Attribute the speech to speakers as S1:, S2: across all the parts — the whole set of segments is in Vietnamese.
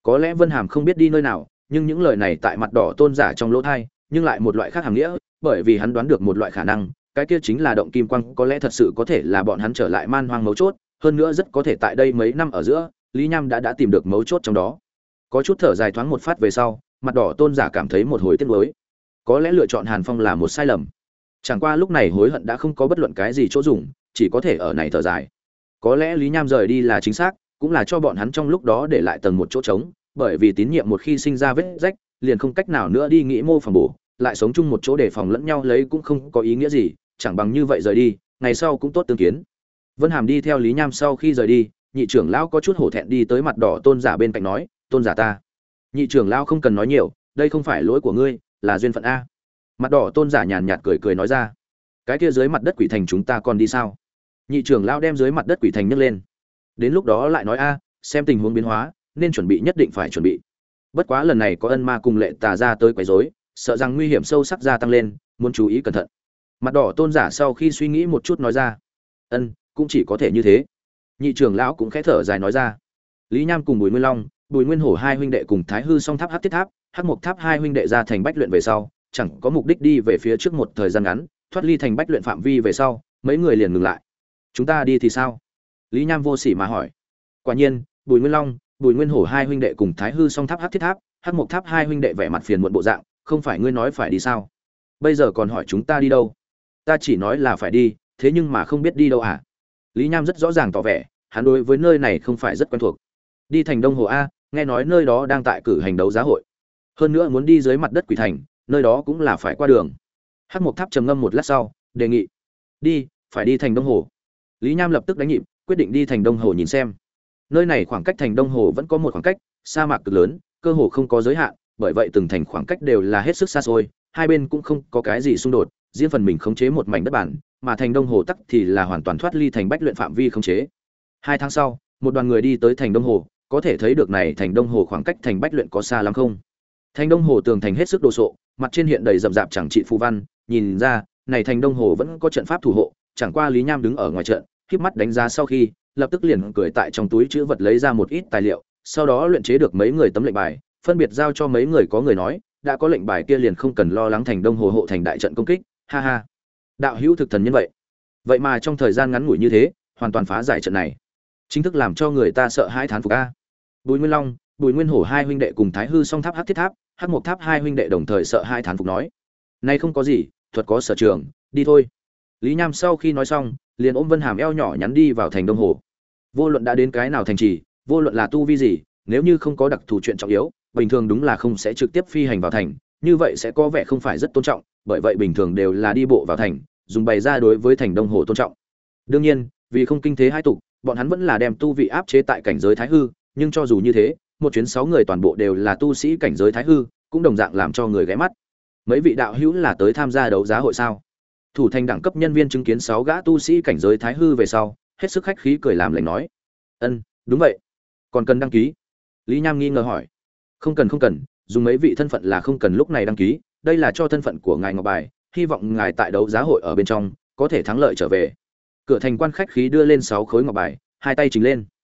S1: Có lẽ Vân Hàm không biết đi nơi nào, nhưng những lời này tại mặt đỏ tôn giả trong lỗ tai, nhưng lại một loại khác hàm nghĩa, bởi vì hắn đoán được một loại khả năng, cái kia chính là động kim quang có lẽ thật sự có thể là bọn hắn trở lại man hoang mấu chốt, hơn nữa rất có thể tại đây mấy năm ở giữa, Lý Nham đã tìm được mấu chốt trong đó. Có chút thở dài thoáng một phát về sau, mặt đỏ tôn giả cảm thấy một hồi tiếc nuối. Có lẽ lựa chọn Hàn Phong là một sai lầm. Chẳng qua lúc này hối hận đã không có bất luận cái gì chỗ dùng, chỉ có thể ở này thở dài. Có lẽ Lý Nham rời đi là chính xác, cũng là cho bọn hắn trong lúc đó để lại tầng một chỗ trống, bởi vì tín nhiệm một khi sinh ra vết rách, liền không cách nào nữa đi nghĩ mô phỏng bổ, lại sống chung một chỗ để phòng lẫn nhau lấy cũng không có ý nghĩa gì, chẳng bằng như vậy rời đi, ngày sau cũng tốt tương kiến. Vân Hàm đi theo Lý Nham sau khi rời đi, nhị trưởng lão có chút hổ thẹn đi tới mặt đỏ tôn giả bên cạnh nói, tôn giả ta. Nhị trưởng lão không cần nói nhiều, đây không phải lỗi của ngươi, là duyên phận a. Mặt đỏ tôn giả nhàn nhạt cười cười nói ra, cái kia dưới mặt đất quỷ thành chúng ta còn đi sao? Nhị trưởng lão đem dưới mặt đất quỷ thành nhấc lên, đến lúc đó lại nói a, xem tình huống biến hóa, nên chuẩn bị nhất định phải chuẩn bị. Bất quá lần này có ân ma cùng lệ tà ra tới quấy rối, sợ rằng nguy hiểm sâu sắc gia tăng lên, muốn chú ý cẩn thận. Mặt đỏ tôn giả sau khi suy nghĩ một chút nói ra, cũng chỉ có thể như thế. Nhị trưởng lão cũng khẽ thở dài nói ra, Lý Nham cùng Bùi Nguyên Long, Bùi Nguyên Hổ hai huynh đệ cùng Thái Hư Song Tháp Hắc Thiết Tháp, Hắc Mộc Tháp hai huynh đệ ra thành bách luyện về sau, chẳng có mục đích đi về phía trước một thời gian ngắn, thoát ly thành bách luyện phạm vi về sau, mấy người liền ngừng lại. Chúng ta đi thì sao? Lý Nham vô sỉ mà hỏi. Quả nhiên, Bùi Nguyên Long, Bùi Nguyên Hổ hai huynh đệ cùng Thái Hư Song Tháp Hắc Thiết Tháp, Hắc Mộc Tháp hai huynh đệ vẻ mặt phiền muộn bộ dạng, không phải ngươi nói phải đi sao? Bây giờ còn hỏi chúng ta đi đâu? Ta chỉ nói là phải đi, thế nhưng mà không biết đi đâu à? Lý Nham rất rõ ràng tỏ vẻ, hắn đối với nơi này không phải rất quen thuộc. Đi thành Đông Hồ a, nghe nói nơi đó đang tại cử hành đấu giá hội. Hơn nữa muốn đi dưới mặt đất quỷ thành, nơi đó cũng là phải qua đường. Hắc Mộc Tháp trầm ngâm một lát sau, đề nghị, đi, phải đi thành Đông Hồ. Lý Nham lập tức đánh nhịp, quyết định đi thành Đông Hồ nhìn xem. Nơi này khoảng cách thành Đông Hồ vẫn có một khoảng cách, sa mạc cực lớn, cơ hồ không có giới hạn, bởi vậy từng thành khoảng cách đều là hết sức xa xôi, hai bên cũng không có cái gì xung đột, riêng phần mình khống chế một mảnh đất bản, mà thành Đông Hồ tắc thì là hoàn toàn thoát ly thành bách luyện phạm vi khống chế. 2 tháng sau, một đoàn người đi tới thành Đông Hồ, có thể thấy được này thành Đông Hồ khoảng cách thành bách luyện có xa lắm không? Thành Đông Hồ tường thành hết sức đồ sộ, mặt trên hiện đầy rậm rạp chẳng trị phù văn, nhìn ra, này thành Đông Hồ vẫn có trận pháp thủ hộ, chẳng qua Lý Nham đứng ở ngoài trận, khép mắt đánh giá sau khi, lập tức liền cười tại trong túi trữ vật lấy ra một ít tài liệu, sau đó luyện chế được mấy người tấm lệnh bài, phân biệt giao cho mấy người, có người nói, đã có lệnh bài kia liền không cần lo lắng thành Đông Hồ hộ thành đại trận công kích, ha ha. Đạo hữu thực thần nhân vậy. Vậy mà trong thời gian ngắn ngủi như thế, hoàn toàn phá giải trận này. Chính thức làm cho người ta sợ hãi thán phục a. Bùi Nguyên Long, Bùi Nguyên Hổ hai huynh đệ cùng Thái Hư Song Tháp Hắc Thiết Tháp, Hắc Mộc Tháp hai huynh đệ đồng thời sợ hãi thán phục nói: "Này không có gì, thuật có sở trường, đi thôi." Lý Nham sau khi nói xong, liền ôm Vân Hàm eo nhỏ nhắn đi vào thành Đông Hồ. Vô luận đã đến cái nào thành trì, vô luận là tu vi gì, nếu như không có đặc thù chuyện trọng yếu, bình thường đúng là không sẽ trực tiếp phi hành vào thành, như vậy sẽ có vẻ không phải rất tôn trọng, bởi vậy bình thường đều là đi bộ vào thành, dùng bày ra đối với thành Đông Hồ tôn trọng. Đương nhiên, vì không kinh thế hai tục, bọn hắn vẫn là đem tu vị áp chế tại cảnh giới Thái Hư, nhưng cho dù như thế, một chuyến 6 người toàn bộ đều là tu sĩ cảnh giới Thái Hư, cũng đồng dạng làm cho người ghé mắt. Mấy vị đạo hữu là tới tham gia đấu giá hội sao? Thủ thành đẳng cấp nhân viên chứng kiến 6 gã tu sĩ cảnh giới Thái Hư về sau, hết sức khách khí cười làm lệnh nói: Đúng vậy. Còn cần đăng ký?" Lý Nham nghi ngờ hỏi. Không cần, dùng mấy vị thân phận là không cần lúc này đăng ký, đây là cho thân phận của ngài ngọc bài, hy vọng ngài tại đấu giá hội ở bên trong có thể thắng lợi trở về." Cửa thành quan khách khí đưa lên 6 khối ngọc bài, hai tay trình lên.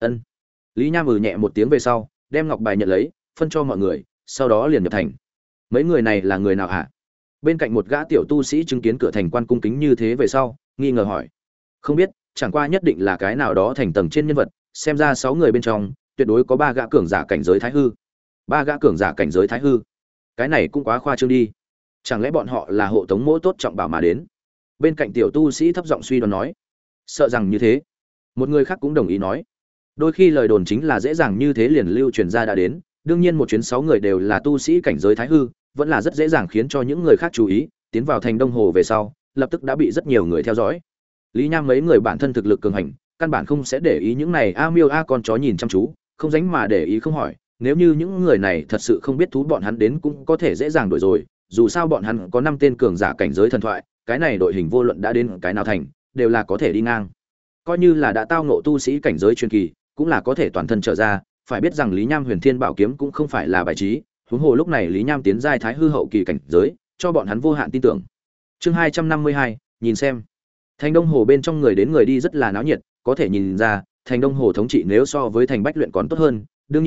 S1: Lý Nham nhẹ một tiếng về sau, đem ngọc bài nhận lấy, phân cho mọi người, sau đó liền nhập thành. Mấy người này là người nào hả? Bên cạnh một gã tiểu tu sĩ chứng kiến cửa thành quan cung kính như thế về sau, nghi ngờ hỏi. Không biết, chẳng qua nhất định là cái nào đó thành tầng trên nhân vật, xem ra 6 người bên trong, tuyệt đối có 3 gã cường giả cảnh giới Thái Hư. 3 gã cường giả cảnh giới Thái Hư. Cái này cũng quá khoa trương đi. Chẳng lẽ bọn họ là hộ tống mỗ tốt trọng bảo mà đến? Bên cạnh tiểu tu sĩ thấp giọng suy đoán nói. Sợ rằng như thế. Một người khác cũng đồng ý nói. Đôi khi lời đồn chính là dễ dàng như thế liền lưu truyền ra đã đến, đương nhiên một chuyến 6 người đều là tu sĩ cảnh giới Thái Hư, vẫn là rất dễ dàng khiến cho những người khác chú ý, tiến vào thành Đông Hồ về sau, lập tức đã bị rất nhiều người theo dõi. Lý Nham mấy người bản thân thực lực cường hành, căn bản không sẽ để ý những này a miêu a con chó nhìn chăm chú, không dánh mà để ý không hỏi, nếu như những người này thật sự không biết thú bọn hắn đến cũng có thể dễ dàng đổi rồi, dù sao bọn hắn có 5 tên cường giả cảnh giới thần thoại, cái này đội hình vô luận đã đến cái nào thành, đều là có thể đi ngang. Coi như là đã tao ngộ tu sĩ cảnh giới truyền kỳ, cũng là có thể toàn thân trở ra, phải biết rằng Lý Nham Huyền Thiên Bảo kiếm cũng không phải là bài trí, huống hồ lúc này Lý Nham tiến giai Thái Hư hậu kỳ cảnh giới, cho bọn hắn vô hạn tin tưởng. Chương 252, nhìn xem. Thành Đông Hồ bên trong người đến người đi rất là náo nhiệt, có thể nhìn ra, thành Đông Hồ thống trị nếu so với thành Bách Luyện còn tốt hơn, đương nhiên,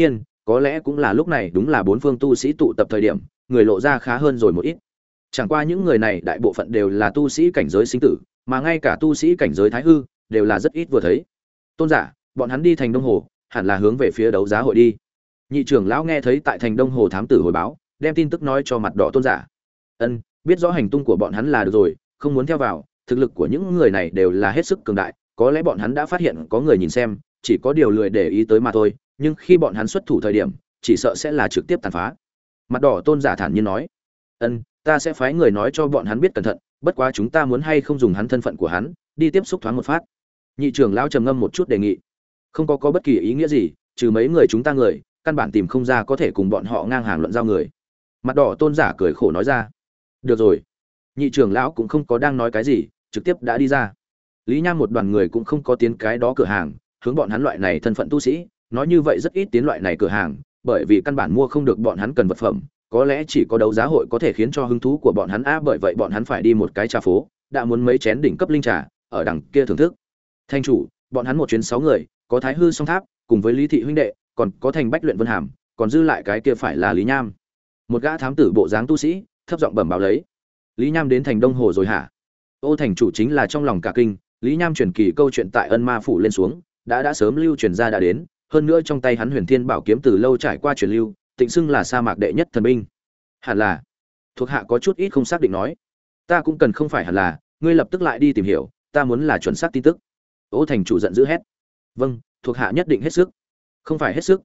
S1: có lẽ cũng là lúc này đúng là bốn phương tu sĩ tụ tập thời điểm, người lộ ra khá hơn rồi một ít. Chẳng qua những người này đại bộ phận đều là tu sĩ cảnh giới sinh tử, mà ngay cả tu sĩ cảnh giới thái hư đều là rất ít vừa thấy. Tôn giả, bọn hắn đi thành Đông Hồ, hẳn là hướng về phía đấu giá hội đi. Nhị trưởng lão nghe thấy tại thành Đông Hồ thám tử hồi báo, đem tin tức nói cho mặt đỏ tôn giả. Ân, biết rõ hành tung của bọn hắn là được rồi, không muốn theo vào, thực lực của những người này đều là hết sức cường đại, có lẽ bọn hắn đã phát hiện có người nhìn xem, chỉ có điều lười để ý tới mà thôi, nhưng khi bọn hắn xuất thủ thời điểm, chỉ sợ sẽ là trực tiếp tàn phá. Mặt đỏ tôn giả thản nhiên nói. Ân, ta sẽ phái người nói cho bọn hắn biết cẩn thận, bất quá chúng ta muốn hay không dùng hắn thân phận của hắn, đi tiếp xúc thoáng một phát. Nhị trưởng lão trầm ngâm một chút đề nghị. Không có bất kỳ ý nghĩa gì, trừ mấy người chúng ta người, căn bản tìm không ra có thể cùng bọn họ ngang hàng luận giao người. Mặt đỏ tôn giả cười khổ nói ra. Được rồi. Nhị trưởng lão cũng không có đang nói cái gì, trực tiếp đã đi ra. Lý Nham một đoàn người cũng không có tiến cái đó cửa hàng, hướng bọn hắn loại này thân phận tu sĩ, nói như vậy rất ít tiến loại này cửa hàng, bởi vì căn bản mua không được bọn hắn cần vật phẩm, có lẽ chỉ có đấu giá hội có thể khiến cho hứng thú của bọn hắn bởi vậy bọn hắn phải đi một cái trà phố, đã muốn mấy chén đỉnh cấp linh trà, ở đằng kia thưởng thức. Thanh chủ, bọn hắn một chuyến 6 người, có Thái Hư Song Tháp, cùng với Lý thị huynh đệ, còn có Thành Bách luyện Vân Hàm, còn dư lại cái kia phải là Lý Nham. Một gã thám tử bộ dáng tu sĩ, thấp giọng bẩm báo lấy. Lý Nham đến thành Đông Hồ rồi hả? Ô thành chủ chính là trong lòng cả kinh, Lý Nham truyền kỳ câu chuyện tại Ân Ma phủ lên xuống, đã sớm lưu truyền ra đã đến, hơn nữa trong tay hắn Huyền Thiên Bảo kiếm từ lâu trải qua truyền lưu, tịnh xưng là sa mạc đệ nhất thần binh. Hẳn là, thuộc hạ có chút ít không xác định nói. Ta cũng cần không phải hẳn là, ngươi lập tức lại đi tìm hiểu, ta muốn là chuẩn xác tin tức. Ô thành chủ giận dữ hét. Vâng, thuộc hạ nhất định hết sức. Không phải hết sức,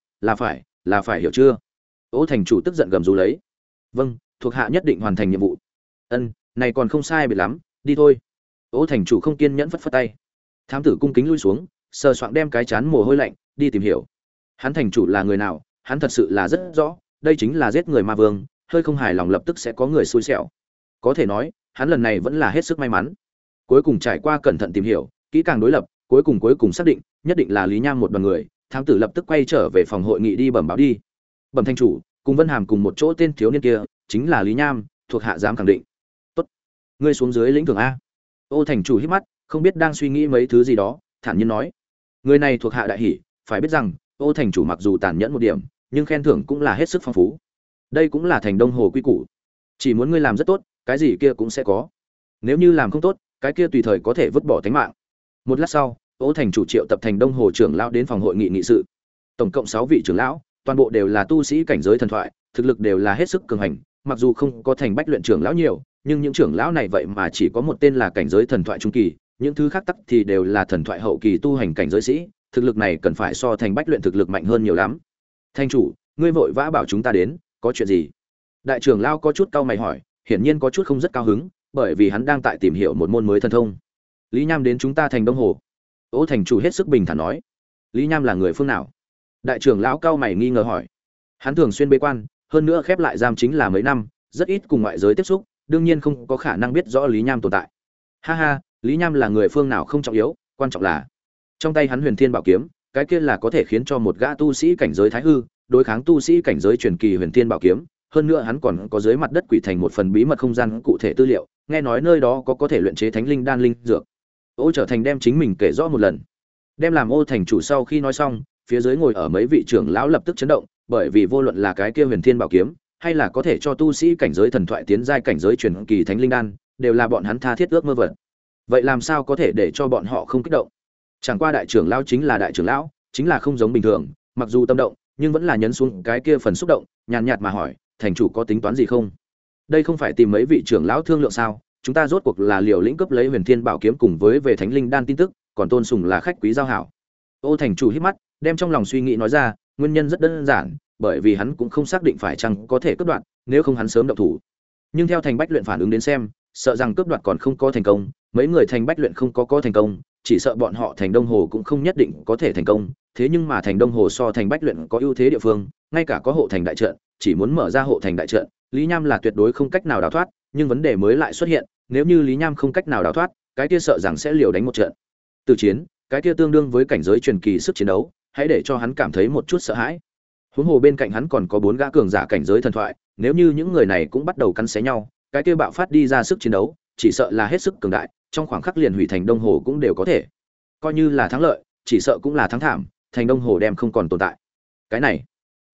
S1: là phải hiểu chưa? Ô thành chủ tức giận gầm rú lấy. Vâng, thuộc hạ nhất định hoàn thành nhiệm vụ. Ân, này còn không sai biệt lắm, đi thôi. Ô thành chủ không kiên nhẫn phất phất tay. Thám tử cung kính lui xuống, sờ soạng đem cái chán mồ hôi lạnh, đi tìm hiểu. Hắn thành chủ là người nào, hắn thật sự là rất rõ, đây chính là giết người ma vương, hơi không hài lòng lập tức sẽ có người xui xẻo. Có thể nói, hắn lần này vẫn là hết sức may mắn. Cuối cùng trải qua cẩn thận tìm hiểu, kỹ càng đối lập, cuối cùng xác định, nhất định là Lý Nham một đoàn người, thám tử lập tức quay trở về phòng hội nghị đi bẩm báo đi. Bẩm thanh chủ, cùng Vân Hàm cùng một chỗ tên thiếu niên kia, chính là Lý Nham, thuộc hạ dám khẳng định. Tốt, ngươi xuống dưới lĩnh thưởng a. Ô thành chủ hít mắt, không biết đang suy nghĩ mấy thứ gì đó, thản nhiên nói, người này thuộc hạ đại hỉ, phải biết rằng, Ô thành chủ mặc dù tàn nhẫn một điểm, nhưng khen thưởng cũng là hết sức phong phú. Đây cũng là thành Đông Hồ quy củ. Chỉ muốn ngươi làm rất tốt, cái gì kia cũng sẽ có. Nếu như làm không tốt, cái kia tùy thời có thể vứt bỏ tính mạng. Một lát sau, Ô thành chủ triệu tập thành Đông Hồ trưởng lão đến phòng hội nghị nghị sự. Tổng cộng 6 vị trưởng lão, toàn bộ đều là tu sĩ cảnh giới thần thoại, thực lực đều là hết sức cường hành, mặc dù không có thành Bách luyện trưởng lão nhiều, nhưng những trưởng lão này vậy mà chỉ có một tên là cảnh giới thần thoại trung kỳ, những thứ khác tắc thì đều là thần thoại hậu kỳ tu hành cảnh giới sĩ, thực lực này cần phải so thành Bách luyện thực lực mạnh hơn nhiều lắm. Thanh chủ, ngươi vội vã bảo chúng ta đến, có chuyện gì? Đại trưởng lão có chút cau mày hỏi, hiển nhiên có chút không rất cao hứng, bởi vì hắn đang tại tìm hiểu một môn mới thần thông. Lý Nham đến chúng ta thành Đông Hồ. Ô thành chủ hết sức bình thản nói. Lý Nham là người phương nào? Đại trưởng lão cau mày nghi ngờ hỏi. Hắn thường xuyên bế quan, hơn nữa khép lại giam chính là mấy năm, rất ít cùng ngoại giới tiếp xúc, đương nhiên không có khả năng biết rõ Lý Nham tồn tại. Ha ha, Lý Nham là người phương nào không trọng yếu, quan trọng là trong tay hắn Huyền Thiên Bảo kiếm, cái kia là có thể khiến cho một gã tu sĩ cảnh giới thái hư đối kháng tu sĩ cảnh giới truyền kỳ Huyền Thiên Bảo kiếm, hơn nữa hắn còn có dưới mặt đất quỷ thành một phần bí mật không gian cụ thể tư liệu, nghe nói nơi đó có thể luyện chế thánh linh đan linh dược. Ô trở thành đem chính mình kể rõ một lần. Đem làm Ô thành chủ sau khi nói xong, phía dưới ngồi ở mấy vị trưởng lão lập tức chấn động, bởi vì vô luận là cái kia Huyền Thiên Bảo kiếm, hay là có thể cho tu sĩ cảnh giới thần thoại tiến giai cảnh giới truyền kỳ thánh linh đan, đều là bọn hắn tha thiết ước mơ vật. Vậy làm sao có thể để cho bọn họ không kích động? Chẳng qua đại trưởng lão chính là đại trưởng lão, chính là không giống bình thường, mặc dù tâm động, nhưng vẫn là nhấn xuống cái kia phần xúc động, nhàn nhạt mà hỏi, thành chủ có tính toán gì không? Đây không phải tìm mấy vị trưởng lão thương lượng sao? Chúng ta rốt cuộc là liều lĩnh cấp lấy Huyền Thiên Bảo kiếm cùng với về thánh linh đan tin tức, còn tôn sùng là khách quý giao hảo. Ô thành chủ hít mắt, đem trong lòng suy nghĩ nói ra, nguyên nhân rất đơn giản, bởi vì hắn cũng không xác định phải chăng có thể cướp đoạt, nếu không hắn sớm động thủ. Nhưng theo thành Bách luyện phản ứng đến xem, sợ rằng cướp đoạt còn không có thành công, mấy người thành Bách luyện không có thành công, chỉ sợ bọn họ thành Đông Hồ cũng không nhất định có thể thành công, thế nhưng mà thành Đông Hồ so thành Bách luyện có ưu thế địa phương, ngay cả có hộ thành đại trận, chỉ muốn mở ra hộ thành đại trận, Lý Nham là tuyệt đối không cách nào đào thoát, nhưng vấn đề mới lại xuất hiện, nếu như Lý Nham không cách nào đào thoát, cái kia sợ rằng sẽ liều đánh một trận. Từ chiến, cái kia tương đương với cảnh giới truyền kỳ sức chiến đấu, hãy để cho hắn cảm thấy một chút sợ hãi. Huống hồ bên cạnh hắn còn có 4 gã cường giả cảnh giới thần thoại, nếu như những người này cũng bắt đầu cắn xé nhau, cái kia bạo phát đi ra sức chiến đấu, chỉ sợ là hết sức cường đại, trong khoảng khắc liền hủy thành Đông Hồ cũng đều có thể. Coi như là thắng lợi, chỉ sợ cũng là thắng thảm, thành Đông Hồ đem không còn tồn tại. Cái này,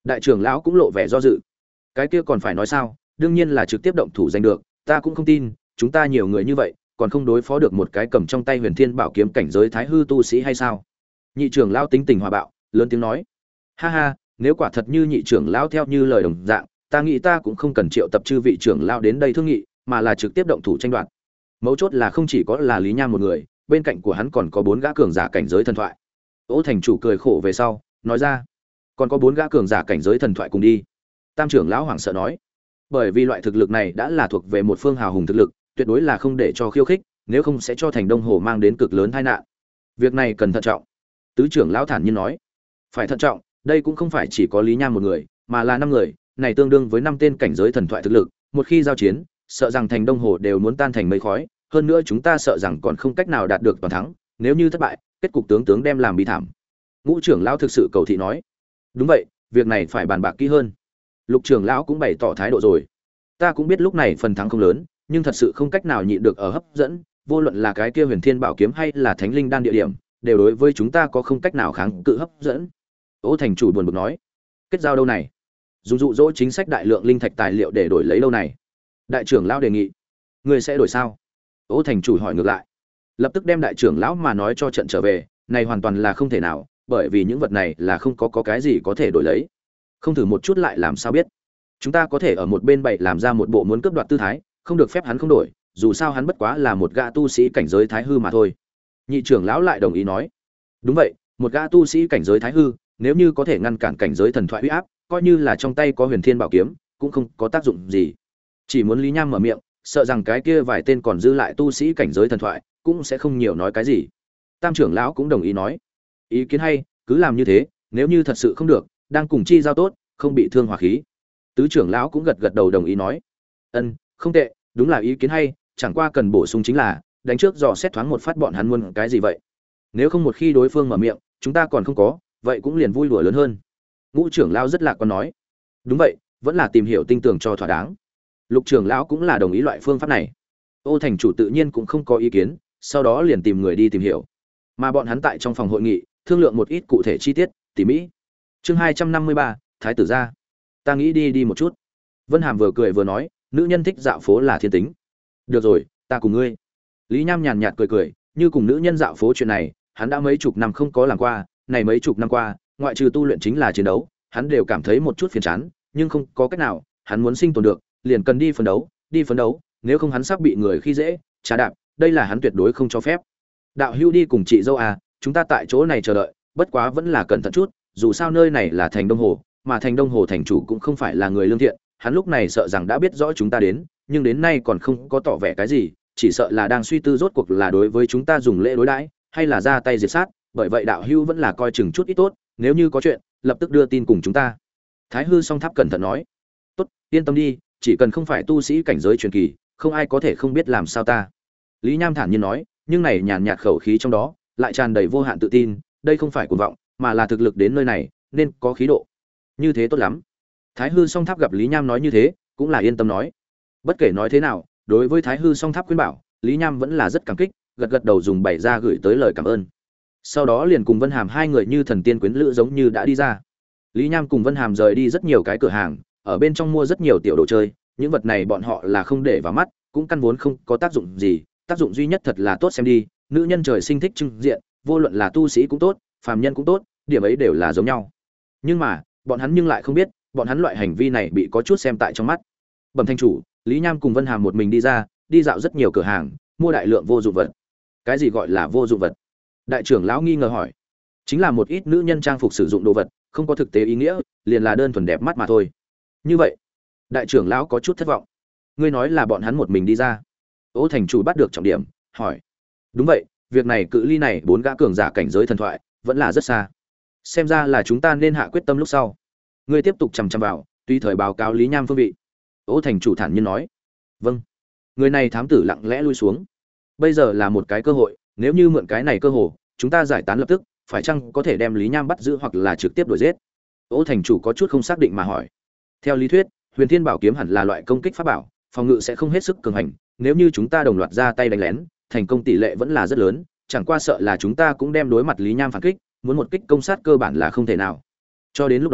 S1: Đại trưởng lão cũng lộ vẻ do dự. Cái kia còn phải nói sao, đương nhiên là trực tiếp động thủ giành được, ta cũng không tin, chúng ta nhiều người như vậy, còn không đối phó được một cái cầm trong tay Huyền Thiên Bảo kiếm cảnh giới thái hư tu sĩ hay sao? Nhị trưởng lão tính tình hòa bạo, lớn tiếng nói: "Ha ha, nếu quả thật như nhị trưởng lão theo như lời đồng dạng, ta nghĩ ta cũng không cần triệu tập chư vị trưởng lão đến đây thương nghị, mà là trực tiếp động thủ tranh đoạt. Mấu chốt là không chỉ có là Lý Nham một người, bên cạnh của hắn còn có 4 gã cường giả cảnh giới thần thoại." Ô thành chủ cười khổ về sau, nói ra: "Còn có 4 gã cường giả cảnh giới thần thoại cùng đi." Tam trưởng lão hoảng sợ nói: "Bởi vì loại thực lực này đã là thuộc về một phương hào hùng thực lực, tuyệt đối là không để cho khiêu khích, nếu không sẽ cho thành Đông Hồ mang đến cực lớn tai nạn. Việc này cần thận trọng." Tứ trưởng lão thản nhiên nói: "Phải thận trọng, đây cũng không phải chỉ có Lý Nham một người, mà là 5 người, này tương đương với 5 tên cảnh giới thần thoại thực lực, một khi giao chiến, sợ rằng thành Đông Hồ đều muốn tan thành mây khói, hơn nữa chúng ta sợ rằng còn không cách nào đạt được toàn thắng, nếu như thất bại, kết cục tướng đem làm bi thảm." Ngũ trưởng lão thực sự cầu thị nói: "Đúng vậy, việc này phải bàn bạc kỹ hơn." Lục trưởng lão cũng bày tỏ thái độ rồi: "Ta cũng biết lúc này phần thắng không lớn, nhưng thật sự không cách nào nhịn được ở hấp dẫn, vô luận là cái kia Huyền Thiên Bảo kiếm hay là Thánh Linh đan địa điểm, đều đối với chúng ta có không cách nào kháng cự hấp dẫn." Ô thành chủ buồn bực nói: "Kết giao đâu này? Dùng dụ dỗ chính sách đại lượng linh thạch tài liệu để đổi lấy đâu này?" Đại trưởng lão đề nghị: "Ngươi sẽ đổi sao?" Ô thành chủ hỏi ngược lại. Lập tức đem đại trưởng lão mà nói cho trận trở về, này hoàn toàn là không thể nào, bởi vì những vật này là không có cái gì có thể đổi lấy. Không thử một chút lại làm sao biết? Chúng ta có thể ở một bên bày làm ra một bộ muốn cướp đoạt tư thái, không được phép hắn không đổi, dù sao hắn bất quá là một gã tu sĩ cảnh giới thái hư mà thôi. Nhị trưởng lão lại đồng ý nói: "Đúng vậy, một gã tu sĩ cảnh giới thái hư, nếu như có thể ngăn cản cảnh giới thần thoại uy áp, coi như là trong tay có Huyền Thiên Bảo kiếm, cũng không có tác dụng gì. Chỉ muốn Lý Nham mở miệng, sợ rằng cái kia vài tên còn dư lại tu sĩ cảnh giới thần thoại, cũng sẽ không nhiều nói cái gì." Tam trưởng lão cũng đồng ý nói: "Ý kiến hay, cứ làm như thế, nếu như thật sự không được, đang cùng chi giao tốt, không bị thương hòa khí." Tứ trưởng lão cũng gật gật đầu đồng ý nói: "Ân, không tệ, đúng là ý kiến hay, chẳng qua cần bổ sung chính là, đánh trước dò xét thoáng một phát bọn hắn muốn cái gì vậy. Nếu không một khi đối phương mở miệng, chúng ta còn không có, vậy cũng liền vui đùa lớn hơn." Ngũ trưởng lão rất lạc quan nói: "Đúng vậy, vẫn là tìm hiểu tinh tường cho thỏa đáng." Lục trưởng lão cũng là đồng ý loại phương pháp này. Ô thành chủ tự nhiên cũng không có ý kiến, sau đó liền tìm người đi tìm hiểu. Mà bọn hắn tại trong phòng hội nghị, thương lượng một ít cụ thể chi tiết, tỉ mỉ. Chương 253, Thái tử gia. "Ta nghĩ đi một chút." Vân Hàm vừa cười vừa nói, nữ nhân thích dạo phố là thiên tính. "Được rồi, ta cùng ngươi." Lý Nham nhàn nhạt cười cười, như cùng nữ nhân dạo phố chuyện này, hắn đã mấy chục năm không có làm qua, này mấy chục năm qua, ngoại trừ tu luyện chính là chiến đấu, hắn đều cảm thấy một chút phiền chán, nhưng không có cách nào, hắn muốn sinh tồn được, liền cần đi phấn đấu, nếu không hắn sắp bị người khi dễ, trà đạp, đây là hắn tuyệt đối không cho phép. "Đạo hữu đi cùng chị dâu à, chúng ta tại chỗ này chờ đợi, bất quá vẫn là cẩn thận chút, dù sao nơi này là thành Đông Hồ, mà thành Đông Hồ thành chủ cũng không phải là người lương thiện, hắn lúc này sợ rằng đã biết rõ chúng ta đến, nhưng đến nay còn không có tỏ vẻ cái gì, chỉ sợ là đang suy tư rốt cuộc là đối với chúng ta dùng lễ đối đãi, hay là ra tay diệt sát, bởi vậy đạo hữu vẫn là coi chừng chút ít tốt, nếu như có chuyện, lập tức đưa tin cùng chúng ta." Thái hư song tháp cẩn thận nói: "Tốt, yên tâm đi, chỉ cần không phải tu sĩ cảnh giới truyền kỳ, không ai có thể không biết làm sao ta." Lý Nham thản nhiên nói, nhưng này nhàn nhạt khẩu khí trong đó, lại tràn đầy vô hạn tự tin, đây không phải cuồng vọng, mà là thực lực đến nơi này, nên có khí độ. "Như thế tốt lắm." Thái hư song tháp gặp Lý Nham nói như thế, cũng là yên tâm nói. Bất kể nói thế nào, đối với Thái hư song tháp khuyên bảo, Lý Nham vẫn là rất cảm kích, gật gật đầu dùng bày ra gửi tới lời cảm ơn. Sau đó liền cùng Vân Hàm hai người như thần tiên quyến lữ giống như đã đi ra. Lý Nham cùng Vân Hàm rời đi rất nhiều cái cửa hàng, ở bên trong mua rất nhiều tiểu đồ chơi, những vật này bọn họ là không để vào mắt, cũng căn vốn không có tác dụng gì, tác dụng duy nhất thật là tốt xem đi, nữ nhân trời sinh thích trưng diện, vô luận là tu sĩ cũng tốt, phàm nhân cũng tốt, điểm ấy đều là giống nhau. Nhưng mà, bọn hắn nhưng lại không biết, bọn hắn loại hành vi này bị có chút xem tại trong mắt. Bẩm thanh chủ, Lý Nham cùng Vân Hàm một mình đi ra, đi dạo rất nhiều cửa hàng, mua đại lượng vô dụng vật. Cái gì gọi là vô dụng vật? Đại trưởng lão nghi ngờ hỏi. Chính là một ít nữ nhân trang phục sử dụng đồ vật, không có thực tế ý nghĩa, liền là đơn thuần đẹp mắt mà thôi. Như vậy, đại trưởng lão có chút thất vọng. Ngươi nói là bọn hắn một mình đi ra? Ô thành chủ bắt được trọng điểm, hỏi. Đúng vậy, việc này cự ly này 4 gã cường giả cảnh giới thần thoại, vẫn là rất xa. Xem ra là chúng ta nên hạ quyết tâm lúc sau. Ngươi tiếp tục chằm chằm vào, tùy thời báo cáo Lý Nham phương vị. Ô thành chủ thản nhiên nói. Vâng. Người này thám tử lặng lẽ lui xuống. Bây giờ là một cái cơ hội, nếu như mượn cái này cơ hội, chúng ta giải tán lập tức, phải chăng có thể đem Lý Nham bắt giữ hoặc là trực tiếp đuổi giết? Ô thành chủ có chút không xác định mà hỏi. Theo lý thuyết, Huyền Thiên Bảo kiếm hẳn là loại công kích pháp bảo, phòng ngự sẽ không hết sức cường hành, nếu như chúng ta đồng loạt ra tay đánh lén, thành công tỷ lệ vẫn là rất lớn, chẳng qua sợ là chúng ta cũng đem đối mặt Lý Nham phản kích, muốn một kích công sát cơ bản là không thể nào. Cho đến lúc đó,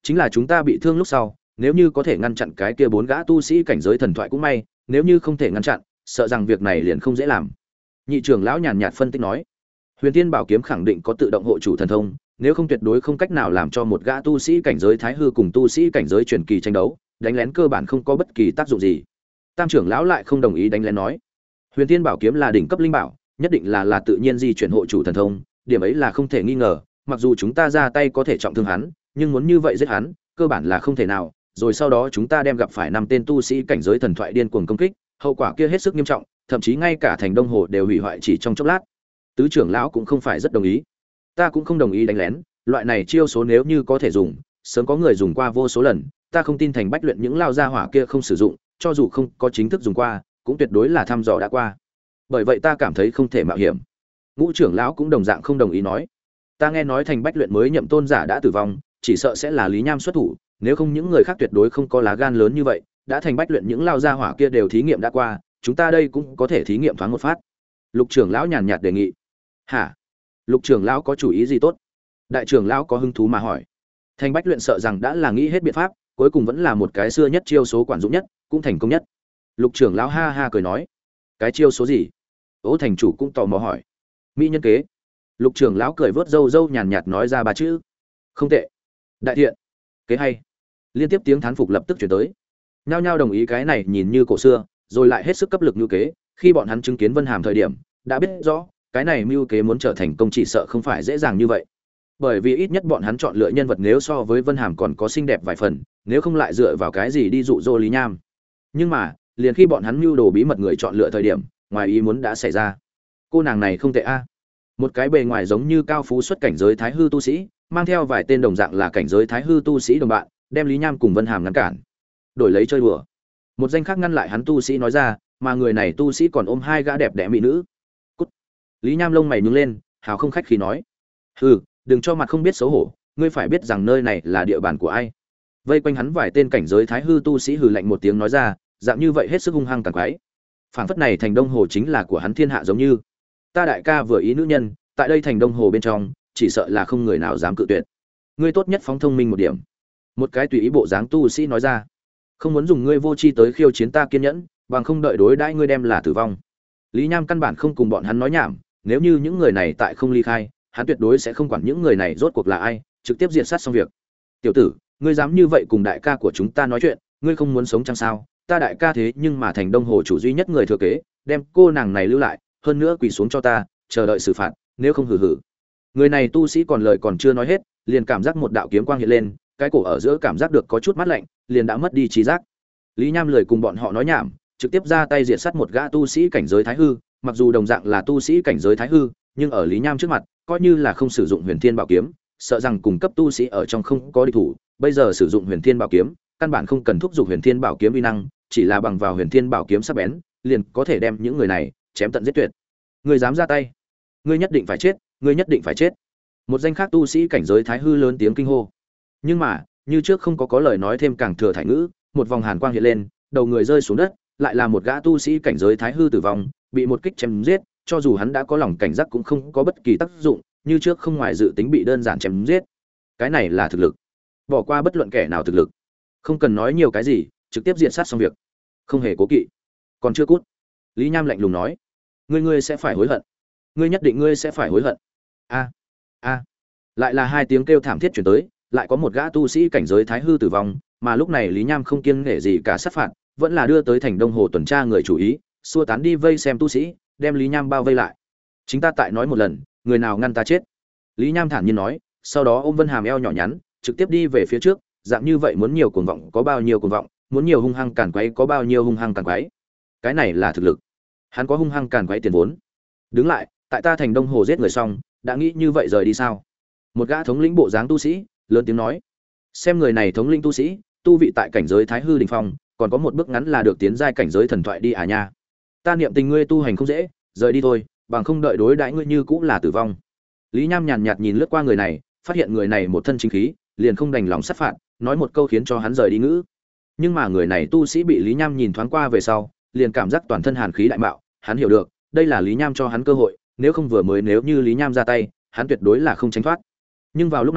S1: chính là chúng ta bị thương lúc sau, nếu như có thể ngăn chặn cái kia 4 gã tu sĩ cảnh giới thần thoại cũng may, nếu như không thể ngăn chặn, sợ rằng việc này liền không dễ làm. Nhị trưởng lão nhàn nhạt phân tích nói, Huyền Thiên Bảo kiếm khẳng định có tự động hộ chủ thần thông, nếu không tuyệt đối không cách nào làm cho một gã tu sĩ cảnh giới thái hư cùng tu sĩ cảnh giới truyền kỳ tranh đấu, đánh lén cơ bản không có bất kỳ tác dụng gì. Tam trưởng lão lại không đồng ý đánh lén nói, Huyền Thiên Bảo kiếm là đỉnh cấp linh bảo, nhất định là tự nhiên di chuyển hộ chủ thần thông, điểm ấy là không thể nghi ngờ, mặc dù chúng ta ra tay có thể trọng thương hắn, nhưng muốn như vậy giết hắn, cơ bản là không thể nào, rồi sau đó chúng ta đem gặp phải 5 tên tu sĩ cảnh giới thần thoại điên cuồng công kích, hậu quả kia hết sức nghiêm trọng, thậm chí ngay cả thành Đông Hồ đều hủy hoại chỉ trong chốc lát. Tứ trưởng lão cũng không phải rất đồng ý. Ta cũng không đồng ý đánh lén, loại này chiêu số nếu như có thể dùng, sớm có người dùng qua vô số lần, ta không tin Thành Bách luyện những lao gia hỏa kia không sử dụng, cho dù không có chính thức dùng qua, cũng tuyệt đối là thăm dò đã qua. Bởi vậy ta cảm thấy không thể mạo hiểm. Ngũ trưởng lão cũng đồng dạng không đồng ý nói, ta nghe nói Thành Bách luyện mới nhậm tôn giả đã tử vong, chỉ sợ sẽ là Lý Nham xuất thủ, nếu không những người khác tuyệt đối không có lá gan lớn như vậy, đã Thành Bách luyện những lao gia hỏa kia đều thí nghiệm đã qua, chúng ta đây cũng có thể thí nghiệm thoáng một phát. Lục trưởng lão nhàn nhạt đề nghị. Hả? Lục trưởng lão có chủ ý gì tốt? Đại trưởng lão có hứng thú mà hỏi. Thành Bách luyện sợ rằng đã là nghĩ hết biện pháp, cuối cùng vẫn là một cái xưa nhất chiêu số quản dụng nhất, cũng thành công nhất. Lục trưởng lão ha ha cười nói, cái chiêu số gì? Ô thành chủ cũng tò mò hỏi. Mỹ nhân kế. Lục trưởng lão cười vớt râu râu nhàn nhạt nói ra 3 chữ. Không tệ. Đại thiện. Kế hay. Liên tiếp tiếng thán phục lập tức chuyển tới. Nhao nhao đồng ý cái này nhìn như cổ xưa, rồi lại hết sức cấp lực như kế, khi bọn hắn chứng kiến Vân Hàm thời điểm, đã biết rõ, cái này mưu kế muốn trở thành công chỉ sợ không phải dễ dàng như vậy. Bởi vì ít nhất bọn hắn chọn lựa nhân vật nếu so với Vân Hàm còn có xinh đẹp vài phần, nếu không lại dựa vào cái gì đi dụ dỗ Lý Nham. Nhưng mà, liền khi bọn hắn mưu đồ bí mật người chọn lựa thời điểm, ngoài ý muốn đã xảy ra. Cô nàng này không tệ a. Một cái bề ngoài giống như cao phú xuất cảnh giới thái hư tu sĩ, mang theo vài tên đồng dạng là cảnh giới thái hư tu sĩ đồng bạn, đem Lý Nham cùng Vân Hàm ngăn cản. Đổi lấy chơi đùa. Một danh khác ngăn lại hắn tu sĩ nói ra, mà người này tu sĩ còn ôm 2 gã đẹp đẽ mỹ nữ. Cút. Lý Nham lông mày nhướng lên, hào không khách khí nói, hừ, đừng cho mặt không biết xấu hổ, ngươi phải biết rằng nơi này là địa bàn của ai. Vây quanh hắn vài tên cảnh giới thái hư tu sĩ hừ lạnh một tiếng nói ra, dạng như vậy hết sức hung hăng tàn quái. Phảng phất này thành Đông Hồ chính là của hắn thiên hạ giống như. Ta đại ca vừa ý nữ nhân, tại đây thành Đông Hồ bên trong, chỉ sợ là không người nào dám cự tuyệt. Ngươi tốt nhất phóng thông minh một điểm. Một cái tùy ý bộ dáng tu sĩ nói ra, không muốn dùng ngươi vô tri tới khiêu chiến ta kiên nhẫn, bằng không đợi đối đãi ngươi đem là tử vong. Lý Nham căn bản không cùng bọn hắn nói nhảm, nếu như những người này tại không ly khai, hắn tuyệt đối sẽ không quản những người này rốt cuộc là ai, trực tiếp diệt sát xong việc. Tiểu tử, ngươi dám như vậy cùng đại ca của chúng ta nói chuyện, ngươi không muốn sống chăng sao? Ta đại ca thế nhưng mà thành Đông Hồ chủ duy nhất người thừa kế, đem cô nàng này lưu lại, hơn nữa quỳ xuống cho ta, chờ đợi xử phạt, nếu không hừ hừ. Người này tu sĩ còn lời còn chưa nói hết, liền cảm giác một đạo kiếm quang hiện lên, cái cổ ở giữa cảm giác được có chút mát lạnh, liền đã mất đi trí giác. Lý Nham lười cùng bọn họ nói nhảm, trực tiếp ra tay diệt sát một gã tu sĩ cảnh giới thái hư, mặc dù đồng dạng là tu sĩ cảnh giới thái hư, nhưng ở Lý Nham trước mặt, coi như là không sử dụng Huyền Thiên Bảo kiếm, sợ rằng cùng cấp tu sĩ ở trong không có địch thủ, bây giờ sử dụng Huyền Thiên Bảo kiếm, căn bản không cần thúc giục Huyền Thiên Bảo kiếm uy năng, chỉ là bằng vào Huyền Thiên Bảo kiếm sắc bén, liền có thể đem những người này chém tận giết tuyệt. Ngươi dám ra tay, ngươi nhất định phải chết, ngươi nhất định phải chết. Một danh khác tu sĩ cảnh giới thái hư lớn tiếng kinh hô. Nhưng mà, như trước không có lời nói thêm càng thừa thải ngữ, một vòng hàn quang hiện lên, đầu người rơi xuống đất, lại là một gã tu sĩ cảnh giới thái hư tử vong, bị một kích chém giết, cho dù hắn đã có lòng cảnh giác cũng không có bất kỳ tác dụng, như trước không ngoài dự tính bị đơn giản chém giết. Cái này là thực lực. Bỏ qua bất luận kẻ nào thực lực. Không cần nói nhiều cái gì, trực tiếp diện sát xong việc. Không hề cố kỵ. Còn chưa cút. Lý Nham lạnh lùng nói, ngươi sẽ phải hối hận. Ngươi nhất định ngươi sẽ phải hối hận. A a. Lại là 2 tiếng kêu thảm thiết truyền tới, lại có một gã tu sĩ cảnh giới thái hư tử vong, mà lúc này Lý Nham không kiêng nể gì cả sát phạt, vẫn là đưa tới thành Đông Hồ tuần tra người chủ ý, xua tán đi vây xem tu sĩ, đem Lý Nham bao vây lại. Chính ta tại nói một lần, người nào ngăn ta chết. Lý Nham thản nhiên nói, sau đó ôm Vân Hàm eo nhỏ nhắn, trực tiếp đi về phía trước, dạng như vậy muốn nhiều cuồng vọng có bao nhiêu cuồng vọng, muốn nhiều hung hăng càn quấy có bao nhiêu hung hăng càn quấy. Cái này là thực lực. Hắn có hung hăng càn quấy tiền vốn. Đứng lại, tại ta thành Đông Hồ giết người xong, đã nghĩ như vậy rời đi sao? Một gã thống lĩnh bộ dáng tu sĩ, lớn tiếng nói. Xem người này thống lĩnh tu sĩ, tu vị tại cảnh giới thái hư đỉnh phong, còn có một bước ngắn là được tiến giai cảnh giới thần thoại đi à nha. Ta niệm tình ngươi tu hành không dễ, rời đi thôi, bằng không đợi đối đãi ngươi như cũng là tử vong. Lý Nham nhàn nhạt nhìn lướt qua người này, phát hiện người này một thân chính khí, liền không đành lòng sát phạt, nói một câu khiến cho hắn rời đi ngữ. Nhưng mà người này tu sĩ bị Lý Nham nhìn thoáng qua về sau, liền cảm giác toàn thân hàn khí đại mạo, hắn hiểu được, đây là Lý Nham cho hắn cơ hội, nếu không vừa mới nếu như Lý Nham ra tay, hắn tuyệt đối là không tránh thoát. Nhưng vào lúc này,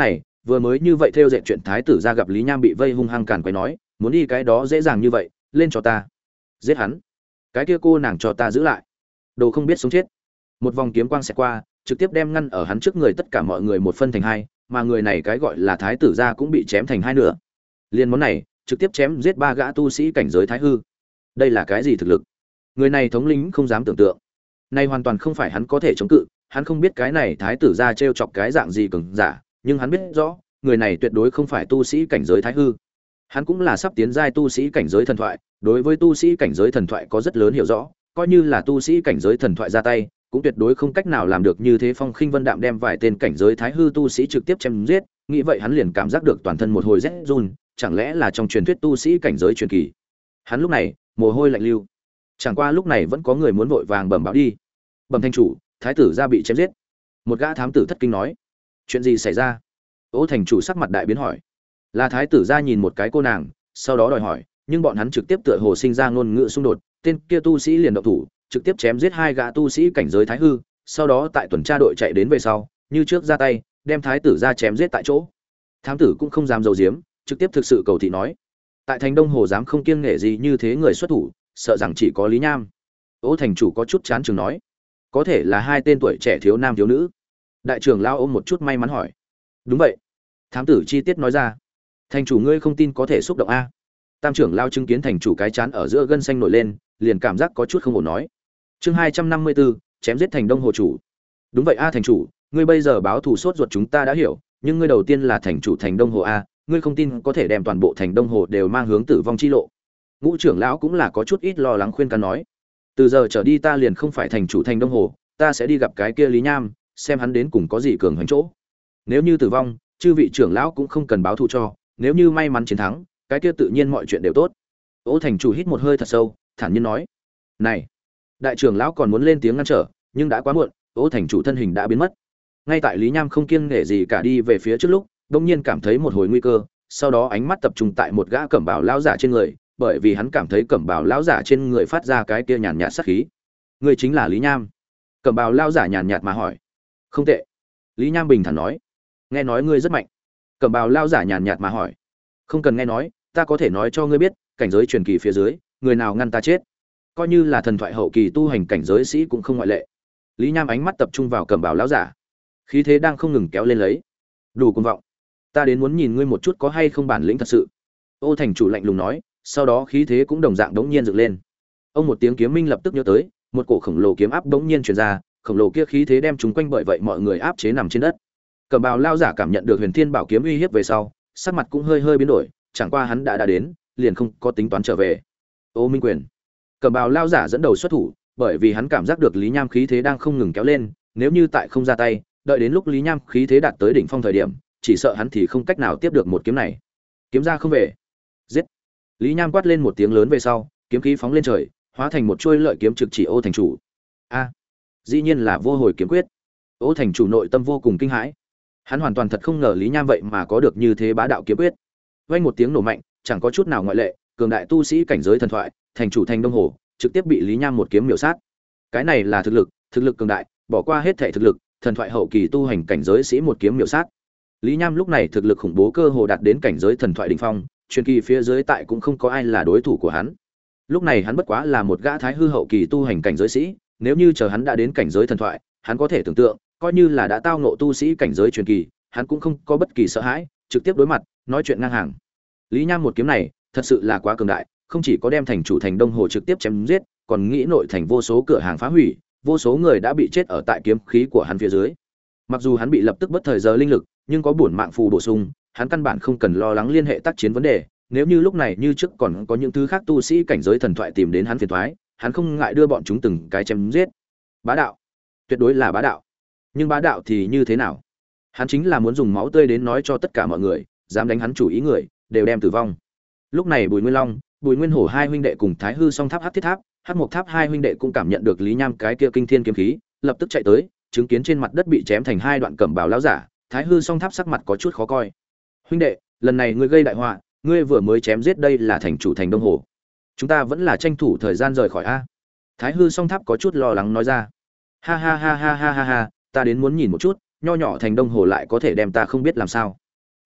S1: Vừa mới như vậy theo dệt chuyện thái tử ra gặp Lý Nham bị vây hung hăng càn quấy nói, muốn đi cái đó dễ dàng như vậy, lên cho ta. Giết hắn. Cái kia cô nàng cho ta giữ lại. Đồ không biết sống chết. Một vòng kiếm quang xẹt qua, trực tiếp đem ngăn ở hắn trước người tất cả mọi người một phân thành hai, mà người này cái gọi là thái tử gia cũng bị chém thành hai nửa. Liên món này, trực tiếp chém giết ba gã tu sĩ cảnh giới thái hư. Đây là cái gì thực lực? Người này thống lĩnh không dám tưởng tượng. Này hoàn toàn không phải hắn có thể chống cự, hắn không biết cái này thái tử gia trêu chọc cái dạng gì cường giả, nhưng hắn biết rõ, người này tuyệt đối không phải tu sĩ cảnh giới thái hư. Hắn cũng là sắp tiến giai tu sĩ cảnh giới thần thoại, đối với tu sĩ cảnh giới thần thoại có rất lớn hiểu rõ, coi như là tu sĩ cảnh giới thần thoại ra tay, cũng tuyệt đối không cách nào làm được như thế. Phong Khinh Vân Đạm đem vài tên cảnh giới thái hư tu sĩ trực tiếp chém giết, nghĩ vậy hắn liền cảm giác được toàn thân một hồi rét run, chẳng lẽ là trong truyền thuyết tu sĩ cảnh giới truyền kỳ. Hắn lúc này, mồ hôi lạnh lưu. Chẳng qua lúc này vẫn có người muốn vội vàng bẩm báo đi. Bẩm thanh chủ, thái tử gia bị chém giết. Một gã thám tử thất kinh nói. Chuyện gì xảy ra? Ô thành chủ sắc mặt đại biến hỏi. Là thái tử gia nhìn một cái cô nàng, sau đó đòi hỏi, nhưng bọn hắn trực tiếp tựa hồ sinh ra ngôn ngữ xung đột, tên kia tu sĩ liền động thủ, trực tiếp chém giết hai gã tu sĩ cảnh giới thái hư, sau đó tại tuần tra đội chạy đến về sau, như trước ra tay, đem thái tử gia chém giết tại chỗ. Thám tử cũng không dám giấu giếm, trực tiếp thực sự cầu thị nói, tại thành Đông Hồ dám không kiêng nể gì như thế người xuất thủ, sợ rằng chỉ có Lý Nham. Ô thành chủ có chút chán chừng nói, có thể là hai tên tuổi trẻ thiếu nam thiếu nữ. Đại trưởng lao ôm một chút may mắn hỏi, đúng vậy. Thám tử chi tiết nói ra, thành chủ ngươi không tin có thể xúc động a. Tam trưởng lao chứng kiến thành chủ cái chán ở giữa gân xanh nổi lên, liền cảm giác có chút không ổn nói. Chương 254, chém giết thành Đông Hồ chủ. Đúng vậy a thành chủ, ngươi bây giờ báo thù sốt ruột chúng ta đã hiểu, nhưng ngươi đầu tiên là thành chủ thành Đông Hồ a, ngươi không tin có thể đem toàn bộ thành Đông Hồ đều mang hướng tử vong chi lộ. Ngũ trưởng lão cũng là có chút ít lo lắng khuyên can nói, từ giờ trở đi ta liền không phải thành chủ thành Đông Hồ, ta sẽ đi gặp cái kia Lý Nham, xem hắn đến cùng có gì cường hành chỗ. Nếu như tử vong, chư vị trưởng lão cũng không cần báo thù cho, nếu như may mắn chiến thắng, cái kia tự nhiên mọi chuyện đều tốt. Ô thành chủ hít một hơi thật sâu, thản nhiên nói, này. Đại trưởng lão còn muốn lên tiếng ngăn trở, nhưng đã quá muộn, Ô thành chủ thân hình đã biến mất. Ngay tại Lý Nham không kiêng nể gì cả đi về phía trước lúc, đột nhiên cảm thấy một hồi nguy cơ, sau đó ánh mắt tập trung tại một gã cẩm bào lão giả trên người, bởi vì hắn cảm thấy cẩm bào lão giả trên người phát ra cái kia nhàn nhạt sát khí. Người chính là Lý Nham? Cẩm bào lão giả nhàn nhạt mà hỏi. Không tệ. Lý Nham bình thản nói. Nghe nói ngươi rất mạnh. Cẩm bào lão giả nhàn nhạt mà hỏi. Không cần nghe nói, ta có thể nói cho ngươi biết, cảnh giới truyền kỳ phía dưới, người nào ngăn ta chết, coi như là thần thoại hậu kỳ tu hành cảnh giới sĩ cũng không ngoại lệ. Lý Nham ánh mắt tập trung vào cẩm bào lão giả, khí thế đang không ngừng kéo lên lấy. Đủ cuồng vọng, ta đến muốn nhìn ngươi một chút có hay không bản lĩnh thật sự. Ô thành chủ lạnh lùng nói, sau đó khí thế cũng đồng dạng đống nhiên dựng lên. Ông một tiếng kiếm minh lập tức nhớ tới, một cổ khổng lồ kiếm áp đống nhiên truyền ra, khổng lồ kia khí thế đem chúng quanh bởi vậy mọi người áp chế nằm trên đất. Cẩm bào lão giả cảm nhận được Huyền Thiên Bảo kiếm uy hiếp về sau, sắc mặt cũng hơi hơi biến đổi, chẳng qua hắn đã đến, liền không có tính toán trở về. Ô Minh Quyền, Cẩm bào lão giả dẫn đầu xuất thủ, bởi vì hắn cảm giác được Lý Nham khí thế đang không ngừng kéo lên, nếu như tại không ra tay, đợi đến lúc Lý Nham khí thế đạt tới đỉnh phong thời điểm, chỉ sợ hắn thì không cách nào tiếp được một kiếm này. Kiếm ra không về. Giết. Lý Nham quát lên một tiếng lớn về sau, kiếm khí phóng lên trời, hóa thành một chuôi lợi kiếm trực chỉ Ô thành chủ. A, dĩ nhiên là vô hồi kiếm quyết. Ô thành chủ nội tâm vô cùng kinh hãi. Hắn hoàn toàn thật không ngờ Lý Nham vậy mà có được như thế bá đạo kiếm quyết. Vang một tiếng nổ mạnh, chẳng có chút nào ngoại lệ, cường đại tu sĩ cảnh giới thần thoại, thành chủ thành Đông Hồ, trực tiếp bị Lý Nham một kiếm miểu sát. Cái này là thực lực cường đại, bỏ qua hết thảy thực lực, thần thoại hậu kỳ tu hành cảnh giới sĩ một kiếm miểu sát. Lý Nham lúc này thực lực khủng bố cơ hồ đạt đến cảnh giới thần thoại đỉnh phong, truyền kỳ phía dưới tại cũng không có ai là đối thủ của hắn. Lúc này hắn bất quá là một gã thái hư hậu kỳ tu hành cảnh giới sĩ, nếu như chờ hắn đã đến cảnh giới thần thoại, hắn có thể tưởng tượng, coi như là đã tao ngộ tu sĩ cảnh giới truyền kỳ, hắn cũng không có bất kỳ sợ hãi, trực tiếp đối mặt, nói chuyện ngang hàng. Lý Nham một kiếm này, thật sự là quá cường đại, không chỉ có đem thành chủ thành Đông Hồ trực tiếp chém giết, còn nghĩ nội thành vô số cửa hàng phá hủy, vô số người đã bị chết ở tại kiếm khí của hắn phía dưới. Mặc dù hắn bị lập tức bất thời giờ linh lực, nhưng có bổn mạng phù bổ sung, hắn căn bản không cần lo lắng liên hệ tác chiến vấn đề, nếu như lúc này như trước còn có những thứ khác tu sĩ cảnh giới thần thoại tìm đến hắn phiền toái, hắn không ngại đưa bọn chúng từng cái chém giết. Bá đạo, tuyệt đối là bá đạo. Nhưng bá đạo thì như thế nào? Hắn chính là muốn dùng máu tươi đến nói cho tất cả mọi người, dám đánh hắn chủ ý người, đều đem tử vong. Lúc này Bùi Nguyên Long, Bùi Nguyên Hổ hai huynh đệ cùng Thái Hư Song Tháp Hắc Thiết Tháp, Hắc Mộc Tháp hai huynh đệ cũng cảm nhận được Lý Nham cái kia kinh thiên kiếm khí, lập tức chạy tới, chứng kiến trên mặt đất bị chém thành hai đoạn cẩm bào lão giả, Thái Hư Song Tháp sắc mặt có chút khó coi. Huynh đệ, lần này ngươi gây đại họa, ngươi vừa mới chém giết đây là thành chủ thành Đông Hồ, chúng ta vẫn là tranh thủ thời gian rời khỏi a. Thái Hư Song Tháp có chút lo lắng nói ra. Ha ha ha ha ha ha ha, ta đến muốn nhìn một chút, nho nhỏ thành Đông Hồ lại có thể đem ta không biết làm sao.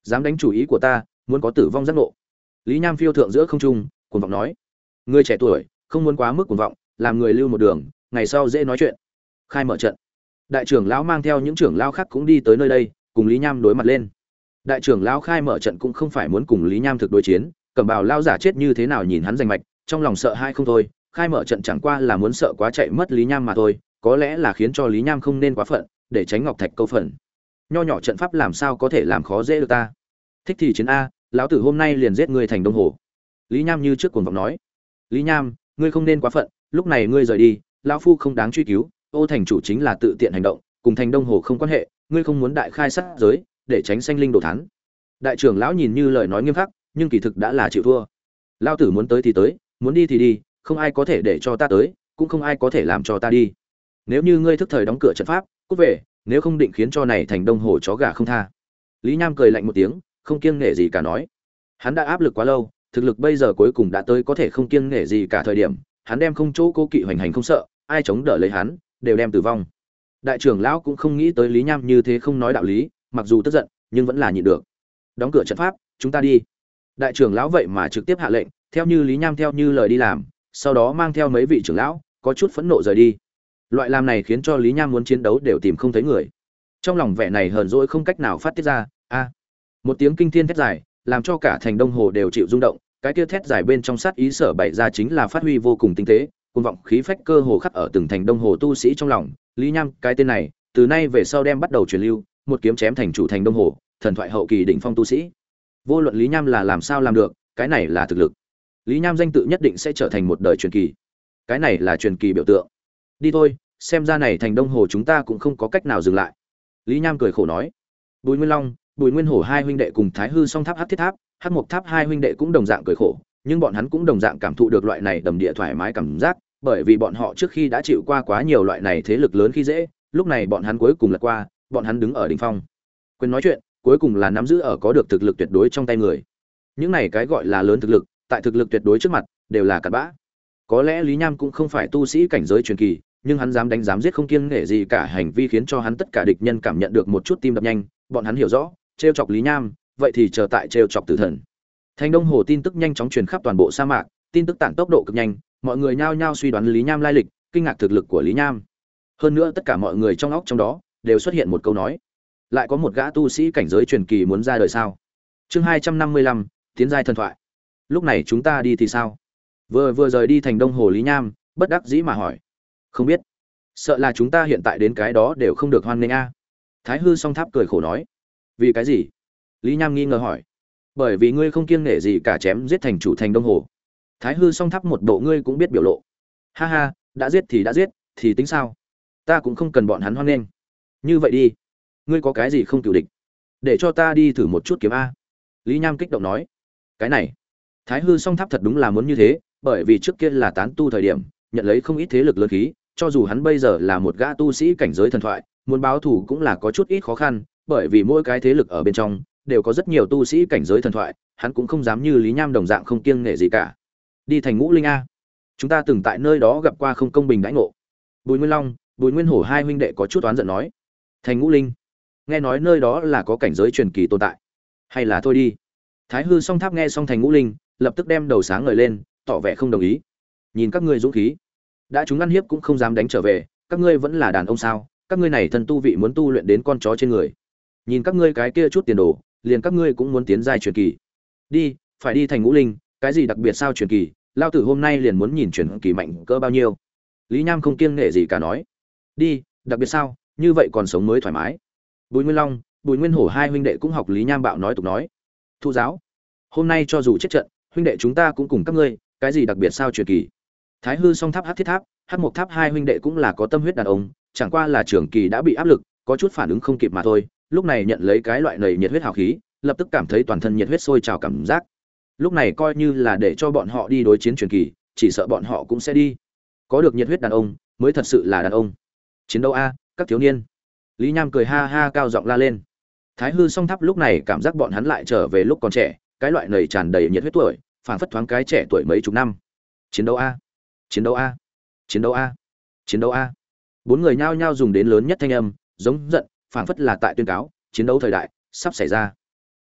S1: Dám đánh chủ ý của ta, muốn có tử vong giác ngộ. Lý Nham phiêu thượng giữa không trung, cuồng vọng nói: "Ngươi trẻ tuổi, không muốn quá mức cuồng vọng, làm người lưu một đường, ngày sau dễ nói chuyện." Khai mở trận. Đại trưởng lão mang theo những trưởng lão khác cũng đi tới nơi đây, cùng Lý Nham đối mặt lên. Đại trưởng lão khai mở trận cũng không phải muốn cùng Lý Nham thực đối chiến, cẩm bào lão giả chết như thế nào nhìn hắn giành mạch, trong lòng sợ hai không thôi, khai mở trận chẳng qua là muốn sợ quá chạy mất Lý Nham mà thôi, có lẽ là khiến cho Lý Nham không nên quá phận, để tránh Ngọc Thạch câu phần. Nho nhỏ trận pháp làm sao có thể làm khó dễ được ta? Thích thì chiến a, lão tử hôm nay liền giết ngươi thành Đông Hồ. Lý Nham như trước cuồng vọng nói: "Lý Nham, ngươi không nên quá phận, lúc này ngươi rời đi, lão phu không đáng truy cứu, Ô thành chủ chính là tự tiện hành động, cùng thành Đông Hồ không quan hệ, ngươi không muốn đại khai sát giới, để tránh sanh linh đồ thán." Đại trưởng lão nhìn như lời nói nghiêm khắc, nhưng kỳ thực đã là chịu thua. Lão tử muốn tới thì tới, muốn đi thì đi, không ai có thể để cho ta tới, cũng không ai có thể làm cho ta đi. Nếu như ngươi thức thời đóng cửa trận pháp, cút về, nếu không định khiến cho này thành Đông Hồ chó gà không tha. Lý Nham cười lạnh một tiếng, không kiêng nể gì cả nói. Hắn đã áp lực quá lâu, thực lực bây giờ cuối cùng đã tới có thể không kiêng nể gì cả thời điểm, hắn đem không chỗ cố kỵ hoành hành không sợ, ai chống đỡ lấy hắn, đều đem tử vong. Đại trưởng lão cũng không nghĩ tới Lý Nham như thế không nói đạo lý, mặc dù tức giận, nhưng vẫn là nhịn được. Đóng cửa trận pháp, chúng ta đi. Đại trưởng lão vậy mà trực tiếp hạ lệnh, theo như Lý Nham theo như lời đi làm, sau đó mang theo mấy vị trưởng lão, có chút phẫn nộ rời đi. Loại làm này khiến cho Lý Nham muốn chiến đấu đều tìm không thấy người. Trong lòng vẻ này hờn dỗi không cách nào phát tiết ra, một tiếng kinh thiên thét dài, làm cho cả thành Đông Hồ đều chịu rung động, cái kia thét dài bên trong sát ý sở bày ra chính là phát huy vô cùng tinh tế, cuồng vọng khí phách cơ hồ khắc ở từng thành Đông Hồ tu sĩ trong lòng. Lý Nham, cái tên này, từ nay về sau đem bắt đầu truyền lưu, một kiếm chém thành chủ thành Đông Hồ, thần thoại hậu kỳ đỉnh phong tu sĩ. Vô luận Lý Nham là làm sao làm được, cái này là thực lực. Lý Nham danh tự nhất định sẽ trở thành một đời truyền kỳ. Cái này là truyền kỳ biểu tượng. Đi thôi, xem ra này thành Đông Hồ chúng ta cũng không có cách nào dừng lại. Lý Nham cười khổ nói. Bùi Nguyên Long, Bùi Nguyên Hổ hai huynh đệ cùng Thái Hư Song Tháp Hắc Thiết Tháp, Hắc Mộc Tháp hai huynh đệ cũng đồng dạng cười khổ, nhưng bọn hắn cũng đồng dạng cảm thụ được loại này đầm địa thoải mái cảm giác, bởi vì bọn họ trước khi đã chịu qua quá nhiều loại này thế lực lớn khi dễ, lúc này bọn hắn cuối cùng lật qua, bọn hắn đứng ở đỉnh phong. Quên nói chuyện, cuối cùng là nắm giữ ở có được thực lực tuyệt đối trong tay người. Những này cái gọi là lớn thực lực, tại thực lực tuyệt đối trước mặt, đều là cặn bã. Có lẽ Lý Nham cũng không phải tu sĩ cảnh giới truyền kỳ, nhưng hắn dám đánh dám giết không kiêng nể gì cả, hành vi khiến cho hắn tất cả địch nhân cảm nhận được một chút tim đập nhanh, bọn hắn hiểu rõ, trêu chọc Lý Nham, vậy thì chờ tại trêu chọc tử thần. Thành Đông Hồ tin tức nhanh chóng truyền khắp toàn bộ sa mạc, tin tức tản tốc độ cực nhanh, mọi người nhao nhao suy đoán Lý Nham lai lịch, kinh ngạc thực lực của Lý Nham. Hơn nữa tất cả mọi người trong óc trong đó đều xuất hiện một câu nói: lại có một gã tu sĩ cảnh giới truyền kỳ muốn ra đời sao? Chương 255, tiến giai thần thoại. Lúc này chúng ta đi thì sao? Vừa rời đi thành Đông Hồ, Lý Nham bất đắc dĩ mà hỏi. Không biết, sợ là chúng ta hiện tại đến cái đó đều không được hoan nghênh a. Thái Hư Song Tháp cười khổ nói. Vì cái gì? Lý Nham nghi ngờ hỏi. Bởi vì ngươi không kiêng nể gì cả chém giết thành chủ thành Đông Hồ. Thái Hư Song Tháp một bộ ngươi cũng biết biểu lộ. Ha ha, đã giết thì tính sao? Ta cũng không cần bọn hắn hoan nghênh. Như vậy đi, ngươi có cái gì không cựu địch, để cho ta đi thử một chút kiếm a. Lý Nham kích động nói. Cái này, Thái Hư Song Tháp thật đúng là muốn như thế, bởi vì trước kia là tán tu thời điểm, nhận lấy không ít thế lực lớn khí, cho dù hắn bây giờ là một gã tu sĩ cảnh giới thần thoại, muốn báo thù cũng là có chút ít khó khăn, bởi vì mỗi cái thế lực ở bên trong đều có rất nhiều tu sĩ cảnh giới thần thoại, hắn cũng không dám như Lý Nham đồng dạng không kiêng nể gì cả. Đi thành Ngũ Linh a, chúng ta từng tại nơi đó gặp qua không công bình đãi ngộ. Bùi Nguyên Long, Bùi Nguyên Hổ hai huynh đệ có chút oán giận nói. Thành Ngũ Linh, nghe nói nơi đó là có cảnh giới truyền kỳ tồn tại, hay là thôi đi. Thái Hư Song Tháp nghe xong Thành Ngũ Linh, lập tức đem đầu sáng ngời lên, tỏ vẻ không đồng ý. Nhìn các ngươi dũng khí, đã chúng ăn hiếp cũng không dám đánh trở về, các ngươi vẫn là đàn ông sao? Các ngươi này thân tu vị muốn tu luyện đến con chó trên người. Nhìn các ngươi cái kia chút tiền đồ, liền các ngươi cũng muốn tiến giai truyền kỳ. Đi, phải đi thành Ngũ Linh, cái gì đặc biệt sao truyền kỳ, lao tử hôm nay liền muốn nhìn truyền kỳ mạnh cỡ bao nhiêu. Lý Nham không kiêng nể gì cả nói. Đi, đặc biệt sao, như vậy còn sống mới thoải mái. Bùi Nguyên Long, Bùi Nguyên Hổ hai huynh đệ cũng học Lý Nham bạo nói tục nói. Thụ giáo, hôm nay cho dù chết trận, huynh đệ chúng ta cũng cùng các ngươi, cái gì đặc biệt sao truyền kỳ. Thái Hư Song Tháp Hắc Thiết Tháp, Hắc Mộc Tháp hai huynh đệ cũng là có tâm huyết đàn ông, chẳng qua là trưởng kỳ đã bị áp lực, có chút phản ứng không kịp mà thôi, lúc này nhận lấy cái loại nầy nhiệt huyết hào khí, lập tức cảm thấy toàn thân nhiệt huyết sôi trào cảm giác. Lúc này coi như là để cho bọn họ đi đối chiến truyền kỳ, chỉ sợ bọn họ cũng sẽ đi. Có được nhiệt huyết đàn ông, mới thật sự là đàn ông. Chiến đấu a, các thiếu niên. Lý Nham cười ha ha cao giọng la lên. Thái Hư Song Tháp lúc này cảm giác bọn hắn lại trở về lúc còn trẻ, cái loại nầy tràn đầy nhiệt huyết tuổi, phảng phất thoáng cái trẻ tuổi mấy chục năm. Chiến đấu a, chiến đấu a, chiến đấu a, chiến đấu a. Bốn người nhao nhao dùng đến lớn nhất thanh âm, giống giận, phảng phất là tại tuyên cáo chiến đấu thời đại sắp xảy ra.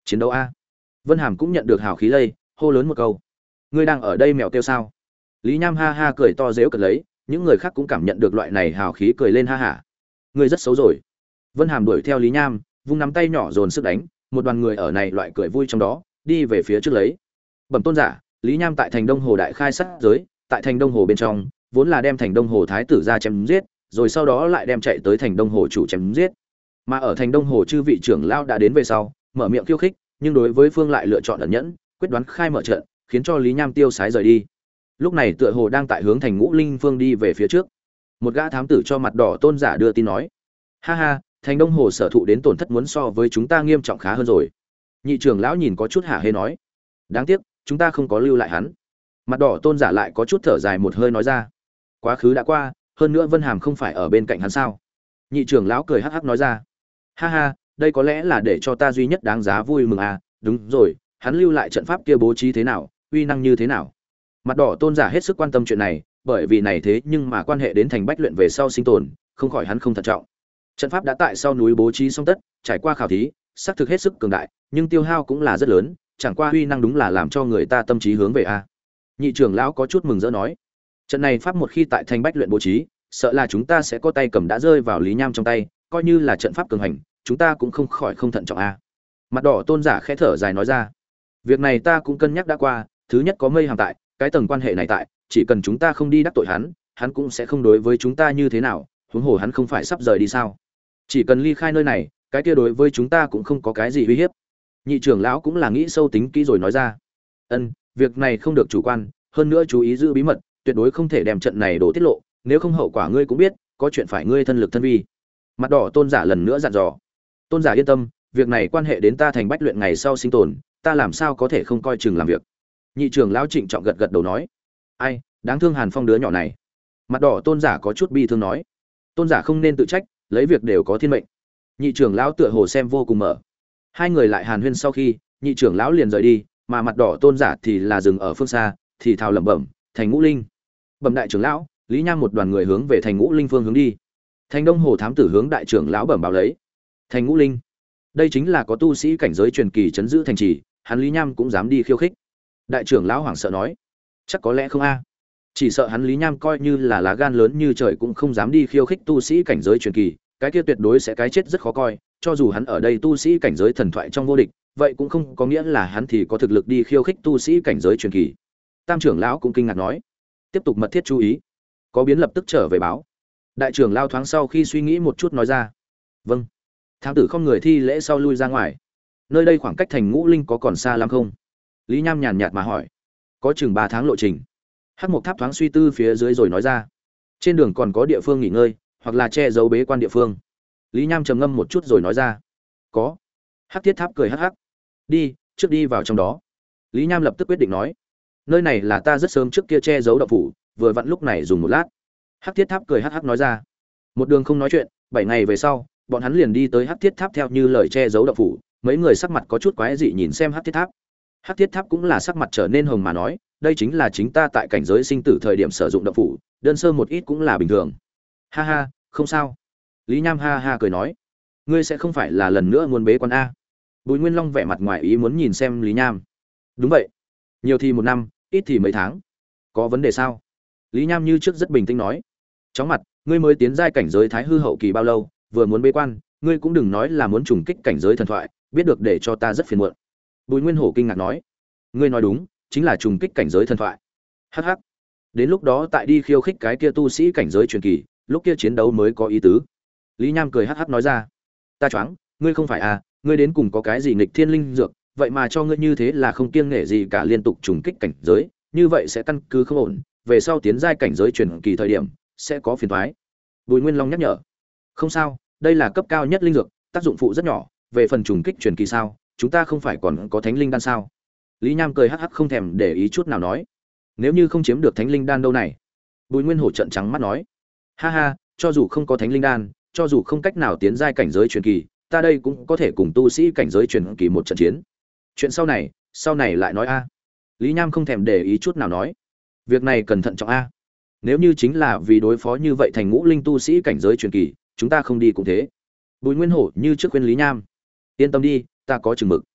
S1: chiến đấu a. Vân Hàm cũng nhận được hào khí lây, hô lớn một câu. Ngươi đang ở đây mèo kêu sao? Lý Nham ha ha cười to giễu cợt lấy, những người khác cũng cảm nhận được loại này hào khí cười lên ha hả. Ngươi rất xấu rồi. Vân Hàm đuổi theo Lý Nham, vung nắm tay nhỏ dồn sức đánh, một đoàn người ở này loại cười vui trong đó, đi về phía trước lấy. Bẩm tôn giả, Lý Nham tại thành Đông Hồ đại khai sát giới, tại thành Đông Hồ bên trong, vốn là đem thành Đông Hồ thái tử ra chém giết, rồi sau đó lại đem chạy tới thành Đông Hồ chủ chém giết. Mà ở thành Đông Hồ chư vị trưởng lão đã đến về sau, mở miệng khiêu khích, nhưng đối với phương lại lựa chọn ẩn nhẫn, quyết đoán khai mở trận, khiến cho Lý Nham tiêu sái rời đi. Lúc này tựa hồ đang tại hướng thành Ngũ Linh phương đi về phía trước. Một gã thám tử cho mặt đỏ tôn giả đưa tin nói: "Ha ha, thành Đông Hồ sở thụ đến tổn thất muốn so với chúng ta nghiêm trọng khá hơn rồi." Nhị trưởng lão nhìn có chút hả hê nói: "Đáng tiếc, chúng ta không có lưu lại hắn." Mặt đỏ tôn giả lại có chút thở dài một hơi nói ra: "Quá khứ đã qua, hơn nữa Vân Hàm không phải ở bên cạnh hắn sao?" Nhị trưởng lão cười hắc hắc nói ra: "Ha ha, đây có lẽ là để cho ta duy nhất đáng giá vui mừng à, đúng rồi, hắn lưu lại trận pháp kia bố trí thế nào, uy năng như thế nào?" Mặt đỏ tôn giả hết sức quan tâm chuyện này, bởi vì này thế nhưng mà quan hệ đến thành Bách Luyện về sau sinh tồn, không khỏi hắn không thận trọng. Trận pháp đã tại sau núi bố trí xong tất, trải qua khảo thí, xác thực hết sức cường đại, nhưng tiêu hao cũng là rất lớn, chẳng qua uy năng đúng là làm cho người ta tâm trí hướng về a. Nhị trưởng lão có chút mừng rỡ nói: "Trận này pháp một khi tại thành Bách Luyện bố trí, sợ là chúng ta sẽ có tay cầm đã rơi vào Lý Nham trong tay, coi như là trận pháp cường hành, chúng ta cũng không khỏi không thận trọng a." Mặt đỏ tôn giả khẽ thở dài nói ra: "Việc này ta cũng cân nhắc đã qua, thứ nhất có Mây Hàm tại, cái tầng quan hệ này tại, chỉ cần chúng ta không đi đắc tội hắn, hắn cũng sẽ không đối với chúng ta như thế nào, huống hồ hắn không phải sắp rời đi sao? Chỉ cần ly khai nơi này, cái kia đối với chúng ta cũng không có cái gì uy hiếp." Nhị trưởng lão cũng là nghĩ sâu tính kỹ rồi nói ra: "Ân, việc này không được chủ quan, hơn nữa chú ý giữ bí mật, tuyệt đối không thể đem trận này đổ tiết lộ, nếu không hậu quả ngươi cũng biết, có chuyện phải ngươi thân lực thân vi." Mặt đỏ tôn giả lần nữa dặn dò: "Tôn giả yên tâm, việc này quan hệ đến ta thành Bách Luyện ngày sau sinh tồn, ta làm sao có thể không coi chừng làm việc." Nhị trưởng lão trịnh trọng gật gật đầu nói: "Ai, đáng thương Hàn Phong đứa nhỏ này." Mặt đỏ tôn giả có chút bi thương nói: "Tôn giả không nên tự trách, lấy việc đều có thiên mệnh." Nhị trưởng lão tựa hồ xem vô cùng mở. Hai người lại hàn huyên sau khi, nhị trưởng lão liền rời đi, mà mặt đỏ tôn giả thì là dừng ở phương xa, thì thào lẩm bẩm: "Thành Ngũ Linh." Bẩm đại trưởng lão, Lý Nham một đoàn người hướng về thành Ngũ Linh phương hướng đi. Thành Đông Hồ thám tử hướng đại trưởng lão bẩm báo lấy: "Thành Ngũ Linh, đây chính là có tu sĩ cảnh giới truyền kỳ trấn giữ thành trì, hắn Lý Nham cũng dám đi khiêu khích." Đại trưởng lão hoảng sợ nói: "Chắc có lẽ không a. Chỉ sợ hắn Lý Nham coi như là lá gan lớn như trời cũng không dám đi khiêu khích tu sĩ cảnh giới truyền kỳ, cái kia tuyệt đối sẽ cái chết rất khó coi, cho dù hắn ở đây tu sĩ cảnh giới thần thoại trong vô địch, vậy cũng không có nghĩa là hắn thì có thực lực đi khiêu khích tu sĩ cảnh giới truyền kỳ." Tam trưởng lão cũng kinh ngạc nói: "Tiếp tục mật thiết chú ý, có biến lập tức trở về báo." Đại trưởng lão thoáng sau khi suy nghĩ một chút nói ra: "Vâng." Thám tử không người thi lễ sau lui ra ngoài. Nơi đây khoảng cách thành Ngũ Linh có còn xa lắm không? Lý Nham nhàn nhạt mà hỏi. "Có chừng 3 tháng lộ trình." Hắc Mộc Tháp thoáng suy tư phía dưới rồi nói ra: "Trên đường còn có địa phương nghỉ ngơi, hoặc là che giấu bế quan địa phương?" Lý Nham trầm ngâm một chút rồi nói ra: "Có." Hắc Thiết Tháp cười hắc hắc: "Đi, trước đi vào trong đó." Lý Nham lập tức quyết định nói: "Nơi này là ta rất sớm trước kia che giấu động phủ, vừa vặn lúc này dùng một lát." Hắc Thiết Tháp cười hắc hắc nói ra. Một đường không nói chuyện, 7 ngày về sau, bọn hắn liền đi tới Hắc Thiết Tháp theo như lời che giấu động phủ, mấy người sắc mặt có chút quái dị nhìn xem Hắc Thiết Tháp. Hắc Thiết Tháp cũng là sắc mặt trở nên hồng mà nói: "Đây chính là chính ta tại cảnh giới sinh tử thời điểm sử dụng động phủ, đơn sơ một ít cũng là bình thường." "Ha ha, không sao." Lý Nham ha ha cười nói: "Ngươi sẽ không phải là lần nữa muốn bế quan a?" Bùi Nguyên Long vẻ mặt ngoài ý muốn nhìn xem Lý Nham. "Đúng vậy, nhiều thì 1 năm, ít thì mấy tháng. Có vấn đề sao?" Lý Nham như trước rất bình tĩnh nói: "Chóng mặt, ngươi mới tiến giai cảnh giới thái hư hậu kỳ bao lâu, vừa muốn bế quan, ngươi cũng đừng nói là muốn trùng kích cảnh giới thần thoại, biết được để cho ta rất phiền muộn." Bùi Nguyên Hổ kinh ngạc nói: "Ngươi nói đúng, chính là trùng kích cảnh giới thần thoại." Hắc hắc. "Đến lúc đó tại đi khiêu khích cái kia tu sĩ cảnh giới truyền kỳ, lúc kia chiến đấu mới có ý tứ." Lý Nham cười hắc hắc nói ra. "Ta choáng, ngươi không phải à, ngươi đến cùng có cái gì nghịch thiên linh dược, vậy mà cho ngươi như thế là không kiêng nể gì cả liên tục trùng kích cảnh giới, như vậy sẽ căn cứ không ổn, về sau tiến giai cảnh giới truyền kỳ thời điểm sẽ có phiền toái." Bùi Nguyên Long nhắc nhở. "Không sao, đây là cấp cao nhất linh dược, tác dụng phụ rất nhỏ, về phần trùng kích truyền kỳ sao, chúng ta không phải còn có thánh linh đan sao?" Lý Nham cười hắc hắc không thèm để ý chút nào nói: "Nếu như không chiếm được thánh linh đan đâu này?" Bùi Nguyên Hổ trợn trắng mắt nói: "Ha ha, cho dù không có thánh linh đan, cho dù không cách nào tiến giai cảnh giới truyền kỳ, ta đây cũng có thể cùng tu sĩ cảnh giới truyền kỳ một trận chiến. Chuyện sau này lại nói a." Lý Nham không thèm để ý chút nào nói: "Việc này cẩn thận trọng a. Nếu như chính là vì đối phó như vậy thành Ngũ Linh tu sĩ cảnh giới truyền kỳ, chúng ta không đi cũng thế." Bùi Nguyên Hổ như trước khuyên Lý Nham: "Yên tâm đi, ta có chừng mực."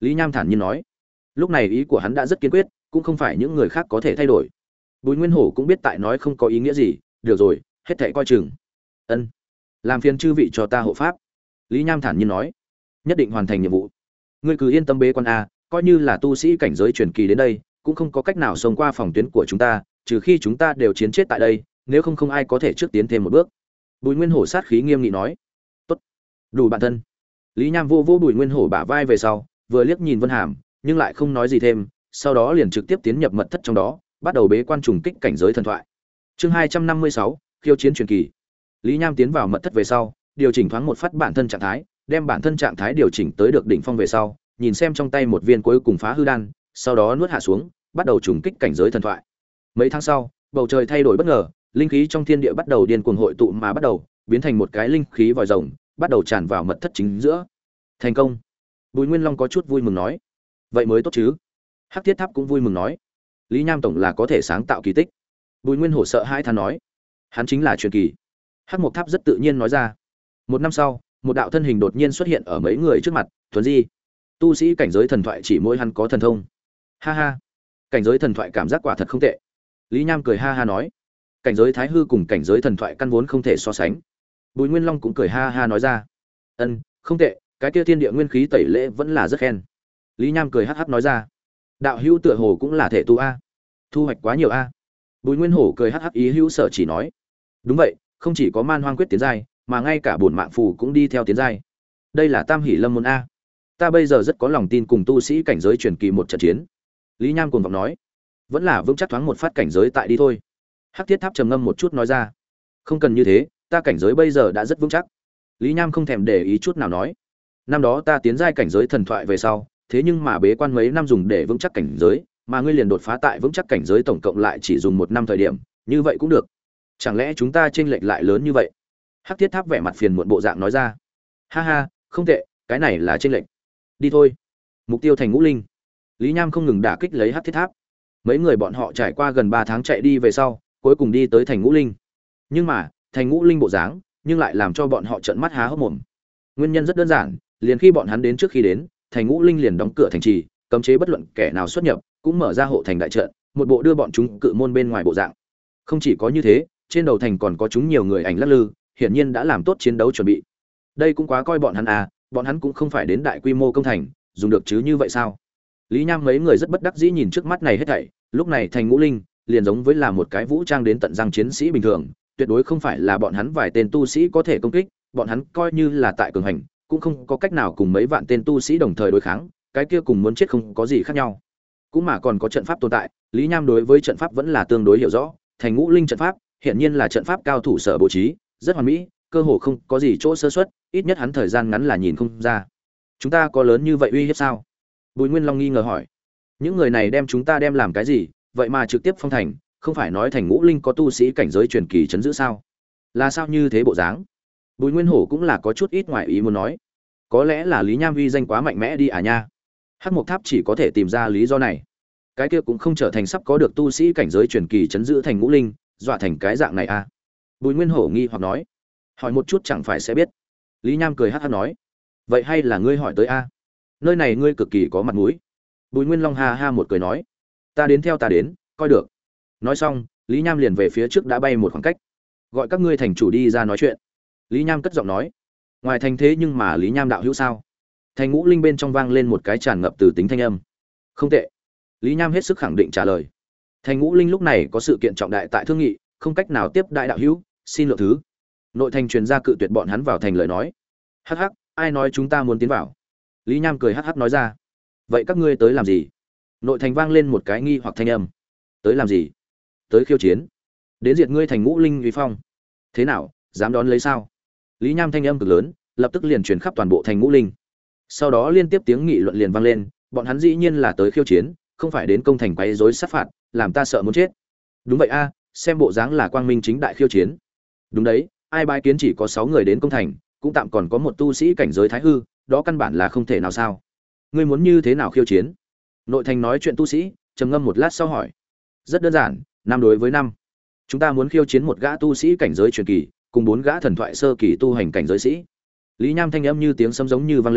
S1: Lý Nham thản nhiên nói. Lúc này ý của hắn đã rất kiên quyết, cũng không phải những người khác có thể thay đổi. Bùi Nguyên Hổ cũng biết tại nói không có ý nghĩa gì, được rồi, hết thảy coi chừng. Ân, làm phiền chư vị cho ta hộ pháp. Lý Nham thản nhiên nói, nhất định hoàn thành nhiệm vụ. Ngươi cứ yên tâm bế quan a, coi như là tu sĩ cảnh giới truyền kỳ đến đây, cũng không có cách nào xông qua phòng tuyến của chúng ta, trừ khi chúng ta đều chiến chết tại đây, nếu không không ai có thể trước tiến thêm một bước. Bùi Nguyên Hổ sát khí nghiêm nghị nói. Tốt, đủ bản thân. Lý Nham vô vô Bùi Nguyên Hổ bả vai về sau, vừa liếc nhìn Vân Hàm, nhưng lại không nói gì thêm, sau đó liền trực tiếp tiến nhập mật thất trong đó, bắt đầu bế quan trùng kích cảnh giới thần thoại. Chương 256, khiêu chiến truyền kỳ. Lý Nham tiến vào mật thất về sau, điều chỉnh thoáng một phát bản thân trạng thái, đem bản thân trạng thái điều chỉnh tới được đỉnh phong về sau, nhìn xem trong tay một viên cuối cùng phá hư đan, sau đó nuốt hạ xuống, bắt đầu trùng kích cảnh giới thần thoại. Mấy tháng sau, bầu trời thay đổi bất ngờ, linh khí trong thiên địa bắt đầu điên cuồng hội tụ mà bắt đầu biến thành một cái linh khí vòi rồng, bắt đầu tràn vào mật thất chính giữa. Thành công. Bùi Nguyên Long có chút vui mừng nói. Vậy mới tốt chứ. Hắc Thiết Tháp cũng vui mừng nói. Lý Nham tổng là có thể sáng tạo kỳ tích. Bùi Nguyên Hổ sợ hãi than nói. Hắn chính là truyền kỳ. Hắc Mộc Tháp rất tự nhiên nói ra. Một năm sau, một đạo thân hình đột nhiên xuất hiện ở mấy người trước mặt, thuần di. Tu sĩ cảnh giới thần thoại chỉ mỗi hắn có thần thông. Ha ha. Cảnh giới thần thoại cảm giác quả thật không tệ. Lý Nham cười ha ha nói. Cảnh giới thái hư cùng cảnh giới thần thoại căn vốn không thể so sánh. Bùi Nguyên Long cũng cười ha ha nói ra. Ân, không tệ, cái kia thiên địa nguyên khí tẩy lễ vẫn là rất khen. Lý Nham cười hắc hắc nói ra. Đạo hữu tựa hồ cũng là thể tu a, thu hoạch quá nhiều a. Bùi Nguyên Hổ cười hắc hắc ý hữu sở chỉ nói. Đúng vậy, không chỉ có man hoang quyết tiến giai, mà ngay cả bổn mạng phù cũng đi theo tiến giai. Đây là Tam Hỷ Lâm môn a. Ta bây giờ rất có lòng tin cùng tu sĩ cảnh giới truyền kỳ một trận chiến. Lý Nham cuồng vọng nói. Vẫn là vững chắc thoáng một phát cảnh giới tại đi thôi. Hắc Thiết Tháp trầm ngâm một chút nói ra. Không cần như thế, ta cảnh giới bây giờ đã rất vững chắc. Lý Nham không thèm để ý chút nào nói. Năm đó ta tiến giai cảnh giới thần thoại về sau, thế nhưng mà bế quan mấy năm dùng để vững chắc cảnh giới, mà ngươi liền đột phá tại vững chắc cảnh giới tổng cộng lại chỉ dùng một năm thời điểm, như vậy cũng được. Chẳng lẽ chúng ta chênh lệch lại lớn như vậy? Hắc Thiết Tháp vẻ mặt phiền muộn bộ dạng nói ra. Ha ha, không tệ, cái này là chênh lệch. Đi thôi. Mục tiêu thành Ngũ Linh. Lý Nham không ngừng đả kích lấy Hắc Thiết Tháp. Mấy người bọn họ trải qua gần 3 tháng chạy đi về sau, cuối cùng đi tới thành Ngũ Linh. Nhưng mà, thành Ngũ Linh bộ dáng, nhưng lại làm cho bọn họ trợn mắt há hốc mồm. Nguyên nhân rất đơn giản, liền khi bọn hắn đến trước khi đến, thành Ngũ Linh liền đóng cửa thành trì, cấm chế bất luận kẻ nào xuất nhập, cũng mở ra hộ thành đại trận, một bộ đưa bọn chúng cự môn bên ngoài bộ dạng. Không chỉ có như thế, trên đầu thành còn có chúng nhiều người ảnh lắc lư, hiển nhiên đã làm tốt chiến đấu chuẩn bị. Đây cũng quá coi bọn hắn à, bọn hắn cũng không phải đến đại quy mô công thành, dùng được chứ như vậy sao? Lý Nham mấy người rất bất đắc dĩ nhìn trước mắt này hết thảy, lúc này thành Ngũ Linh liền giống với là một cái vũ trang đến tận răng chiến sĩ bình thường, tuyệt đối không phải là bọn hắn vài tên tu sĩ có thể công kích, bọn hắn coi như là tại cường hành, cũng không có cách nào cùng mấy vạn tên tu sĩ đồng thời đối kháng, cái kia cùng muốn chết không có gì khác nhau. Cũng mà còn có trận pháp tồn tại, Lý Nham đối với trận pháp vẫn là tương đối hiểu rõ, thành Ngũ Linh trận pháp, hiện nhiên là trận pháp cao thủ sở bố trí, rất hoàn mỹ, cơ hồ không có gì chỗ sơ suất, ít nhất hắn thời gian ngắn là nhìn không ra. Chúng ta có lớn như vậy uy hiếp sao? Bùi Nguyên Long nghi ngờ hỏi. Những người này đem chúng ta đem làm cái gì, vậy mà trực tiếp phong thành, không phải nói thành Ngũ Linh có tu sĩ cảnh giới truyền kỳ trấn giữ sao? Là sao như thế bộ dáng? Bùi Nguyên Hổ cũng là có chút ít ngoài ý muốn nói. Có lẽ là Lý Nham uy danh quá mạnh mẽ đi à nha. Hắc Mộc Tháp chỉ có thể tìm ra lý do này. Cái kia cũng không trở thành sắp có được tu sĩ cảnh giới truyền kỳ trấn giữ thành Ngũ Linh, dọa thành cái dạng này à? Bùi Nguyên Hổ nghi hoặc nói. Hỏi một chút chẳng phải sẽ biết. Lý Nham cười hắc hắc nói. Vậy hay là ngươi hỏi tới a? Nơi này ngươi cực kỳ có mặt mũi. Bùi Nguyên Long ha ha một cười nói. Ta đến theo ta đến, coi được. Nói xong, Lý Nham liền về phía trước đã bay một khoảng cách. Gọi các ngươi thành chủ đi ra nói chuyện. Lý Nham cất giọng nói. Ngoài thành thế nhưng mà Lý Nham đạo hữu sao? Thành Ngũ Linh bên trong vang lên một cái tràn ngập từ tính thanh âm. Không tệ. Lý Nham hết sức khẳng định trả lời. Thành Ngũ Linh lúc này có sự kiện trọng đại tại thương nghị, không cách nào tiếp đại đạo hữu, xin lượng thứ. Nội thành truyền ra cự tuyệt bọn hắn vào thành lời nói. Hắc hắc, ai nói chúng ta muốn tiến vào? Lý Nham cười hắc hắc nói ra. Vậy các ngươi tới làm gì? Nội thành vang lên một cái nghi hoặc thanh âm. Tới làm gì? Tới khiêu chiến. Đến diệt ngươi thành Ngũ Linh uy phong. Thế nào, dám đón lấy sao? Lý Nham thanh âm cực lớn, lập tức liền truyền khắp toàn bộ thành Ngũ Linh. Sau đó liên tiếp tiếng nghị luận liền vang lên, bọn hắn dĩ nhiên là tới khiêu chiến, không phải đến công thành quấy rối sát phạt, làm ta sợ muốn chết. Đúng vậy a, xem bộ dáng là quang minh chính đại khiêu chiến. Đúng đấy, ai bái kiến chỉ có 6 người đến công thành, cũng tạm còn có một tu sĩ cảnh giới thái hư, đó căn bản là không thể nào sao? Ngươi muốn như thế nào khiêu chiến? Nội thành nói chuyện tu sĩ, trầm ngâm một lát sau hỏi. Rất đơn giản, 5 đối với 5. Chúng ta muốn khiêu chiến một gã tu sĩ cảnh giới truyền kỳ, cùng 4 gã thần thoại sơ kỳ tu hành cảnh giới sĩ. Lý Nham thanh âm như tiếng sấm giống như vang lên,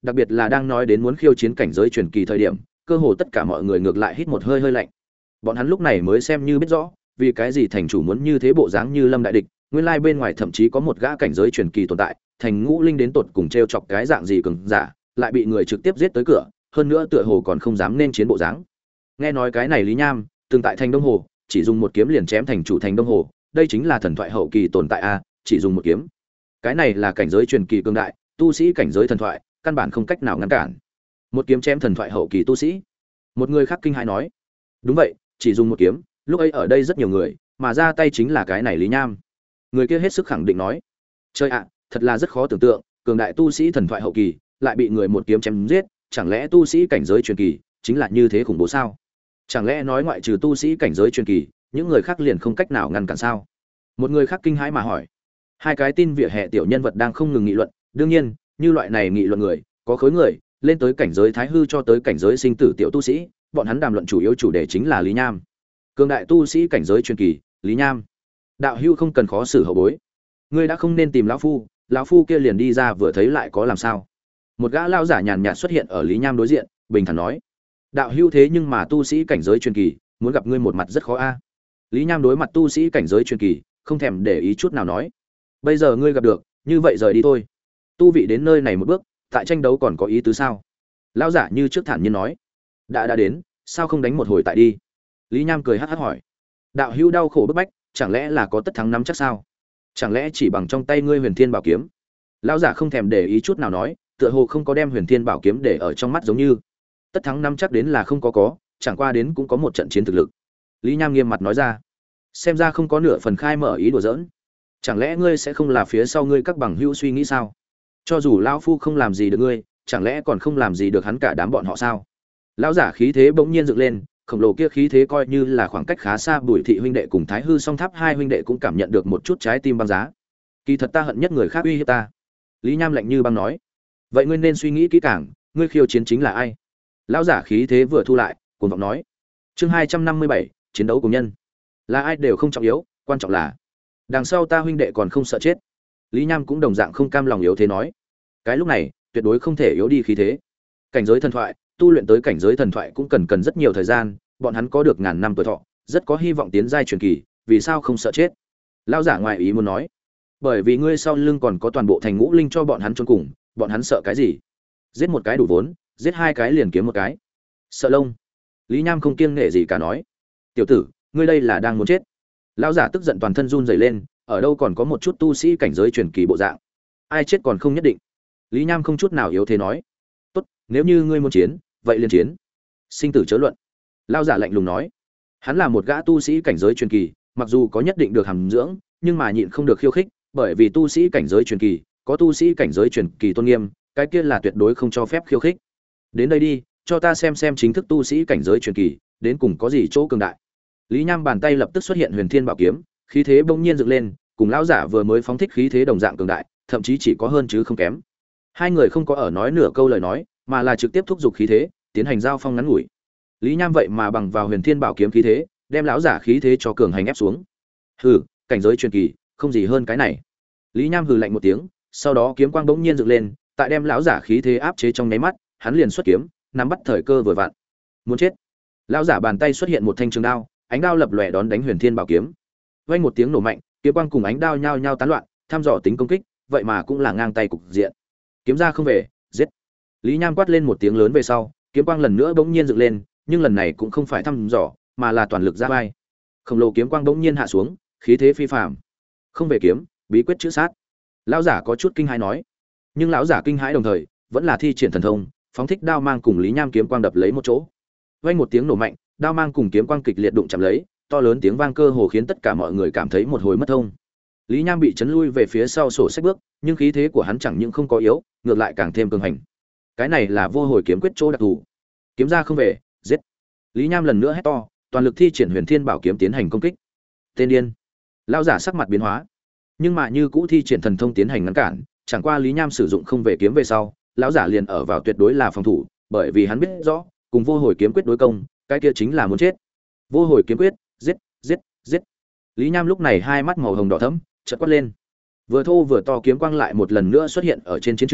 S1: đặc biệt là đang nói đến muốn khiêu chiến cảnh giới truyền kỳ thời điểm, cơ hồ tất cả mọi người ngược lại hít một hơi hơi lạnh. Bọn hắn lúc này mới xem như biết rõ, vì cái gì thành chủ muốn như thế bộ dáng như Lâm đại địch, nguyên lai bên ngoài thậm chí có một gã cảnh giới truyền kỳ tồn tại, thành Ngũ Linh đến tột cùng trêu chọc cái dạng gì cường giả, lại bị người trực tiếp giết tới cửa, hơn nữa tựa hồ còn không dám nên chiến bộ dáng. Nghe nói cái này Lý Nham, từng tại thành Đông Hồ, chỉ dùng một kiếm liền chém thành chủ thành Đông Hồ, đây chính là thần thoại hậu kỳ tồn tại a, chỉ dùng một kiếm. Cái này là cảnh giới truyền kỳ cường đại, tu sĩ cảnh giới thần thoại, căn bản không cách nào ngăn cản. Một kiếm chém thần thoại hậu kỳ tu sĩ. Một người khác kinh hãi nói, đúng vậy, chỉ dùng một kiếm, lúc ấy ở đây rất nhiều người, mà ra tay chính là cái này Lý Nham. Người kia hết sức khẳng định nói, trời ạ, thật là rất khó tưởng tượng, cường đại tu sĩ thần thoại hậu kỳ, lại bị người một kiếm chém giết, chẳng lẽ tu sĩ cảnh giới truyền kỳ chính là như thế khủng bố sao? Chẳng lẽ nói ngoại trừ tu sĩ cảnh giới truyền kỳ, những người khác liền không cách nào ngăn cản sao? Một người khác kinh hãi mà hỏi. Hai cái tin vỉa hè tiểu nhân vật đang không ngừng nghị luận, đương nhiên, như loại này nghị luận người, có khối người lên tới cảnh giới thái hư cho tới cảnh giới sinh tử tiểu tu sĩ, bọn hắn đàm luận chủ yếu chủ đề chính là Lý Nham. Cường đại tu sĩ cảnh giới truyền kỳ, Lý Nham. Đạo hữu không cần khó xử hậu bối. Ngươi đã không nên tìm lão phu kia liền đi ra vừa thấy lại có làm sao? Một gã lão giả nhàn nhạt xuất hiện ở Lý Nham đối diện, bình thản nói: "Đạo hữu thế nhưng mà tu sĩ cảnh giới truyền kỳ, muốn gặp ngươi một mặt rất khó a." Lý Nham đối mặt tu sĩ cảnh giới truyền kỳ, không thèm để ý chút nào nói: "Bây giờ ngươi gặp được, như vậy rời đi thôi. Tu vị đến nơi này một bước, tại tranh đấu còn có ý tứ sao?" Lão giả như trước thản nhiên nói: đã đến, sao không đánh một hồi tại đi?" Lý Nham cười hắc hắc hỏi: "Đạo hữu đau khổ bức bách, chẳng lẽ là có tất thắng nắm chắc sao? Chẳng lẽ chỉ bằng trong tay ngươi Huyền Thiên Bảo kiếm?" Lão giả không thèm để ý chút nào nói, tựa hồ không có đem Huyền Thiên Bảo kiếm để ở trong mắt giống như. Tất thắng nắm chắc đến là không có, chẳng qua đến cũng có một trận chiến thực lực. Lý Nham nghiêm mặt nói ra, xem ra không có nửa phần khai mở ý đùa giỡn. Chẳng lẽ ngươi sẽ không là phía sau ngươi các bằng hữu suy nghĩ sao? Cho dù lão phu không làm gì được ngươi, chẳng lẽ còn không làm gì được hắn cả đám bọn họ sao? Lão giả khí thế bỗng nhiên dựng lên, khổng lồ kia khí thế coi như là khoảng cách khá xa, Bùi Thị huynh đệ cùng Thái Hư Song Tháp hai huynh đệ cũng cảm nhận được một chút trái tim băng giá. Kỳ thật ta hận nhất người khác uy hiếp ta. Lý Nham lạnh như băng nói. Vậy ngươi nên suy nghĩ kỹ càng, ngươi khiêu chiến chính là ai? Lão giả khí thế vừa thu lại, cuồng vọng nói. Chương 257, chiến đấu cùng nhân. Là ai đều không trọng yếu, quan trọng là đằng sau ta huynh đệ còn không sợ chết. Lý Nham cũng đồng dạng không cam lòng yếu thế nói. Cái lúc này, tuyệt đối không thể yếu đi khí thế. Cảnh giới thần thoại, tu luyện tới cảnh giới thần thoại cũng cần rất nhiều thời gian, bọn hắn có được ngàn năm tuổi thọ, rất có hy vọng tiến giai truyền kỳ, vì sao không sợ chết? Lão giả ngoài ý muốn nói, bởi vì ngươi sau lưng còn có toàn bộ thành Ngũ Linh cho bọn hắn chôn cùng, bọn hắn sợ cái gì? Giết một cái đủ vốn, giết hai cái liền kiếm một cái. Sợ lông. Lý Nham không kiêng nể gì cả nói, tiểu tử, ngươi đây là đang muốn chết. Lão giả tức giận toàn thân run rẩy lên, ở đâu còn có một chút tu sĩ cảnh giới truyền kỳ bộ dạng, ai chết còn không nhất định. Lý Nham không chút nào yếu thế nói, tốt, nếu như ngươi muốn chiến, vậy liền chiến, sinh tử chớ luận. Lão giả lạnh lùng nói, hắn là một gã tu sĩ cảnh giới truyền kỳ, mặc dù có nhất định được hàm dưỡng, nhưng mà nhịn không được khiêu khích, bởi vì tu sĩ cảnh giới truyền kỳ có tu sĩ cảnh giới truyền kỳ tôn nghiêm, cái kia là tuyệt đối không cho phép khiêu khích. Đến đây đi, cho ta xem chính thức tu sĩ cảnh giới truyền kỳ đến cùng có gì chỗ cường đại. Lý Nham bàn tay lập tức xuất hiện Huyền Thiên Bảo kiếm, khí thế bỗng nhiên dựng lên, cùng lão giả vừa mới phóng thích khí thế đồng dạng cường đại, thậm chí chỉ có hơn chứ không kém. Hai người không có ở nói nửa câu lời nói, mà là trực tiếp thúc giục khí thế, tiến hành giao phong ngắn ngủi. Lý Nham vậy mà bằng vào Huyền Thiên Bảo kiếm khí thế, đem lão giả khí thế cho cường hành ép xuống. Hừ, cảnh giới truyền kỳ, không gì hơn cái này. Lý Nham hừ lạnh một tiếng, sau đó kiếm quang bỗng nhiên dựng lên, tại đem lão giả khí thế áp chế trong nháy mắt, hắn liền xuất kiếm, nắm bắt thời cơ vừa vặn. Muốn chết. Lão giả bàn tay xuất hiện một thanh trường đao, ánh đao lập lòe đón đánh Huyền Thiên Bảo kiếm. Vang một tiếng nổ mạnh, kiếm quang cùng ánh đao nhao nhao tán loạn, thăm dò tính công kích, vậy mà cũng là ngang tay cục diện. Kiếm ra không về, giết. Lý Nham quát lên một tiếng lớn về sau, kiếm quang lần nữa bỗng nhiên dựng lên, nhưng lần này cũng không phải thăm dò, mà là toàn lực ra vai. Khổng lồ kiếm quang bỗng nhiên hạ xuống, khí thế phi phàm. Không về kiếm, bí quyết chữa sát. Lão giả có chút kinh hãi nói, nhưng lão giả kinh hãi đồng thời, vẫn là thi triển thần thông, phóng thích đao mang cùng Lý Nham kiếm quang đập lấy một chỗ. Vang một tiếng nổ mạnh, đao mang cùng kiếm quang kịch liệt đụng chạm lấy, to lớn tiếng vang cơ hồ khiến tất cả mọi người cảm thấy một hồi mất thông. Lý Nham bị chấn lui về phía sau sổ sách bước, nhưng khí thế của hắn chẳng những không có yếu, ngược lại càng thêm cường hành. Cái này là vô hồi kiếm quyết chỗ đặc thù. Kiếm ra không về, giết. Lý Nham lần nữa hét to, toàn lực thi triển Huyền Thiên Bảo kiếm tiến hành công kích. Tên điên. Lão giả sắc mặt biến hóa, nhưng mà như cũ thi triển thần thông tiến hành ngăn cản, chẳng qua Lý Nham sử dụng không về kiếm về sau, lão giả liền ở vào tuyệt đối là phòng thủ, bởi vì hắn biết rõ, cùng vô hồi kiếm quyết đối công, cái kia chính là muốn chết. Vô hồi kiếm quyết, giết, giết, giết. Lý Nham lúc này hai mắt màu hồng đỏ thẫm, chợt quát lên. Vừa thô vừa to kiếm quang lại một lần nữa xuất hiện ở trên chiến trường,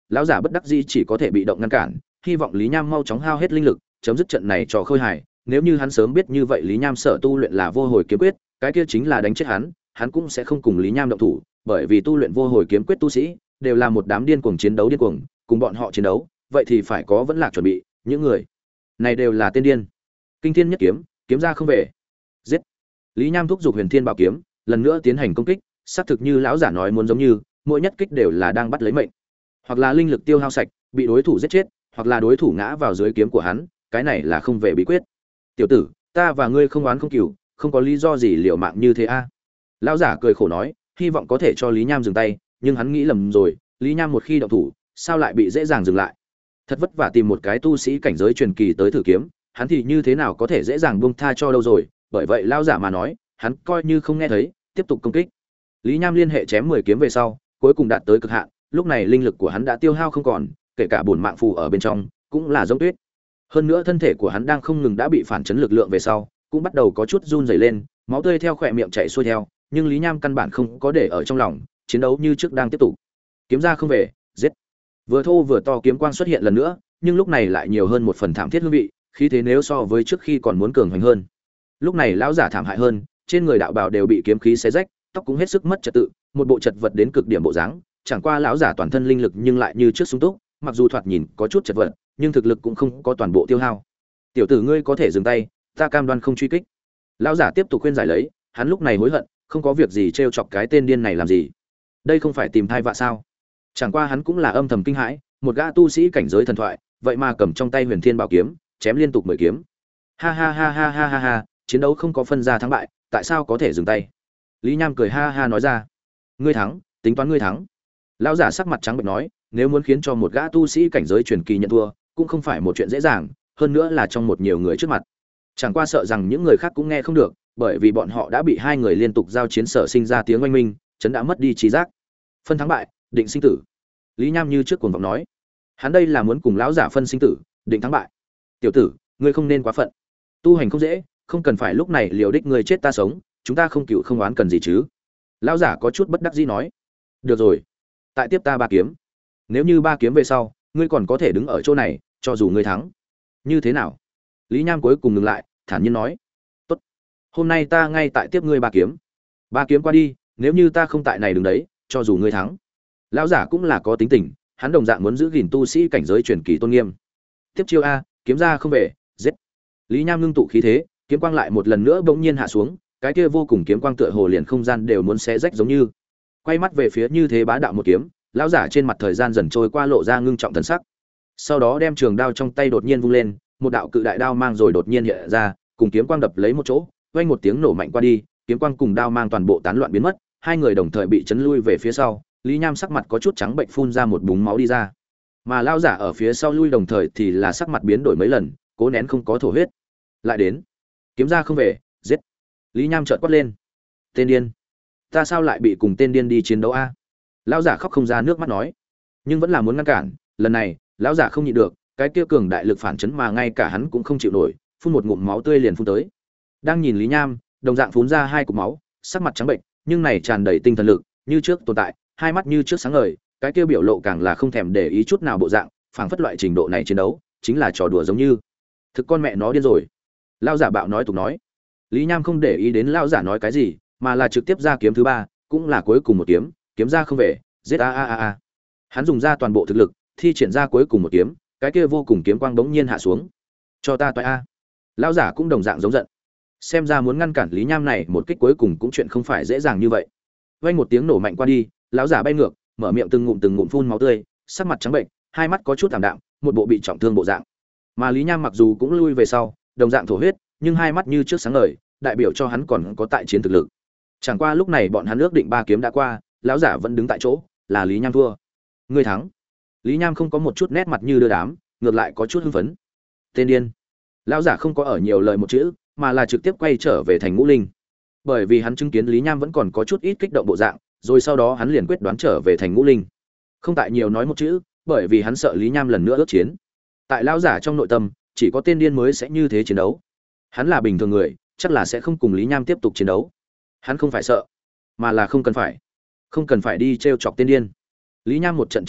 S1: lão giả bất đắc dĩ chỉ có thể bị động ngăn cản, hy vọng Lý Nham mau chóng hao hết linh lực, chấm dứt trận này trò khơi hài. Nếu như hắn sớm biết như vậy Lý Nham sở tu luyện là vô hồi kiếm quyết, cái kia chính là đánh chết hắn cũng sẽ không cùng Lý Nham động thủ, bởi vì tu luyện vô hồi kiếm quyết tu sĩ đều là một đám điên cuồng chiến đấu điên cuồng, cùng bọn họ chiến đấu, vậy thì phải có vẫn lạc chuẩn bị, những người này đều là tên điên. Kinh thiên nhất kiếm, kiếm ra không về. Giết. Lý Nham thúc giục Huyền Thiên Bảo kiếm, lần nữa tiến hành công kích, xác thực như lão giả nói muốn giống như, mỗi nhất kích đều là đang bắt lấy mệnh. Hoặc là linh lực tiêu hao sạch, bị đối thủ giết chết, hoặc là đối thủ ngã vào dưới kiếm của hắn, cái này là không về bí quyết. Tiểu tử, ta và ngươi không oán không cừu, không có lý do gì liều mạng như thế a. Lão giả cười khổ nói, hy vọng có thể cho Lý Nham dừng tay, nhưng hắn nghĩ lầm rồi, Lý Nham một khi động thủ, sao lại bị dễ dàng dừng lại? Thật vất vả tìm một cái tu sĩ cảnh giới truyền kỳ tới thử kiếm, hắn thì như thế nào có thể dễ dàng buông tha cho đâu rồi, bởi vậy lão giả mà nói, hắn coi như không nghe thấy, tiếp tục công kích. Lý Nham liên hệ chém 10 kiếm về sau, cuối cùng đạt tới cực hạn, lúc này linh lực của hắn đã tiêu hao không còn, kể cả bổn mạng phù ở bên trong, cũng là giống tuyết. Hơn nữa thân thể của hắn đang không ngừng đã bị phản chấn lực lượng về sau, cũng bắt đầu có chút run rẩy lên, máu tươi theo khóe miệng chảy xuôi theo, nhưng Lý Nham căn bản không có để ở trong lòng, chiến đấu như trước đang tiếp tục. Kiếm ra không về, giết. Vừa thô vừa to kiếm quang xuất hiện lần nữa, nhưng lúc này lại nhiều hơn một phần thảm thiết hương vị, khí thế nếu so với trước khi còn muốn cường hoành hơn. Lúc này lão giả thảm hại hơn, trên người đạo bào đều bị kiếm khí xé rách, tóc cũng hết sức mất trật tự, một bộ chật vật đến cực điểm bộ dáng, chẳng qua lão giả toàn thân linh lực nhưng lại như trước sung túc, mặc dù thoạt nhìn có chút chật vật, nhưng thực lực cũng không có toàn bộ tiêu hao. Tiểu tử ngươi có thể dừng tay, ta cam đoan không truy kích. Lão giả tiếp tục khuyên giải lấy, hắn lúc này hối hận, không có việc gì trêu chọc cái tên điên này làm gì. Đây không phải tìm thai vạ sao? Chẳng qua hắn cũng là âm thầm kinh hãi, một gã tu sĩ cảnh giới thần thoại, vậy mà cầm trong tay Huyền Thiên Bảo kiếm, chém liên tục 10 kiếm. Ha ha ha ha ha ha ha, chiến đấu không có phân ra thắng bại, tại sao có thể dừng tay? Lý Nham cười ha ha nói ra, ngươi thắng, tính toán ngươi thắng. Lão giả sắc mặt trắng bệch nói, nếu muốn khiến cho một gã tu sĩ cảnh giới truyền kỳ nhận thua, cũng không phải một chuyện dễ dàng, hơn nữa là trong một nhiều người trước mặt. Chẳng qua sợ rằng những người khác cũng nghe không được, bởi vì bọn họ đã bị hai người liên tục giao chiến sở sinh ra tiếng oanh minh, chấn đã mất đi trí giác. Phân thắng bại, định sinh tử. Lý Nham như trước cuồng vọng nói, hắn đây là muốn cùng lão giả phân sinh tử, định thắng bại. Tiểu tử, ngươi không nên quá phận. Tu hành không dễ, không cần phải lúc này liều đích người chết ta sống, chúng ta không cựu không oán cần gì chứ. Lão giả có chút bất đắc dĩ nói, được rồi, tại tiếp ta 3 kiếm. Nếu như 3 kiếm về sau, ngươi còn có thể đứng ở chỗ này, cho dù ngươi thắng. Như thế nào? Lý Nham cuối cùng ngừng lại, thản nhiên nói, tốt, hôm nay ta ngay tại tiếp ngươi 3 kiếm. 3 kiếm qua đi, nếu như ta không tại này đứng đấy, cho dù ngươi thắng. Lão giả cũng là có tính tình, hắn đồng dạng muốn giữ gìn tu sĩ cảnh giới truyền kỳ tôn nghiêm. Tiếp chiêu a, kiếm ra không về, giết. Lý Nham ngưng tụ khí thế, kiếm quang lại một lần nữa bỗng nhiên hạ xuống, cái kia vô cùng kiếm quang tựa hồ liền không gian đều muốn xé rách giống như. Quay mắt về phía như thế bá đạo một kiếm, lão giả trên mặt thời gian dần trôi qua lộ ra ngưng trọng thần sắc. Sau đó đem trường đao trong tay đột nhiên vung lên, một đạo cự đại đao mang rồi đột nhiên hiện ra, cùng kiếm quang đập lấy một chỗ, vang một tiếng nổ mạnh qua đi, kiếm quang cùng đao mang toàn bộ tán loạn biến mất, hai người đồng thời bị chấn lui về phía sau. Lý Nham sắc mặt có chút trắng bệnh phun ra một búng máu đi ra. Mà lão giả ở phía sau lui đồng thời thì là sắc mặt biến đổi mấy lần, cố nén không có thổ huyết. Lại đến, kiếm ra không về, giết. Lý Nham chợt quát lên, tên điên, ta sao lại bị cùng tên điên đi chiến đấu a? Lão giả khóc không ra nước mắt nói, nhưng vẫn là muốn ngăn cản. Lần này lão giả không nhịn được, cái kia cường đại lực phản chấn mà ngay cả hắn cũng không chịu nổi, phun một ngụm máu tươi liền phun tới. Đang nhìn Lý Nham, đồng dạng phun ra 2 cục máu, sắc mặt trắng bệnh, nhưng này tràn đầy tinh thần lực, như trước tồn tại, hai mắt như trước sáng ngời, cái kia biểu lộ càng là không thèm để ý chút nào bộ dạng, phảng phất loại trình độ này chiến đấu chính là trò đùa giống như. Thực con mẹ nó điên rồi. Lão giả bạo nói tục nói. Lý Nham không để ý đến lão giả nói cái gì, mà là trực tiếp ra kiếm thứ 3, cũng là cuối cùng một kiếm, kiếm ra không về, giết a a a a. Hắn dùng ra toàn bộ thực lực, thi triển ra cuối cùng một kiếm, cái kia vô cùng kiếm quang bỗng nhiên hạ xuống. Cho ta toại a. Lão giả cũng đồng dạng giống giận. Xem ra muốn ngăn cản Lý Nham này một kích cuối cùng cũng chuyện không phải dễ dàng như vậy. Vang một tiếng nổ mạnh qua đi, lão giả bay ngược, mở miệng từng ngụm phun máu tươi, sắc mặt trắng bệnh, hai mắt có chút ảm đạm, một bộ bị trọng thương bộ dạng. Mà Lý Nham mặc dù cũng lui về sau, đồng dạng thổ huyết, nhưng hai mắt như trước sáng ngời, đại biểu cho hắn còn có tại chiến thực lực. Chẳng qua lúc này bọn hắn ước định 3 kiếm đã qua, lão giả vẫn đứng tại chỗ, là Lý Nham thua. Ngươi thắng. Lý Nham không có một chút nét mặt như đưa đám, ngược lại có chút hưng phấn. Tên điên. Lão giả không có ở nhiều lời một chữ, mà là trực tiếp quay trở về thành Ngũ Linh. Bởi vì hắn chứng kiến Lý Nham vẫn còn có chút ít kích động bộ dạng, rồi sau đó hắn liền quyết đoán trở về thành Ngũ Linh. Không tại nhiều nói một chữ, bởi vì hắn sợ Lý Nham lần nữa ước chiến. Tại lão giả trong nội tâm, chỉ có tên điên mới sẽ như thế chiến đấu. Hắn là bình thường người, chắc là sẽ không cùng Lý Nham tiếp tục chiến đấu. Hắn không phải sợ, mà là không cần phải đi trêu chọc tên điên. Lý Nham một trận chiến này,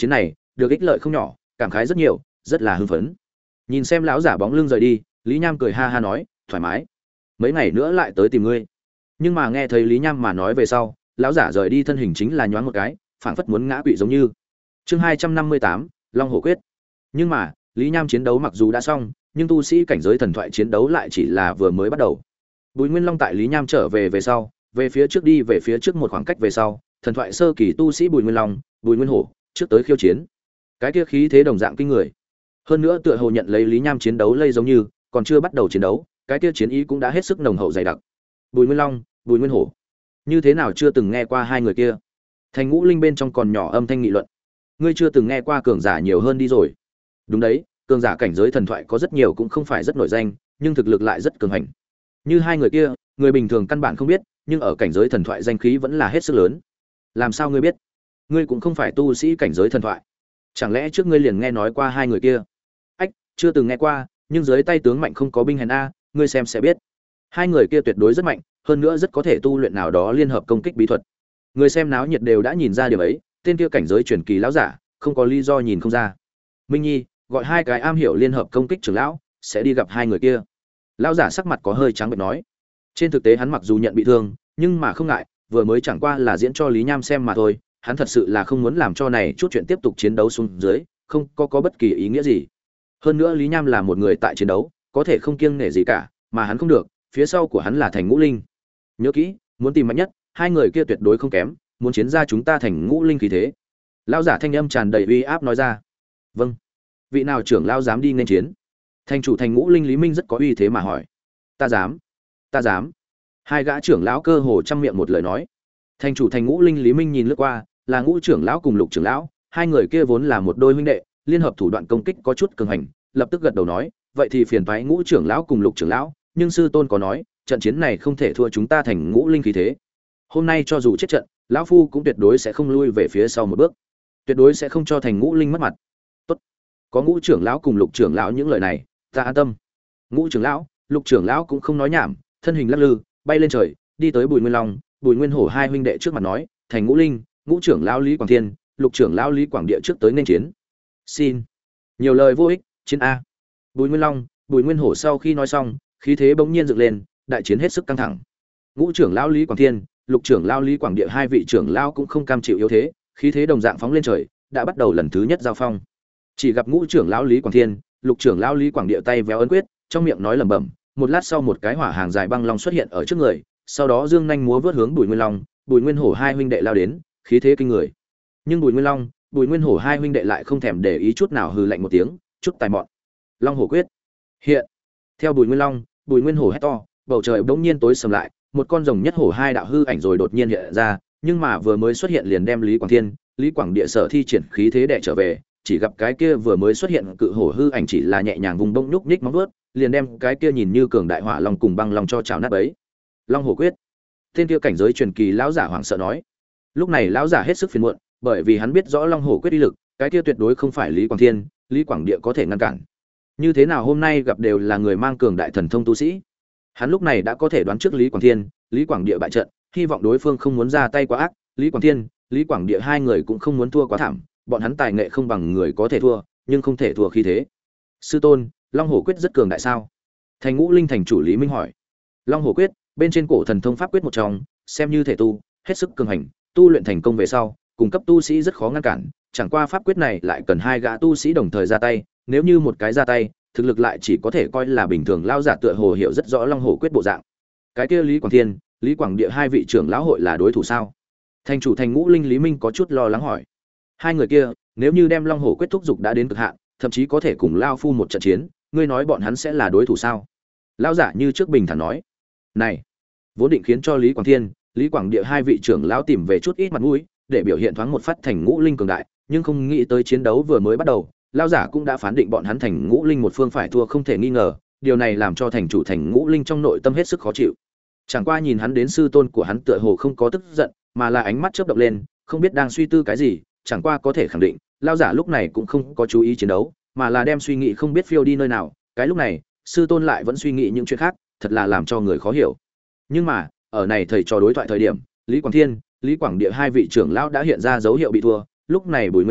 S1: được ích lợi không nhỏ, cảm khái rất nhiều, rất là hưng phấn. Nhìn xem lão giả bóng lưng rời đi, Lý Nham cười ha ha nói, thoải mái, mấy ngày nữa lại tới tìm ngươi. Nhưng mà nghe thấy Lý Nham mà nói về sau, lão giả rời đi thân hình chính là nhoáng một cái, phảng phất muốn ngã quỵ giống như. Chương 258, Long Hổ Quyết. Nhưng mà, Lý Nham chiến đấu mặc dù đã xong, nhưng tu sĩ cảnh giới thần thoại chiến đấu lại chỉ là vừa mới bắt đầu. Bùi Nguyên Long tại Lý Nham trở về về sau, về phía trước đi về phía trước một khoảng cách về sau, thần thoại sơ kỳ tu sĩ Bùi Nguyên Long, Bùi Nguyên Hổ, trước tới khiêu chiến. Cái kia khí thế đồng dạng kinh người. Hơn nữa tựa hồ nhận lấy Lý Nham chiến đấu lây giống như, còn chưa bắt đầu chiến đấu, cái kia chiến ý cũng đã hết sức nồng hậu dày đặc. Bùi Nguyên Long, Bùi Nguyên Hổ, như thế nào chưa từng nghe qua hai người kia? Thành Ngũ Linh bên trong còn nhỏ âm thanh nghị luận. Ngươi chưa từng nghe qua cường giả nhiều hơn đi rồi. Đúng đấy, cường giả cảnh giới thần thoại có rất nhiều cũng không phải rất nổi danh, nhưng thực lực lại rất cường hành. Như hai người kia, người bình thường căn bản không biết, nhưng ở cảnh giới thần thoại danh khí vẫn là hết sức lớn. Làm sao ngươi biết? Ngươi cũng không phải tu sĩ cảnh giới thần thoại. Chẳng lẽ trước ngươi liền nghe nói qua hai người kia? Ách, chưa từng nghe qua, nhưng dưới tay tướng mạnh không có binh hèn a, ngươi xem sẽ biết. Hai người kia tuyệt đối rất mạnh, hơn nữa rất có thể tu luyện nào đó liên hợp công kích bí thuật. Người xem náo nhiệt đều đã nhìn ra điều ấy, tên kia cảnh giới truyền kỳ lão giả, không có lý do nhìn không ra. Minh Nhi, gọi hai cái am hiểu liên hợp công kích trưởng lão, sẽ đi gặp hai người kia. Lão giả sắc mặt có hơi trắng bệch nói. Trên thực tế hắn mặc dù nhận bị thương, nhưng mà không ngại, vừa mới chẳng qua là diễn cho Lý Nham xem mà thôi, hắn thật sự là không muốn làm cho này chút chuyện tiếp tục chiến đấu xuống dưới, không có bất kỳ ý nghĩa gì. Hơn nữa Lý Nham là một người tại chiến đấu, có thể không kiêng nể gì cả, mà hắn không được, phía sau của hắn là Thành Ngũ Linh. Nhớ kỹ, muốn tìm mạnh nhất, hai người kia tuyệt đối không kém, muốn chiến ra chúng ta Thành Ngũ Linh khí thế. Lão giả thanh âm tràn đầy uy áp nói ra. Vâng. Vị nào trưởng lão dám đi nên chiến? Thành chủ Thành Ngũ Linh Lý Minh rất có uy thế mà hỏi. Ta dám. Ta dám. Hai gã trưởng lão cơ hồ trăm miệng một lời nói. Thành chủ Thành Ngũ Linh Lý Minh nhìn lướt qua, là Ngũ trưởng lão cùng Lục trưởng lão, hai người kia vốn là một đôi huynh đệ, liên hợp thủ đoạn công kích có chút cường hành, lập tức gật đầu nói, vậy thì phiền toái Ngũ trưởng lão cùng Lục trưởng lão, nhưng sư tôn có nói, trận chiến này không thể thua chúng ta Thành Ngũ Linh khí thế. Hôm nay cho dù chết trận, lão phu cũng tuyệt đối sẽ không lui về phía sau một bước, tuyệt đối sẽ không cho Thành Ngũ Linh mất mặt. Tốt, có Ngũ trưởng lão cùng Lục trưởng lão những lời này, ta an tâm. Ngũ trưởng lão, Lục trưởng lão cũng không nói nhảm, thân hình lắc lư, bay lên trời, đi tới Bùi Nguyên Long, Bùi Nguyên Hổ hai huynh đệ trước mặt nói, Thành Ngũ Linh, Ngũ trưởng lão Lý Quảng Thiên, Lục trưởng lão Lý Quảng Địa trước tới nên chiến. Xin. Nhiều lời vô ích, chiến a. Bùi Nguyên Long, Bùi Nguyên Hổ sau khi nói xong, khí thế bỗng nhiên dựng lên, đại chiến hết sức căng thẳng. Ngũ trưởng lão Lý Quảng Thiên, Lục trưởng lão Lý Quảng Địa hai vị trưởng lão cũng không cam chịu yếu thế, khí thế đồng dạng phóng lên trời, đã bắt đầu lần thứ nhất giao phong. Chỉ gặp Ngũ trưởng lão Lý Quảng Thiên, Lục trưởng lão Lý Quảng Địa tay véo ấn quyết, trong miệng nói lẩm bẩm, một lát sau một cái hỏa hàng dài băng long xuất hiện ở trước người, sau đó dương nhanh múa vớt hướng Bùi Nguyên Long, Bùi Nguyên Hổ hai huynh đệ lao đến, khí thế kinh người. Nhưng Bùi Nguyên Long, Bùi Nguyên Hổ hai huynh đệ lại không thèm để ý chút nào, hừ lạnh một tiếng, chút tài mọn. Long Hổ quyết. Hiện. Theo Bùi Nguyên Long, Bùi Nguyên Hổ hét to, bầu trời bỗng nhiên tối sầm lại, một con rồng nhất hổ hai đạo hư ảnh rồi đột nhiên hiện ra, nhưng mà vừa mới xuất hiện liền đem Lý Quảng Thiên, Lý Quảng Địa sở thi triển khí thế đè trở về, chỉ gặp cái kia vừa mới xuất hiện cự hổ hư ảnh chỉ là nhẹ nhàng vùng bông nhúc nhích móng vuốt, liền đem cái kia nhìn như cường đại hỏa long cùng băng long cho chảo nát bấy. Long Hổ quyết. Tên kia cảnh giới truyền kỳ lão giả hoảng sợ nói. Lúc này lão giả hết sức phiền muộn, bởi vì hắn biết rõ Long Hổ quyết uy lực, cái kia tuyệt đối không phải Lý Quảng Thiên, Lý Quảng Địa có thể ngăn cản. Như thế nào hôm nay gặp đều là người mang cường đại thần thông tu sĩ. Hắn lúc này đã có thể đoán trước Lý Quảng Thiên, Lý Quảng Địa bại trận, hy vọng đối phương không muốn ra tay quá ác, Lý Quảng Thiên, Lý Quảng Địa hai người cũng không muốn thua quá thảm, bọn hắn tài nghệ không bằng người có thể thua, nhưng không thể thua khi thế. Sư tôn, Long Hổ quyết rất cường đại sao? Thành Ngũ Linh thành chủ Lý Minh hỏi. Long Hổ quyết, bên trên cổ thần thông pháp quyết một trong, xem như thể tu, hết sức cường hành, tu luyện thành công về sau, cung cấp tu sĩ rất khó ngăn cản, chẳng qua pháp quyết này lại cần hai gã tu sĩ đồng thời ra tay, nếu như một cái ra tay, thực lực lại chỉ có thể coi là bình thường. Lao giả tựa hồ hiểu rất rõ Long Hổ quyết bộ dạng. Cái kia Lý Quảng Thiên, Lý Quảng Địa hai vị trưởng lão hội là đối thủ sao? Thành chủ Thành Ngũ Linh Lý Minh có chút lo lắng hỏi. Hai người kia, nếu như đem Long Hổ quyết thúc dục đã đến cực hạn, thậm chí có thể cùng lao phu một trận chiến, ngươi nói bọn hắn sẽ là đối thủ sao? Lão giả như trước bình thản nói. Này, vốn định khiến cho Lý Quảng Thiên, Lý Quảng Địa hai vị trưởng lão tìm về chút ít mặt mũi, để biểu hiện thoáng một phát Thành Ngũ Linh cường đại, nhưng không nghĩ tới chiến đấu vừa mới bắt đầu, lão giả cũng đã phán định bọn hắn Thành Ngũ Linh một phương phải thua không thể nghi ngờ, điều này làm cho thành chủ Thành Ngũ Linh trong nội tâm hết sức khó chịu. Chẳng qua nhìn hắn đến sư tôn của hắn tựa hồ không có tức giận, mà là ánh mắt chớp động lên, không biết đang suy tư cái gì, chẳng qua có thể khẳng định, lão giả lúc này cũng không có chú ý chiến đấu, mà là đem suy nghĩ không biết phiêu đi nơi nào. Cái lúc này, sư tôn lại vẫn suy nghĩ những chuyện khác, thật là làm cho người khó hiểu. Nhưng mà, ở này thầy trò đối thoại thời điểm, Lý Quảng Thiên, Lý Quảng Địa hai vị trưởng lão đã hiện ra dấu hiệu bị thua, lúc này Bùi Nguyên Long,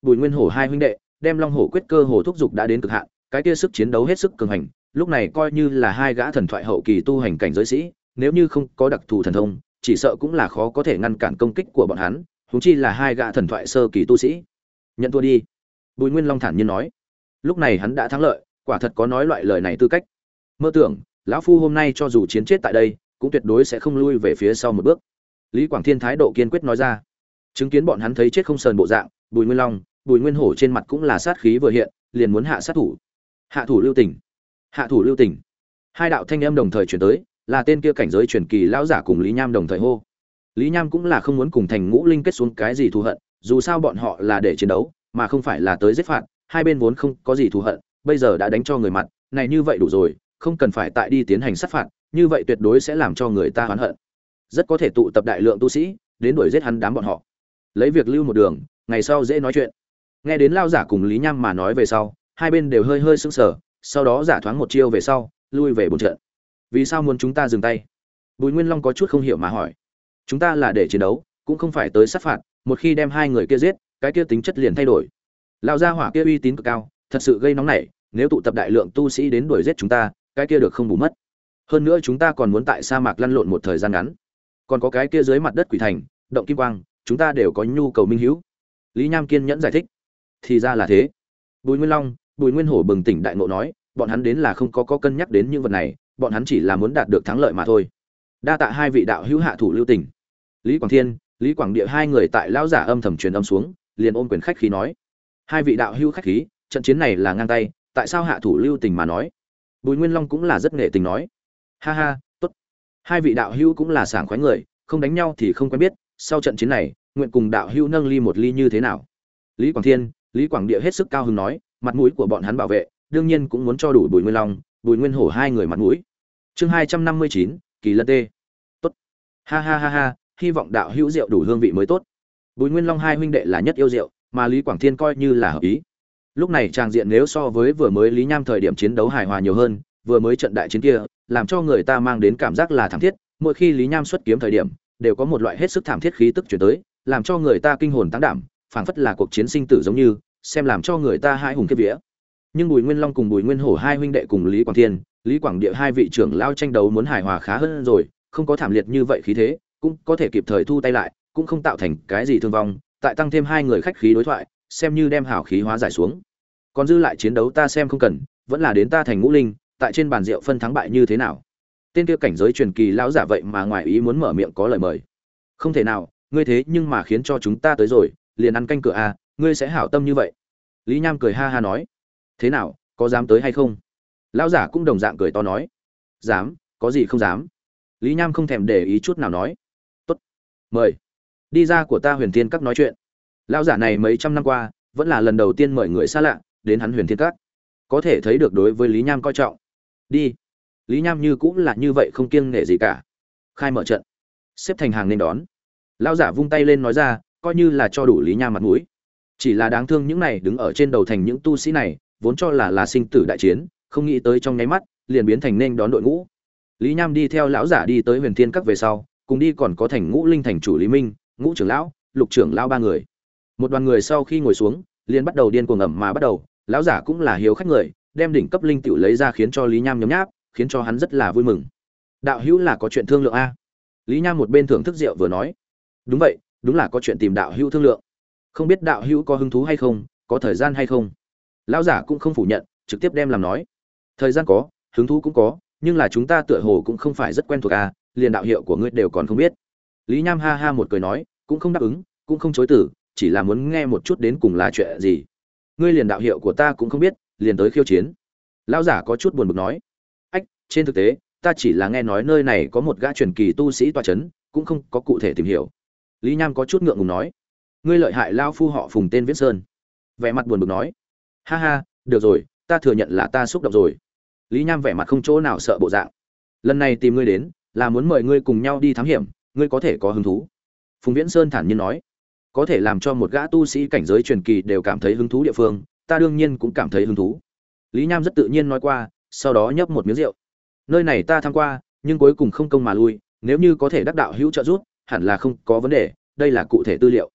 S1: Bùi Nguyên Hổ hai huynh đệ, đem Long Hổ quyết cơ hồ thúc dục đã đến cực hạn, cái kia sức chiến đấu hết sức cường hành, lúc này coi như là hai gã thần thoại hậu kỳ tu hành cảnh giới sĩ, nếu như không có đặc thù thần thông, chỉ sợ cũng là khó có thể ngăn cản công kích của bọn hắn, huống chi là hai gã thần thoại sơ kỳ tu sĩ. Nhận thua đi, Bùi Nguyên Long thản nhiên nói. Lúc này hắn đã thắng lợi, quả thật có nói loại lời này tư cách. Mơ tưởng, lão phu hôm nay cho dù chiến chết tại đây, cũng tuyệt đối sẽ không lui về phía sau một bước. Lý Quảng Thiên thái độ kiên quyết nói ra. Chứng kiến bọn hắn thấy chết không sờn bộ dạng, Bùi Nguyên Long, Bùi Nguyên Hổ trên mặt cũng là sát khí vừa hiện, liền muốn hạ sát thủ. Hạ thủ lưu tình, hạ thủ lưu tình. Hai đạo thanh âm đồng thời truyền tới, là tên kia cảnh giới truyền kỳ lão giả cùng Lý Nham đồng thời hô. Lý Nham cũng là không muốn cùng Thành Ngũ Linh kết xuống cái gì thù hận, dù sao bọn họ là để chiến đấu, mà không phải là tới giết phạt, hai bên vốn không có gì thù hận, bây giờ đã đánh cho người mặt, này như vậy đủ rồi, không cần phải tại đi tiến hành sát phạt, như vậy tuyệt đối sẽ làm cho người ta oán hận. Rất có thể tụ tập đại lượng tu sĩ, đến đuổi giết hắn đám bọn họ. Lấy việc lưu một đường, ngày sau dễ nói chuyện. Nghe đến lão giả cùng Lý Nham mà nói về sau, hai bên đều hơi hơi sững sờ, sau đó giả thoáng một chiêu về sau, lui về bốn trận. Vì sao muốn chúng ta dừng tay? Bùi Nguyên Long có chút không hiểu mà hỏi. Chúng ta là để chiến đấu, cũng không phải tới sát phạt, một khi đem hai người kia giết, cái kia tính chất liền thay đổi. Lão gia hỏa kia uy tín cực cao, thật sự gây nóng nảy, nếu tụ tập đại lượng tu sĩ đến đuổi giết chúng ta, cái kia được không bù mất. Hơn nữa chúng ta còn muốn tại sa mạc lăn lộn một thời gian ngắn. Còn có cái kia dưới mặt đất quỷ thành, động kim quang, chúng ta đều có nhu cầu minh hữu. Lý Nham kiên nhẫn giải thích. Thì ra là thế. Bùi Nguyên Long, Bùi Nguyên Hổ bừng tỉnh đại ngộ nói, bọn hắn đến là không có cân nhắc đến những vật này, bọn hắn chỉ là muốn đạt được thắng lợi mà thôi. Đa tạ hai vị đạo hữu hạ thủ lưu tình. Lý Quảng Thiên, Lý Quảng Địa hai người tại lão giả âm thầm truyền âm xuống, liền ôm quyền khách khí nói: hai vị đạo hữu khách khí, trận chiến này là ngang tay, tại sao hạ thủ lưu tình mà nói? Bùi Nguyên Long cũng là rất nghệ tình nói: ha ha, tốt. Hai vị đạo hữu cũng là sảng khoái người, không đánh nhau thì không quen biết, sau trận chiến này, nguyện cùng đạo hữu nâng ly một ly như thế nào? Lý Quảng Thiên, Lý Quảng Địa hết sức cao hứng nói, mặt mũi của bọn hắn bảo vệ, đương nhiên cũng muốn cho đủ Bùi Nguyên Long, Bùi Nguyên Hổ hai người mặt mũi. Chương 259, Kỳ Lân Tê. Tốt. Ha ha ha ha, hy vọng đạo hữu rượu đủ hương vị mới tốt. Bùi Nguyên Long hai huynh đệ là nhất yêu rượu, mà Lý Quảng Thiên coi như là hợp ý. Lúc này tràng diện nếu so với vừa mới Lý Nham thời điểm chiến đấu hài hòa nhiều hơn, vừa mới trận đại chiến kia, làm cho người ta mang đến cảm giác là thảm thiết, mỗi khi Lý Nham xuất kiếm thời điểm, đều có một loại hết sức thảm thiết khí tức truyền tới, làm cho người ta kinh hồn tăng đảm, phảng phất là cuộc chiến sinh tử giống như, xem làm cho người ta hai hùng kiếp vía. Nhưng Bùi Nguyên Long cùng Bùi Nguyên Hổ hai huynh đệ cùng Lý Quảng Thiên, Lý Quảng Địa hai vị trưởng lao tranh đấu muốn hài hòa khá hơn rồi, không có thảm liệt như vậy khí thế, cũng có thể kịp thời thu tay lại, cũng không tạo thành cái gì thương vong, tại tăng thêm hai người khách khí đối thoại, xem như đem hảo khí hóa giải xuống. Còn dư lại chiến đấu ta xem không cần, vẫn là đến ta Thành Ngũ Linh, tại trên bàn rượu phân thắng bại như thế nào. Tên kia cảnh giới truyền kỳ lão giả vậy mà ngoài ý muốn mở miệng có lời mời. Không thể nào, ngươi thế nhưng mà khiến cho chúng ta tới rồi, liền ăn canh cửa à, ngươi sẽ hảo tâm như vậy. Lý Nham cười ha ha nói. Thế nào, có dám tới hay không? Lão giả cũng đồng dạng cười to nói. Dám, có gì không dám. Lý Nham không thèm để ý chút nào nói. Tốt, mời. Đi ra của ta Huyền Thiên Các nói chuyện. Lão giả này mấy trăm năm qua, vẫn là lần đầu tiên mời người xa lạ đến hắn Huyền Thiên Các. Có thể thấy được đối với Lý Nham coi trọng. Đi. Lý Nham như cũng là như vậy không kiêng nể gì cả. Khai mở trận, xếp thành hàng nên đón. Lão giả vung tay lên nói ra, coi như là cho đủ Lý Nham mặt mũi. Chỉ là đáng thương những này đứng ở trên đầu thành những tu sĩ này, vốn cho là sinh tử đại chiến, không nghĩ tới trong nháy mắt, liền biến thành nên đón đội ngũ. Lý Nham đi theo lão giả đi tới Huyền Thiên Các về sau, cùng đi còn có Thành Ngũ Linh thành chủ Lý Minh, Ngũ trưởng lão, Lục trưởng lão ba người. Một đoàn người sau khi ngồi xuống, liền bắt đầu điên cuồng ẩm mà bắt đầu, lão giả cũng là hiếu khách người, đem đỉnh cấp linh tiểu lấy ra khiến cho Lý Nham nhấm nháp, khiến cho hắn rất là vui mừng. Đạo hữu là có chuyện thương lượng a? Lý Nham một bên thưởng thức rượu vừa nói. Đúng vậy, đúng là có chuyện tìm đạo hữu thương lượng. Không biết đạo hữu có hứng thú hay không, có thời gian hay không? Lão giả cũng không phủ nhận, trực tiếp đem làm nói. Thời gian có, hứng thú cũng có, nhưng là chúng ta tựa hồ cũng không phải rất quen thuộc a, liền đạo hiệu của ngươi đều còn không biết. Lý Nham ha ha một cười nói, cũng không đáp ứng, cũng không chối từ, chỉ là muốn nghe một chút đến cùng là chuyện gì. Ngươi liền đạo hiệu của ta cũng không biết, liền tới khiêu chiến. Lão giả có chút buồn bực nói. Ách, trên thực tế, ta chỉ là nghe nói nơi này có một gã truyền kỳ tu sĩ tọa chấn, cũng không có cụ thể tìm hiểu. Lý Nham có chút ngượng ngùng nói. Ngươi lợi hại lao phu họ Phùng tên Viễn Sơn. Vẻ mặt buồn bực nói. Ha ha, được rồi, ta thừa nhận là ta xúc động rồi. Lý Nham vẻ mặt không chỗ nào sợ bộ dạng. Lần này tìm ngươi đến, là muốn mời ngươi cùng nhau đi thám hiểm, ngươi có thể có hứng thú. Phùng Viễn Sơn thản nhiên nói. Có thể làm cho một gã tu sĩ cảnh giới truyền kỳ đều cảm thấy hứng thú địa phương, ta đương nhiên cũng cảm thấy hứng thú. Lý Nham rất tự nhiên nói qua, sau đó nhấp một miếng rượu. Nơi này ta tham qua, nhưng cuối cùng không công mà lui, nếu như có thể đắc đạo hữu trợ giúp, hẳn là không có vấn đề, đây là cụ thể tư liệu.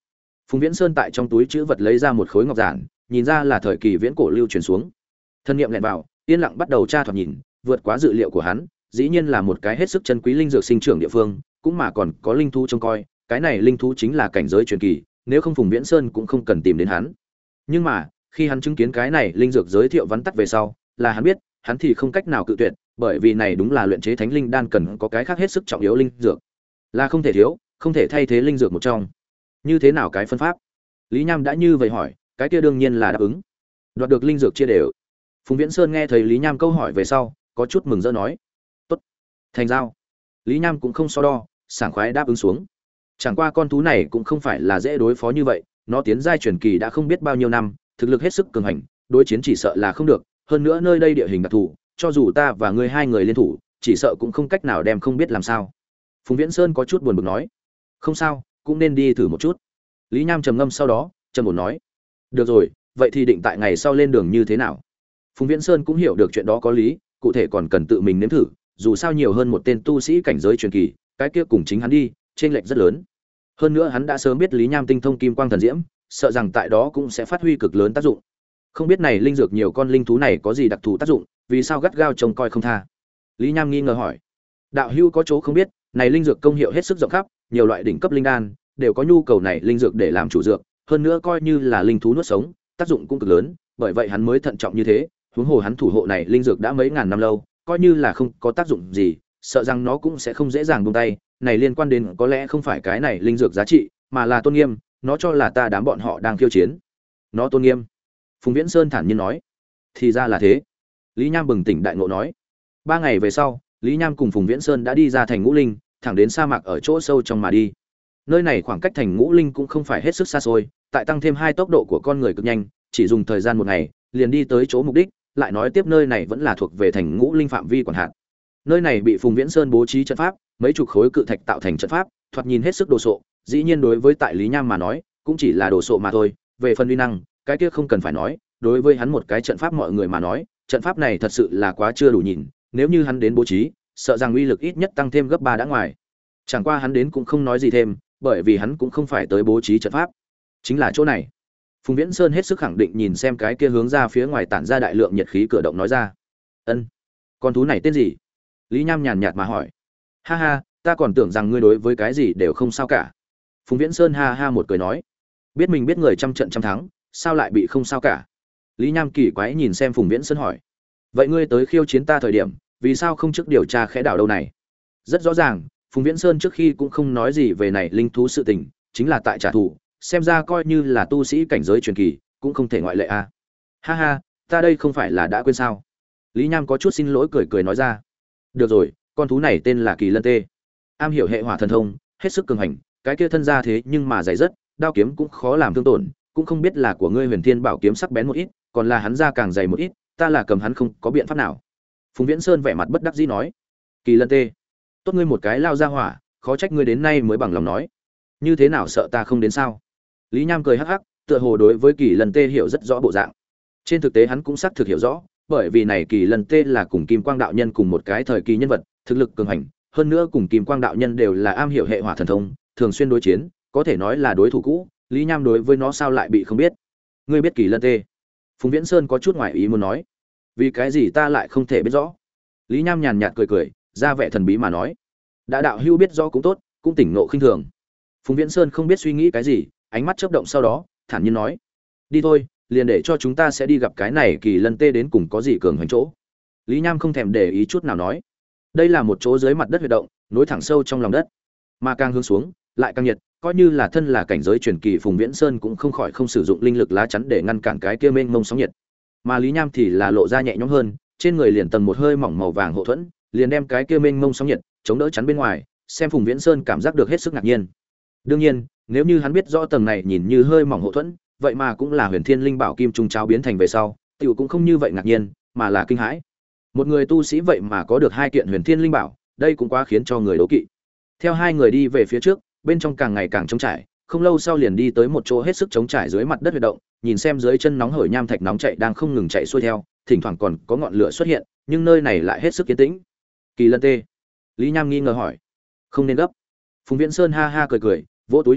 S1: Phùng Viễn Sơn tại trong túi trữ vật lấy ra một khối ngọc giản, nhìn ra là thời kỳ viễn cổ lưu truyền xuống. Thân niệm lẹn vào, yên lặng bắt đầu tra thoạt nhìn, vượt quá dự liệu của hắn, dĩ nhiên là một cái hết sức chân quý linh dược sinh trưởng địa phương, cũng mà còn có linh thú trông coi, cái này linh thú chính là cảnh giới truyền kỳ, nếu không Phùng Viễn Sơn cũng không cần tìm đến hắn. Nhưng mà, khi hắn chứng kiến cái này linh dược giới thiệu vắn tắt về sau, là hắn biết, hắn thì không cách nào cự tuyệt, bởi vì này đúng là luyện chế thánh linh đan cần có cái khác hết sức trọng yếu linh dược, là không thể thiếu, không thể thay thế linh dược một trong. Như thế nào cái phân pháp? Lý Nham đã như vậy hỏi, cái kia đương nhiên là đáp ứng. Đoạt được linh dược chia đều. Phùng Viễn Sơn nghe thấy Lý Nham câu hỏi về sau, có chút mừng rỡ nói: "Tốt, thành giao." Lý Nham cũng không so đo, sảng khoái đáp ứng xuống. Chẳng qua con thú này cũng không phải là dễ đối phó như vậy, nó tiến giai truyền kỳ đã không biết bao nhiêu năm, thực lực hết sức cường hành, đối chiến chỉ sợ là không được, hơn nữa nơi đây địa hình đặc thù, cho dù ta và ngươi hai người liên thủ, chỉ sợ cũng không cách nào đem không biết làm sao. Phùng Viễn Sơn có chút buồn bực nói: "Không sao, cũng nên đi thử một chút." Lý Nham trầm ngâm sau đó, trầm ổn nói: "Được rồi, vậy thì định tại ngày sau lên đường như thế nào?" Phùng Viễn Sơn cũng hiểu được chuyện đó có lý, cụ thể còn cần tự mình nếm thử, dù sao nhiều hơn một tên tu sĩ cảnh giới truyền kỳ, cái kia cùng chính hắn đi, chênh lệch rất lớn. Hơn nữa hắn đã sớm biết Lý Nham tinh thông kim quang thần diễm, sợ rằng tại đó cũng sẽ phát huy cực lớn tác dụng. Không biết này linh dược nhiều con linh thú này có gì đặc thù tác dụng, vì sao gắt gao trông coi không tha? Lý Nham nghi ngờ hỏi. Đạo hữu có chỗ không biết, này linh dược công hiệu hết sức rộng khắp, nhiều loại đỉnh cấp linh đan đều có nhu cầu này linh dược để làm chủ dược, hơn nữa coi như là linh thú nuốt sống, tác dụng cũng cực lớn, bởi vậy hắn mới thận trọng như thế, huống hồ hắn thủ hộ này linh dược đã mấy ngàn năm lâu, coi như là không có tác dụng gì, sợ rằng nó cũng sẽ không dễ dàng buông tay, này liên quan đến có lẽ không phải cái này linh dược giá trị, mà là tôn nghiêm, nó cho là ta đám bọn họ đang khiêu chiến. Nó tôn nghiêm. Phùng Viễn Sơn thản nhiên nói. Thì ra là thế. Lý Nham bừng tỉnh đại ngộ nói. 3 ngày về sau, Lý Nham cùng Phùng Viễn Sơn đã đi ra thành Ngũ Linh, thẳng đến sa mạc ở chỗ sâu trong mà đi. Nơi này khoảng cách thành Ngũ Linh cũng không phải hết sức xa xôi, tại tăng thêm 2 tốc độ của con người cực nhanh, chỉ dùng thời gian 1 ngày, liền đi tới chỗ mục đích, lại nói tiếp nơi này vẫn là thuộc về thành Ngũ Linh phạm vi quản hạt. Nơi này bị Phùng Viễn Sơn bố trí trận pháp, mấy chục khối cự thạch tạo thành trận pháp, thoạt nhìn hết sức đồ sộ, dĩ nhiên đối với tại Lý Nham mà nói, cũng chỉ là đồ sộ mà thôi, về phần uy năng, cái kia không cần phải nói, đối với hắn một cái trận pháp mọi người mà nói, trận pháp này thật sự là quá chưa đủ nhìn, nếu như hắn đến bố trí, sợ rằng uy lực ít nhất tăng thêm gấp 3 đã ngoài. Chẳng qua hắn đến cũng không nói gì thêm, bởi vì hắn cũng không phải tới bố trí trận pháp, chính là chỗ này. Phùng Viễn Sơn hết sức khẳng định nhìn xem cái kia hướng ra phía ngoài tản ra đại lượng nhiệt khí cửa động nói ra. "Ân, con thú này tên gì?" Lý Nham nhàn nhạt mà hỏi. "Ha ha, ta còn tưởng rằng ngươi đối với cái gì đều không sao cả." Phùng Viễn Sơn ha ha một cười nói. Biết mình biết người trăm trận trăm thắng, sao lại bị không sao cả? Lý Nham kỳ quái nhìn xem Phùng Viễn Sơn hỏi. "Vậy ngươi tới khiêu chiến ta thời điểm, vì sao không trước điều tra khẽ đảo đâu này?" Rất rõ ràng, Phùng Viễn Sơn trước khi cũng không nói gì về này linh thú sự tình, chính là tại trả thù, xem ra coi như là tu sĩ cảnh giới truyền kỳ, cũng không thể ngoại lệ a. "Ha ha, ta đây không phải là đã quên sao?" Lý Nham có chút xin lỗi cười cười nói ra. "Được rồi, con thú này tên là Kỳ Lân Tê. Am hiểu hệ hỏa thần thông, hết sức cường hành, cái kia thân ra thế nhưng mà dày rất, đao kiếm cũng khó làm thương tổn, cũng không biết là của ngươi Huyền Thiên Bảo kiếm sắc bén một ít, còn là hắn ra càng dày một ít, ta là cầm hắn không có biện pháp nào." Phùng Viễn Sơn vẻ mặt bất đắc dĩ nói. "Kỳ Lân Tê, tốt ngươi một cái lao ra hỏa, khó trách ngươi đến nay mới bằng lòng nói. Như thế nào sợ ta không đến sao?" Lý Nham cười hắc hắc, tựa hồ đối với Kỳ Lân Tê hiểu rất rõ bộ dạng. Trên thực tế hắn cũng xác thực hiểu rõ, bởi vì này Kỳ Lân Tê là cùng Kim Quang đạo nhân cùng một cái thời kỳ nhân vật, thực lực cường hành, hơn nữa cùng Kim Quang đạo nhân đều là am hiểu hệ hỏa thần thông, thường xuyên đối chiến, có thể nói là đối thủ cũ. Lý Nham đối với nó sao lại bị không biết? Ngươi biết Kỳ Lân Tê? Phùng Viễn Sơn có chút ngoài ý muốn nói. Vì cái gì ta lại không thể biết rõ? Lý Nham nhàn nhạt cười cười, ra vẻ thần bí mà nói. Đã đạo hữu biết rõ cũng tốt, cũng tỉnh ngộ khinh thường. Phùng Viễn Sơn không biết suy nghĩ cái gì, ánh mắt chớp động sau đó, thản nhiên nói: "Đi thôi, liền để cho chúng ta sẽ đi gặp cái này Kỳ Lân Tê đến cùng có gì cường hành chỗ." Lý Nham không thèm để ý chút nào nói. Đây là một chỗ dưới mặt đất huyệt động, nối thẳng sâu trong lòng đất, mà càng hướng xuống, lại càng nhiệt, coi như là thân là cảnh giới truyền kỳ Phùng Viễn Sơn cũng không khỏi không sử dụng linh lực lá chắn để ngăn cản cái kia mênh mông sóng nhiệt. Mà Lý Nham thì là lộ ra nhẹ nhõm hơn, trên người liền tầng một hơi mỏng màu vàng hộ thuẫn, liền đem cái kia mênh mông sóng nhiệt chống đỡ chắn bên ngoài, xem Phùng Viễn Sơn cảm giác được hết sức ngạc nhiên. Đương nhiên, nếu như hắn biết rõ tầng này nhìn như hơi mỏng hộ thuẫn, vậy mà cũng là Huyền Thiên Linh Bảo Kim Trung cháo biến thành về sau, tiểu cũng không như vậy ngạc nhiên, mà là kinh hãi. Một người tu sĩ vậy mà có được 2 kiện Huyền Thiên Linh Bảo, đây cũng quá khiến cho người đố kỵ. Theo hai người đi về phía trước, bên trong càng ngày càng trống trải, không lâu sau liền đi tới một chỗ hết sức trống trải dưới mặt đất huyệt động, nhìn xem dưới chân nóng hổi nham thạch nóng chảy đang không ngừng chạy xuôi theo, thỉnh thoảng còn có ngọn lửa xuất hiện, nhưng nơi này lại hết sức yên tĩnh. Kỳ Lân Tê, Lý Nham nghi ngờ hỏi. "Không nên gấp." Phùng Viễn Sơn ha ha cười cười, vỗ túi trữ vật,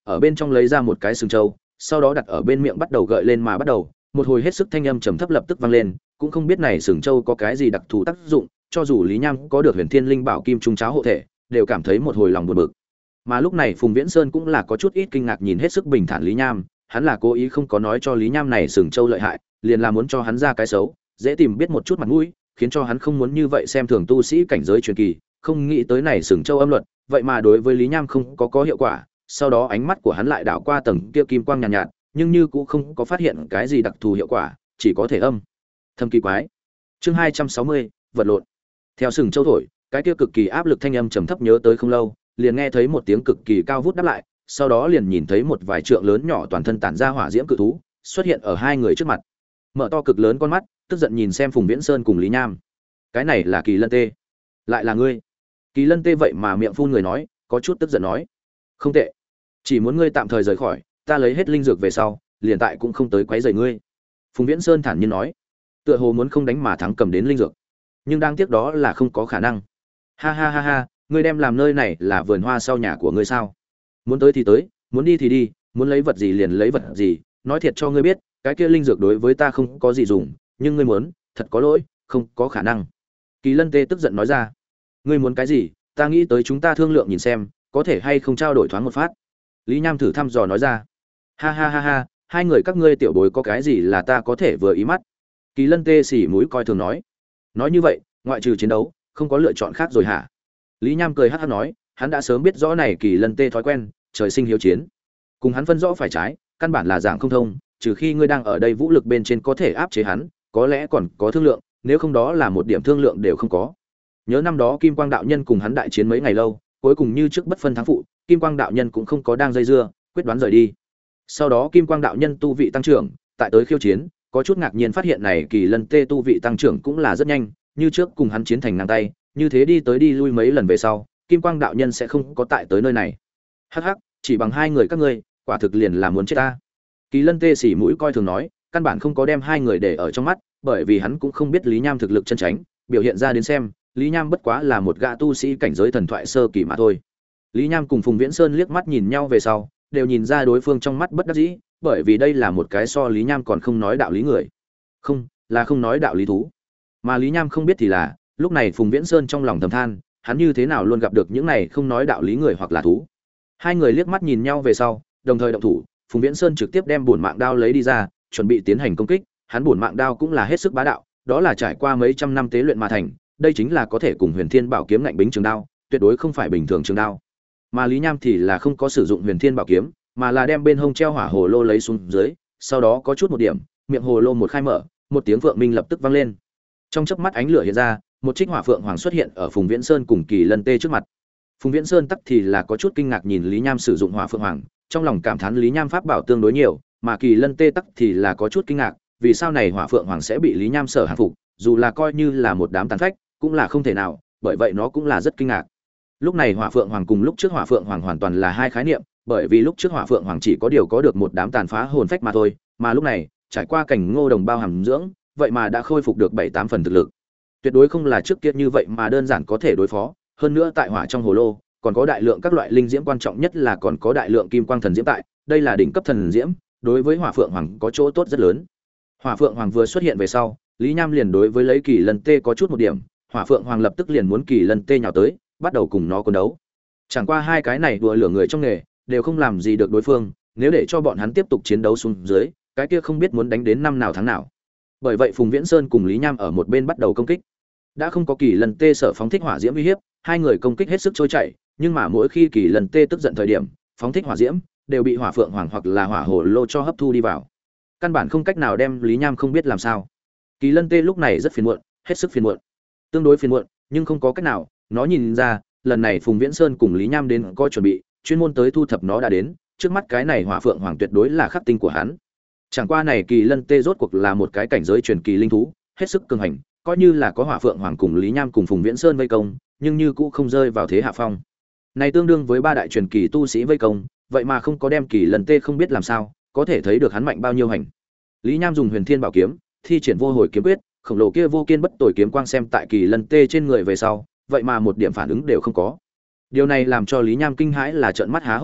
S1: ở bên trong lấy ra một cái sừng trâu, sau đó đặt ở bên miệng bắt đầu gợi lên mà bắt đầu, một hồi hết sức thanh âm trầm thấp lập tức vang lên, cũng không biết này sừng trâu có cái gì đặc thù tác dụng, cho dù Lý Nham có được Huyền Thiên Linh Bảo Kim Trung Cháo hộ thể, đều cảm thấy một hồi lòng buồn bực. Mà lúc này Phùng Viễn Sơn cũng là có chút ít kinh ngạc nhìn hết sức bình thản Lý Nham, hắn là cố ý không có nói cho Lý Nham này sừng trâu lợi hại, liền là muốn cho hắn ra cái xấu, dễ tìm biết một chút mặt mũi, khiến cho hắn không muốn như vậy xem thường tu sĩ cảnh giới truyền kỳ, không nghĩ tới này sừng trâu âm luật, vậy mà đối với Lý Nham không có hiệu quả. Sau đó ánh mắt của hắn lại đảo qua tầng kia kim quang nhàn nhạt, nhưng như cũng không có phát hiện cái gì đặc thù hiệu quả, chỉ có thể âm thâm kỳ quái. Chương 260, vật lộn. Theo sừng trâu thổi, cái kia cực kỳ áp lực thanh âm trầm thấp nhớ tới không lâu, liền nghe thấy một tiếng cực kỳ cao vút đáp lại, sau đó liền nhìn thấy một vài trượng lớn nhỏ toàn thân tản ra hỏa diễm cự thú xuất hiện ở hai người trước mặt. Mở to cực lớn con mắt, tức giận nhìn xem Phùng Viễn Sơn cùng Lý Nham. Cái này là Kỳ Lân Tê, lại là ngươi? Kỳ Lân Tê vậy mà miệng phun người nói, có chút tức giận nói, không tệ, chỉ muốn ngươi tạm thời rời khỏi, ta lấy hết linh dược về sau, liền tại cũng không tới quấy rầy ngươi. Phùng Viễn Sơn thản nhiên nói, tựa hồ muốn không đánh mà thắng cầm đến linh dược, nhưng đang tiếc đó là không có khả năng. Ha ha ha ha, ngươi đem làm nơi này là vườn hoa sau nhà của ngươi sao? Muốn tới thì tới, muốn đi thì đi, muốn lấy vật gì liền lấy vật gì, nói thiệt cho ngươi biết, cái kia linh dược đối với ta không có gì dùng, nhưng ngươi muốn, thật có lỗi, không có khả năng. Kỳ Lân Tê tức giận nói ra, ngươi muốn cái gì, ta nghĩ tới chúng ta thương lượng nhìn xem, có thể hay không trao đổi thoáng một phát. Lý Nham thử thăm dò nói ra, ha ha ha ha, hai người các ngươi tiểu bối có cái gì là ta có thể vừa ý mắt? Kỳ Lân Tê xỉ mũi coi thường nói như vậy, ngoại trừ chiến đấu, không có lựa chọn khác rồi hả? Lý Nham cười hắc hắc nói, hắn đã sớm biết rõ này Kỳ Lân Tê thói quen, trời sinh hiếu chiến. Cùng hắn phân rõ phải trái, căn bản là dạng không thông, trừ khi ngươi đang ở đây vũ lực bên trên có thể áp chế hắn, có lẽ còn có thương lượng, nếu không đó là một điểm thương lượng đều không có. Nhớ năm đó Kim Quang đạo nhân cùng hắn đại chiến mấy ngày lâu, cuối cùng như trước bất phân thắng phụ, Kim Quang đạo nhân cũng không có đang dây dưa, quyết đoán rời đi. Sau đó Kim Quang đạo nhân tu vị tăng trưởng, tại tới khiêu chiến, có chút ngạc nhiên phát hiện này Kỳ Lân Tê tu vị tăng trưởng cũng là rất nhanh, như trước cùng hắn chiến thành ngang tay, như thế đi tới đi lui mấy lần về sau, Kim Quang đạo nhân sẽ không có tại tới nơi này. Hắc hắc, chỉ bằng hai người các ngươi, quả thực liền là muốn chết ta. Kỳ Lân Tê xỉ mũi coi thường nói, căn bản không có đem hai người để ở trong mắt, bởi vì hắn cũng không biết Lý Nham thực lực chân chính, biểu hiện ra đến xem, Lý Nham bất quá là một gã tu sĩ cảnh giới thần thoại sơ kỳ mà thôi. Lý Nham cùng Phùng Viễn Sơn liếc mắt nhìn nhau về sau, đều nhìn ra đối phương trong mắt bất đắc dĩ, bởi vì đây là một cái so Lý Nham còn không nói đạo lý người. Không, là không nói đạo lý thú. Mà Lý Nham không biết thì là, lúc này Phùng Viễn Sơn trong lòng thầm than, hắn như thế nào luôn gặp được những này không nói đạo lý người hoặc là thú. Hai người liếc mắt nhìn nhau về sau, đồng thời động thủ, Phùng Viễn Sơn trực tiếp đem bổn mạng đao lấy đi ra, chuẩn bị tiến hành công kích, hắn bổn mạng đao cũng là hết sức bá đạo, đó là trải qua mấy trăm năm tế luyện mà thành, đây chính là có thể cùng Huyền Thiên Bảo kiếm ngạnh bính trường đao, tuyệt đối không phải bình thường trường đao. Mà Lý Nham thì là không có sử dụng Huyền Thiên Bảo kiếm, mà là đem bên hông treo hỏa hồ lô lấy xuống dưới, sau đó có chút một điểm, miệng hồ lô một khai mở, một tiếng vượng minh lập tức vang lên. Trong chớp mắt ánh lửa hiện ra, một trích hỏa phượng hoàng xuất hiện ở Phùng Viễn Sơn cùng Kỳ Lân Tê trước mặt. Phùng Viễn Sơn tắc thì là có chút kinh ngạc nhìn Lý Nham sử dụng hỏa phượng hoàng, trong lòng cảm thán Lý Nham pháp bảo tương đối nhiều, mà Kỳ Lân Tê tắc thì là có chút kinh ngạc, vì sao này hỏa phượng hoàng sẽ bị Lý Nham sở hàng phục, dù là coi như là một đám tàn phách, cũng là không thể nào, bởi vậy nó cũng là rất kinh ngạc. Lúc này hỏa phượng hoàng cùng lúc trước hỏa phượng hoàng hoàn toàn là hai khái niệm, bởi vì lúc trước hỏa phượng hoàng chỉ có điều có được một đám tàn phá hồn phách mà thôi, mà lúc này trải qua cảnh ngô đồng bao hàm dưỡng, vậy mà đã khôi phục được 7-8 phần thực lực. Tuyệt đối không là trước kia như vậy mà đơn giản có thể đối phó, hơn nữa tại hỏa trong hồ lô còn có đại lượng các loại linh diễm, quan trọng nhất là còn có đại lượng kim quang thần diễm tại, đây là đỉnh cấp thần diễm, đối với hỏa phượng hoàng có chỗ tốt rất lớn. Hỏa phượng hoàng vừa xuất hiện về sau, Lý Nham liền đối với lấy Kỳ Lân Tê có chút một điểm, hỏa phượng hoàng lập tức liền muốn Kỳ Lân Tê nhào tới, bắt đầu cùng nó quân đấu. Chẳng qua hai cái này đùa lửa người trong nghề đều không làm gì được đối phương, nếu để cho bọn hắn tiếp tục chiến đấu xuống dưới, cái kia không biết muốn đánh đến năm nào tháng nào. Bởi vậy Phùng Viễn Sơn cùng Lý Nham ở một bên bắt đầu công kích. Đã không có Kỳ Lân Tê sở phóng thích hỏa diễm uy hiếp, hai người công kích hết sức trôi chảy, nhưng mà mỗi khi Kỳ Lân Tê tức giận thời điểm, phóng thích hỏa diễm đều bị hỏa phượng hoàng hoặc là hỏa hồ lô cho hấp thu đi vào. Căn bản không cách nào đem Lý Nham không biết làm sao. Kỳ Lân Tê lúc này rất phiền muộn, hết sức phiền muộn. Tương đối phiền muộn, nhưng không có cách nào, nó nhìn ra, lần này Phùng Viễn Sơn cùng Lý Nham đến coi chuẩn bị, chuyên môn tới thu thập nó đã đến, trước mắt cái này hỏa phượng hoàng tuyệt đối là khắc tinh của hắn. Chẳng qua này Kỳ Lân Tê rốt cuộc là một cái cảnh giới truyền kỳ linh thú, hết sức cường hành, coi như là có hỏa phượng hoàng cùng Lý Nham cùng Phùng Viễn Sơn vây công, nhưng như cũng không rơi vào thế hạ phong. Này tương đương với ba đại truyền kỳ tu sĩ vây công, vậy mà không có đem Kỳ Lân Tê không biết làm sao, có thể thấy được hắn mạnh bao nhiêu hành. Lý Nham dùng Huyền Thiên Bảo kiếm, thi triển vô hồi kiếm quyết, khổng lồ kia vô kiên bất tồi kiếm quang xem tại Kỳ Lân Tê trên người về sau, vậy mà một điểm phản ứng đều không có. Điều này làm cho Lý Nham kinh hãi là trợn mắt há hốc mồm,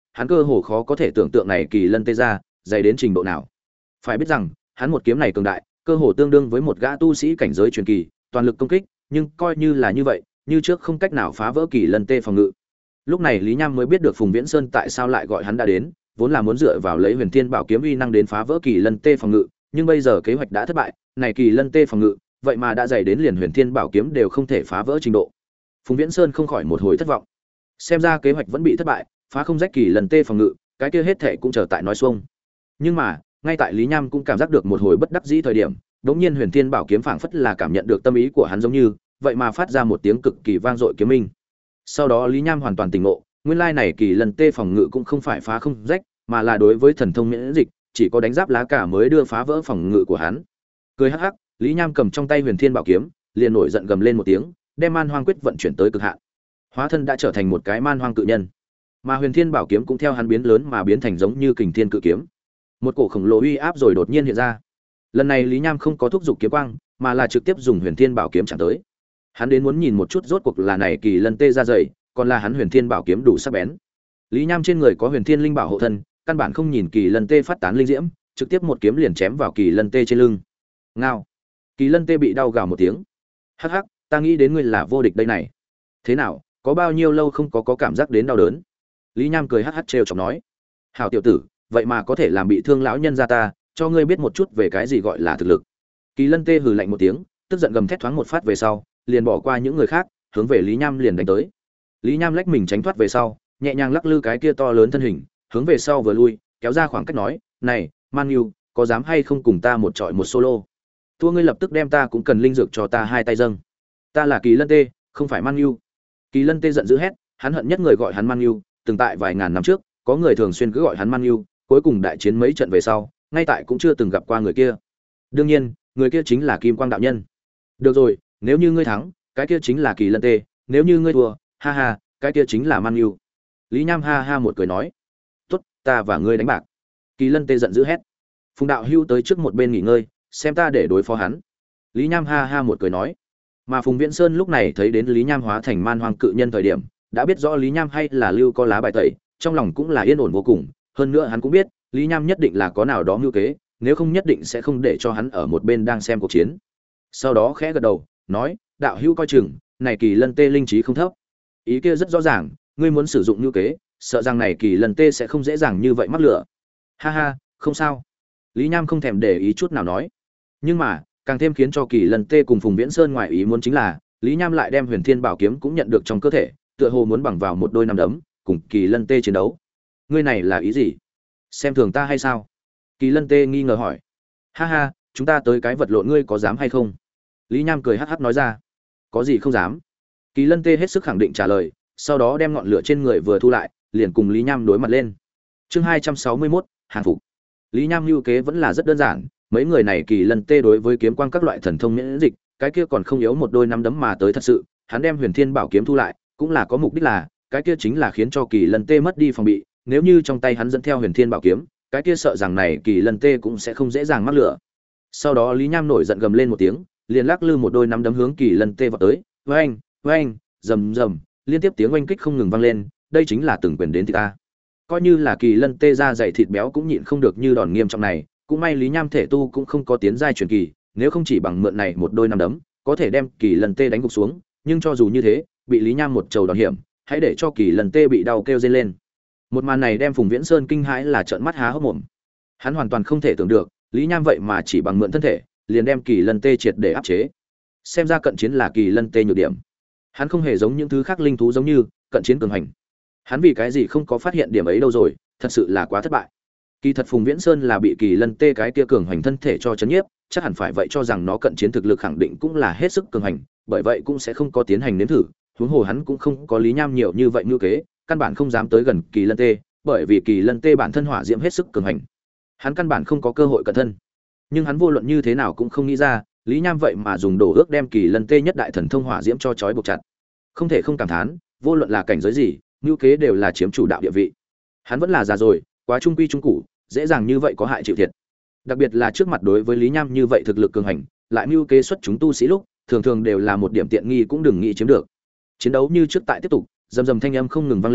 S1: hắn cơ hồ khó có thể tưởng tượng này kỳ lân tê ra dày đến trình độ nào. Phải biết rằng hắn một kiếm này cường đại, cơ hồ tương đương với một gã tu sĩ cảnh giới truyền kỳ, toàn lực công kích, nhưng coi như là như vậy, như trước không cách nào phá vỡ kỳ lân tê phòng ngự. Lúc này Lý Nham mới biết được Phùng Viễn Sơn tại sao lại gọi hắn đã đến, vốn là muốn dựa vào lấy Huyền Thiên Bảo kiếm uy năng đến phá vỡ kỳ lân tê phòng ngự, nhưng bây giờ kế hoạch đã thất bại, này kỳ lân tê phòng ngự, vậy mà đã dày đến liền Huyền Thiên Bảo kiếm đều không thể phá vỡ trình độ. Phùng Viễn Sơn không khỏi một hồi thất vọng. Xem ra kế hoạch vẫn bị thất bại, phá không rách kỳ lân tê phòng ngự, cái kia hết thệ cũng trở tại nói xuông. Nhưng mà, ngay tại Lý Nham cũng cảm giác được một hồi bất đắc dĩ thời điểm, đống nhiên Huyền Thiên Bảo kiếm phảng phất là cảm nhận được tâm ý của hắn giống như, vậy mà phát ra một tiếng cực kỳ vang dội kiếm minh. Sau đó Lý Nham hoàn toàn tỉnh ngộ, nguyên lai này kỳ lân tê phòng ngự cũng không phải phá không rách, mà là đối với thần thông miễn dịch, chỉ có đánh giáp lá cả mới đưa phá vỡ phòng ngự của hắn. Cười hắc hắc, Lý Nham cầm trong tay Huyền Thiên Bảo kiếm, liền nổi giận gầm lên một tiếng, đem Man Hoang quyết vận chuyển tới cực hạn. Hóa thân đã trở thành một cái man hoang cự nhân, mà Huyền Thiên Bảo kiếm cũng theo hắn biến lớn mà biến thành giống như Kình Thiên cự kiếm. Một cổ khổng lồ uy áp rồi đột nhiên hiện ra. Lần này Lý Nham không có thúc giục kiếm quang, mà là trực tiếp dùng Huyền Thiên Bảo kiếm chạm tới. Hắn đến muốn nhìn một chút rốt cuộc là này kỳ lân tê ra dày, còn là hắn Huyền Thiên Bảo kiếm đủ sắc bén. Lý Nham trên người có Huyền Thiên linh bảo hộ thân, căn bản không nhìn kỳ lân tê phát tán linh diễm, trực tiếp một kiếm liền chém vào kỳ lân tê trên lưng. Ngao. Kỳ lân tê bị đau gào một tiếng. Hắc hắc, ta nghĩ đến ngươi là vô địch đây này. Thế nào, có bao nhiêu lâu không có cảm giác đến đau đớn? Lý Nham cười hắc hắc trêu chọc nói. Hảo tiểu tử, vậy mà có thể làm bị thương lão nhân gia ta, cho ngươi biết một chút về cái gì gọi là thực lực. Kỳ lân tê hừ lạnh một tiếng, tức giận gầm thét thoáng một phát về sau, liền bỏ qua những người khác, hướng về Lý Nham liền đánh tới. Lý Nham lách mình tránh thoát về sau, nhẹ nhàng lắc lư cái kia to lớn thân hình, hướng về sau vừa lui, kéo ra khoảng cách nói, "Này, Man Nhu, có dám hay không cùng ta một trọi một solo? Thua ngươi lập tức đem ta cũng cần linh dược cho ta hai tay dâng. Ta là Kỳ Lân Tê, không phải Man Nhu." Kỳ Lân Tê giận dữ hét, hắn hận nhất người gọi hắn Man Nhu, từng tại vài ngàn năm trước, có người thường xuyên cứ gọi hắn Man Nhu, cuối cùng đại chiến mấy trận về sau, ngay tại cũng chưa từng gặp qua người kia. Đương nhiên, người kia chính là Kim Quang đạo nhân. Được rồi, nếu như ngươi thắng, cái kia chính là Kỳ Lân Tê, nếu như ngươi thua, ha ha, cái kia chính là Man Nhu. Lý Nham ha ha một cười nói, tốt, ta và ngươi đánh bạc. Kỳ Lân Tê giận dữ hét. Phùng đạo hưu tới trước một bên nghỉ ngơi, xem ta để đối phó hắn. Lý Nham ha ha một cười nói. Mà Phùng Viễn Sơn lúc này thấy đến Lý Nham hóa thành man hoang cự nhân thời điểm, đã biết rõ Lý Nham hay là lưu có lá bài tẩy, trong lòng cũng là yên ổn vô cùng. Hơn nữa hắn cũng biết, Lý Nham nhất định là có nào đó mưu kế, nếu không nhất định sẽ không để cho hắn ở một bên đang xem cuộc chiến. Sau đó khẽ gật đầu, nói, đạo hưu coi chừng, này Kỳ Lân Tê linh trí không thấp. Ý kia rất rõ ràng, ngươi muốn sử dụng mưu kế, sợ rằng này Kỳ Lân Tê sẽ không dễ dàng như vậy mắc lửa. Ha ha, không sao. Lý Nham không thèm để ý chút nào nói. Nhưng mà, càng thêm khiến cho Kỳ Lân Tê cùng Phùng Viễn Sơn ngoài ý muốn chính là, Lý Nham lại đem Huyền Thiên Bảo kiếm cũng nhận được trong cơ thể, tựa hồ muốn bằng vào một đôi nắm đấm, cùng Kỳ Lân Tê chiến đấu. Ngươi này là ý gì? Xem thường ta hay sao? Kỳ Lân Tê nghi ngờ hỏi. Ha ha, chúng ta tới cái vật lộn ngươi có dám hay không? Lý Nham cười hắc hắc nói ra. Có gì không dám? Kỳ Lân Tê hết sức khẳng định trả lời, sau đó đem ngọn lửa trên người vừa thu lại, liền cùng Lý Nham đối mặt lên. Chương 261, hàng phục. Lý Nham lưu kế vẫn là rất đơn giản, mấy người này Kỳ Lân Tê đối với kiếm quang các loại thần thông miễn dịch, cái kia còn không yếu một đôi nắm đấm mà tới thật sự, hắn đem Huyền Thiên Bảo kiếm thu lại, cũng là có mục đích là, cái kia chính là khiến cho Kỳ Lân Tê mất đi phòng bị, nếu như trong tay hắn dẫn theo Huyền Thiên Bảo kiếm, cái kia sợ rằng này Kỳ Lân Tê cũng sẽ không dễ dàng mắc lửa. Sau đó Lý Nham nổi giận gầm lên một tiếng, liền lắc lư một đôi nắm đấm hướng Kỳ Lân Tê vọt tới, oeng, oeng, rầm rầm, liên tiếp tiếng oanh kích không ngừng vang lên, đây chính là từng quyền đến thịt ta. Coi như là Kỳ Lân Tê ra dày thịt béo cũng nhịn không được như đòn nghiêm trọng này, cũng may Lý Nham thể tu cũng không có tiến giai truyền kỳ, nếu không chỉ bằng mượn này một đôi nắm đấm, có thể đem Kỳ Lân Tê đánh gục xuống, nhưng cho dù như thế, bị Lý Nham một trầu đòn hiểm, hãy để cho Kỳ Lân Tê bị đau kêu rên lên. Một màn này đem Phùng Viễn Sơn kinh hãi là trợn mắt há hốc mồm. Hắn hoàn toàn không thể tưởng được, Lý Nham vậy mà chỉ bằng mượn thân thể, liền đem Kỳ Lân Tê triệt để áp chế. Xem ra cận chiến là Kỳ Lân Tê nhược điểm. Hắn không hề giống những thứ khác linh thú giống như cận chiến cường hành. Hắn vì cái gì không có phát hiện điểm ấy đâu rồi, thật sự là quá thất bại. Kỳ thật Phùng Viễn Sơn là bị Kỳ Lân Tê cái kia cường hành thân thể cho chấn nhiếp, chắc hẳn phải vậy cho rằng nó cận chiến thực lực khẳng định cũng là hết sức cường hành, bởi vậy cũng sẽ không có tiến hành nếm thử. Huống hồ hắn cũng không có Lý Nham nhiều như vậy như kế, căn bản không dám tới gần Kỳ Lân Tê, bởi vì Kỳ Lân Tê bản thân hỏa diễm hết sức cường hành. Hắn căn bản không có cơ hội cận thân. Nhưng hắn vô luận như thế nào cũng không nghĩ ra, Lý Nham vậy mà dùng đồ ước đem Kỳ Lân Tê nhất đại thần thông hỏa diễm cho trói buộc chặt. Không thể không cảm thán, vô luận là cảnh giới gì, như kế đều là chiếm chủ đạo địa vị. Hắn vẫn là già rồi, quá trung quy trung cụ, dễ dàng như vậy có hại chịu thiệt. Đặc biệt là trước mặt đối với Lý Nham như vậy thực lực cường hành, lại mưu kế xuất chúng tu sĩ lúc, thường thường đều là một điểm tiện nghi cũng đừng nghĩ chiếm được. Chiến đấu như trước tại tiếp tục, rầm rầm thanh âm không ngừng vang lên,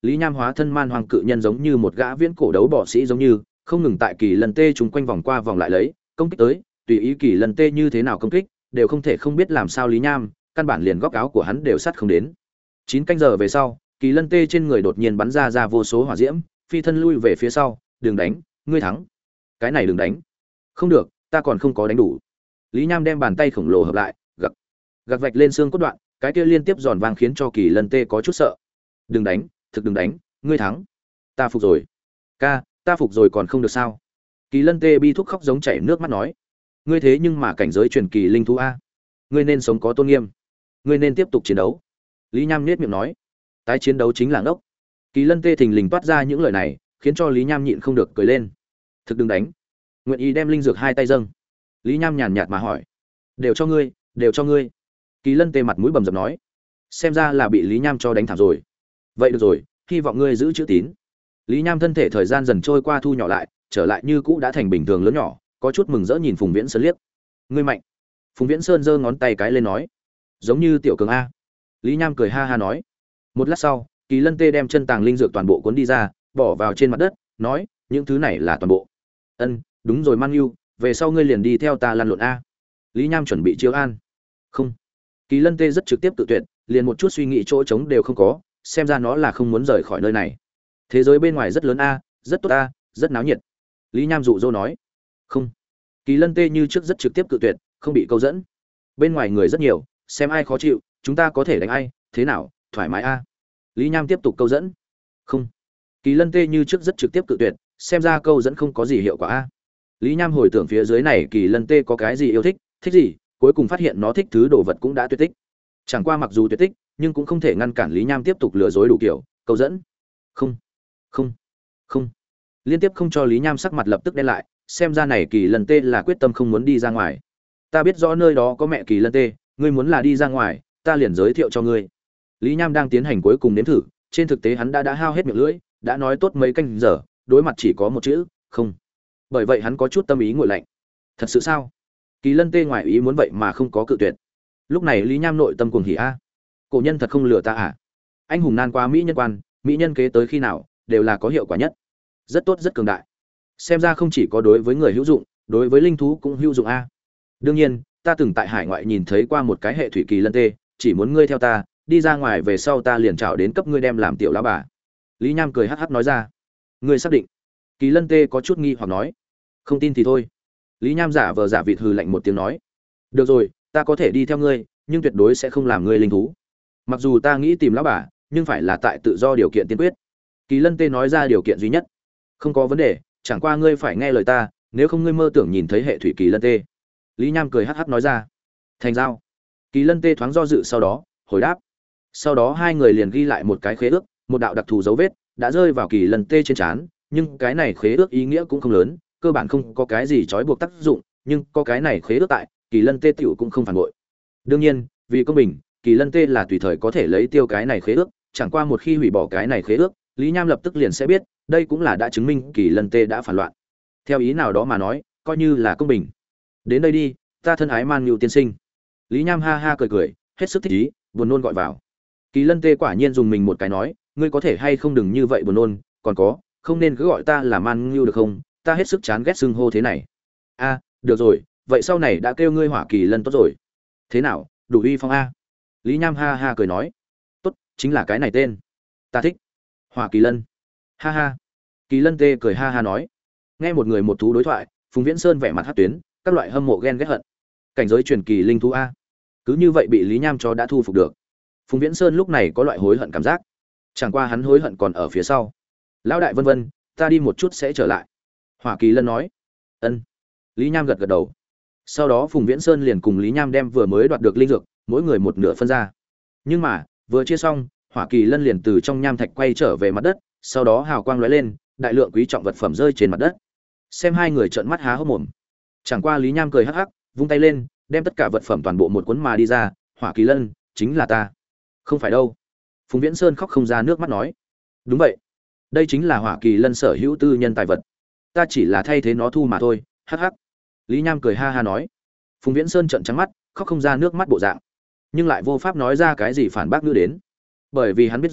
S1: Lý Nham hóa thân man hoang cự nhân giống như một gã viễn cổ đấu bỏ sĩ giống như, không ngừng tại kỳ lân tê chúng quanh vòng qua vòng lại lấy, công kích tới, tùy ý kỳ lân tê như thế nào công kích, đều không thể không biết làm sao Lý Nham, căn bản liền góc áo của hắn đều sát không đến. 9 canh giờ về sau, kỳ lân tê trên người đột nhiên bắn ra vô số hỏa diễm, phi thân lui về phía sau, "Đừng đánh, ngươi thắng." "Cái này đừng đánh." "Không được, ta còn không có đánh đủ." Lý Nham đem bàn tay khổng lồ hợp lại, gạc vạch lên xương cốt đoạn, cái kia liên tiếp giòn vang khiến cho kỳ lân tê có chút sợ. "Đừng đánh, thực đừng đánh, ngươi thắng." "Ta phục rồi." "Ca, ta phục rồi còn không được sao?" Kỳ lân tê bi thúc khóc giống chảy nước mắt nói. "Ngươi thế nhưng mà cảnh giới truyền kỳ linh thú a, ngươi nên sống có tôn nghiêm, ngươi nên tiếp tục chiến đấu." Lý Nham nhếch miệng nói. Tái chiến đấu chính là ngốc. Kỳ lân tê thình lình toát ra những lời này, khiến cho Lý Nham nhịn không được cười lên. "Thực đừng đánh." Nguyện ý đem linh dược hai tay dâng. Lý Nham nhàn nhạt mà hỏi. "Đều cho ngươi, đều cho ngươi." Kỳ lân tê mặt mũi bầm dập nói. Xem ra là bị Lý Nham cho đánh thảm rồi. "Vậy được rồi, hy vọng ngươi giữ chữ tín." Lý Nham thân thể thời gian dần trôi qua thu nhỏ lại, trở lại như cũ đã thành bình thường lớn nhỏ, có chút mừng rỡ nhìn Phùng Viễn Sơn liếc. "Ngươi mạnh." Phùng Viễn Sơn giơ ngón tay cái lên nói. "Giống như tiểu cường a." Lý Nham cười ha ha nói. Một lát sau, Kỳ lân tê đem chân tàng linh dược toàn bộ cuốn đi ra, bỏ vào trên mặt đất, nói, "Những thứ này là toàn bộ." "Ân, đúng rồi Man Nhu, về sau ngươi liền đi theo ta lăn lộn a." Lý Nham chuẩn bị chiếu an. "Không." Kỳ lân tê rất trực tiếp tự tuyệt, liền một chút suy nghĩ chỗ trống đều không có, xem ra nó là không muốn rời khỏi nơi này. Thế giới bên ngoài rất lớn a, rất tốt a, rất náo nhiệt. Lý Nham dụ dỗ nói. "Không." Kỳ lân tê như trước rất trực tiếp cự tuyệt, không bị câu dẫn. "Bên ngoài người rất nhiều, xem ai khó chịu, chúng ta có thể đánh ai, thế nào, thoải mái a." Lý Nham tiếp tục câu dẫn. "Không." Kỳ lân tê như trước rất trực tiếp cự tuyệt, xem ra câu dẫn không có gì hiệu quả a. Lý Nham hồi tưởng phía dưới này kỳ lân tê có cái gì yêu thích, thích gì, cuối cùng phát hiện nó thích thứ đồ vật cũng đã tuyệt tích. Chẳng qua mặc dù tuyệt tích, nhưng cũng không thể ngăn cản Lý Nham tiếp tục lừa dối đủ kiểu, câu dẫn. "Không, không, không." Liên tiếp không cho Lý Nham sắc mặt lập tức đen lại, xem ra này kỳ lân tê là quyết tâm không muốn đi ra ngoài. "Ta biết rõ nơi đó có mẹ kỳ lân tê, ngươi muốn là đi ra ngoài, ta liền giới thiệu cho ngươi." Lý Nham đang tiến hành cuối cùng nếm thử, trên thực tế hắn đã hao hết miệng lưỡi, đã nói tốt mấy canh giờ, đối mặt chỉ có một chữ, "không." Bởi vậy hắn có chút tâm ý nguội lạnh. Thật sự sao? Kỳ lân tê ngoài ý muốn vậy mà không có cự tuyệt. Lúc này Lý Nham nội tâm cuồng hỉ a. Cổ nhân thật không lừa ta à? Anh hùng nan qua mỹ nhân quan, mỹ nhân kế tới khi nào, đều là có hiệu quả nhất. Rất tốt rất cường đại. Xem ra không chỉ có đối với người hữu dụng, đối với linh thú cũng hữu dụng a. Đương nhiên, ta từng tại hải ngoại nhìn thấy qua một cái hệ thủy kỳ lân tê, chỉ muốn ngươi theo ta, đi ra ngoài về sau ta liền chào đến cấp ngươi đem làm tiểu lão bà. Lý Nham cười hắc hắc nói ra. Ngươi xác định? Kỳ lân tê có chút nghi hoặc nói. Không tin thì thôi. Lý Nham giả vờ giả vịt hừ lạnh một tiếng nói. Được rồi, ta có thể đi theo ngươi, nhưng tuyệt đối sẽ không làm ngươi linh thú. Mặc dù ta nghĩ tìm lão bà, nhưng phải là tại tự do điều kiện tiên quyết. Kỳ lân tê nói ra điều kiện duy nhất. Không có vấn đề, chẳng qua ngươi phải nghe lời ta, nếu không ngươi mơ tưởng nhìn thấy hệ thủy kỳ lân tê. Lý Nham cười hắc hắc nói ra. Thành giao. Kỳ lân tê thoáng do dự sau đó, hồi đáp. Sau đó hai người liền ghi lại một cái khế ước, một đạo đặc thù dấu vết đã rơi vào kỳ lân tê trên trán, nhưng cái này khế ước ý nghĩa cũng không lớn, cơ bản không có cái gì trói buộc tác dụng, nhưng có cái này khế ước tại, kỳ lân tê tiểu cũng không phản bội. Đương nhiên, vì công bình, kỳ lân tê là tùy thời có thể lấy tiêu cái này khế ước, chẳng qua một khi hủy bỏ cái này khế ước, Lý Nham lập tức liền sẽ biết, đây cũng là đã chứng minh kỳ lân tê đã phản loạn. Theo ý nào đó mà nói, coi như là công bình. Đến đây đi, ta thân ái Man Nhu tiên sinh. Lý Nham ha ha cười cười, hết sức thích ý, buồn nôn gọi vào. Kỳ lân tê quả nhiên dùng mình một cái nói, ngươi có thể hay không đừng như vậy buồn nôn, còn có, không nên cứ gọi ta là Man Nhu được không, ta hết sức chán ghét xưng hô thế này. A, được rồi, vậy sau này đã kêu ngươi Hỏa Kỳ Lân tốt rồi. Thế nào, đủ uy phong a? Lý Nham ha ha cười nói. Tốt, chính là cái này tên. Ta thích. Hỏa Kỳ Lân. Ha ha. Kỳ Lân tê cười ha ha nói. Nghe một người một thú đối thoại, Phùng Viễn Sơn vẻ mặt hắc tuyến, các loại hâm mộ ghen ghét hận. Cảnh giới truyền kỳ linh thú a. Cứ như vậy bị Lý Nham cho đã thu phục được. Phùng Viễn Sơn lúc này có loại hối hận cảm giác. Chẳng qua hắn hối hận còn ở phía sau. Lão đại vân vân, ta đi một chút sẽ trở lại. Hỏa Kỳ Lân nói. Ân. Lý Nham gật gật đầu. Sau đó Phùng Viễn Sơn liền cùng Lý Nham đem vừa mới đoạt được linh dược, mỗi người một nửa phân ra. Nhưng mà, vừa chia xong, Hỏa Kỳ Lân liền từ trong nham thạch quay trở về mặt đất, sau đó hào quang lóe lên, đại lượng quý trọng vật phẩm rơi trên mặt đất. Xem hai người trợn mắt há hốc mồm. Chẳng qua Lý Nham cười hắc hắc, vung tay lên, đem tất cả vật phẩm toàn bộ một cuốn mà đi ra, Hỏa Kỳ Lân, chính là ta. Không phải đâu. Phùng Viễn Sơn khóc không ra nước mắt nói. Đúng vậy. Đây chính là Hỏa Kỳ Lân sở hữu tư nhân tài vật. Ta chỉ là thay thế nó thu mà thôi, hắc hắc. Lý Nham cười ha ha nói. Phùng Viễn Sơn trợn trắng mắt, khóc không ra nước mắt bộ dạng, nhưng lại vô pháp nói ra cái gì phản bác nữa đến, bởi vì hắn biết rõ,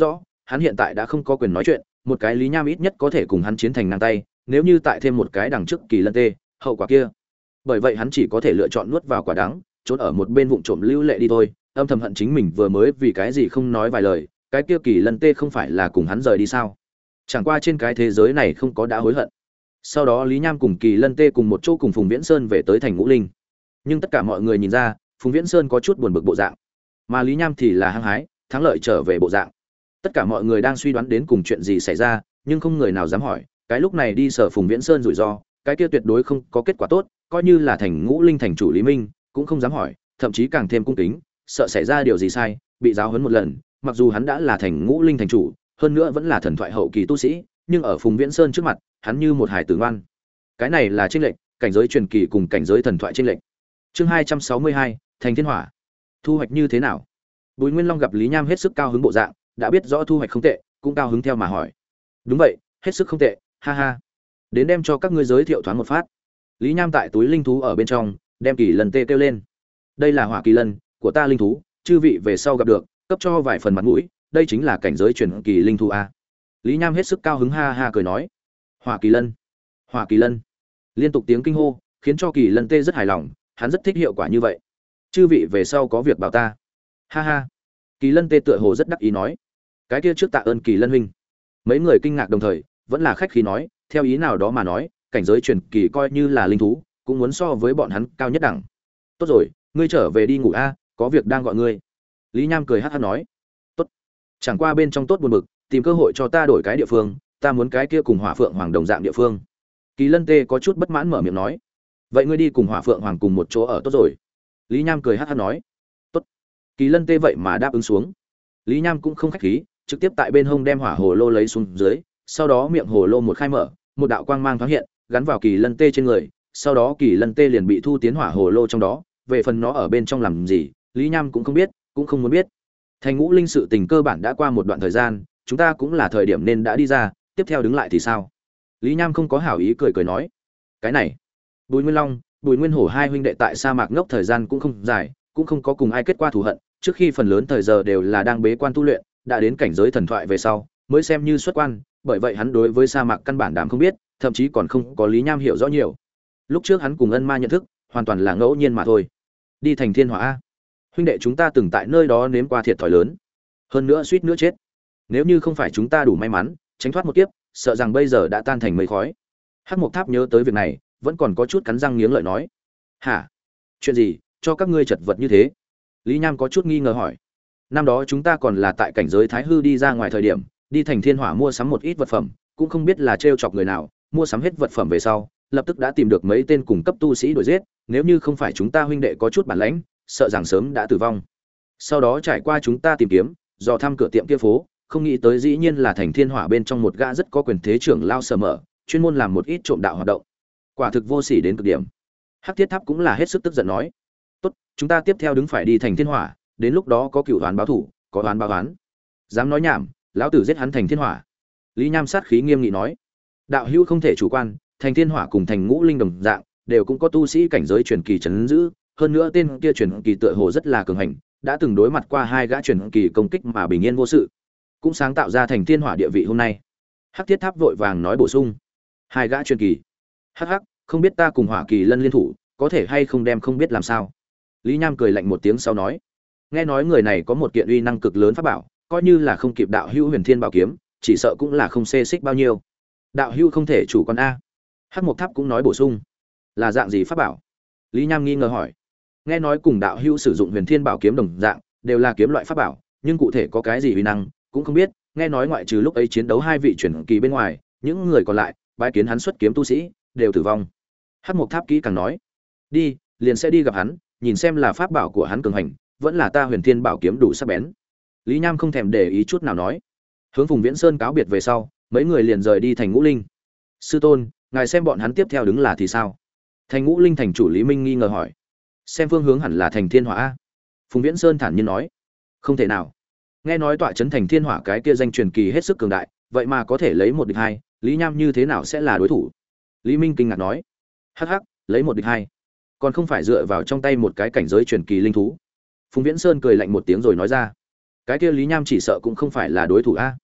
S1: hắn hiện tại đã không có quyền nói chuyện, một cái Lý Nham ít nhất có thể cùng hắn chiến thành ngang tay, nếu như tại thêm một cái đằng trước Kỳ Lân Tê, hậu quả kia. Bởi vậy hắn chỉ có thể lựa chọn nuốt vào quả đắng, trốn ở một bên vụng trộm lưu lệ đi thôi, âm thầm hận chính mình vừa mới vì cái gì không nói vài lời, cái kia Kỳ Lân Tê không phải là cùng hắn rời đi sao? Chẳng qua trên cái thế giới này không có đã hối hận. Sau đó Lý Nham cùng Kỳ Lân Tê cùng một chỗ cùng Phùng Viễn Sơn về tới thành Ngũ Linh. Nhưng tất cả mọi người nhìn ra, Phùng Viễn Sơn có chút buồn bực bộ dạng, mà Lý Nham thì là hăng hái, thắng lợi trở về bộ dạng. Tất cả mọi người đang suy đoán đến cùng chuyện gì xảy ra, nhưng không người nào dám hỏi, cái lúc này đi sở Phùng Viễn Sơn rủi ro, cái kia tuyệt đối không có kết quả tốt, coi như là thành Ngũ Linh thành chủ Lý Minh, cũng không dám hỏi, thậm chí càng thêm cung kính, sợ xảy ra điều gì sai, bị giáo huấn một lần, mặc dù hắn đã là thành Ngũ Linh thành chủ, hơn nữa vẫn là thần thoại hậu kỳ tu sĩ, nhưng ở Phùng Viễn Sơn trước mặt, hắn như một hải tử ngoan. Cái này là chênh lệch, cảnh giới truyền kỳ cùng cảnh giới thần thoại chênh lệch. Chương 262, Thành Thiên Hỏa. Thu hoạch như thế nào? Bùi Nguyên Long gặp Lý Nham hết sức cao hứng bộ dạng, đã biết rõ thu hoạch không tệ, cũng cao hứng theo mà hỏi. Đúng vậy, hết sức không tệ, ha ha. Đến đem cho các ngươi giới thiệu thoáng một phát. Lý Nham tại túi linh thú ở bên trong, đem Kỳ Lân Tê kêu lên. Đây là Hỏa Kỳ Lân của ta linh thú, chư vị về sau gặp được, cấp cho vài phần mặt mũi, đây chính là cảnh giới truyền kỳ linh thú a. Lý Nham hết sức cao hứng ha ha cười nói. Hỏa Kỳ Lân, Hỏa Kỳ Lân. Liên tục tiếng kinh hô, khiến cho Kỳ Lân Tê rất hài lòng, hắn rất thích hiệu quả như vậy. Chư vị về sau có việc bảo ta. Ha ha. Kỳ Lân Tê tựa hồ rất đắc ý nói. Cái kia trước tạ ơn Kỳ Lân huynh. Mấy người kinh ngạc đồng thời, vẫn là khách khí nói, theo ý nào đó mà nói, cảnh giới truyền kỳ coi như là linh thú, cũng muốn so với bọn hắn cao nhất đẳng. Tốt rồi, ngươi trở về đi ngủ a, có việc đang gọi ngươi. Lý Nham cười hắc hắc nói. Tốt. Chẳng qua bên trong tốt buồn bực, tìm cơ hội cho ta đổi cái địa phương, ta muốn cái kia cùng Hỏa Phượng Hoàng đồng dạng địa phương. Kỳ Lân Tê có chút bất mãn mở miệng nói. Vậy ngươi đi cùng Hỏa Phượng Hoàng cùng một chỗ ở tốt rồi. Lý Nham cười hắc hắc nói. Tốt. Kỳ Lân Tê vậy mà đáp ứng xuống. Lý Nham cũng không khách khí, trực tiếp tại bên hông đem hỏa hồ lô lấy xuống dưới, sau đó miệng hồ lô một khai mở, một đạo quang mang thoáng hiện, gắn vào Kỳ Lân Tê trên người, sau đó Kỳ Lân Tê liền bị thu tiến hỏa hồ lô trong đó, về phần nó ở bên trong làm gì, Lý Nham cũng không biết, cũng không muốn biết. Thành Ngũ Linh sự tình cơ bản đã qua một đoạn thời gian, chúng ta cũng là thời điểm nên đã đi ra, tiếp theo đứng lại thì sao? Lý Nham không có hảo ý cười cười nói. Cái này, Bùi Nguyên Long, Bùi Nguyên Hổ hai huynh đệ tại sa mạc ngốc thời gian cũng không dài, cũng không có cùng ai kết quả thù hận, trước khi phần lớn thời giờ đều là đang bế quan tu luyện, đã đến cảnh giới thần thoại về sau, mới xem như xuất quan, bởi vậy hắn đối với sa mạc căn bản đảm không biết, thậm chí còn không có Lý Nham hiểu rõ nhiều. Lúc trước hắn cùng Ân Ma nhận thức, hoàn toàn là ngẫu nhiên mà thôi. Đi thành Thiên Hỏa a. Huynh đệ chúng ta từng tại nơi đó nếm qua thiệt thòi lớn, hơn nữa suýt nữa chết. Nếu như không phải chúng ta đủ may mắn, tránh thoát một kiếp, sợ rằng bây giờ đã tan thành mây khói. Hắc Mộc Tháp nhớ tới việc này, vẫn còn có chút cắn răng nghiến lợi nói. Hả? Chuyện gì, cho các ngươi chật vật như thế? Lý Nham có chút nghi ngờ hỏi. Năm đó chúng ta còn là tại cảnh giới Thái Hư đi ra ngoài thời điểm, đi thành Thiên Hỏa mua sắm một ít vật phẩm, cũng không biết là trêu chọc người nào, mua sắm hết vật phẩm về sau, lập tức đã tìm được mấy tên cùng cấp tu sĩ đuổi giết, nếu như không phải chúng ta huynh đệ có chút bản lãnh, sợ rằng sớm đã tử vong. Sau đó trải qua chúng ta tìm kiếm, dò thăm cửa tiệm kia phố, không nghĩ tới dĩ nhiên là thành Thiên Hỏa bên trong một gã rất có quyền thế trưởng lao sở mở, chuyên môn làm một ít trộm đạo hoạt động. Quả thực vô sỉ đến cực điểm. Hắc Thiết Tháp cũng là hết sức tức giận nói: "Tốt, chúng ta tiếp theo đứng phải đi thành Thiên Hỏa, đến lúc đó có cửu oán báo thủ, có oán báo oán." Dám nói nhảm, lão tử giết hắn thành Thiên Hỏa. Lý Nham sát khí nghiêm nghị nói: "Đạo hữu không thể chủ quan, thành Thiên Hỏa cùng thành Ngũ Linh đồng dạng, đều cũng có tu sĩ cảnh giới truyền kỳ trấn giữ, hơn nữa tên kia truyền kỳ tựa hồ rất là cường hành, đã từng đối mặt qua hai gã truyền kỳ công kích mà bình yên vô sự, cũng sáng tạo ra thành Thiên Hỏa địa vị hôm nay." Hắc Thiết Tháp vội vàng nói bổ sung: "Hai gã truyền kỳ? Hắc hắc, không biết ta cùng Hỏa Kỳ Lân liên thủ, có thể hay không đem không biết làm sao." Lý Nham cười lạnh một tiếng sau nói: "Nghe nói người này có một kiện uy năng cực lớn pháp bảo, coi như là không kịp đạo hữu Huyền Thiên Bảo kiếm, chỉ sợ cũng là không xê xích bao nhiêu. Đạo hữu không thể chủ quan a." Hắc Mộc Tháp cũng nói bổ sung: "Là dạng gì pháp bảo?" Lý Nham nghi ngờ hỏi. Nghe nói cùng đạo hữu sử dụng Huyền Thiên Bảo kiếm đồng dạng, đều là kiếm loại pháp bảo, nhưng cụ thể có cái gì uy năng cũng không biết, nghe nói ngoại trừ lúc ấy chiến đấu hai vị truyền kỳ bên ngoài, những người còn lại, bái kiến hắn xuất kiếm tu sĩ, đều tử vong. Hắc Mộc Tháp kỹ càng nói: "Đi, liền sẽ đi gặp hắn, nhìn xem là pháp bảo của hắn cường hành, vẫn là ta Huyền Thiên Bảo kiếm đủ sắc bén." Lý Nham không thèm để ý chút nào nói. Hướng Phùng Viễn Sơn cáo biệt về sau, mấy người liền rời đi thành Ngũ Linh. "Sư tôn, ngài xem bọn hắn tiếp theo đứng là thì sao?" Thành Ngũ Linh thành chủ Lý Minh nghi ngờ hỏi. "Xem phương hướng hẳn là thành Thiên Hỏa a." Phùng Viễn Sơn thản nhiên nói. "Không thể nào. Nghe nói tọa trấn thành Thiên Hỏa cái kia danh truyền kỳ hết sức cường đại, vậy mà có thể lấy một địch hai, Lý Nham như thế nào sẽ là đối thủ?" Lý Minh kinh ngạc nói. "Hắc hắc, lấy một địch hai, còn không phải dựa vào trong tay một cái cảnh giới truyền kỳ linh thú." Phùng Viễn Sơn cười lạnh một tiếng rồi nói ra. "Cái kia Lý Nham chỉ sợ cũng không phải là đối thủ a."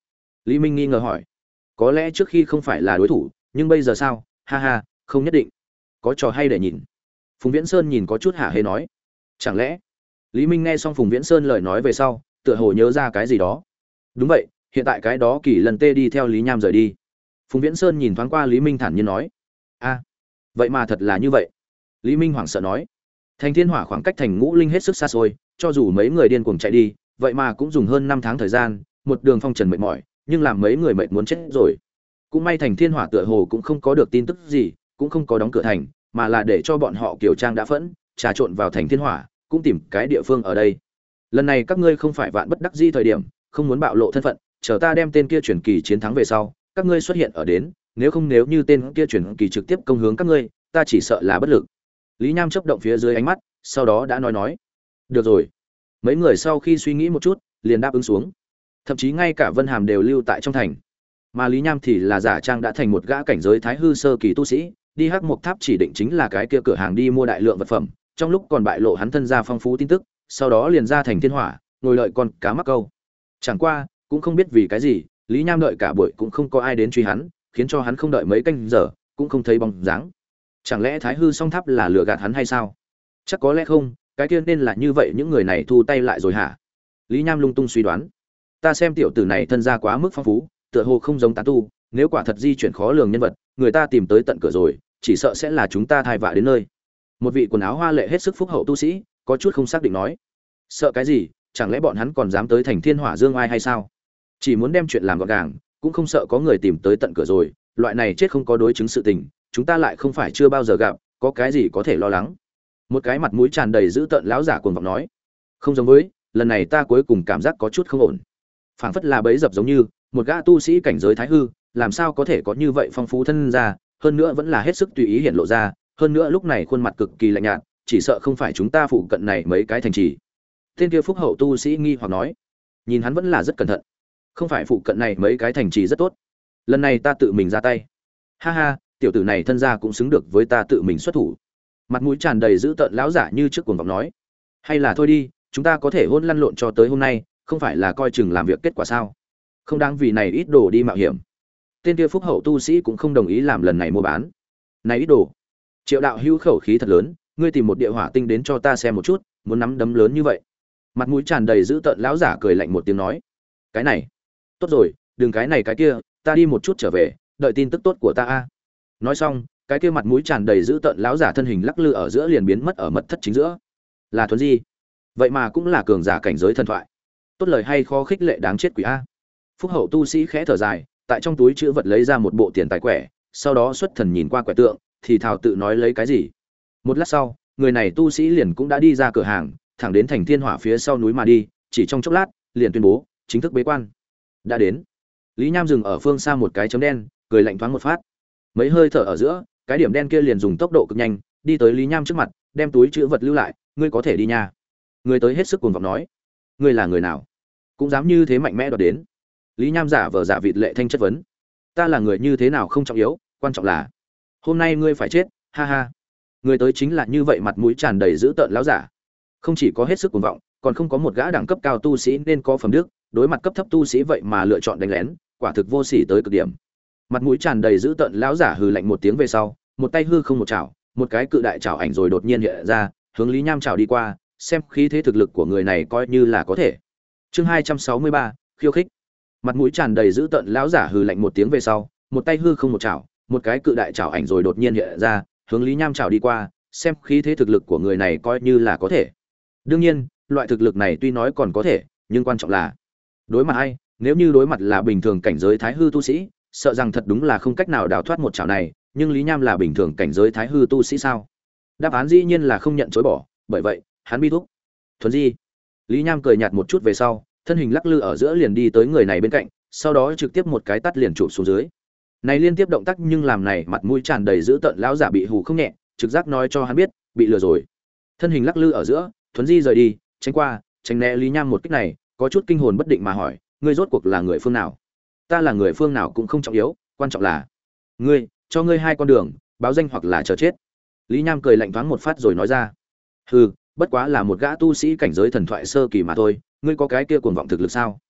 S1: Lý Minh nghi ngờ hỏi. Có lẽ trước khi không phải là đối thủ, nhưng bây giờ sao? Ha ha, không nhất định. Có trò hay để nhìn. Phùng Viễn Sơn nhìn có chút hả hê nói. Chẳng lẽ? Lý Minh nghe xong Phùng Viễn Sơn lời nói về sau, tựa hồ nhớ ra cái gì đó. Đúng vậy, hiện tại cái đó Kỳ Lần Tê đi theo Lý Nham rời đi. Phùng Viễn Sơn nhìn thoáng qua Lý Minh thản nhiên nói. A, vậy mà thật là như vậy. Lý Minh hoảng sợ nói. Thành Thiên Hỏa khoảng cách thành Ngũ Linh hết sức xa xôi, cho dù mấy người điên cuồng chạy đi, vậy mà cũng dùng hơn 5 tháng thời gian, một đường phong trần mệt mỏi, nhưng làm mấy người mệt muốn chết rồi. Cũng may Thành Thiên Hỏa tựa hồ cũng không có được tin tức gì, cũng không có đóng cửa thành, mà là để cho bọn họ Kiều Trang đã phẫn, trà trộn vào Thành Thiên Hỏa, cũng tìm cái địa phương ở đây. Lần này các ngươi không phải vạn bất đắc dĩ thời điểm, không muốn bạo lộ thân phận, chờ ta đem tên kia chuyển kỳ chiến thắng về sau, các ngươi xuất hiện ở đến, nếu như tên kia chuyển kỳ trực tiếp công hướng các ngươi, ta chỉ sợ là bất lực. Lý Nham chớp động phía dưới ánh mắt, sau đó đã nói. Được rồi. Mấy người sau khi suy nghĩ một chút, liền đáp ứng xuống. Thậm chí ngay cả Vân Hàm đều lưu tại trong thành. Mà Lý Nham thì là giả trang đã thành một gã cảnh giới thái hư sơ kỳ tu sĩ, đi Hắc Mộc Tháp chỉ định chính là cái kia cửa hàng đi mua đại lượng vật phẩm, trong lúc còn bại lộ hắn thân gia phong phú tin tức, sau đó liền ra Thành Thiên Hỏa, ngồi đợi con cá mắc câu. Chẳng qua, cũng không biết vì cái gì, Lý Nham đợi cả buổi cũng không có ai đến truy hắn, khiến cho hắn không đợi mấy canh giờ, cũng không thấy bóng dáng. Chẳng lẽ Thái Hư Song Tháp là lừa gạt hắn hay sao? Chắc có lẽ không, cái kia nên là như vậy, những người này thu tay lại rồi hả? Lý Nham lung tung suy đoán. Ta xem tiểu tử này thân gia quá mức phong phú, tựa hồ không giống tán tu, nếu quả thật di chuyển khó lường nhân vật, người ta tìm tới tận cửa rồi, chỉ sợ sẽ là chúng ta thai vạ đến nơi. Một vị quần áo hoa lệ hết sức phúc hậu tu sĩ, có chút không xác định nói. Sợ cái gì, chẳng lẽ bọn hắn còn dám tới Thành Thiên Hỏa Dương ai hay sao? Chỉ muốn đem chuyện làm gọn gàng, cũng không sợ có người tìm tới tận cửa rồi, loại này chết không có đối chứng sự tình, chúng ta lại không phải chưa bao giờ gặp, có cái gì có thể lo lắng. Một cái mặt mũi tràn đầy dữ tợn lão giả cuồng vọng nói. Không giống với, lần này ta cuối cùng cảm giác có chút không ổn. Phảng phất là bẫy dập giống như, một gã tu sĩ cảnh giới thái hư, làm sao có thể có như vậy phong phú thân gia, hơn nữa vẫn là hết sức tùy ý hiện lộ ra, hơn nữa lúc này khuôn mặt cực kỳ lạnh nhạt, chỉ sợ không phải chúng ta phụ cận này mấy cái thành trì. Tên kia phúc hậu tu sĩ nghi hoặc nói, nhìn hắn vẫn là rất cẩn thận. Không phải phụ cận này mấy cái thành trì rất tốt. Lần này ta tự mình ra tay. Ha ha, tiểu tử này thân gia cũng xứng được với ta tự mình xuất thủ. Mặt mũi tràn đầy dữ tợn lão giả như trước cuồng vọng nói, hay là thôi đi, chúng ta có thể hôn lăn lộn cho tới hôm nay, không phải là coi chừng làm việc kết quả sao? Không đáng vì này ít đồ đi mạo hiểm. Tên kia phúc hậu tu sĩ cũng không đồng ý làm lần này mua bán. Này ít đồ. Triệu đạo hữu khẩu khí thật lớn, ngươi tìm một địa hỏa tinh đến cho ta xem một chút, muốn nắm đấm lớn như vậy. Mặt mũi tràn đầy dữ tợn lão giả cười lạnh một tiếng nói, cái này, tốt rồi, đừng cái này cái kia, ta đi một chút trở về, đợi tin tức tốt của ta a. Nói xong, cái kia mặt mũi tràn đầy dữ tợn lão giả thân hình lắc lư ở giữa liền biến mất ở mật thất chính giữa. Là Thuấn Di, vậy mà cũng là cường giả cảnh giới thần thoại. Tốt lời hay khó khích lệ đáng chết quỷ a. Phúc hậu tu sĩ khẽ thở dài, tại trong túi chữ vật lấy ra một bộ tiền tài quẻ, sau đó xuất thần nhìn qua quẻ tượng, thì thào tự nói lấy cái gì. Một lát sau, người này tu sĩ liền cũng đã đi ra cửa hàng, thẳng đến Thành Thiên Hỏa phía sau núi mà đi, chỉ trong chốc lát, liền tuyên bố chính thức bế quan. Đã đến. Lý Nham dừng ở phương xa một cái chấm đen, cười lạnh thoáng một phát. Mấy hơi thở ở giữa, cái điểm đen kia liền dùng tốc độ cực nhanh, đi tới Lý Nham trước mặt, đem túi chữ vật lưu lại, ngươi có thể đi nha. Người tới hết sức cuồng vọng nói, ngươi là người nào, cũng dám như thế mạnh mẽ đoạt đến. Lý Nham giả vờ giả vịt lệ thanh chất vấn, ta là người như thế nào không trọng yếu, quan trọng là hôm nay ngươi phải chết, ha ha. Người tới chính là như vậy, mặt mũi tràn đầy dữ tợn lão giả, không chỉ có hết sức cuồng vọng, còn không có một gã đẳng cấp cao tu sĩ nên có phẩm đức, đối mặt cấp thấp tu sĩ vậy mà lựa chọn đánh lén, quả thực vô sỉ tới cực điểm. Mặt mũi tràn đầy dữ tợn lão giả hừ lạnh một tiếng về sau, một tay hư không một chảo, một cái cự đại chảo ảnh rồi đột nhiên hiện ra, hướng Lý Nham chảo đi qua, xem khí thế thực lực của người này coi như là có thể. Chương 263, khiêu khích. Mặt mũi tràn đầy dữ tợn lão giả hừ lạnh một tiếng về sau, một tay hư không một chảo, một cái cự đại chảo ảnh rồi đột nhiên hiện ra, hướng Lý Nham chảo đi qua, xem khí thế thực lực của người này coi như là có thể. Đương nhiên, loại thực lực này tuy nói còn có thể, nhưng quan trọng là đối mặt ai, nếu như đối mặt là bình thường cảnh giới thái hư tu sĩ, sợ rằng thật đúng là không cách nào đào thoát một chảo này, nhưng Lý Nham là bình thường cảnh giới thái hư tu sĩ sao? Đáp án dĩ nhiên là không nhận chối bỏ, bởi vậy, hắn bi thúc. Thuấn Di. Lý Nham cười nhạt một chút về sau, thân hình lắc lư ở giữa liền đi tới người này bên cạnh, sau đó trực tiếp một cái tát liền chụp xuống dưới. Này liên tiếp động tác nhưng làm này mặt mũi tràn đầy dữ tợn lão giả bị hù không nhẹ, trực giác nói cho hắn biết, bị lừa rồi. Thân hình lắc lư ở giữa, Thuấn Di rời đi, tránh qua, tránh né Lý Nham một kích này, có chút kinh hồn bất định mà hỏi, ngươi rốt cuộc là người phương nào? Ta là người phương nào cũng không trọng yếu, quan trọng là ngươi, cho ngươi hai con đường, báo danh hoặc là chờ chết. Lý Nham cười lạnh thoáng một phát rồi nói ra, hừ, bất quá là một gã tu sĩ cảnh giới thần thoại sơ kỳ mà thôi, ngươi có cái kia cuồng vọng thực lực sao?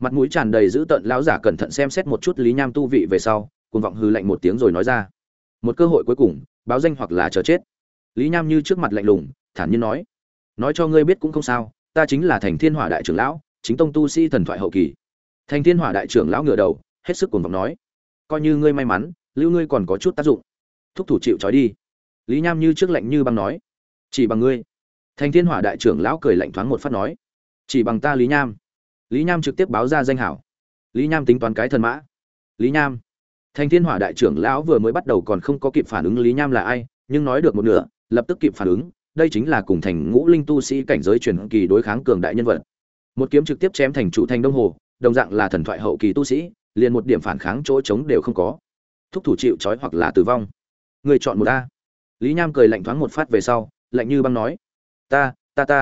S1: Mặt mũi tràn đầy dữ tợn lão giả cẩn thận xem xét một chút Lý Nham tu vị về sau, cuồng vọng hừ lạnh một tiếng rồi nói ra: "Một cơ hội cuối cùng, báo danh hoặc là chờ chết." Lý Nham như trước mặt lạnh lùng, thản nhiên nói cho ngươi biết cũng không sao, ta chính là Thành Thiên Hỏa đại trưởng lão, chính tông tu sĩ thần thoại hậu kỳ. Thành Thiên Hỏa đại trưởng lão ngửa đầu, hết sức cuồng vọng nói: "Coi như ngươi may mắn, lưu ngươi còn có chút tác dụng. Thúc thủ chịu trói đi." Lý Nham như trước lạnh như băng nói: "Chỉ bằng ngươi." Thành Thiên Hỏa đại trưởng lão cười lạnh thoáng một phát nói: "Chỉ bằng ta Lý Nham." Lý Nham trực tiếp báo ra danh hảo. Lý Nham tính toán cái thần mã. Lý Nham. Thành Thiên Hỏa đại trưởng lão vừa mới bắt đầu còn không có kịp phản ứng Lý Nham là ai, nhưng nói được một nửa, lập tức kịp phản ứng, đây chính là cùng thành ngũ linh tu sĩ cảnh giới truyền kỳ đối kháng cường đại nhân vật. Một kiếm trực tiếp chém thành chủ thành Đông Hồ, đồng dạng là thần thoại hậu kỳ tu sĩ, liền một điểm phản kháng chỗ chống đều không có. Thúc thủ chịu trói hoặc là tử vong. Người chọn một a. Lý Nham cười lạnh thoáng một phát về sau, lạnh như băng nói: Ta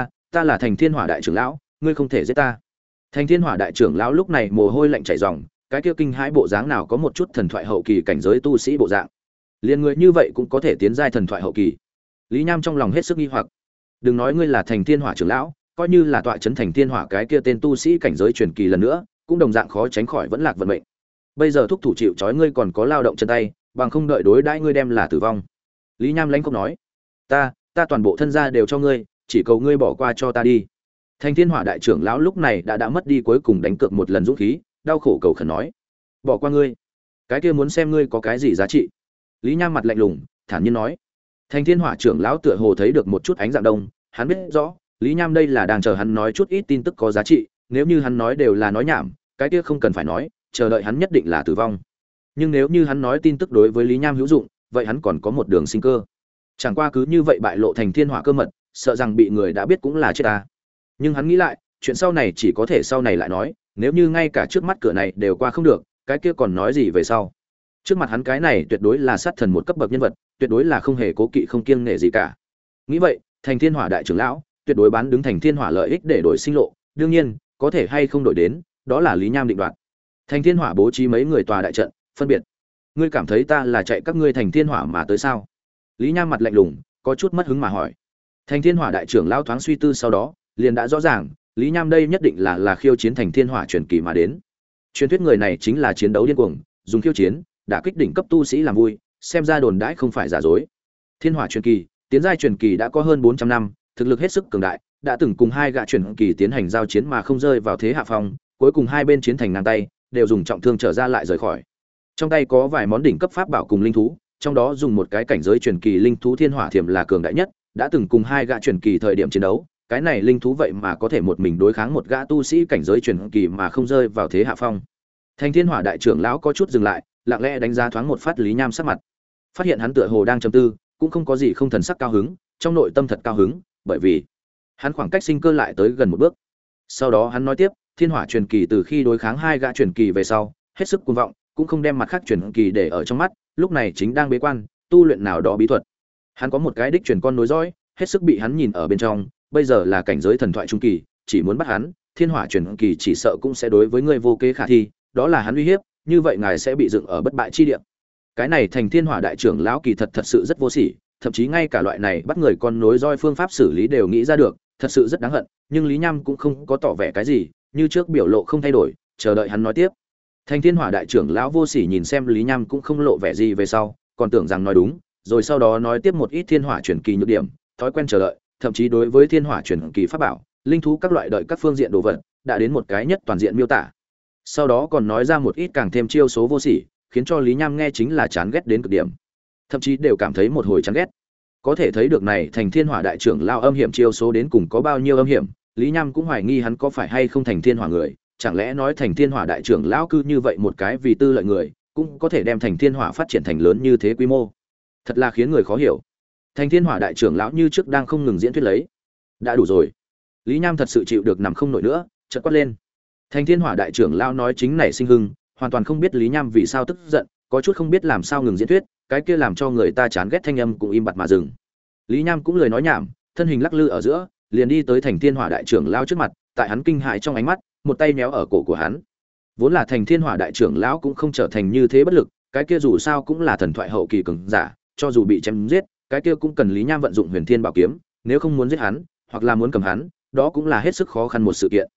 S1: là Thành Thiên Hỏa đại trưởng lão, ngươi không thể giết ta." Thành Thiên Hỏa đại trưởng lão lúc này mồ hôi lạnh chảy ròng, cái kia kinh hãi bộ dáng nào có một chút thần thoại hậu kỳ cảnh giới tu sĩ bộ dạng. Liên người như vậy cũng có thể tiến giai thần thoại hậu kỳ. Lý Nham trong lòng hết sức nghi hoặc. Đừng nói ngươi là Thành Thiên Hỏa trưởng lão, coi như là tọa trấn Thành Thiên Hỏa cái kia tên tu sĩ cảnh giới truyền kỳ lần nữa, cũng đồng dạng khó tránh khỏi vẫn lạc vận mệnh. Bây giờ thúc thủ chịu trói ngươi còn có lao động chân tay, bằng không đợi đối đãi ngươi đem là tử vong. Lý Nham lãnh không nói: Ta toàn bộ thân gia đều cho ngươi, chỉ cầu ngươi bỏ qua cho ta đi." Thành Thiên Hỏa đại trưởng lão lúc này đã mất đi cuối cùng đánh cược một lần dũng khí, đau khổ cầu khẩn nói: "Bỏ qua ngươi? Cái kia muốn xem ngươi có cái gì giá trị." Lý Nham mặt lạnh lùng, thản nhiên nói. Thành Thiên Hỏa trưởng lão tựa hồ thấy được một chút ánh dạng đông, hắn biết rõ, Lý Nham đây là đang chờ hắn nói chút ít tin tức có giá trị, nếu như hắn nói đều là nói nhảm, cái kia không cần phải nói, chờ đợi hắn nhất định là tử vong. Nhưng nếu như hắn nói tin tức đối với Lý Nham hữu dụng, vậy hắn còn có một đường sinh cơ. Chẳng qua cứ như vậy bại lộ Thành Thiên Hỏa cơ mật, sợ rằng bị người đã biết cũng là chết ta. Nhưng hắn nghĩ lại, chuyện sau này chỉ có thể sau này lại nói, nếu như ngay cả trước mắt cửa này đều qua không được, cái kia còn nói gì về sau. Trước mặt hắn cái này tuyệt đối là sát thần một cấp bậc nhân vật, tuyệt đối là không hề cố kỵ không kiêng nể gì cả. Nghĩ vậy, Thành Thiên Hỏa đại trưởng lão tuyệt đối bán đứng Thành Thiên Hỏa lợi ích để đổi sinh lộ, đương nhiên, có thể hay không đổi đến, đó là Lý Nham định đoạt. Thành Thiên Hỏa bố trí mấy người tòa đại trận, phân biệt. Ngươi cảm thấy ta là chạy các ngươi Thành Thiên Hỏa mà tới sao? Lý Nham mặt lạnh lùng, có chút mất hứng mà hỏi. Thành Thiên Hỏa đại trưởng lão thoáng suy tư sau đó, liền đã rõ ràng, Lý Nham đây nhất định là khiêu chiến Thành Thiên Hỏa truyền kỳ mà đến. Truyền thuyết người này chính là chiến đấu điên cuồng, dùng khiêu chiến, đả kích đỉnh cấp tu sĩ làm vui, xem ra đồn đãi không phải giả dối. Thiên Hỏa truyền kỳ, tiến giai truyền kỳ đã có hơn 400 năm, thực lực hết sức cường đại, đã từng cùng hai gã truyền kỳ tiến hành giao chiến mà không rơi vào thế hạ phong, cuối cùng hai bên chiến thành ngang tay, đều dùng trọng thương trở ra lại rời khỏi. Trong tay có vài món đỉnh cấp pháp bảo cùng linh thú, trong đó dùng một cái cảnh giới truyền kỳ linh thú Thiên Hỏa Thiểm là cường đại nhất, đã từng cùng hai gã truyền kỳ thời điểm chiến đấu, cái này linh thú vậy mà có thể một mình đối kháng một gã tu sĩ cảnh giới truyền kỳ mà không rơi vào thế hạ phong. Thành Thiên Hỏa đại trưởng lão có chút dừng lại, lặng lẽ đánh giá thoáng một phát Lý Nham sắc mặt. Phát hiện hắn tựa hồ đang trầm tư, cũng không có gì không thần sắc cao hứng, trong nội tâm thật cao hứng, bởi vì hắn khoảng cách sinh cơ lại tới gần một bước. Sau đó hắn nói tiếp, Thiên Hỏa truyền kỳ từ khi đối kháng hai gã truyền kỳ về sau, hết sức cuồng vọng, cũng không đem mặt khác truyền kỳ để ở trong mắt, lúc này chính đang bế quan, tu luyện nào đó bí thuật. Hắn có một cái đích truyền con nối dõi, hết sức bị hắn nhìn ở bên trong, bây giờ là cảnh giới thần thoại trung kỳ, chỉ muốn bắt hắn, Thiên Hỏa truyền kỳ chỉ sợ cũng sẽ đối với ngươi vô kế khả thi, đó là hắn uy hiếp, như vậy ngài sẽ bị dựng ở bất bại chi địa. Cái này Thành Thiên Hỏa đại trưởng lão kỳ thật sự rất vô sỉ, thậm chí ngay cả loại này bắt người con nối roi phương pháp xử lý đều nghĩ ra được, thật sự rất đáng hận, nhưng Lý Nham cũng không có tỏ vẻ cái gì, như trước biểu lộ không thay đổi, chờ đợi hắn nói tiếp. Thành Thiên Hỏa đại trưởng lão vô sỉ nhìn xem Lý Nham cũng không lộ vẻ gì về sau, còn tưởng rằng nói đúng, rồi sau đó nói tiếp một ít Thiên Hỏa truyền kỳ nhược điểm, thói quen chờ đợi, thậm chí đối với Thiên Hỏa truyền kỳ pháp bảo, linh thú các loại đợi các phương diện đồ vật, đã đến một cái nhất toàn diện miêu tả. Sau đó còn nói ra một ít càng thêm chiêu số vô sỉ, khiến cho Lý Nham nghe chính là chán ghét đến cực điểm, thậm chí đều cảm thấy một hồi chán ghét. Có thể thấy được này Thành Thiên Hỏa đại trưởng lão âm hiểm chiêu số đến cùng có bao nhiêu âm hiểm, Lý Nham cũng hoài nghi hắn có phải hay không Thành Thiên Hỏa người, chẳng lẽ nói Thành Thiên Hỏa đại trưởng lão cứ như vậy một cái vì tư lợi người, cũng có thể đem Thành Thiên Hỏa phát triển thành lớn như thế quy mô. Thật là khiến người khó hiểu. Thành Thiên Hỏa đại trưởng lão như trước đang không ngừng diễn thuyết lấy. Đã đủ rồi. Lý Nham thật sự chịu được nằm không nổi nữa, chợt quát lên. Thành Thiên Hỏa đại trưởng lão nói chính nảy sinh hưng, hoàn toàn không biết Lý Nham vì sao tức giận, có chút không biết làm sao ngừng diễn thuyết, cái kia làm cho người ta chán ghét thanh âm cũng im bặt mà dừng. Lý Nham cũng lời nói nhảm, thân hình lắc lư ở giữa, liền đi tới Thành Thiên Hỏa đại trưởng lão trước mặt, tại hắn kinh hãi trong ánh mắt, một tay méo ở cổ của hắn. Vốn là Thành Thiên Hỏa đại trưởng lão cũng không trở thành như thế bất lực, cái kia dù sao cũng là thần thoại hậu kỳ cường giả, cho dù bị chém giết, cái kia cũng cần Lý Nham vận dụng Huyền Thiên Bảo kiếm, nếu không muốn giết hắn, hoặc là muốn cầm hắn, đó cũng là hết sức khó khăn một sự kiện.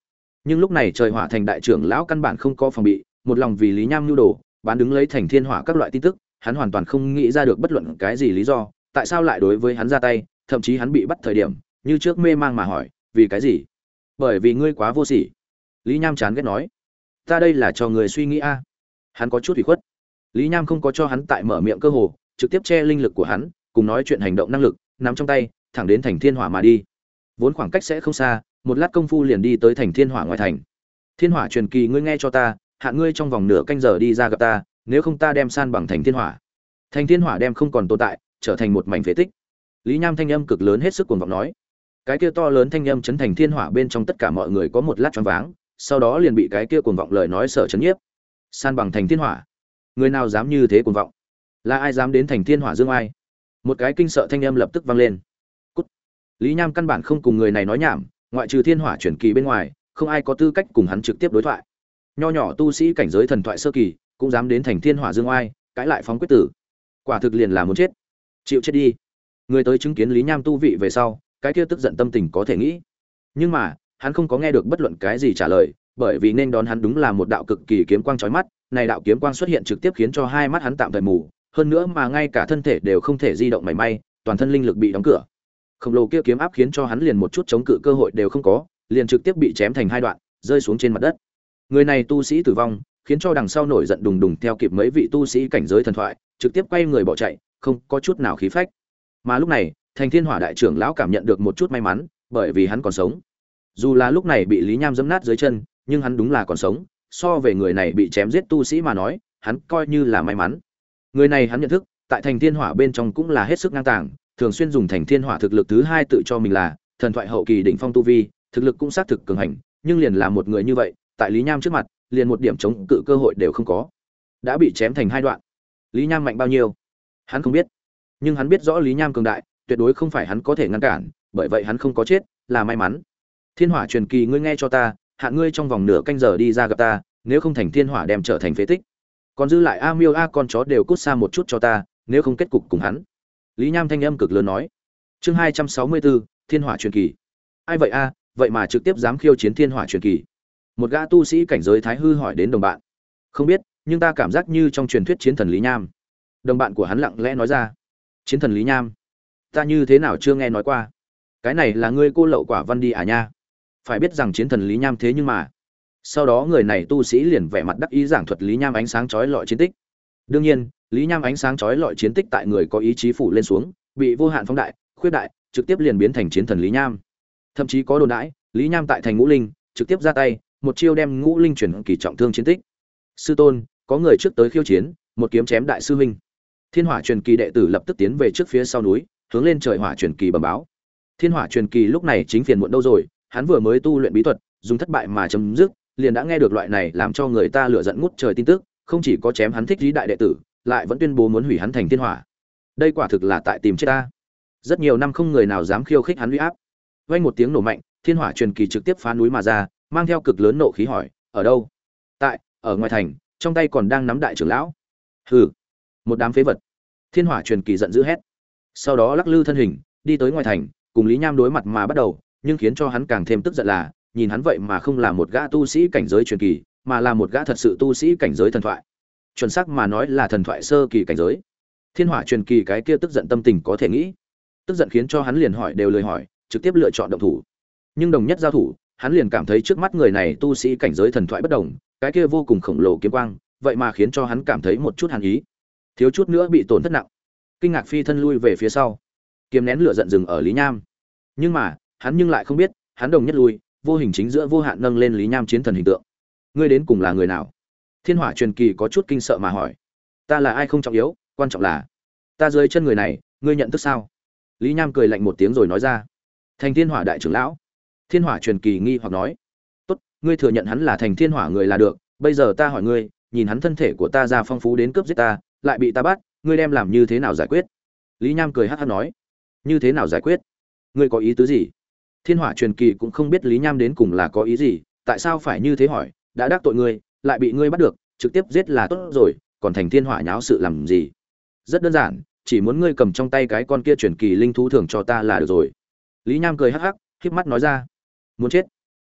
S1: Nhưng lúc này trời hỏa thành đại trưởng lão căn bản không có phòng bị, một lòng vì Lý Nham nhu đồ, bán đứng lấy thành thiên hỏa các loại tin tức, hắn hoàn toàn không nghĩ ra được bất luận cái gì lý do, tại sao lại đối với hắn ra tay, thậm chí hắn bị bắt thời điểm, như trước mê mang mà hỏi, vì cái gì? Bởi vì ngươi quá vô sỉ. Lý Nham chán ghét nói, ta đây là cho người suy nghĩ a. Hắn có chút ủy khuất. Lý Nham không có cho hắn tại mở miệng cơ hồ, trực tiếp che linh lực của hắn, cùng nói chuyện hành động năng lực, nắm trong tay, thẳng đến thành thiên hỏa mà đi. Vốn khoảng cách sẽ không xa, một lát công phu liền đi tới thành thiên hỏa ngoài thành. Thiên hỏa truyền kỳ, ngươi nghe cho ta, hạn ngươi trong vòng nửa canh giờ đi ra gặp ta, nếu không ta đem san bằng thành thiên hỏa. Thành thiên hỏa đem không còn tồn tại, trở thành một mảnh phế tích. Lý Nham thanh âm cực lớn hết sức cuồng vọng nói. Cái kia to lớn thanh âm chấn thành thiên hỏa bên trong tất cả mọi người có một lát choáng váng, sau đó liền bị cái kia cuồng vọng lời nói sợ chấn nhiếp. San bằng thành thiên hỏa, người nào dám như thế cuồng vọng? Là ai dám đến thành thiên hỏa dương ai? Một cái kinh sợ thanh âm lập tức vang lên. Cút. Lý Nham căn bản không cùng người này nói nhảm, ngoại trừ thiên hỏa truyền kỳ bên ngoài, không ai có tư cách cùng hắn trực tiếp đối thoại. Nho nhỏ tu sĩ cảnh giới thần thoại sơ kỳ, cũng dám đến thành thiên hỏa dương oai, cãi lại phóng quyết tử. Quả thực liền là muốn chết. Chịu chết đi. Người tới chứng kiến Lý Nham tu vị về sau, cái kia tức giận tâm tình có thể nghĩ. Nhưng mà, hắn không có nghe được bất luận cái gì trả lời, bởi vì nên đón hắn đúng là một đạo cực kỳ kiếm quang chói mắt, này đạo kiếm quang xuất hiện trực tiếp khiến cho hai mắt hắn tạm thời mù, hơn nữa mà ngay cả thân thể đều không thể di động mảy may, toàn thân linh lực bị đóng cửa. Khổng lồ kia kiếm áp khiến cho hắn liền một chút chống cự cơ hội đều không có, liền trực tiếp bị chém thành hai đoạn, rơi xuống trên mặt đất. Người này tu sĩ tử vong, khiến cho đằng sau nổi giận đùng đùng theo kịp mấy vị tu sĩ cảnh giới thần thoại, trực tiếp quay người bỏ chạy, không có chút nào khí phách. Mà lúc này, Thành Thiên Hỏa đại trưởng lão cảm nhận được một chút may mắn, bởi vì hắn còn sống. Dù là lúc này bị Lý Nham giẫm nát dưới chân, nhưng hắn đúng là còn sống, so về người này bị chém giết tu sĩ mà nói, hắn coi như là may mắn. Người này hắn nhận thức, tại Thành Thiên Hỏa bên trong cũng là hết sức ngang tàng, thường xuyên dùng Thành Thiên Hỏa thực lực thứ hai tự cho mình là thần thoại hậu kỳ đỉnh phong tu vi, thực lực cũng xác thực cường hành, nhưng liền là một người như vậy, tại Lý Nham trước mặt, liền một điểm chống cự cơ hội đều không có. Đã bị chém thành hai đoạn. Lý Nham mạnh bao nhiêu? Hắn không biết, nhưng hắn biết rõ Lý Nham cường đại, tuyệt đối không phải hắn có thể ngăn cản, bởi vậy hắn không có chết, là may mắn. Thiên Hỏa truyền kỳ, ngươi nghe cho ta, hạn ngươi trong vòng nửa canh giờ đi ra gặp ta, nếu không thành Thiên Hỏa đem trở thành phế tích. Còn dư lại A Miêu A con chó đều cút xa một chút cho ta, nếu không kết cục cùng hắn. Lý Nham thanh âm cực lớn nói. Chương 264, Thiên Hỏa truyền kỳ. Ai vậy a, vậy mà trực tiếp dám khiêu chiến Thiên Hỏa truyền kỳ? Một gã tu sĩ cảnh giới thái hư hỏi đến đồng bạn. Không biết, nhưng ta cảm giác như trong truyền thuyết chiến thần Lý Nham. Đồng bạn của hắn lặng lẽ nói ra. Chiến thần Lý Nham? Ta như thế nào chưa nghe nói qua? Cái này là ngươi cô lậu quả văn đi à nha? Phải biết rằng chiến thần Lý Nham thế nhưng mà. Sau đó người này tu sĩ liền vẻ mặt đắc ý giảng thuật Lý Nham ánh sáng chói lọi chiến tích. Đương nhiên, Lý Nham ánh sáng chói lọi chiến tích tại người có ý chí phủ lên xuống, bị vô hạn phóng đại, khuyết đại, trực tiếp liền biến thành chiến thần Lý Nham. Thậm chí có đồn đãi, Lý Nham tại thành Ngũ Linh, trực tiếp ra tay, một chiêu đem Ngũ Linh chuyển kỳ trọng thương chiến tích. Sư tôn, có người trước tới khiêu chiến, một kiếm chém đại sư huynh. Thiên Hỏa truyền kỳ đệ tử lập tức tiến về trước phía sau núi, hướng lên trời Hỏa truyền kỳ bẩm báo. Thiên Hỏa truyền kỳ lúc này chính phiền muộn đâu rồi, hắn vừa mới tu luyện bí thuật, dùng thất bại mà chấm dứt, liền đã nghe được loại này làm cho người ta lửa giận ngút trời tin tức, không chỉ có chém hắn thích trí đại đệ tử, lại vẫn tuyên bố muốn hủy hắn thành thiên hỏa. Đây quả thực là tại tìm chết ta. Rất nhiều năm không người nào dám khiêu khích hắn uy áp. Vang một tiếng nổ mạnh, Thiên Hỏa truyền kỳ trực tiếp phá núi mà ra, mang theo cực lớn nộ khí hỏi, ở đâu? Tại, ở ngoài thành, trong tay còn đang nắm đại trưởng lão. Hừ, một đám phế vật. Thiên Hỏa truyền kỳ giận dữ hét. Sau đó lắc lư thân hình, đi tới ngoài thành, cùng Lý Nham đối mặt mà bắt đầu, nhưng khiến cho hắn càng thêm tức giận là, nhìn hắn vậy mà không là một gã tu sĩ cảnh giới truyền kỳ, mà là một gã thật sự tu sĩ cảnh giới thần thoại. Chuẩn xác mà nói là thần thoại sơ kỳ cảnh giới. Thiên Hỏa truyền kỳ cái kia tức giận tâm tình có thể nghĩ, tức giận khiến cho hắn liền hỏi đều lười hỏi, trực tiếp lựa chọn động thủ. Nhưng đồng nhất giao thủ, hắn liền cảm thấy trước mắt người này tu sĩ cảnh giới thần thoại bất đồng, cái kia vô cùng khổng lồ kiếm quang, vậy mà khiến cho hắn cảm thấy một chút hàn ý, thiếu chút nữa bị tổn thất nặng. Kinh ngạc phi thân lui về phía sau, kiềm nén lửa giận dừng ở Lý Nham. Nhưng mà, hắn nhưng lại không biết, hắn đồng nhất lui, vô hình chính giữa vô hạn nâng lên Lý Nham chiến thần hình tượng. Ngươi đến cùng là người nào? Thiên Hỏa truyền kỳ có chút kinh sợ mà hỏi. Ta là ai không trọng yếu, quan trọng là ta dưới chân người này, ngươi nhận thức sao? Lý Nham cười lạnh một tiếng rồi nói ra. Thành Thiên Hỏa đại trưởng lão. Thiên Hỏa truyền kỳ nghi hoặc nói. Tốt, ngươi thừa nhận hắn là Thành Thiên Hỏa người là được, bây giờ ta hỏi ngươi, nhìn hắn thân thể của ta ra phong phú đến cướp giết ta, lại bị ta bắt, ngươi đem làm như thế nào giải quyết? Lý Nham cười hắc hắc nói. Như thế nào giải quyết? Ngươi có ý tứ gì? Thiên Hỏa truyền kỳ cũng không biết Lý Nham đến cùng là có ý gì, tại sao phải như thế hỏi, đã đắc tội ngươi, lại bị ngươi bắt được, trực tiếp giết là tốt rồi, còn Thành Thiên Hỏa nháo sự làm gì? Rất đơn giản, chỉ muốn ngươi cầm trong tay cái con kia truyền kỳ linh thú thưởng cho ta là được rồi. Lý Nham cười hắc hắc, khép mắt nói ra. Muốn chết?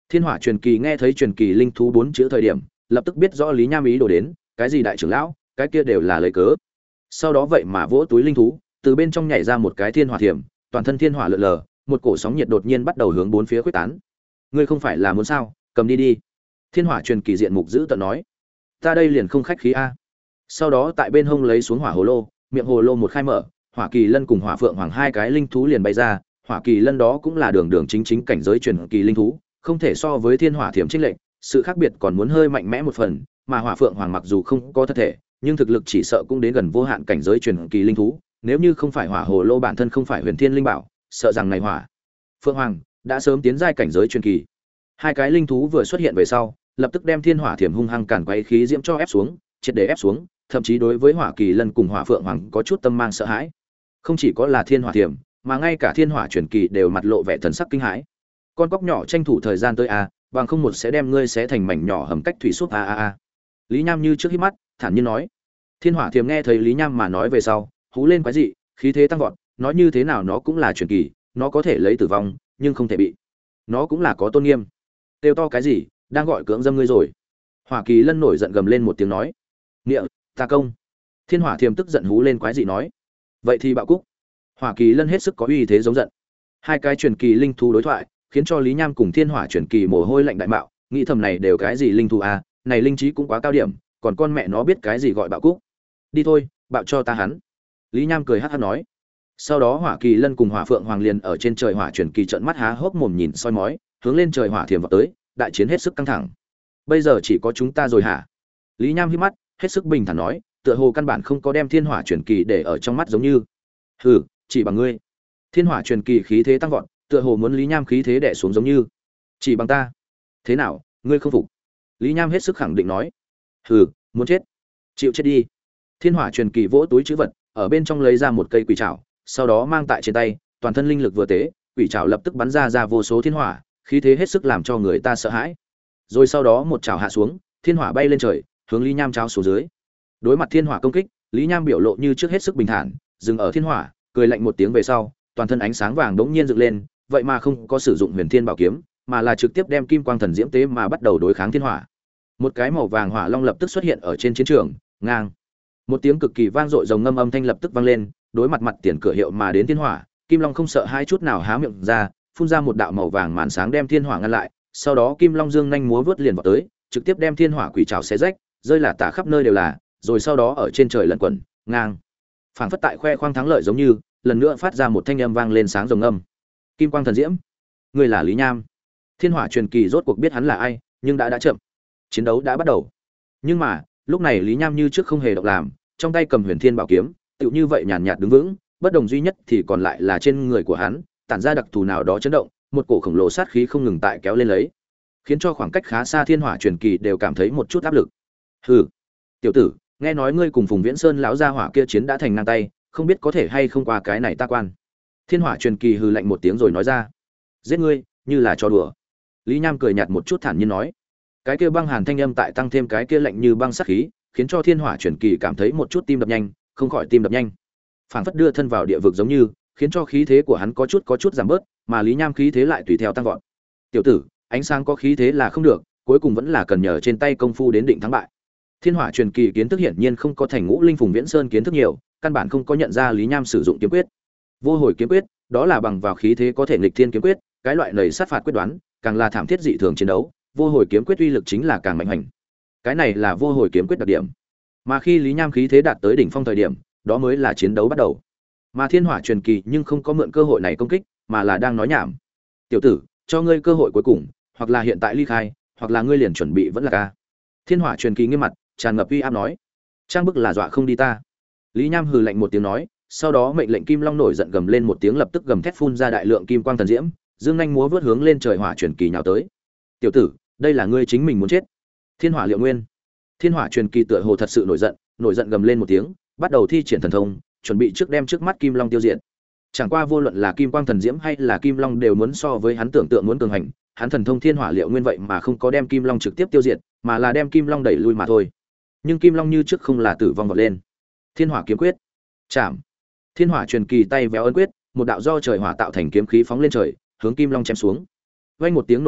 S1: Thiên Hỏa truyền kỳ nghe thấy truyền kỳ linh thú 4 chữ thời điểm, lập tức biết rõ Lý Nham ý đồ đến, cái gì đại trưởng lão, cái kia đều là lời cớ. Sau đó vậy mà vỗ túi linh thú, từ bên trong nhảy ra một cái thiên hỏa thiểm, toàn thân thiên hỏa lượn lờ, một cổ sóng nhiệt đột nhiên bắt đầu hướng bốn phía khuếch tán. Ngươi không phải là muốn sao, cầm đi đi. Thiên Hỏa truyền kỳ diện mục giữ tợn nói. Ta đây liền không khách khí a. Sau đó tại bên hông lấy xuống hỏa hồ lô, miệng hồ lô một khai mở, Hỏa Kỳ Lân cùng Hỏa Phượng Hoàng hai cái linh thú liền bay ra, Hỏa Kỳ Lân đó cũng là đường đường chính chính cảnh giới truyền kỳ linh thú, không thể so với Thiên Hỏa Thiểm chênh lệch, sự khác biệt còn muốn hơi mạnh mẽ một phần, mà Hỏa Phượng Hoàng mặc dù không có thân thể, nhưng thực lực chỉ sợ cũng đến gần vô hạn cảnh giới truyền kỳ linh thú, nếu như không phải Hỏa Hồ Lô bản thân không phải Huyền Thiên linh bảo, sợ rằng này Hỏa Phượng Hoàng đã sớm tiến giai cảnh giới truyền kỳ. Hai cái linh thú vừa xuất hiện về sau, lập tức đem Thiên Hỏa Thiểm hung hăng càn quấy khí diễm cho ép xuống, triệt để ép xuống, thậm chí đối với Hỏa Kỳ Lân cùng Hỏa Phượng Hoàng có chút tâm mang sợ hãi. Không chỉ có là Thiên Hỏa Thiểm, mà ngay cả Thiên Hỏa truyền kỳ đều mặt lộ vẻ thần sắc kinh hãi. Con cóc nhỏ tranh thủ thời gian tới a, bằng không một sẽ đem ngươi xé thành mảnh nhỏ hầm cách thủy suốt a. Lý Nham như trước hít mắt, thản nhiên nói. Thiên Hỏa Thiểm nghe thấy Lý Nham mà nói về sau, hú lên quái dị, khí thế tăng vọt, nói như thế nào nó cũng là truyền kỳ, nó có thể lấy tử vong, nhưng không thể bị. Nó cũng là có tôn nghiêm. Kêu to cái gì, đang gọi cưỡng dâm ngươi rồi. Hỏa Kỳ Lân nổi giận gầm lên một tiếng nói. Nghĩa, ta công. Thiên Hỏa Thiểm tức giận hú lên quái dị nói. Vậy thì bạo cúc. Hỏa Kỳ Lân hết sức có uy thế giống giận. Hai cái truyền kỳ linh thú đối thoại, khiến cho Lý Nham cùng Thiên Hỏa truyền kỳ mồ hôi lạnh đại mạo, nghĩ thầm này đều cái gì linh thú a, này linh trí cũng quá cao điểm, còn con mẹ nó biết cái gì gọi bạo cúc. Đi thôi, bạo cho ta hắn. Lý Nham cười hắc hắc nói. Sau đó Hỏa Kỳ Lân cùng Hỏa Phượng Hoàng liền ở trên trời hỏa truyền kỳ trợn mắt há hốc mồm nhìn soi mói, hướng lên trời hỏa thiểm vào tới, đại chiến hết sức căng thẳng. Bây giờ chỉ có chúng ta rồi hả? Lý Nham hít mắt, hết sức bình thản nói, tựa hồ căn bản không có đem Thiên Hỏa truyền kỳ để ở trong mắt giống như. Hừ, chỉ bằng ngươi. Thiên Hỏa truyền kỳ khí thế tăng vọt, tựa hồ muốn Lý Nham khí thế đè xuống giống như. Chỉ bằng ta. Thế nào, ngươi không phục? Lý Nham hết sức khẳng định nói. Hừ, muốn chết. Chịu chết đi. Thiên Hỏa truyền kỳ vỗ túi trữ vật, ở bên trong lấy ra một cây quỷ trảo, sau đó mang tại trên tay, toàn thân linh lực vừa tế, quỷ trảo lập tức bắn ra vô số thiên hỏa, khí thế hết sức làm cho người ta sợ hãi. Rồi sau đó một trảo hạ xuống, thiên hỏa bay lên trời, hướng Lý Nham cháo xuống dưới. Đối mặt thiên hỏa công kích, Lý Nham biểu lộ như trước hết sức bình thản, dừng ở thiên hỏa, cười lạnh một tiếng về sau, toàn thân ánh sáng vàng đống nhiên dựng lên, vậy mà không có sử dụng Huyền Thiên Bảo kiếm, mà là trực tiếp đem Kim Quang Thần Diễm tế mà bắt đầu đối kháng thiên hỏa. Một cái màu vàng hỏa long lập tức xuất hiện ở trên chiến trường, ngang. Một tiếng cực kỳ vang dội rồng ngâm âm thanh lập tức vang lên, đối mặt mặt tiền cửa hiệu mà đến thiên hỏa, Kim Long không sợ hai chút nào há miệng ra, phun ra một đạo màu vàng màn sáng đem thiên hỏa ngăn lại, sau đó Kim Long dương nhanh múa vớt liền vào tới, trực tiếp đem thiên hỏa quỷ trảo xé rách, rơi là tả khắp nơi đều là, rồi sau đó ở trên trời lẩn quẩn, ngang. Phảng phất tại khoe khoang thắng lợi giống như, lần nữa phát ra một thanh âm vang lên sáng rồng âm. Kim Quang Thần Diễm, người là Lý Nham. Thiên Hỏa truyền kỳ rốt cuộc biết hắn là ai, nhưng đã chậm. Chiến đấu đã bắt đầu. Nhưng mà, lúc này Lý Nham như trước không hề động làm, trong tay cầm Huyền Thiên Bảo kiếm, tựu như vậy nhàn nhạt đứng vững, bất đồng duy nhất thì còn lại là trên người của hắn, tản ra đặc thù nào đó chấn động, một cổ khổng lồ sát khí không ngừng tại kéo lên lấy, khiến cho khoảng cách khá xa Thiên Hỏa truyền kỳ đều cảm thấy một chút áp lực. Hừ, tiểu tử, nghe nói ngươi cùng Phùng Viễn Sơn lão gia hỏa kia chiến đã thành ngang tay, không biết có thể hay không qua cái này ta quan. Thiên Hỏa truyền kỳ hừ lạnh một tiếng rồi nói ra, giết ngươi, như là trò đùa. Lý Nham cười nhạt một chút thản nhiên nói, cái kia băng hàn thanh âm tại tăng thêm cái kia lạnh như băng sát khí, khiến cho Thiên Hỏa truyền kỳ cảm thấy một chút tim đập nhanh, không khỏi tim đập nhanh. Phảng phất đưa thân vào địa vực giống như, khiến cho khí thế của hắn có chút giảm bớt, mà Lý Nham khí thế lại tùy theo tăng vọt. Tiểu tử, ánh sáng có khí thế là không được, cuối cùng vẫn là cần nhờ trên tay công phu đến định thắng bại. Thiên Hỏa truyền kỳ kiến thức hiển nhiên không có Thành Ngũ Linh Phùng Viễn Sơn kiến thức nhiều, căn bản không có nhận ra Lý Nham sử dụng kiếm quyết. Vô hồi kiếm quyết, đó là bằng vào khí thế có thể nghịch thiên kiếm quyết, cái loại nảy sát phạt quyết đoán, càng là thảm thiết dị thường chiến đấu, vô hồi kiếm quyết uy lực chính là càng mạnh hành. Cái này là vô hồi kiếm quyết đặc điểm. Mà khi Lý Nham khí thế đạt tới đỉnh phong thời điểm, đó mới là chiến đấu bắt đầu. Mà Thiên Hỏa truyền kỳ nhưng không có mượn cơ hội này công kích, mà là đang nói nhảm. Tiểu tử, cho ngươi cơ hội cuối cùng, hoặc là hiện tại ly khai, hoặc là ngươi liền chuẩn bị vẫn là ca. Thiên Hỏa truyền kỳ nghiêm mặt, tràn ngập uy áp nói, trang bức là dọa không đi ta. Lý Nham hừ lạnh một tiếng nói, sau đó mệnh lệnh Kim Long nổi giận gầm lên một tiếng, lập tức gầm thét phun ra đại lượng kim quang thần diễm, dương nhanh múa vớt hướng lên trời hỏa truyền kỳ nhào tới. Tiểu tử, đây là ngươi chính mình muốn chết. Thiên Hỏa Liệu Nguyên. Thiên Hỏa truyền kỳ tựa hồ thật sự nổi giận gầm lên một tiếng, bắt đầu thi triển thần thông, chuẩn bị đem trước mắt Kim Long tiêu diệt. Chẳng qua vô luận là kim quang thần diễm hay là Kim Long đều muốn so với hắn tưởng tượng muốn cường hành, hắn thần thông Thiên Hỏa Liệu Nguyên vậy mà không có đem Kim Long trực tiếp tiêu diệt, mà là đem Kim Long đẩy lui mà thôi. Nhưng Kim Long như trước không là tử vong vọt lên. Thiên Hỏa kiếm quyết. Chạm. Thiên Hỏa truyền kỳ tay véo ấn quyết, một đạo do trời hỏa tạo thành kiếm khí phóng lên trời, hướng Kim Long chém xuống. Vang một tiếng nổ mạnh,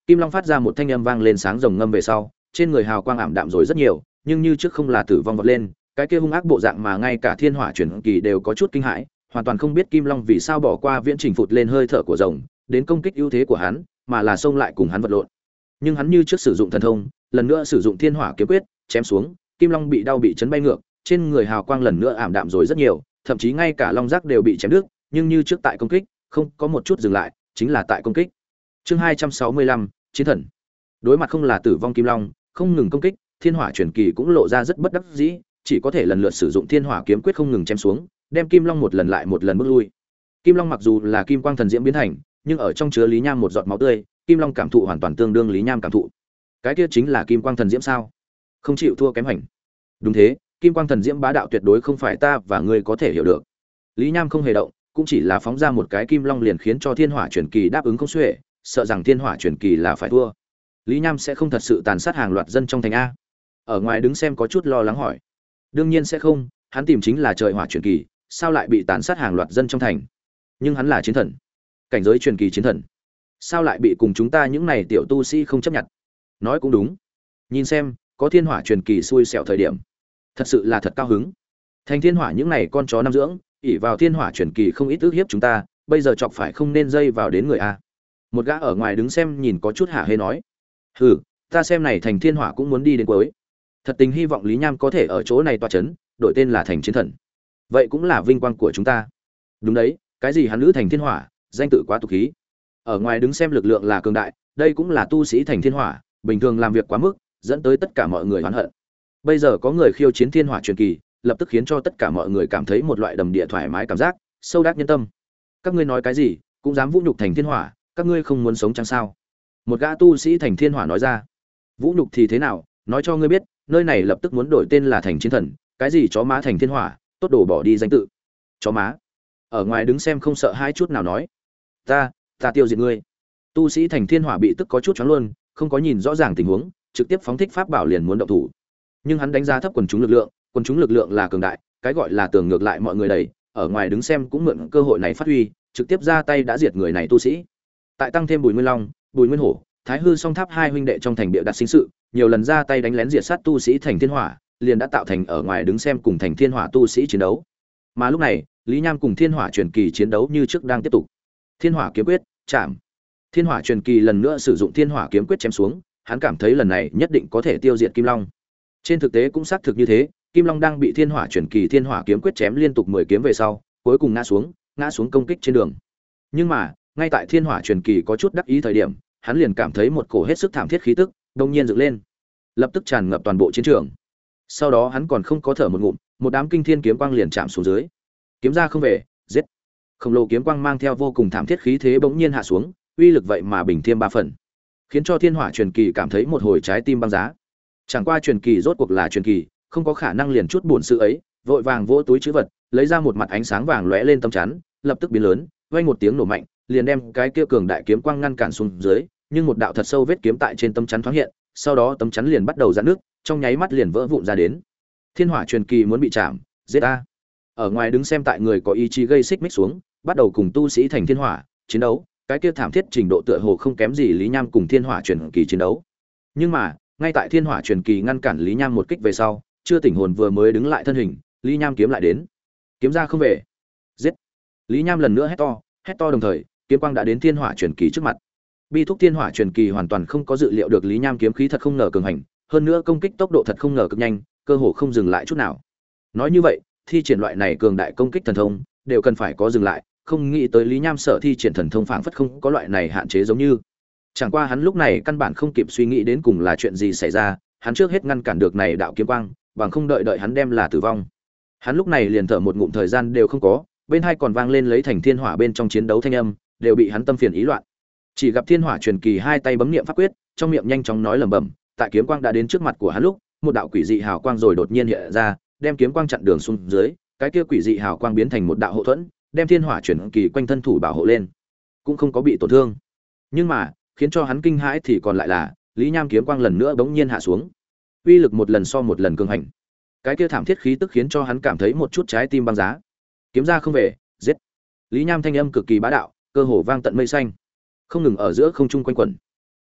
S1: Kim Long phát ra một thanh âm vang lên sáng rồng ngâm về sau, trên người hào quang ảm đạm rồi rất nhiều, nhưng như trước không là tử vong vọt lên, cái kia hung ác bộ dạng mà ngay cả Thiên Hỏa Truyền Kỳ đều có chút kinh hãi, hoàn toàn không biết Kim Long vì sao bỏ qua viễn trình phụt lên hơi thở của rồng, đến công kích ưu thế của hắn, mà là xông lại cùng hắn vật lộn. Nhưng hắn như trước sử dụng thần thông, lần nữa sử dụng Thiên Hỏa Kiếm Quyết, chém xuống, Kim Long bị đau bị chấn bay ngược, trên người hào quang lần nữa ảm đạm rồi rất nhiều, thậm chí ngay cả long giác đều bị chém đứt, nhưng như trước tại công kích, không có một chút dừng lại, chính là tại công kích. Chương 265, Chiến Thần. Đối mặt không là tử vong Kim Long, không ngừng công kích, Thiên Hỏa Truyền Kỳ cũng lộ ra rất bất đắc dĩ, chỉ có thể lần lượt sử dụng Thiên Hỏa Kiếm Quyết không ngừng chém xuống, đem Kim Long một lần lại một lần bước lui. Kim Long mặc dù là kim quang thần diễm biến thành, nhưng ở trong chứa Lý Nham một giọt máu tươi, Kim Long cảm thụ hoàn toàn tương đương Lý Nham cảm thụ. Cái kia chính là kim quang thần diễm sao? Không chịu thua kém hành. Đúng thế, kim quang thần diễm bá đạo tuyệt đối không phải ta và ngươi có thể hiểu được. Lý Nham không hề động, cũng chỉ là phóng ra một cái Kim Long liền khiến cho Thiên Hỏa Truyền Kỳ đáp ứng không xuể, sợ rằng Thiên Hỏa Truyền Kỳ là phải thua. Lý Nham sẽ không thật sự tàn sát hàng loạt dân trong thành a? Ở ngoài đứng xem có chút lo lắng hỏi. Đương nhiên sẽ không, hắn tìm chính là Trời Hỏa Truyền Kỳ, sao lại bị tàn sát hàng loạt dân trong thành? Nhưng hắn là chiến thần, cảnh giới truyền kỳ chiến thần, sao lại bị cùng chúng ta những này tiểu tu sĩ không chấp nhận? Nói cũng đúng. Nhìn xem, có Thiên Hỏa Truyền Kỳ xui xẻo thời điểm, thật sự là thật cao hứng. Thành Thiên Hỏa những này con chó năm dưỡng, ỷ vào Thiên Hỏa Truyền Kỳ không ít ức hiếp chúng ta, bây giờ chọc phải không nên dây vào đến người a. Một gã ở ngoài đứng xem nhìn có chút hả hê nói. Hừ, ta xem này Thành Thiên Hỏa cũng muốn đi đến cuối. Thật tình hy vọng Lý Nham có thể ở chỗ này tọa chấn, đổi tên là Thành Chiến Thần. Vậy cũng là vinh quang của chúng ta. Đúng đấy, cái gì hắn nữ Thành Thiên Hỏa, danh tự quá tục khí. Ở ngoài đứng xem lực lượng là cường đại, đây cũng là tu sĩ Thành Thiên Hỏa, bình thường làm việc quá mức, dẫn tới tất cả mọi người oán hận. Bây giờ có người khiêu chiến Thiên Hỏa Truyền Kỳ, lập tức khiến cho tất cả mọi người cảm thấy một loại đầm địa thoải mái cảm giác, sâu đắc nhân tâm. Các ngươi nói cái gì, cũng dám vũ nhục Thành Thiên Hỏa, các ngươi không muốn sống chăng sao? Một gã tu sĩ Thành Thiên Hỏa nói ra. Vũ nhục thì thế nào, nói cho ngươi biết, nơi này lập tức muốn đổi tên là Thành Chiến Thần, cái gì chó má Thành Thiên Hỏa, tốt đồ bỏ đi danh tự. Chó má. Ở ngoài đứng xem không sợ hai chút nào nói. Ta tiêu diệt ngươi. Tu sĩ Thành Thiên Hỏa bị tức có chút choáng luôn, không có nhìn rõ ràng tình huống, trực tiếp phóng thích pháp bảo liền muốn động thủ. Nhưng hắn đánh giá thấp quần chúng lực lượng là cường đại, cái gọi là tường ngược lại mọi người đầy, ở ngoài đứng xem cũng mượn cơ hội này phát huy, trực tiếp ra tay đã diệt người này tu sĩ. Tại tăng thêm Bùi Nguyên Long, Bùi Nguyên Hổ, Thái Hư Song Tháp hai huynh đệ trong thành địa đặt sinh sự, nhiều lần ra tay đánh lén diệt sát tu sĩ Thành Thiên Hỏa, liền đã tạo thành ở ngoài đứng xem cùng Thành Thiên Hỏa tu sĩ chiến đấu. Mà lúc này, Lý Nham cùng Thiên Hỏa Truyền Kỳ chiến đấu như trước đang tiếp tục. Thiên Hỏa Kiếm Quyết, chạm. Thiên Hỏa Truyền Kỳ lần nữa sử dụng Thiên Hỏa Kiếm Quyết chém xuống, hắn cảm thấy lần này nhất định có thể tiêu diệt Kim Long. Trên thực tế cũng xác thực như thế, Kim Long đang bị Thiên Hỏa Truyền Kỳ Thiên Hỏa Kiếm Quyết chém liên tục 10 kiếm về sau, cuối cùng ngã xuống công kích trên đường. Nhưng mà, ngay tại Thiên Hỏa Truyền Kỳ có chút đắc ý thời điểm, hắn liền cảm thấy một cổ hết sức thảm thiết khí tức đột nhiên dựng lên, lập tức tràn ngập toàn bộ chiến trường. Sau đó hắn còn không có thở một ngụm, một đám kinh thiên kiếm quang liền chạm xuống dưới. Kiếm ra không về, giết. Khổng lồ kiếm quang mang theo vô cùng thảm thiết khí thế bỗng nhiên hạ xuống, uy lực vậy mà bình thêm 3 phần, khiến cho Thiên Hỏa Truyền Kỳ cảm thấy một hồi trái tim băng giá. Chẳng qua truyền kỳ rốt cuộc là truyền kỳ, không có khả năng liền chút buồn sự ấy, vội vàng vỗ túi trữ vật, lấy ra một mặt ánh sáng vàng lóe lên tấm chắn, lập tức biến lớn, vang một tiếng nổ mạnh, liền đem cái kia cường đại kiếm quang ngăn cản xuống dưới, nhưng một đạo thật sâu vết kiếm tại trên tấm chắn thoáng hiện, sau đó tấm chắn liền bắt đầu giãn nước, trong nháy mắt liền vỡ vụn ra đến. Thiên Hỏa Truyền Kỳ muốn bị chạm, giết a. Ở ngoài đứng xem tại người có ý chí gây xích mích xuống, bắt đầu cùng tu sĩ Thành Thiên Hỏa chiến đấu, cái kia thảm thiết trình độ tựa hồ không kém gì Lý Nham cùng Thiên Hỏa Truyền Kỳ chiến đấu. Nhưng mà, ngay tại Thiên Hỏa Truyền Kỳ ngăn cản Lý Nham một kích về sau, chưa tỉnh hồn vừa mới đứng lại thân hình, Lý Nham kiếm lại đến. Kiếm ra không về. Giết. Lý Nham lần nữa hét to đồng thời, kiếm quang đã đến Thiên Hỏa Truyền Kỳ trước mặt. Bi thúc Thiên Hỏa Truyền Kỳ hoàn toàn không có dự liệu được Lý Nham kiếm khí thật không ngờ cường hành, hơn nữa công kích tốc độ thật không ngờ cực nhanh, cơ hồ không dừng lại chút nào. Nói như vậy, thi triển loại này cường đại công kích thần thông, đều cần phải có dừng lại, không nghĩ tới Lý Nham sở thi triển thần thông phảng phất không có loại này hạn chế giống như. Chẳng qua hắn lúc này căn bản không kịp suy nghĩ đến cùng là chuyện gì xảy ra, hắn trước hết ngăn cản được này đạo kiếm quang, bằng không đợi hắn đem là tử vong. Hắn lúc này liền thở một ngụm thời gian đều không có, bên hai còn vang lên lấy Thành Thiên Hỏa bên trong chiến đấu thanh âm, đều bị hắn tâm phiền ý loạn. Chỉ gặp Thiên Hỏa Truyền Kỳ hai tay bấm niệm pháp quyết, trong miệng nhanh chóng nói lẩm bẩm, tại kiếm quang đã đến trước mặt của hắn lúc, một đạo quỷ dị hào quang rồi đột nhiên hiện ra, đem kiếm quang chặn đường xuống dưới, cái kia quỷ dị hào quang biến thành một đạo hộ thuẫn, đem Thiên Hỏa Truyền Kỳ quanh thân thủ bảo hộ lên, cũng không có bị tổn thương. Nhưng mà, khiến cho hắn kinh hãi thì còn lại là Lý Nham kiếm quang lần nữa bỗng nhiên hạ xuống, uy lực một lần so một lần cường hành, cái kia thảm thiết khí tức khiến cho hắn cảm thấy một chút trái tim băng giá. Kiếm ra không về, giết. Lý Nham thanh âm cực kỳ bá đạo, cơ hồ vang tận mây xanh, không ngừng ở giữa không trung quanh quẩn.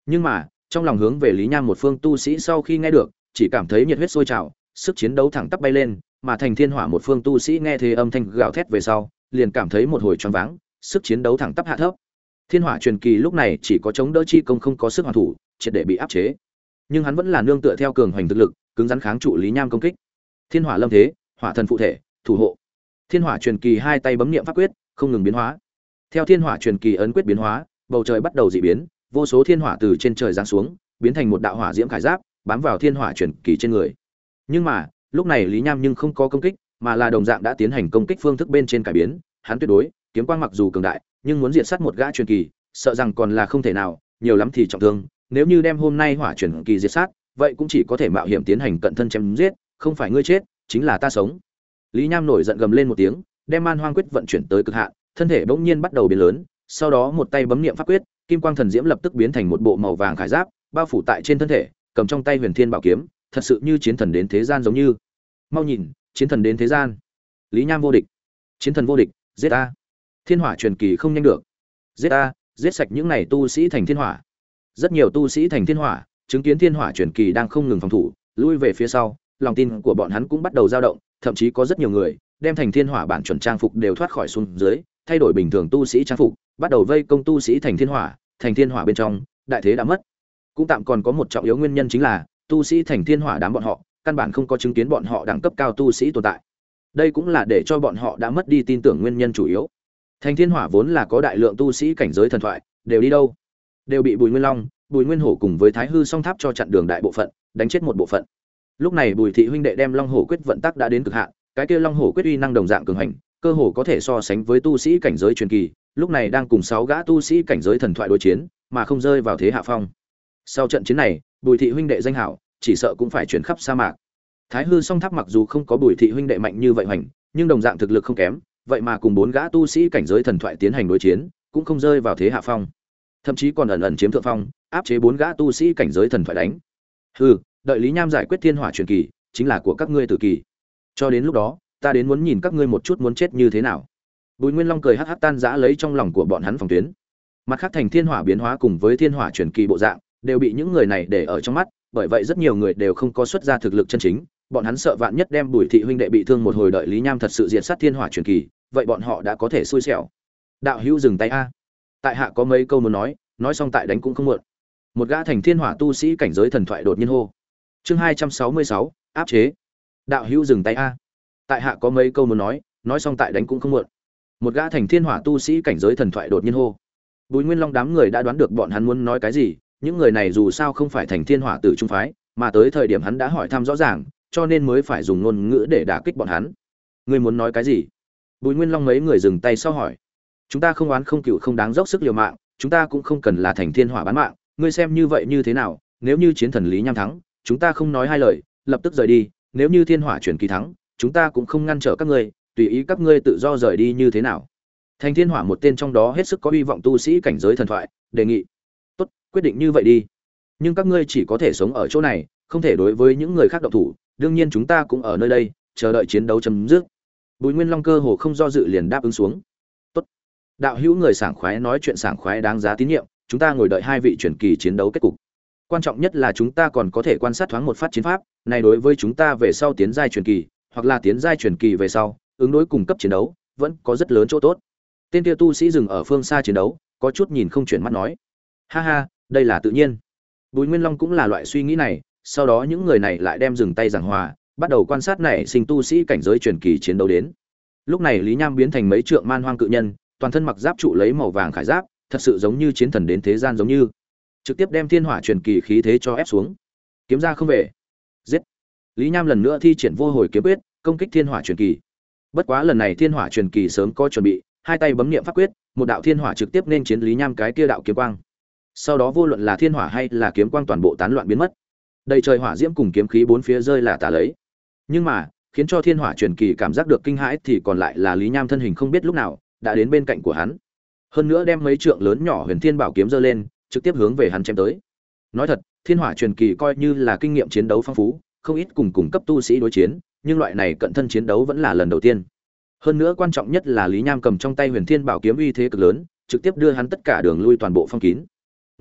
S1: Nhưng mà trong lòng hướng về Lý Nham một phương tu sĩ sau khi nghe được, chỉ cảm thấy nhiệt huyết sôi trào, sức chiến đấu thẳng tắp bay lên, mà Thành Thiên Hỏa một phương tu sĩ nghe thế âm thanh gào thét về sau, liền cảm thấy một hồi choáng váng, sức chiến đấu thẳng tắp hạ thấp. Thiên Hỏa truyền kỳ lúc này chỉ có chống đỡ chi công không có sức hoàn thủ, triệt để bị áp chế. Nhưng hắn vẫn là nương tựa theo cường hoành thực lực, cứng rắn kháng trụ Lý Nham công kích. Thiên Hỏa lâm thế, Hỏa thần phụ thể, thủ hộ. Thiên Hỏa truyền kỳ hai tay bấm niệm pháp quyết, không ngừng biến hóa. Theo Thiên Hỏa truyền kỳ ấn quyết biến hóa, bầu trời bắt đầu dị biến, vô số thiên hỏa từ trên trời giáng xuống, biến thành một đạo hỏa diễm khải giáp, bám vào Thiên Hỏa truyền kỳ trên người. Nhưng mà, lúc này Lý Nham nhưng không có công kích, mà là đồng dạng đã tiến hành công kích phương thức bên trên cải biến, hắn tuyệt đối, kiếm quang mặc dù cường đại, nhưng muốn diệt sát một gã truyền kỳ, sợ rằng còn là không thể nào, nhiều lắm thì trọng thương, nếu như đem hôm nay hỏa truyền kỳ diệt sát, vậy cũng chỉ có thể mạo hiểm tiến hành cận thân chém giết, không phải ngươi chết, chính là ta sống. Lý Nham nổi giận gầm lên một tiếng, đem Man Hoang quyết vận chuyển tới cực hạn, thân thể bỗng nhiên bắt đầu biến lớn, sau đó một tay bấm niệm pháp quyết, kim quang thần diễm lập tức biến thành một bộ màu vàng khải giáp, bao phủ tại trên thân thể, cầm trong tay Huyền Thiên Bảo kiếm, thật sự như chiến thần đến thế gian giống như. Mau nhìn, chiến thần đến thế gian. Lý Nham vô địch, chiến thần vô địch, giết ta. Thiên Hỏa truyền kỳ không nhanh được. Giết ta, giết sạch những này tu sĩ thành thiên hỏa. Rất nhiều tu sĩ thành thiên hỏa, chứng kiến Thiên Hỏa truyền kỳ đang không ngừng phòng thủ, lui về phía sau, lòng tin của bọn hắn cũng bắt đầu dao động, thậm chí có rất nhiều người đem thành thiên hỏa bản chuẩn trang phục đều thoát khỏi xuống dưới, thay đổi bình thường tu sĩ trang phục, bắt đầu vây công tu sĩ thành thiên hỏa bên trong, đại thế đã mất. Cũng tạm còn có một trọng yếu nguyên nhân chính là tu sĩ thành thiên hỏa đám bọn họ căn bản không có chứng kiến bọn họ đẳng cấp cao tu sĩ tồn tại. Đây cũng là để cho bọn họ đã mất đi tin tưởng nguyên nhân chủ yếu. Thành thiên hỏa vốn là có đại lượng tu sĩ cảnh giới thần thoại, đều đi đâu? Đều bị Bùi Nguyên Long, Bùi Nguyên Hổ cùng với Thái Hư Song Tháp cho chặn đường đại bộ phận, đánh chết một bộ phận. Lúc này Bùi thị huynh đệ đem Long Hổ quyết vận tắc đã đến cực hạn, cái kia Long Hổ quyết uy năng đồng dạng cường hành, cơ hồ có thể so sánh với tu sĩ cảnh giới truyền kỳ, lúc này đang cùng 6 gã tu sĩ cảnh giới thần thoại đối chiến, mà không rơi vào thế hạ phong. Sau trận chiến này, Bùi thị huynh đệ danh hảo, chỉ sợ cũng phải chuyển khắp sa mạc. Thái Hư Song Tháp mặc dù không có Bùi thị huynh đệ mạnh như vậy hoành, nhưng đồng dạng thực lực không kém, vậy mà cùng 4 gã tu sĩ cảnh giới thần thoại tiến hành đối chiến, cũng không rơi vào thế hạ phong. Thậm chí còn ẩn ẩn chiếm thượng phong, áp chế 4 gã tu sĩ cảnh giới thần thoại đánh. Hừ, đợi Lý Nham giải quyết Thiên Hỏa truyền kỳ, chính là của các ngươi tử kỳ. Cho đến lúc đó, ta đến muốn nhìn các ngươi một chút muốn chết như thế nào. Bùi Nguyên Long cười hắc hắc tan rã lấy trong lòng của bọn hắn phòng tuyến. Mặt khác thành thiên hỏa biến hóa cùng với thiên hỏa truyền kỳ bộ dạng, đều bị những người này để ở trong mắt, bởi vậy rất nhiều người đều không có xuất ra thực lực chân chính, bọn hắn sợ vạn nhất đem Bùi thị huynh đệ bị thương một hồi, đợi Lý Nham thật sự diệt sát thiên hỏa truyền kỳ, vậy bọn họ đã có thể xui xẻo. Đạo hữu dừng tay a. Tại hạ có mấy câu muốn nói xong tại đánh cũng không muộn. Một gã thành thiên hỏa tu sĩ cảnh giới thần thoại đột nhiên hô. Chương 266, áp chế. Đạo hữu dừng tay a. Tại hạ có mấy câu muốn nói xong tại đánh cũng không muộn. Một gã thành thiên hỏa tu sĩ cảnh giới thần thoại đột nhiên hô. Bùi Nguyên Long đám người đã đoán được bọn hắn muốn nói cái gì, những người này dù sao không phải thành thiên hỏa tử trung phái, mà tới thời điểm hắn đã hỏi thăm rõ ràng, cho nên mới phải dùng ngôn ngữ để đả kích bọn hắn. Ngươi muốn nói cái gì? Bùi Nguyên Long mấy người dừng tay sau hỏi. Chúng ta không oán không cừu không đáng dốc sức liều mạng, chúng ta cũng không cần là thành thiên hỏa bán mạng, ngươi xem như vậy như thế nào? Nếu như chiến thần Lý Nham thắng, chúng ta không nói hai lời, lập tức rời đi, nếu như thiên hỏa truyền kỳ thắng, chúng ta cũng không ngăn trở các ngươi, tùy ý các ngươi tự do rời đi như thế nào. Thành thiên hỏa một tên trong đó hết sức có hy vọng tu sĩ cảnh giới thần thoại đề nghị. Tốt, quyết định như vậy đi, nhưng các ngươi chỉ có thể sống ở chỗ này, không thể đối với những người khác động thủ, đương nhiên chúng ta cũng ở nơi đây chờ đợi chiến đấu chấm dứt. Bùi Nguyên Long cơ hồ không do dự liền đáp ứng xuống. Tốt. Đạo hữu người sảng khoái nói chuyện sảng khoái đáng giá tín nhiệm, chúng ta ngồi đợi hai vị truyền kỳ chiến đấu kết cục. Quan trọng nhất là chúng ta còn có thể quan sát thoáng một phát chiến pháp, này đối với chúng ta về sau tiến giai truyền kỳ, hoặc là tiến giai truyền kỳ về sau, ứng đối cùng cấp chiến đấu, vẫn có rất lớn chỗ tốt. Tên kia tu sĩ dừng ở phương xa chiến đấu, có chút nhìn không chuyển mắt nói. Ha ha, đây là tự nhiên. Bùi Nguyên Long cũng là loại suy nghĩ này, sau đó những người này lại đem dừng tay giảng hòa, bắt đầu quan sát này sinh tu sĩ cảnh giới truyền kỳ chiến đấu đến. Lúc này Lý Nham biến thành mấy trượng man hoang cự nhân, toàn thân mặc giáp trụ lấy màu vàng khải giáp, thật sự giống như chiến thần đến thế gian giống như. Trực tiếp đem thiên hỏa truyền kỳ khí thế cho ép xuống. Kiếm ra không về. Giết. Lý Nham lần nữa thi triển vô hồi kiếm quyết, công kích thiên hỏa truyền kỳ. Bất quá lần này thiên hỏa truyền kỳ sớm có chuẩn bị, hai tay bấm niệm pháp quyết, một đạo thiên hỏa trực tiếp nên chiến Lý Nham cái kia đạo kiếm quang. Sau đó vô luận là thiên hỏa hay là kiếm quang toàn bộ tán loạn biến mất. Đầy trời hỏa diễm cùng kiếm khí bốn phía rơi là tả lấy. Nhưng mà, khiến cho thiên hỏa truyền kỳ cảm giác được kinh hãi thì còn lại là Lý Nham thân hình không biết lúc nào đã đến bên cạnh của hắn. Hơn nữa đem mấy trượng lớn nhỏ Huyền Thiên Bảo kiếm giơ lên, trực tiếp hướng về hắn chém tới. Nói thật, thiên hỏa truyền kỳ coi như là kinh nghiệm chiến đấu phong phú, không ít cùng cấp tu sĩ đối chiến, nhưng loại này cận thân chiến đấu vẫn là lần đầu tiên. Hơn nữa quan trọng nhất là Lý Nham cầm trong tay Huyền Thiên Bảo kiếm uy thế cực lớn, trực tiếp đưa hắn tất cả đường lui toàn bộ phong kín.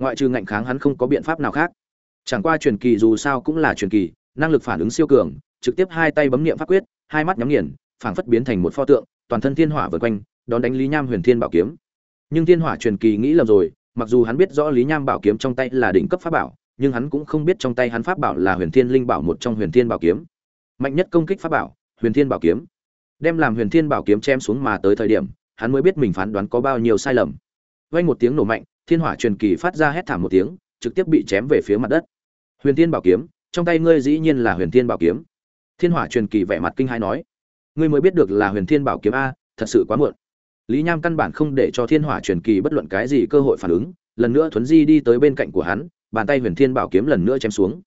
S1: ngoại trừ ngạnh kháng hắn không có biện pháp nào khác. Chẳng qua truyền kỳ dù sao cũng là truyền kỳ, năng lực phản ứng siêu cường, trực tiếp hai tay bấm niệm pháp quyết, hai mắt nhắm nghiền, phảng phất biến thành một pho tượng, toàn thân thiên hỏa vần quanh, đón đánh Lý Nham Huyền Thiên Bảo kiếm. Nhưng thiên hỏa truyền kỳ nghĩ lầm rồi, mặc dù hắn biết rõ Lý Nham bảo kiếm trong tay là đỉnh cấp pháp bảo, nhưng hắn cũng không biết trong tay hắn pháp bảo là Huyền Thiên Linh Bảo một trong Huyền Thiên Bảo kiếm. Mạnh nhất công kích pháp bảo, Huyền Thiên Bảo kiếm. Đem làm Huyền Thiên Bảo kiếm chém xuống mà tới thời điểm, hắn mới biết mình phán đoán có bao nhiêu sai lầm. Vang một tiếng nổ mạnh, thiên hỏa truyền kỳ phát ra hét thảm một tiếng, trực tiếp bị chém về phía mặt đất. Huyền Thiên Bảo kiếm, trong tay ngươi dĩ nhiên là Huyền Thiên Bảo kiếm. Thiên hỏa truyền kỳ vẻ mặt kinh hãi nói, ngươi mới biết được là Huyền Thiên Bảo kiếm a, thật sự quá muộn. Lý Nham căn bản không để cho thiên hỏa truyền kỳ bất luận cái gì cơ hội phản ứng, lần nữa thuấn di đi tới bên cạnh của hắn, bàn tay Huyền Thiên Bảo kiếm lần nữa chém xuống.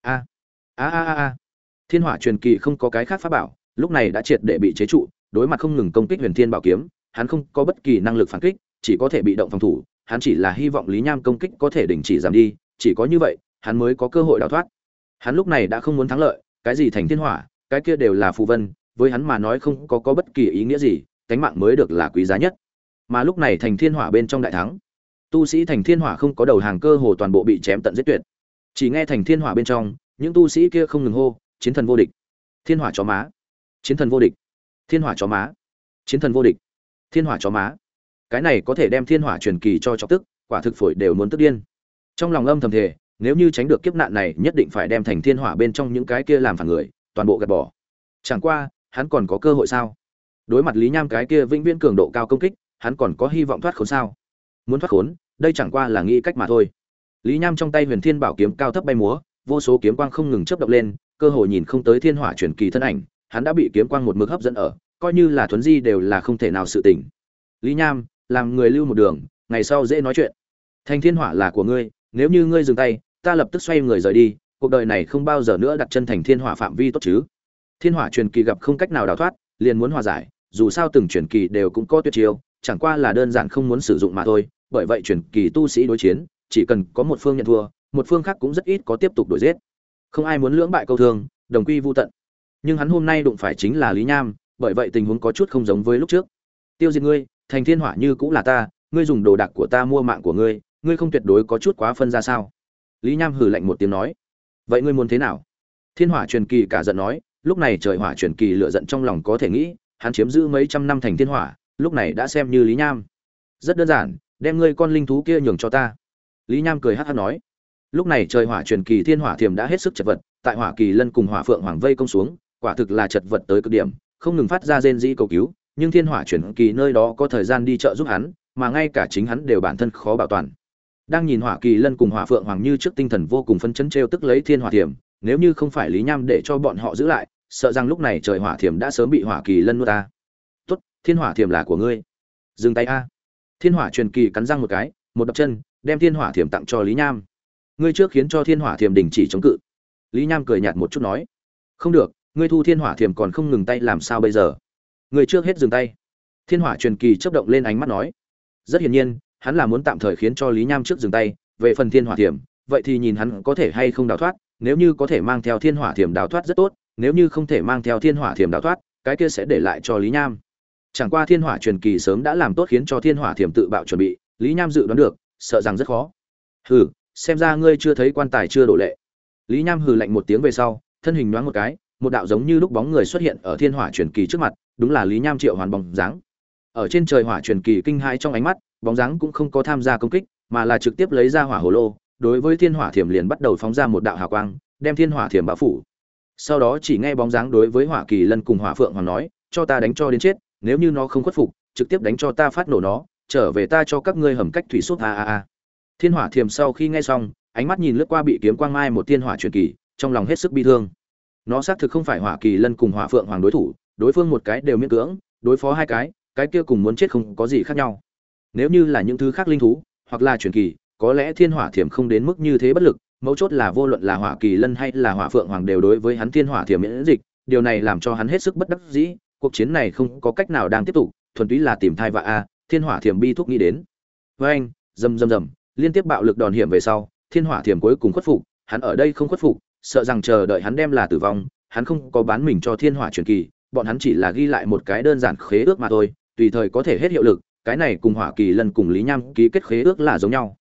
S1: A. Thiên hỏa truyền kỳ không có cái khác pháp bảo, lúc này đã triệt để bị chế trụ, đối mặt không ngừng công kích Huyền Thiên Bảo kiếm, hắn không có bất kỳ năng lực phản kích, chỉ có thể bị động phòng thủ, hắn chỉ là hy vọng Lý Nham công kích có thể đình chỉ giảm đi, chỉ có như vậy, hắn mới có cơ hội đào thoát. Hắn lúc này đã không muốn thắng lợi, cái gì thành thiên hỏa, cái kia đều là phù vân, với hắn mà nói không có bất kỳ ý nghĩa gì, cánh mạng mới được là quý giá nhất. Mà lúc này thành thiên hỏa bên trong đại thắng, tu sĩ thành thiên hỏa không có đầu hàng cơ hồ toàn bộ bị chém tận giết tuyệt. Chỉ nghe thành thiên hỏa bên trong, những tu sĩ kia không ngừng hô, chiến thần vô địch, thiên hỏa chó má, chiến thần vô địch, thiên hỏa chó má, chiến thần vô địch, thiên hỏa chó má. Cái này có thể đem thiên hỏa truyền kỳ cho chọc tức, quả thực phổi đều muốn tức điên. Trong lòng âm thầm thề, nếu như tránh được kiếp nạn này, nhất định phải đem thành thiên hỏa bên trong những cái kia làm phản người toàn bộ gạt bỏ. Chẳng qua, hắn còn có cơ hội sao? Đối mặt Lý Nham cái kia vĩnh viễn cường độ cao công kích, hắn còn có hy vọng thoát khốn sao? Muốn thoát khốn, đây chẳng qua là nghĩ cách mà thôi. Lý Nham trong tay Huyền Thiên Bảo kiếm cao thấp bay múa, vô số kiếm quang không ngừng chớp động lên, cơ hội nhìn không tới thiên hỏa truyền kỳ thân ảnh, hắn đã bị kiếm quang một mực hấp dẫn ở, coi như là thuấn di đều là không thể nào sự tình. Lý Nham, làm người lưu một đường, ngày sau dễ nói chuyện. Thành thiên hỏa là của ngươi, nếu như ngươi dừng tay, ta lập tức xoay người rời đi, cuộc đời này không bao giờ nữa đặt chân thành thiên hỏa phạm vi tốt chứ. Thiên hỏa truyền kỳ gặp không cách nào đào thoát, liền muốn hòa giải, dù sao từng truyền kỳ đều cũng có tuyệt chiêu, chẳng qua là đơn giản không muốn sử dụng mà thôi, bởi vậy truyền kỳ tu sĩ đối chiến, chỉ cần có một phương nhận thua, một phương khác cũng rất ít có tiếp tục đuổi giết. Không ai muốn lưỡng bại câu thương, đồng quy vu tận. Nhưng hắn hôm nay đụng phải chính là Lý Nham, bởi vậy tình huống có chút không giống với lúc trước. Tiêu diệt ngươi, thành thiên hỏa như cũng là ta, ngươi dùng đồ đạc của ta mua mạng của ngươi, ngươi không tuyệt đối có chút quá phân ra sao? Lý Nham hừ lạnh một tiếng nói. Vậy ngươi muốn thế nào? Thiên hỏa truyền kỳ cả giận nói, lúc này trời hỏa truyền kỳ lửa giận trong lòng có thể nghĩ, hắn chiếm giữ mấy trăm năm thành thiên hỏa, lúc này đã xem như Lý Nham. Rất đơn giản, đem ngươi con linh thú kia nhường cho ta. Lý Nham cười hắc hắc nói. Lúc này trời hỏa truyền kỳ thiên hỏa thiềm đã hết sức chật vật, tại hỏa kỳ lân cùng hỏa phượng hoàng vây công xuống, quả thực là chật vật tới cực điểm, không ngừng phát ra rên rỉ cầu cứu, nhưng thiên hỏa truyền kỳ nơi đó có thời gian đi trợ giúp hắn, mà ngay cả chính hắn đều bản thân khó bảo toàn. Đang nhìn hỏa kỳ lân cùng hỏa phượng hoàng như trước tinh thần vô cùng phấn chấn trêu tức lấy thiên hỏa thiềm, nếu như không phải Lý Nham để cho bọn họ giữ lại, sợ rằng lúc này trời hỏa thiềm đã sớm bị hỏa kỳ lân nuốt ta. Tốt, thiên hỏa thiềm là của ngươi, dừng tay a. Thiên hỏa truyền kỳ cắn răng một cái, một đập chân, đem thiên hỏa thiềm tặng cho Lý Nham. Ngươi trước khiến cho thiên hỏa thiềm đình chỉ chống cự. Lý Nham cười nhạt một chút nói, không được, ngươi thu thiên hỏa thiềm còn không ngừng tay làm sao bây giờ? Ngươi trước hết dừng tay. Thiên hỏa truyền kỳ chớp động lên ánh mắt nói, rất hiển nhiên, hắn là muốn tạm thời khiến cho Lý Nham trước dừng tay, về phần thiên hỏa thiềm, vậy thì nhìn hắn có thể hay không đào thoát, nếu như có thể mang theo thiên hỏa thiềm đào thoát rất tốt, nếu như không thể mang theo thiên hỏa thiềm đào thoát, cái kia sẽ để lại cho Lý Nham. Chẳng qua thiên hỏa truyền kỳ sớm đã làm tốt khiến cho thiên hỏa thiềm tự bạo chuẩn bị, Lý Nham dự đoán được, sợ rằng rất khó. Hừ, xem ra ngươi chưa thấy quan tài chưa đổ lệ. Lý Nham hừ lạnh một tiếng về sau, thân hình nhoáng một cái, một đạo giống như lúc bóng người xuất hiện ở thiên hỏa truyền kỳ trước mặt, đúng là Lý Nham triệu hoàn bóng dáng. Ở trên trời hỏa truyền kỳ kinh hãi trong ánh mắt, bóng dáng cũng không có tham gia công kích, mà là trực tiếp lấy ra hỏa hồ lô, đối với thiên hỏa thiểm liền bắt đầu phóng ra một đạo hào quang, đem thiên hỏa thiểm bao phủ. Sau đó chỉ nghe bóng dáng đối với hỏa kỳ lân cùng hỏa phượng hoàng nói, cho ta đánh cho đến chết, nếu như nó không khuất phục, trực tiếp đánh cho ta phát nổ nó, trở về ta cho các ngươi hầm cách thủy suốt a. Thiên hỏa thiểm sau khi nghe xong, ánh mắt nhìn lướt qua bị kiếm quang mai một thiên hỏa truyền kỳ, trong lòng hết sức bi thương. Nó xác thực không phải hỏa kỳ lân cùng hỏa phượng hoàng đối thủ, đối phương một cái đều miễn cưỡng, đối phó hai cái kia cùng muốn chết không có gì khác nhau. Nếu như là những thứ khác linh thú, hoặc là truyền kỳ, có lẽ thiên hỏa thiểm không đến mức như thế bất lực, mấu chốt là vô luận là hỏa kỳ lân hay là hỏa phượng hoàng đều đối với hắn thiên hỏa thiểm miễn dịch, điều này làm cho hắn hết sức bất đắc dĩ, cuộc chiến này không có cách nào đang tiếp tục, thuần túy là tìm thai vạ a, thiên hỏa thiểm bi thúc nghĩ đến. Với anh, rầm, liên tiếp bạo lực đòn hiểm về sau, thiên hỏa thiểm cuối cùng khuất phục, hắn ở đây không khuất phục, sợ rằng chờ đợi hắn đem là tử vong, hắn không có bán mình cho thiên hỏa truyền kỳ, bọn hắn chỉ là ghi lại một cái đơn giản khế ước mà thôi, tùy thời có thể hết hiệu lực, cái này cùng hỏa kỳ lân cùng Lý Nham ký kết khế ước là giống nhau.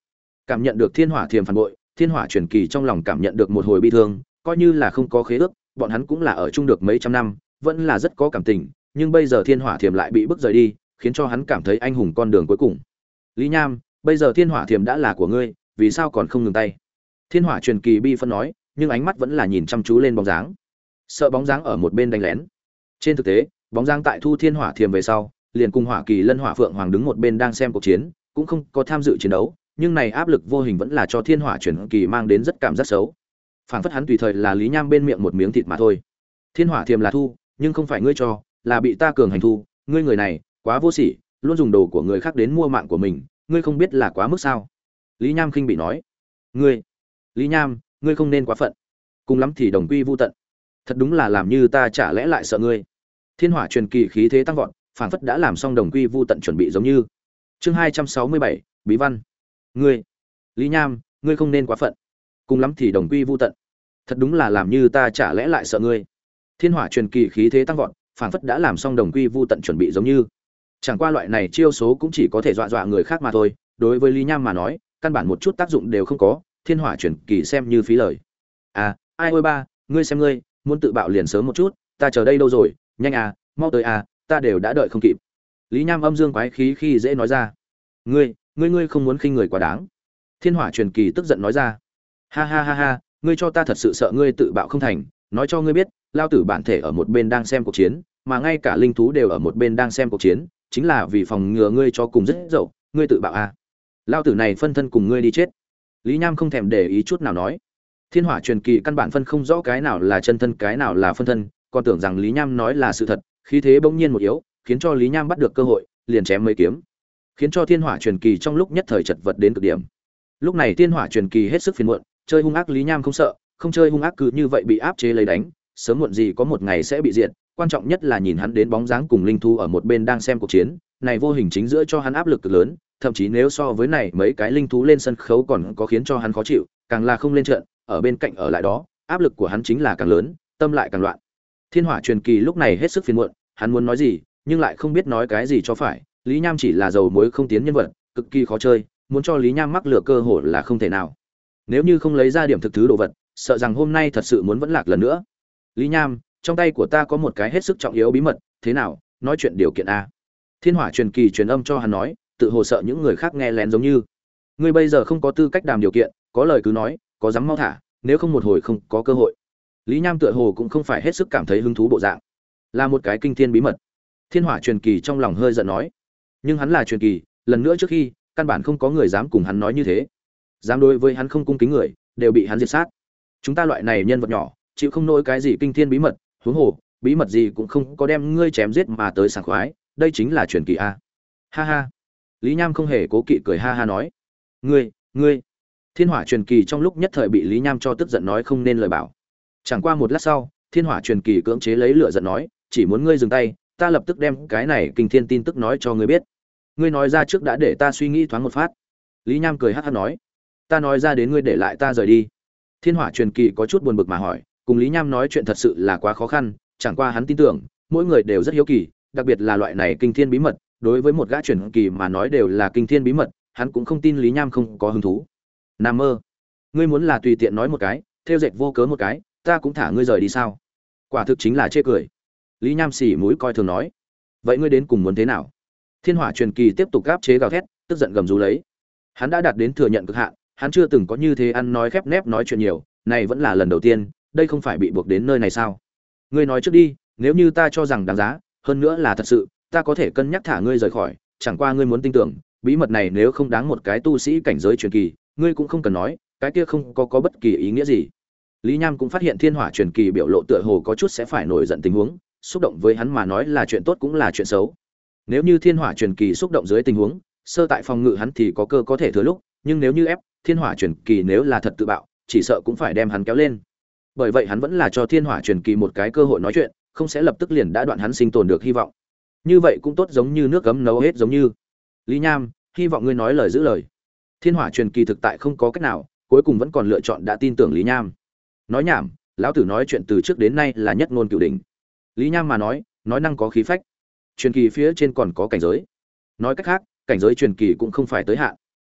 S1: Cảm nhận được thiên hỏa thiềm phản bội, thiên hỏa truyền kỳ trong lòng cảm nhận được một hồi bi thương, coi như là không có khế ước, bọn hắn cũng là ở chung được mấy trăm năm, vẫn là rất có cảm tình, nhưng bây giờ thiên hỏa thiềm lại bị bức rời đi, khiến cho hắn cảm thấy anh hùng con đường cuối cùng. Lý Nham, bây giờ thiên hỏa thiềm đã là của ngươi, vì sao còn không ngừng tay? Thiên hỏa truyền kỳ bi phân nói, nhưng ánh mắt vẫn là nhìn chăm chú lên bóng dáng, sợ bóng dáng ở một bên đánh lén. Trên thực tế, bóng dáng tại thu thiên hỏa thiềm về sau, liền cùng hỏa kỳ lân hỏa phượng hoàng đứng một bên đang xem cuộc chiến, cũng không có tham dự chiến đấu, nhưng này áp lực vô hình vẫn là cho thiên hỏa truyền kỳ mang đến rất cảm giác xấu. Phảng phất hắn tùy thời là Lý Nham bên miệng một miếng thịt mà thôi. Thiên hỏa thiềm là thu, nhưng không phải ngươi cho, là bị ta cường hành thu, ngươi người này quá vô sỉ, luôn dùng đồ của người khác đến mua mạng của mình, ngươi không biết là quá mức sao? Lý Nham khinh bị nói. Ngươi, Lý Nham, ngươi không nên quá phận, cùng lắm thì đồng quy vu tận. Thật đúng là làm như ta chả lẽ lại sợ ngươi? Thiên hỏa truyền kỳ khí thế tăng vọt, phảng phất đã làm xong đồng quy vu tận chuẩn bị giống như. Chương 267, bí văn. Ngươi, Lý Nham, ngươi không nên quá phận, cùng lắm thì đồng quy vu tận. Thật đúng là làm như ta chả lẽ lại sợ ngươi? Thiên hỏa truyền kỳ khí thế tăng vọt, phảng phất đã làm xong đồng quy vu tận chuẩn bị giống như. Chẳng qua loại này chiêu số cũng chỉ có thể dọa dọa người khác mà thôi, đối với Lý Nham mà nói, căn bản một chút tác dụng đều không có, thiên hỏa truyền kỳ xem như phí lời. À, ai ôi ba, ngươi xem ngươi, muốn tự bạo liền sớm một chút, ta chờ đây đâu rồi, nhanh à, mau tới à, ta đều đã đợi không kịp. Lý Nham âm dương quái khí khi dễ nói ra. Ngươi không muốn khinh người quá đáng. Thiên hỏa truyền kỳ tức giận nói ra. Ha ha ha ha, ngươi cho ta thật sự sợ ngươi tự bạo không thành, nói cho ngươi biết, lao tử bản thể ở một bên đang xem cuộc chiến, mà ngay cả linh thú đều ở một bên đang xem cuộc chiến, chính là vì phòng ngừa ngươi cho cùng rất dậu, ngươi tự bạo à? Lao tử này phân thân cùng ngươi đi chết. Lý Nham không thèm để ý chút nào nói. Thiên hỏa truyền kỳ căn bản phân không rõ cái nào là chân thân cái nào là phân thân, còn tưởng rằng Lý Nham nói là sự thật, khí thế bỗng nhiên một yếu, khiến cho Lý Nham bắt được cơ hội, liền chém mấy kiếm, khiến cho thiên hỏa truyền kỳ trong lúc nhất thời chật vật đến cực điểm. Lúc này thiên hỏa truyền kỳ hết sức phiền muộn, chơi hung ác Lý Nham không sợ, không chơi hung ác cứ như vậy bị áp chế lấy đánh, sớm muộn gì có một ngày sẽ bị diệt, quan trọng nhất là nhìn hắn đến bóng dáng cùng linh thú ở một bên đang xem cuộc chiến, này vô hình chính giữa cho hắn áp lực cực lớn, thậm chí nếu so với này mấy cái linh thú lên sân khấu còn có khiến cho hắn khó chịu, càng là không lên trận, ở bên cạnh ở lại đó, áp lực của hắn chính là càng lớn, tâm lại càng loạn. Thiên hỏa truyền kỳ lúc này hết sức phiền muộn, hắn muốn nói gì, nhưng lại không biết nói cái gì cho phải. Lý Nham chỉ là dầu muối không tiến nhân vật, cực kỳ khó chơi, muốn cho Lý Nham mắc lừa cơ hội là không thể nào. Nếu như không lấy ra điểm thực thứ đồ vật, sợ rằng hôm nay thật sự muốn vẫn lạc lần nữa. Lý Nham, trong tay của ta có một cái hết sức trọng yếu bí mật, thế nào, nói chuyện điều kiện a. Thiên hỏa truyền kỳ truyền âm cho hắn nói, tự hồ sợ những người khác nghe lén giống như. Ngươi bây giờ không có tư cách đàm điều kiện, có lời cứ nói, có dám mau thả, nếu không một hồi không có cơ hội. Lý Nham tựa hồ cũng không phải hết sức cảm thấy hứng thú bộ dạng, là một cái kinh thiên bí mật. Thiên hỏa truyền kỳ trong lòng hơi giận nói, nhưng hắn là truyền kỳ, lần nữa trước khi, căn bản không có người dám cùng hắn nói như thế, dám đối với hắn không cung kính người, đều bị hắn diệt sát. Chúng ta loại này nhân vật nhỏ, chịu không nổi cái gì kinh thiên bí mật, huống hồ, bí mật gì cũng không có đem ngươi chém giết mà tới sảng khoái, đây chính là truyền kỳ a. Ha ha. Lý Nham không hề cố kỵ cười ha ha nói, ngươi. Thiên hỏa truyền kỳ trong lúc nhất thời bị Lý Nham cho tức giận nói không nên lời bảo. Chẳng qua một lát sau, thiên hỏa truyền kỳ cưỡng chế lấy lửa giận nói, chỉ muốn ngươi dừng tay, ta lập tức đem cái này kinh thiên tin tức nói cho ngươi biết. Ngươi nói ra trước đã để ta suy nghĩ thoáng một phát. Lý Nham cười hắc hắc nói, ta nói ra đến ngươi để lại ta rời đi. Thiên hỏa truyền kỳ có chút buồn bực mà hỏi, cùng Lý Nham nói chuyện thật sự là quá khó khăn, chẳng qua hắn tin tưởng, mỗi người đều rất hiếu kỳ, đặc biệt là loại này kinh thiên bí mật, đối với một gã truyền kỳ mà nói đều là kinh thiên bí mật, hắn cũng không tin Lý Nham không có hứng thú. Nam mơ, ngươi muốn là tùy tiện nói một cái, theo dệt vô cớ một cái, ta cũng thả ngươi rời đi sao? Quả thực chính là chê cười. Lý Nham xỉ mũi coi thường nói, vậy ngươi đến cùng muốn thế nào? Thiên hỏa truyền kỳ tiếp tục gáp chế gào thét, tức giận gầm rú lấy. Hắn đã đạt đến thừa nhận cực hạn, hắn chưa từng có như thế ăn nói khép nép nói chuyện nhiều, này vẫn là lần đầu tiên, đây không phải bị buộc đến nơi này sao? Ngươi nói trước đi, nếu như ta cho rằng đáng giá, hơn nữa là thật sự, ta có thể cân nhắc thả ngươi rời khỏi, chẳng qua ngươi muốn tin tưởng, bí mật này nếu không đáng một cái tu sĩ cảnh giới truyền kỳ, ngươi cũng không cần nói, cái kia không có bất kỳ ý nghĩa gì. Lý Nham cũng phát hiện thiên hỏa truyền kỳ biểu lộ tựa hồ có chút sẽ phải nổi giận tình huống, xúc động với hắn mà nói là chuyện tốt cũng là chuyện xấu. Nếu như thiên hỏa truyền kỳ xúc động dưới tình huống, sơ tại phòng ngự hắn thì có cơ có thể thừa lúc, nhưng nếu như ép, thiên hỏa truyền kỳ nếu là thật tự bạo, chỉ sợ cũng phải đem hắn kéo lên. Bởi vậy hắn vẫn là cho thiên hỏa truyền kỳ một cái cơ hội nói chuyện, không sẽ lập tức liền đã đoạn hắn sinh tồn được hy vọng. Như vậy cũng tốt, giống như nước cấm nấu hết giống như. Lý Nham, hy vọng ngươi nói lời giữ lời. Thiên hỏa truyền kỳ thực tại không có cách nào, cuối cùng vẫn còn lựa chọn đã tin tưởng Lý Nham. Nói nhảm, lão tử nói chuyện từ trước đến nay là nhất ngôn cửu đỉnh. Lý Nham mà nói năng có khí phách. Truyền kỳ phía trên còn có cảnh giới. Nói cách khác, cảnh giới truyền kỳ cũng không phải tới hạn.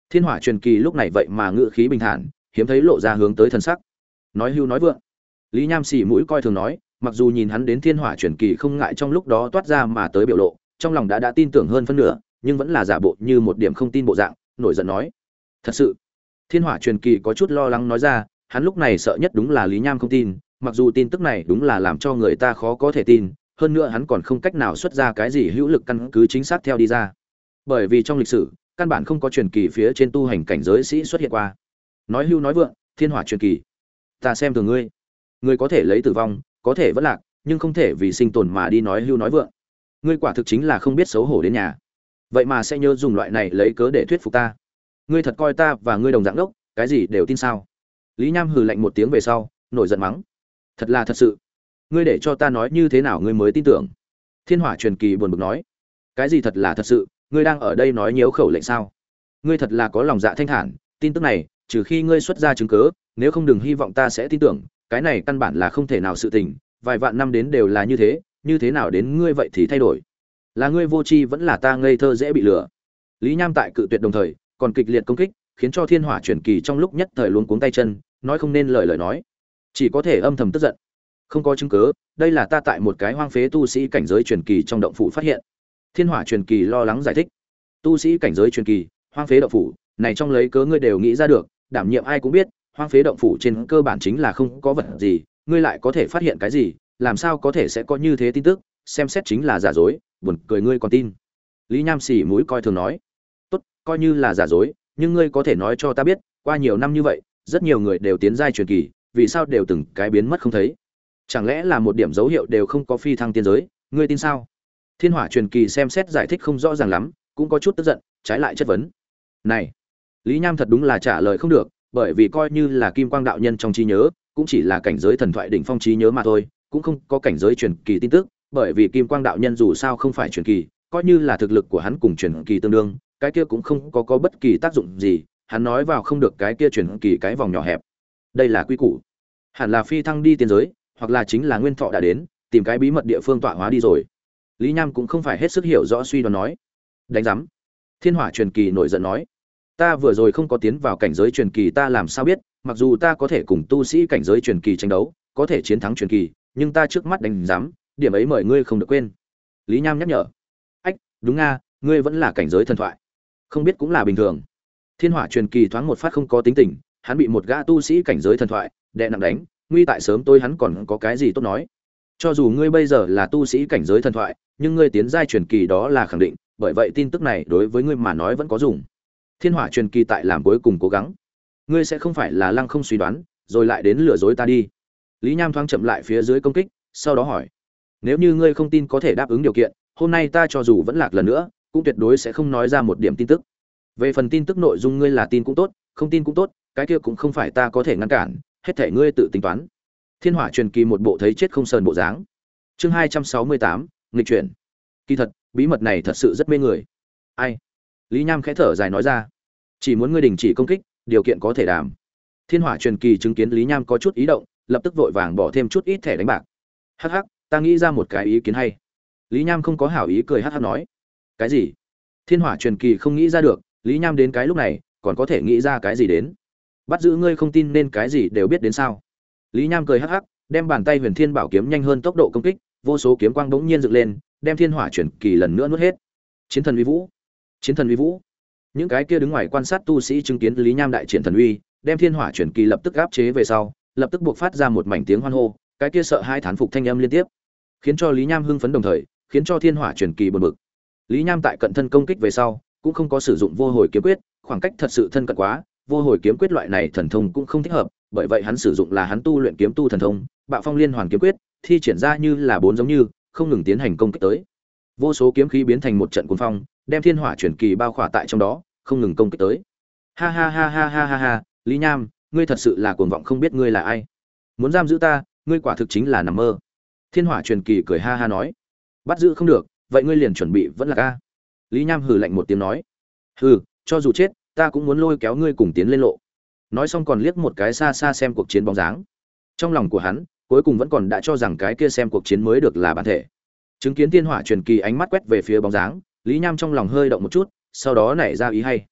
S1: Thiên Hỏa Truyền Kỳ lúc này vậy mà ngữ khí bình thản, hiếm thấy lộ ra hướng tới thần sắc. Nói hưu nói vượng. Lý Nham xì mũi coi thường nói, mặc dù nhìn hắn đến Thiên Hỏa Truyền Kỳ không ngại trong lúc đó toát ra mà tới biểu lộ, trong lòng đã tin tưởng hơn phân nửa, nhưng vẫn là giả bộ như một điểm không tin bộ dạng, nổi giận nói: "Thật sự?" Thiên Hỏa Truyền Kỳ có chút lo lắng nói ra, hắn lúc này sợ nhất đúng là Lý Nham không tin, mặc dù tin tức này đúng là làm cho người ta khó có thể tin, hơn nữa hắn còn không cách nào xuất ra cái gì hữu lực căn cứ chính xác theo đi ra. Bởi vì trong lịch sử, căn bản không có truyền kỳ phía trên tu hành cảnh giới sĩ xuất hiện qua. Nói hưu nói vượng, Thiên Hỏa Truyền Kỳ, ta xem thường ngươi. Ngươi có thể lấy tử vong, có thể vẫn lạc, nhưng không thể vì sinh tồn mà đi nói hưu nói vượng. Ngươi quả thực chính là không biết xấu hổ đến nhà. Vậy mà sẽ nhớ dùng loại này lấy cớ để thuyết phục ta. Ngươi thật coi ta và ngươi đồng dạng đốc, cái gì đều tin sao? Lý Nham hừ lạnh một tiếng về sau, nổi giận mắng: "Thật là thật sự. Ngươi để cho ta nói như thế nào ngươi mới tin tưởng?" Thiên Hỏa Truyền Kỳ buồn bực nói: "Cái gì thật là thật sự? Ngươi đang ở đây nói nhiễu khẩu lệnh sao? Ngươi thật là có lòng dạ thanh thản, tin tức này, trừ khi ngươi xuất ra chứng cứ, nếu không đừng hy vọng ta sẽ tin tưởng, cái này căn bản là không thể nào sự tình, vài vạn năm đến đều là như thế nào đến ngươi vậy thì thay đổi? Là ngươi vô tri vẫn là ta ngây thơ dễ bị lừa?" Lý Nham tại cự tuyệt đồng thời, còn kịch liệt công kích, khiến cho Thiên Hỏa Truyền Kỳ trong lúc nhất thời luống cuống tay chân, nói không nên lời nói, chỉ có thể âm thầm tức giận. Không có chứng cứ, đây là ta tại một cái hoang phế tu sĩ cảnh giới truyền kỳ trong động phủ phát hiện. Thiên Hỏa Truyền Kỳ lo lắng giải thích. Tu sĩ cảnh giới truyền kỳ, hoang phế động phủ, này trong lấy cớ ngươi đều nghĩ ra được, đảm nhiệm ai cũng biết, hoang phế động phủ trên cơ bản chính là không có vật gì, ngươi lại có thể phát hiện cái gì, làm sao có thể sẽ có như thế tin tức, xem xét chính là giả dối, buồn cười ngươi còn tin. Lý Nham xì mũi coi thường nói, tốt, coi như là giả dối, nhưng ngươi có thể nói cho ta biết, qua nhiều năm như vậy, rất nhiều người đều tiến giai truyền kỳ, vì sao đều từng cái biến mất không thấy? Chẳng lẽ là một điểm dấu hiệu đều không có phi thăng tiên giới, ngươi tin sao? Thiên Hỏa Truyền Kỳ xem xét giải thích không rõ ràng lắm, cũng có chút tức giận, trái lại chất vấn. Này, Lý Nham thật đúng là trả lời không được, bởi vì coi như là Kim Quang đạo nhân trong trí nhớ, cũng chỉ là cảnh giới thần thoại đỉnh phong trí nhớ mà thôi, cũng không có cảnh giới truyền kỳ tin tức, bởi vì Kim Quang đạo nhân dù sao không phải truyền kỳ, coi như là thực lực của hắn cùng truyền kỳ tương đương, cái kia cũng không có bất kỳ tác dụng gì, hắn nói vào không được cái kia truyền kỳ cái vòng nhỏ hẹp. Đây là quy củ. Hẳn là phi thăng đi tiên giới, hoặc là chính là nguyên thọ đã đến, tìm cái bí mật địa phương tọa hóa đi rồi. Lý Nham cũng không phải hết sức hiểu rõ suy đoán nói. Đánh rắm. Thiên Hỏa Truyền Kỳ nổi giận nói, ta vừa rồi không có tiến vào cảnh giới truyền kỳ ta làm sao biết, mặc dù ta có thể cùng tu sĩ cảnh giới truyền kỳ tranh đấu, có thể chiến thắng truyền kỳ, nhưng ta trước mắt đánh rắm, điểm ấy mời ngươi không được quên. Lý Nham nhắc nhở. Ách, đúng nga, ngươi vẫn là cảnh giới thần thoại. Không biết cũng là bình thường. Thiên Hỏa Truyền Kỳ thoáng một phát không có tính tình, hắn bị một gã tu sĩ cảnh giới thần thoại đè nặng đánh, nguy tại sớm tôi hắn còn có cái gì tốt nói. Cho dù ngươi bây giờ là tu sĩ cảnh giới thần thoại, nhưng ngươi tiến giai truyền kỳ đó là khẳng định, bởi vậy tin tức này đối với ngươi mà nói vẫn có dùng. Thiên Hỏa Truyền Kỳ tại làm cuối cùng cố gắng. Ngươi sẽ không phải là lăng không suy đoán, rồi lại đến lừa dối ta đi. Lý Nham thoáng chậm lại phía dưới công kích, sau đó hỏi: nếu như ngươi không tin có thể đáp ứng điều kiện, hôm nay ta cho dù vẫn lạc lần nữa, cũng tuyệt đối sẽ không nói ra một điểm tin tức. Về phần tin tức nội dung ngươi là tin cũng tốt, không tin cũng tốt, cái kia cũng không phải ta có thể ngăn cản, hết thảy ngươi tự tính toán. Thiên Hỏa Truyền Kỳ một bộ thấy chết không sờn bộ dáng. Chương 268, nghịch chuyển. Kỳ thật, bí mật này thật sự rất mê người. Ai? Lý Nham khẽ thở dài nói ra, chỉ muốn ngươi đình chỉ công kích, điều kiện có thể đàm. Thiên Hỏa Truyền Kỳ chứng kiến Lý Nham có chút ý động, lập tức vội vàng bỏ thêm chút ít thẻ đánh bạc. Hắc hắc, ta nghĩ ra một cái ý kiến hay. Lý Nham không có hảo ý cười hắc hắc nói. Cái gì? Thiên Hỏa Truyền Kỳ không nghĩ ra được, Lý Nham đến cái lúc này, còn có thể nghĩ ra cái gì đến? Bắt giữ ngươi không tin nên cái gì đều biết đến sao? Lý Nham cười hắc hắc, đem bàn tay Huyền Thiên Bảo kiếm nhanh hơn tốc độ công kích, vô số kiếm quang bỗng nhiên dựng lên, đem Thiên Hỏa Truyền Kỳ lần nữa nuốt hết. Chiến thần uy vũ, chiến thần uy vũ. Những cái kia đứng ngoài quan sát tu sĩ chứng kiến Lý Nham đại triển thần uy, đem Thiên Hỏa Truyền Kỳ lập tức áp chế về sau, lập tức buộc phát ra một mảnh tiếng hoan hô, cái kia sợ hai thán phục thanh âm liên tiếp, khiến cho Lý Nham hưng phấn đồng thời, khiến cho Thiên Hỏa Truyền Kỳ buồn bực. Lý Nham tại cận thân công kích về sau, cũng không có sử dụng vô hồi kiếm quyết, khoảng cách thật sự thân cận quá, vô hồi kiếm quyết loại này thần thông cũng không thích hợp, bởi vậy hắn sử dụng là hắn tu luyện kiếm tu thần thông, Bạo Phong Liên Hoàn kiếm quyết, thi triển ra như là bốn giống như, không ngừng tiến hành công kích tới. Vô số kiếm khí biến thành một trận cuồng phong, đem Thiên Hỏa Truyền Kỳ bao khỏa tại trong đó, không ngừng công kích tới. Ha ha ha ha ha ha ha, Lý Nham, ngươi thật sự là cuồng vọng không biết ngươi là ai. Muốn giam giữ ta, ngươi quả thực chính là nằm mơ. Thiên Hỏa Truyền Kỳ cười ha ha nói, bắt giữ không được, vậy ngươi liền chuẩn bị vẫn là ca. Lý Nham hừ lạnh một tiếng nói, hừ, cho dù chết, ta cũng muốn lôi kéo ngươi cùng tiến lên lộ. Nói xong còn liếc một cái xa xa xem cuộc chiến bóng dáng. Trong lòng của hắn, cuối cùng vẫn còn đã cho rằng cái kia xem cuộc chiến mới được là bản thể. Chứng kiến Thiên Hỏa Truyền Kỳ ánh mắt quét về phía bóng dáng, Lý Nham trong lòng hơi động một chút, sau đó nảy ra ý hay.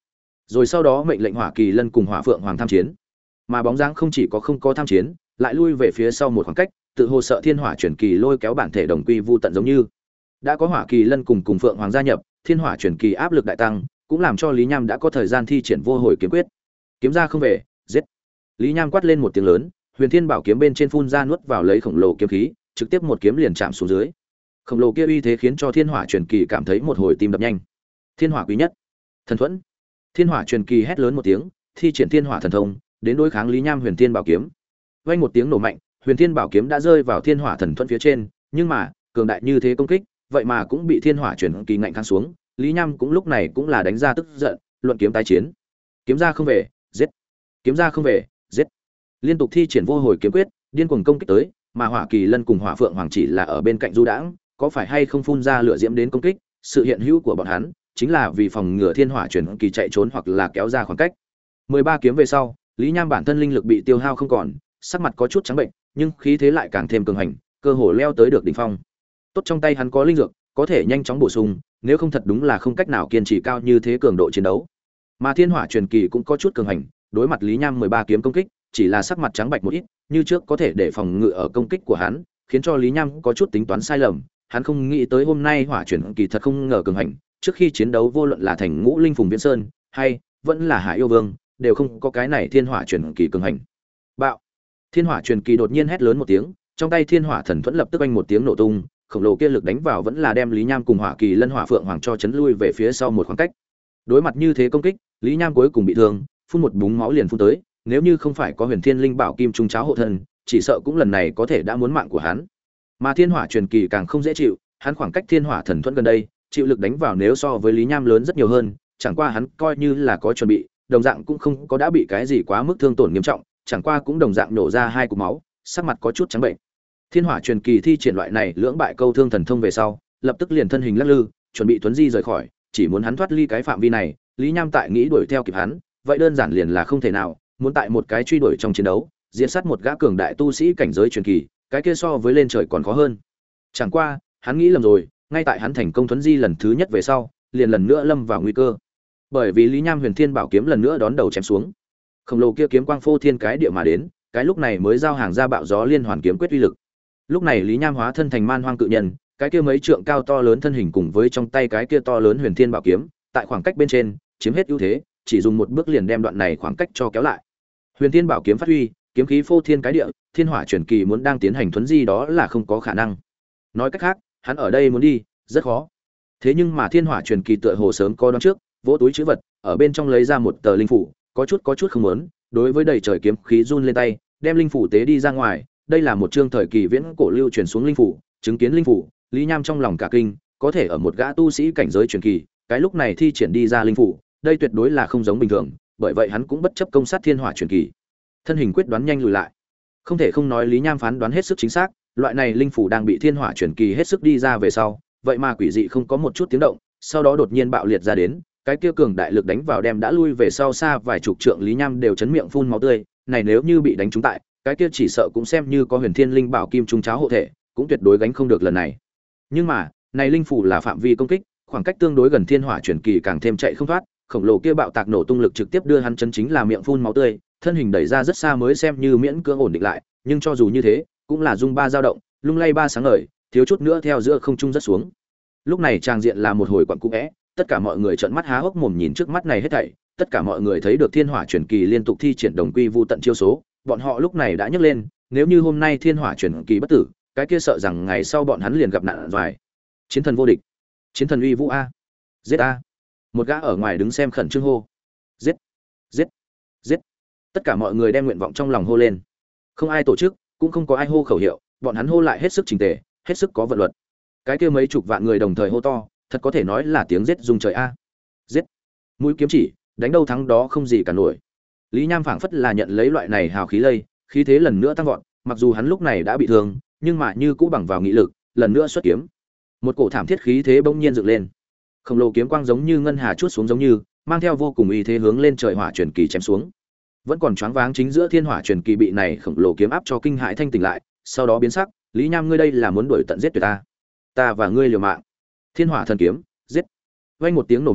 S1: Rồi sau đó mệnh lệnh Hỏa Kỳ Lân cùng Hỏa Phượng Hoàng tham chiến. Mà bóng dáng không chỉ không có tham chiến, lại lui về phía sau một khoảng cách, tự hồ sợ Thiên Hỏa Truyền Kỳ lôi kéo bản thể đồng quy vu tận giống như. Đã có Hỏa Kỳ Lân cùng Phượng Hoàng gia nhập, Thiên Hỏa Truyền Kỳ áp lực đại tăng, cũng làm cho Lý Nham đã có thời gian thi triển vô hồi kiếm quyết. Kiếm ra không về, giết. Lý Nham quát lên một tiếng lớn, Huyền Thiên Bảo kiếm bên trên phun ra nuốt vào lấy khổng lồ kiếm khí, trực tiếp một kiếm liền chạm xuống dưới. Khổng lồ kia uy thế khiến cho Thiên Hỏa Truyền Kỳ cảm thấy một hồi tim đập nhanh. Thiên Hỏa quý nhất, thần thuẫn. Thiên Hỏa Truyền Kỳ hét lớn một tiếng, thi triển Thiên Hỏa thần thông, đến đối kháng Lý Nham Huyền Thiên Bảo kiếm. Vang một tiếng nổ mạnh, Huyền Thiên Bảo kiếm đã rơi vào Thiên Hỏa thần thuẫn phía trên, nhưng mà, cường đại như thế công kích, vậy mà cũng bị Thiên Hỏa Truyền Kỳ ngạnh kháng xuống. Lý Nham cũng lúc này cũng là đánh ra tức giận, luận kiếm tái chiến. Kiếm ra không về, giết. Kiếm ra không về, giết. Liên tục thi triển vô hồi kiếm quyết, điên cuồng công kích tới, mà Hỏa Kỳ Lân cùng Hỏa Phượng Hoàng chỉ là ở bên cạnh du đãng, có phải hay không phun ra lửa diễm đến công kích, sự hiện hữu của bọn hắn chính là vì phòng ngừa Thiên Hỏa Truyền Kỳ chạy trốn hoặc là kéo ra khoảng cách. 13 kiếm về sau, Lý Nham bản thân linh lực bị tiêu hao không còn, sắc mặt có chút trắng bệnh, nhưng khí thế lại càng thêm cường hành, cơ hồ leo tới được đỉnh phong. Tốt trong tay hắn có linh dược, có thể nhanh chóng bổ sung, nếu không thật đúng là không cách nào kiên trì cao như thế cường độ chiến đấu. Mà Thiên Hỏa Truyền Kỳ cũng có chút cường hành, đối mặt Lý Nham 13 kiếm công kích, chỉ là sắc mặt trắng bệch một ít, như trước có thể để phòng ngự ở công kích của hắn, khiến cho Lý Nham có chút tính toán sai lầm, hắn không nghĩ tới hôm nay Hỏa Truyền Kỳ thật không ngờ cường hành, trước khi chiến đấu vô luận là thành Ngũ Linh Phùng Viễn Sơn, hay vẫn là Hải Yêu Vương, đều không có cái này Thiên Hỏa Truyền Kỳ cường hành. Bạo! Thiên Hỏa Truyền Kỳ đột nhiên hét lớn một tiếng, trong tay Thiên Hỏa Thần Thuẫn lập tức oanh một tiếng nổ tung, khổng lồ kia lực đánh vào vẫn là đem Lý Nham cùng Hỏa Kỳ Lân Hỏa Phượng Hoàng cho chấn lui về phía sau một khoảng cách. Đối mặt như thế công kích, Lý Nham cuối cùng bị thương, phun một búng máu liền phun tới, nếu như không phải có Huyền Thiên Linh Bảo Kim Trung Cháo hộ thân, chỉ sợ cũng lần này có thể đã muốn mạng của hắn. Mà Thiên Hỏa Truyền Kỳ càng không dễ chịu, hắn khoảng cách Thiên Hỏa Thần Thuẫn gần đây, chịu lực đánh vào nếu so với Lý Nham lớn rất nhiều hơn, chẳng qua hắn coi như là có chuẩn bị, đồng dạng cũng không có đã bị cái gì quá mức thương tổn nghiêm trọng, chẳng qua cũng đồng dạng nổ ra hai cục máu, sắc mặt có chút trắng bệnh. Thiên Hỏa Truyền Kỳ thi triển loại này lưỡng bại câu thương thần thông về sau, lập tức liền thân hình lắc lư, chuẩn bị tuấn di rời khỏi, chỉ muốn hắn thoát ly cái phạm vi này, Lý Nham tại nghĩ đuổi theo kịp hắn, vậy đơn giản liền là không thể nào, muốn tại một cái truy đuổi trong chiến đấu, diệt sát một gã cường đại tu sĩ cảnh giới truyền kỳ, cái kia so với lên trời còn khó hơn. Chẳng qua, hắn nghĩ lầm rồi, ngay tại hắn thành công tuấn di lần thứ nhất về sau, liền lần nữa lâm vào nguy cơ. Bởi vì Lý Nham Huyền Thiên Bảo kiếm lần nữa đón đầu chém xuống. Khổng lồ kia kiếm quang phô thiên cái địa mà đến, cái lúc này mới giao hàng ra bạo gió liên hoàn kiếm quyết uy lực. Lúc này Lý Nham hóa thân thành man hoang cự nhân, cái kia mấy trượng cao to lớn thân hình cùng với trong tay cái kia to lớn Huyền Thiên Bảo kiếm, tại khoảng cách bên trên, chiếm hết ưu thế, chỉ dùng một bước liền đem đoạn này khoảng cách cho kéo lại. Huyền Thiên Bảo kiếm phát huy, kiếm khí phô thiên cái địa, Thiên Hỏa Truyền Kỳ muốn đang tiến hành thuấn di đó là không có khả năng. Nói cách khác, hắn ở đây muốn đi, rất khó. Thế nhưng mà Thiên Hỏa Truyền Kỳ tựa hồ sớm có đoán trước, vỗ túi trữ vật, ở bên trong lấy ra một tờ linh phủ, có chút không muốn, đối với đầy trời kiếm khí run lên tay, đem linh phủ tế đi ra ngoài, đây là một chương thời kỳ viễn cổ lưu truyền xuống linh phủ, chứng kiến linh phủ, Lý Nham trong lòng cả kinh, có thể ở một gã tu sĩ cảnh giới truyền kỳ, cái lúc này thi triển đi ra linh phủ, đây tuyệt đối là không giống bình thường, bởi vậy hắn cũng bất chấp công sát Thiên Hỏa Truyền Kỳ, thân hình quyết đoán nhanh lùi lại. Không thể không nói Lý Nham phán đoán hết sức chính xác, loại này linh phủ đang bị Thiên Hỏa Truyền Kỳ hết sức đi ra về sau, vậy mà quỷ dị không có một chút tiếng động, sau đó đột nhiên bạo liệt ra đến, cái kia cường đại lực đánh vào đem đã lui về sau xa vài chục trượng Lý Nham đều chấn miệng phun máu tươi, này nếu như bị đánh trúng tại, cái kia chỉ sợ cũng xem như có Huyền Thiên Linh Bảo Kim Trung Cháo hộ thể, cũng tuyệt đối gánh không được lần này. Nhưng mà, này linh phủ là phạm vi công kích, khoảng cách tương đối gần Thiên Hỏa Truyền Kỳ càng thêm chạy không thoát, khổng lồ kia bạo tạc nổ tung lực trực tiếp đưa hắn chân chính là miệng phun máu tươi, thân hình đẩy ra rất xa mới xem như miễn cưỡng ổn định lại, nhưng cho dù như thế, cũng là rung ba dao động, lung lay ba sáng ngời, thiếu chút nữa theo giữa không trung rất xuống. Lúc này trang diện là một hồi quặn cũ é, tất cả mọi người trợn mắt há hốc mồm nhìn trước mắt này hết thảy, tất cả mọi người thấy được Thiên Hỏa Truyền Kỳ liên tục thi triển đồng quy vu tận chiêu số, bọn họ lúc này đã nhấc lên, nếu như hôm nay Thiên Hỏa Truyền Kỳ bất tử, cái kia sợ rằng ngày sau bọn hắn liền gặp nạn dài. Chiến thần vô địch, chiến thần uy vũ a, giết a! Một gã ở ngoài đứng xem khẩn trương hô, giết, giết, giết! Tất cả mọi người đem nguyện vọng trong lòng hô lên, không ai tổ chức, cũng không có ai hô khẩu hiệu, bọn hắn hô lại hết sức chỉnh tề, hết sức có vận luật. Cái kia mấy chục vạn người đồng thời hô to, thật có thể nói là tiếng giết rung trời a. Giết! Mũi kiếm chỉ, đánh đâu thắng đó không gì cả nổi. Lý Nham phảng phất là nhận lấy loại này hào khí lây, khí thế lần nữa tăng vọt, mặc dù hắn lúc này đã bị thương, nhưng mà như cũ bằng vào nghị lực, lần nữa xuất kiếm. Một cổ thảm thiết khí thế bỗng nhiên dựng lên. Khổng lồ kiếm quang giống như ngân hà chuốt xuống giống như, mang theo vô cùng uy thế hướng lên trời Hỏa Truyền Kỳ chém xuống. Vẫn còn choáng váng chính giữa Thiên Hỏa Truyền Kỳ bị này khổng lồ kiếm áp cho kinh hãi thanh tỉnh lại, sau đó biến sắc, Lý Nham ngươi đây là muốn đuổi tận giết tuyệt ta. Ta và ngươi liều mạng. Thiên Hỏa thần kiếm, giết. Vang một tiếng nổ mạnh,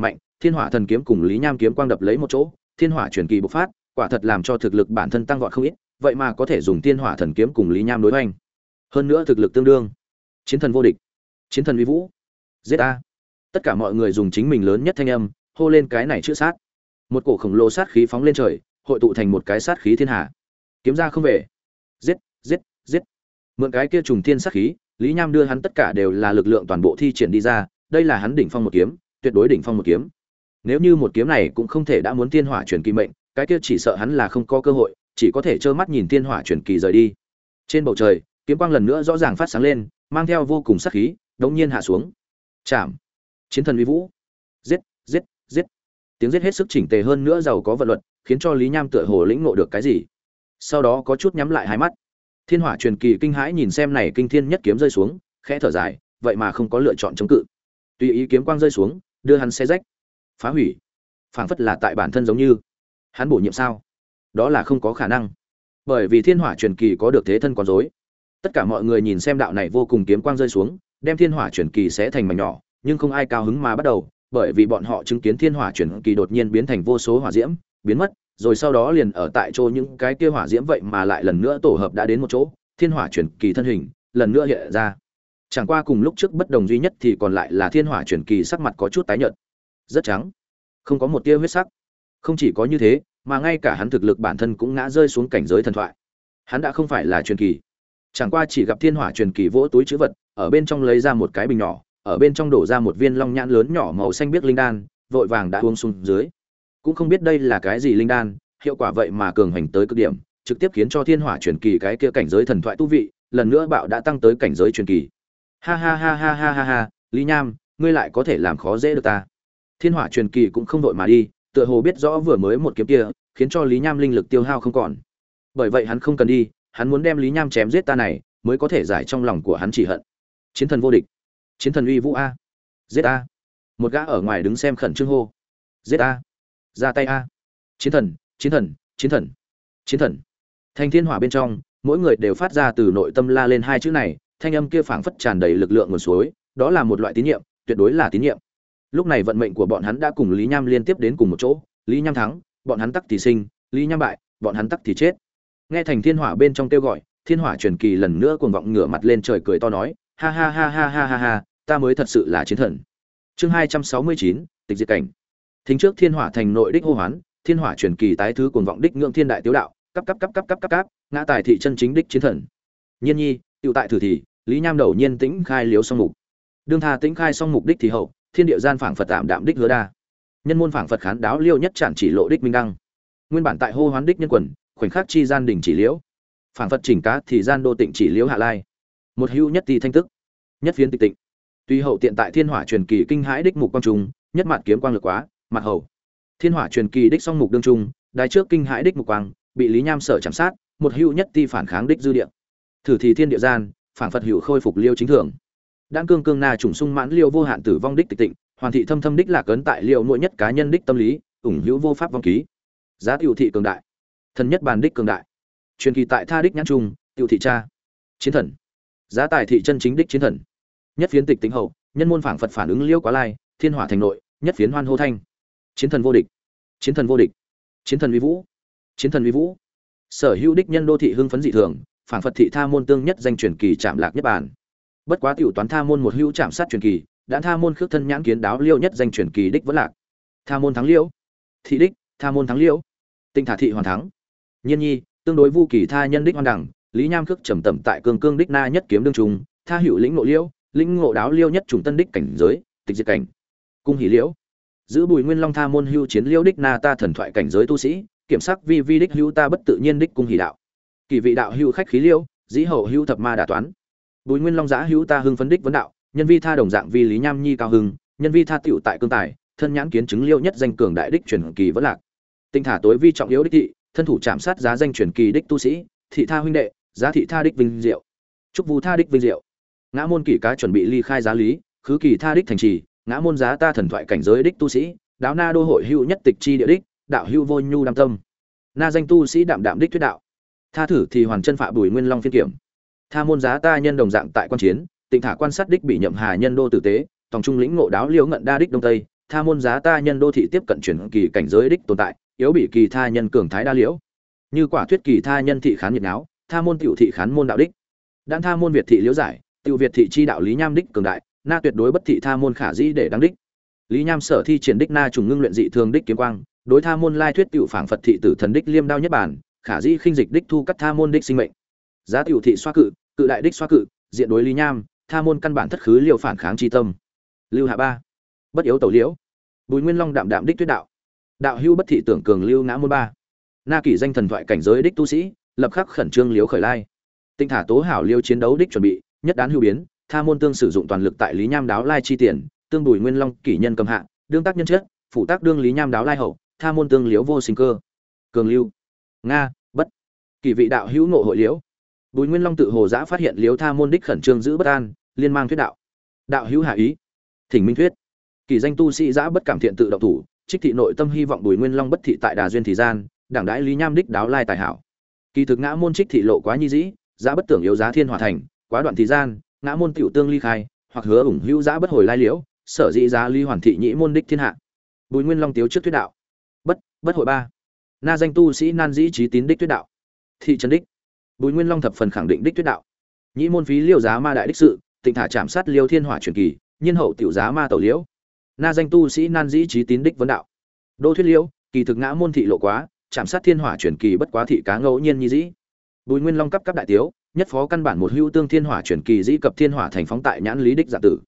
S1: Thiên Hỏa Thần kiếm cùng Lý Nham kiếm quang đập lấy một chỗ, Thiên Hỏa truyền kỳ bộc phát, quả thật làm cho thực lực bản thân tăng vọt không ít, vậy mà có thể dùng Thiên Hỏa Thần kiếm cùng Lý Nham đối hoành. Hơn nữa thực lực tương đương. Chiến thần vô địch, chiến thần uy vũ. Giết a. Tất cả mọi người dùng chính mình lớn nhất thanh âm, hô lên cái này chữ sát. Một cổ khổng lồ sát khí phóng lên trời, hội tụ thành một cái sát khí thiên hạ. Kiếm ra không về. Giết, giết, giết. Mượn cái kia trùng thiên sát khí, Lý Nham đưa hắn tất cả đều là lực lượng toàn bộ thi triển đi ra, đây là hắn đỉnh phong một kiếm, tuyệt đối đỉnh phong một kiếm. Nếu như một kiếm này cũng không thể đã muốn Thiên Hỏa truyền kỳ mệnh, cái kia chỉ sợ hắn là không có cơ hội, chỉ có thể trơ mắt nhìn Thiên Hỏa truyền kỳ rời đi. Trên bầu trời, kiếm quang lần nữa rõ ràng phát sáng lên, mang theo vô cùng sát khí, đống nhiên hạ xuống. Chạm. Chiến thần uy vũ. Giết, giết, giết. Tiếng giết hết sức chỉnh tề hơn nữa giàu có vận luật, khiến cho Lý Nham tựa hồ lĩnh ngộ được cái gì. Sau đó có chút nhắm lại hai mắt. Thiên Hỏa truyền kỳ kinh hãi nhìn xem này kinh thiên nhất kiếm rơi xuống, khẽ thở dài, vậy mà không có lựa chọn chống cự. Tùy ý kiếm quang rơi xuống, đưa hắn xé rách, phá hủy. Phảng phất là tại bản thân giống như hắn bổ nhiệm sao? Đó là không có khả năng. Bởi vì Thiên Hỏa truyền kỳ có được thế thân con rối. Tất cả mọi người nhìn xem đạo này vô cùng kiếm quang rơi xuống, đem Thiên Hỏa truyền kỳ xé thành mảnh nhỏ, nhưng không ai cao hứng mà bắt đầu, bởi vì bọn họ chứng kiến Thiên Hỏa truyền kỳ đột nhiên biến thành vô số hỏa diễm, biến mất, rồi sau đó liền ở tại chỗ những cái kia hỏa diễm vậy mà lại lần nữa tổ hợp đã đến một chỗ, Thiên Hỏa truyền kỳ thân hình lần nữa hiện ra. Chẳng qua cùng lúc trước bất đồng duy nhất thì còn lại là Thiên Hỏa truyền kỳ sắc mặt có chút tái nhợt, rất trắng, không có một tia huyết sắc. Không chỉ có như thế, mà ngay cả hắn thực lực bản thân cũng ngã rơi xuống cảnh giới thần thoại. Hắn đã không phải là truyền kỳ. Chẳng qua chỉ gặp Thiên Hỏa truyền kỳ vỗ túi trữ vật, ở bên trong lấy ra một cái bình nhỏ, ở bên trong đổ ra một viên long nhãn lớn nhỏ màu xanh biếc linh đan, vội vàng đã uống xuống dưới. Cũng không biết đây là cái gì linh đan, hiệu quả vậy mà cường hành tới cực điểm, trực tiếp khiến cho Thiên Hỏa truyền kỳ cái kia cảnh giới thần thoại tu vị, lần nữa bạo đã tăng tới cảnh giới truyền kỳ. Ha ha ha ha ha ha ha, Lý Nham, ngươi lại có thể làm khó dễ được ta. Thiên Hỏa truyền kỳ cũng không đội mà đi, tựa hồ biết rõ vừa mới một kiếm kia, khiến cho Lý Nham linh lực tiêu hao không còn. Bởi vậy hắn không cần đi, hắn muốn đem Lý Nham chém giết ta này, mới có thể giải trong lòng của hắn chỉ hận. Chiến thần vô địch, chiến thần uy vũ a, giết a. Một gã ở ngoài đứng xem khẩn trương hô, giết a, ra tay a. Chiến thần, chiến thần, chiến thần, chiến thần. Thành thiên hỏa bên trong, mỗi người đều phát ra từ nội tâm la lên hai chữ này, thanh âm kia phảng phất tràn đầy lực lượng nguồn suối, đó là một loại tín nhiệm, tuyệt đối là tín nhiệm. Lúc này vận mệnh của bọn hắn đã cùng Lý Nham liên tiếp đến cùng một chỗ, Lý Nham thắng, bọn hắn tắc thì sinh, Lý Nham bại, bọn hắn tắc thì chết. Nghe thành thiên hỏa bên trong kêu gọi, Thiên Hỏa truyền kỳ lần nữa cuồng vọng ngửa mặt lên trời cười to nói, ha ha ha ha ha ha ha, ta mới thật sự là chiến thần. Chương 269, tịch diệt cảnh. Thính trước Thiên Hỏa thành nội đích hô hoán, Thiên Hỏa truyền kỳ tái thứ cuồng vọng đích ngưỡng thiên đại tiếu đạo, cấp cấp cấp cấp cấp cấp cấp, ngã tài thị chân chính đích chiến thần. Nhiên nhi, tiểu tại thử thì, Lý Nham đầu nhiên tĩnh khai liếu xong mục. Đương tha tĩnh khai xong mục đích thì hậu, thiên địa gian phảng phật tạm đạm đích hứa đa. Nhân môn phảng phật khán đáo liêu nhất trản chỉ lộ đích minh đăng. Nguyên bản tại hô hoán đích nhân quần, khoảnh khắc chi gian đỉnh chỉ liễu. Phảng phật chỉnh cá thì gian đô tịnh chỉ liễu hạ lai. Một hữu nhất thì thanh tức, nhất phiến tịch tịnh. Tuy hậu tiện tại Thiên Hỏa truyền kỳ kinh hãi đích mục quang trùng, nhất mặt kiếm quang lực quá, mặt hậu. Thiên Hỏa truyền kỳ đích song mục đương trung, đài trước kinh hãi đích mục quang, bị Lý Nham sở chạm sát, một hữu nhất ti phản kháng đích dư địa. Thử thì thiên địa gian, phảng phật hữu khôi phục liêu chính thường. Đan cương cương na trùng sung mãn liêu vô hạn tử vong đích tịch tịnh, hoàn thị thâm thâm đích lạc ấn tại liêu mỗi nhất cá nhân đích tâm lý, ủng hữu vô pháp vong ký. Giá tiểu thị cường đại, thần nhất bàn đích cường đại. Truyền kỳ tại tha đích nhãn trung, tiểu thị cha. Chiến thần. Giá tài thị chân chính đích chiến thần. Nhất phiến tịch tính hậu, nhân môn phảng phật phản ứng liêu quá lai, Thiên Hỏa thành nội, nhất phiến hoan hô thanh. Chiến thần vô địch, chiến thần vô địch, chiến thần uy vũ, chiến thần uy vũ. Sở hữu đích nhân đô thị hưng phấn dị thường, phảng phật thị tha môn tương nhất danh truyền kỳ chạm lạc nhất bản. Bất quá tiểu toán tha môn một hữu chạm sát truyền kỳ, đã tha môn khước thân nhãn kiến đáo liêu nhất danh truyền kỳ đích vẫn lạc. Tha môn thắng liêu, thị đích, tha môn thắng liêu. Tinh thả thị hoàn thắng. Nhiên nhi, tương đối vu kỳ tha nhân đích hoàn đẳng, Lý Nham khước trầm tẩm tại cương cương đích na nhất kiếm đương trùng, tha hữu lĩnh ngộ liêu, lĩnh ngộ đáo liêu nhất trùng tân đích cảnh giới, tịch diệt cảnh. Cung hỉ liễu. Giữ Bùi Nguyên Long tha môn hữu chiến liêu đích na ta thần thoại cảnh giới tu sĩ, kiểm sắc vi vi đích hữu ta bất tự nhiên đích cung hỉ đạo. Kỳ vị đạo hữu khách khí liêu, dĩ hậu hữu thập ma đả toán. Bùi Nguyên Long giá hữu ta hưng phấn đích vấn đạo, nhân vi tha đồng dạng vi Lý Nham nhi cao hưng, nhân vi tha tiểu tại cương tài, thân nhãn kiến chứng liêu nhất danh cường đại đích truyền kỳ vẫn lạc. Tinh thả tối vi trọng yếu đích thị, thân thủ chạm sát giá danh truyền kỳ đích tu sĩ, thị tha huynh đệ, giá thị tha đích vinh diệu. Chúc vu tha đích vinh diệu. Ngã môn kỷ cá chuẩn bị ly khai giá lý, khứ kỳ tha đích thành trì, ngã môn giá ta thần thoại cảnh giới đích tu sĩ, đáo na đô hội hữu nhất tịch chi địa đích, đạo hữu vô nhu đam tâm. Na danh tu sĩ đạm đạm đích thuyết đạo. Tha thử thì hoàn chân phạ Bùi Nguyên Long phiên kiểm. Tha môn giá ta nhân đồng dạng tại quan chiến, tịnh thả quan sát đích bị nhậm hà nhân đô tử tế, tòng trung lĩnh ngộ đáo liễu ngận đa đích đông tây, tha môn giá ta nhân đô thị tiếp cận chuyển kỳ cảnh giới đích tồn tại, yếu bị kỳ tha nhân cường thái đa liễu. Như quả thuyết kỳ tha nhân thị khán nhiệt náo, tha môn tiểu thị khán môn đạo đích. Đan tha môn Việt thị liễu giải, tiểu Việt thị chi đạo lý nham đích cường đại, na tuyệt đối bất thị tha môn khả dĩ để đáng đích. Lý nham sở thi triển đích na trùng ngưng luyện dị thường đích kiếm quang, đối tha môn lai thuyết tiểu phảng Phật thị tử thần đích liêm đao nhất bản, khả dĩ khinh dịch đích thu cắt tha môn đích sinh mệnh. Giá tiểu thị xoa cự, cự đại đích xoa cự, diện đối lý nham, tha môn căn bản thất khứ liều phản kháng chi tâm. Lưu hạ ba, bất yếu tẩu liễu. Bùi Nguyên Long đạm đạm đích tuyết đạo. Đạo hưu bất thị tưởng cường lưu ngã môn ba. Na kỷ danh thần thoại cảnh giới đích tu sĩ, lập khắc khẩn trương liếu khởi lai. Tinh thả tố hảo liêu chiến đấu đích chuẩn bị, nhất đán hưu biến, tha môn tương sử dụng toàn lực tại lý nham đáo lai chi tiền, tương Bùi Nguyên Long kỷ nhân cầm hạ, đương tác nhân chất, phụ tác đương lý nham đáo lai hậu, tha môn tương liếu vô sinh cơ. Cường lưu. Nga, bất. Kỳ vị đạo hữu ngộ hội liễu. Bùi Nguyên Long tự hồ dã phát hiện liếu tha môn đích khẩn trương giữ bất an, liên mang thuyết đạo. Đạo hữu hạ ý. Thỉnh minh thuyết. Kỳ danh tu sĩ dã bất cảm thiện tự động thủ, trích thị nội tâm hy vọng Bùi Nguyên Long bất thị tại đà duyên thì gian, đảng đãi lý nham đích đáo lai tài hảo. Kỳ thực ngã môn trích thị lộ quá nhi dĩ, dã bất tưởng yếu giá thiên hỏa thành, quá đoạn thì gian, ngã môn tiểu tương ly khai, hoặc hứa ủng hữu dã bất hồi lai liễu, sở dĩ giá ly hoàn thị nhĩ môn đích thiên hạ. Bùi Nguyên Long tiếu trước thuyết đạo. Bất hội ba. Na danh tu sĩ nan dĩ trí tín đích thuyết đạo. Thị trấn đích. Bùi Nguyên Long thập phần khẳng định đích thuyết đạo. Nhĩ môn phí liêu giá ma đại đích sự, tịnh thả chạm sát liêu thiên hỏa truyền kỳ, nhiên hậu tiểu giá ma tẩu liễu. Na danh tu sĩ nan dĩ trí tín đích vấn đạo. Đô thuyết liễu, kỳ thực ngã môn thị lộ quá, chạm sát thiên hỏa truyền kỳ bất quá thị cá ngẫu nhiên nhi dĩ. Bùi Nguyên Long cấp đại tiếu, nhất phó căn bản một hữu tương thiên hỏa truyền kỳ dĩ cập thiên hỏa thành phóng tại nhãn lý đích giả tử.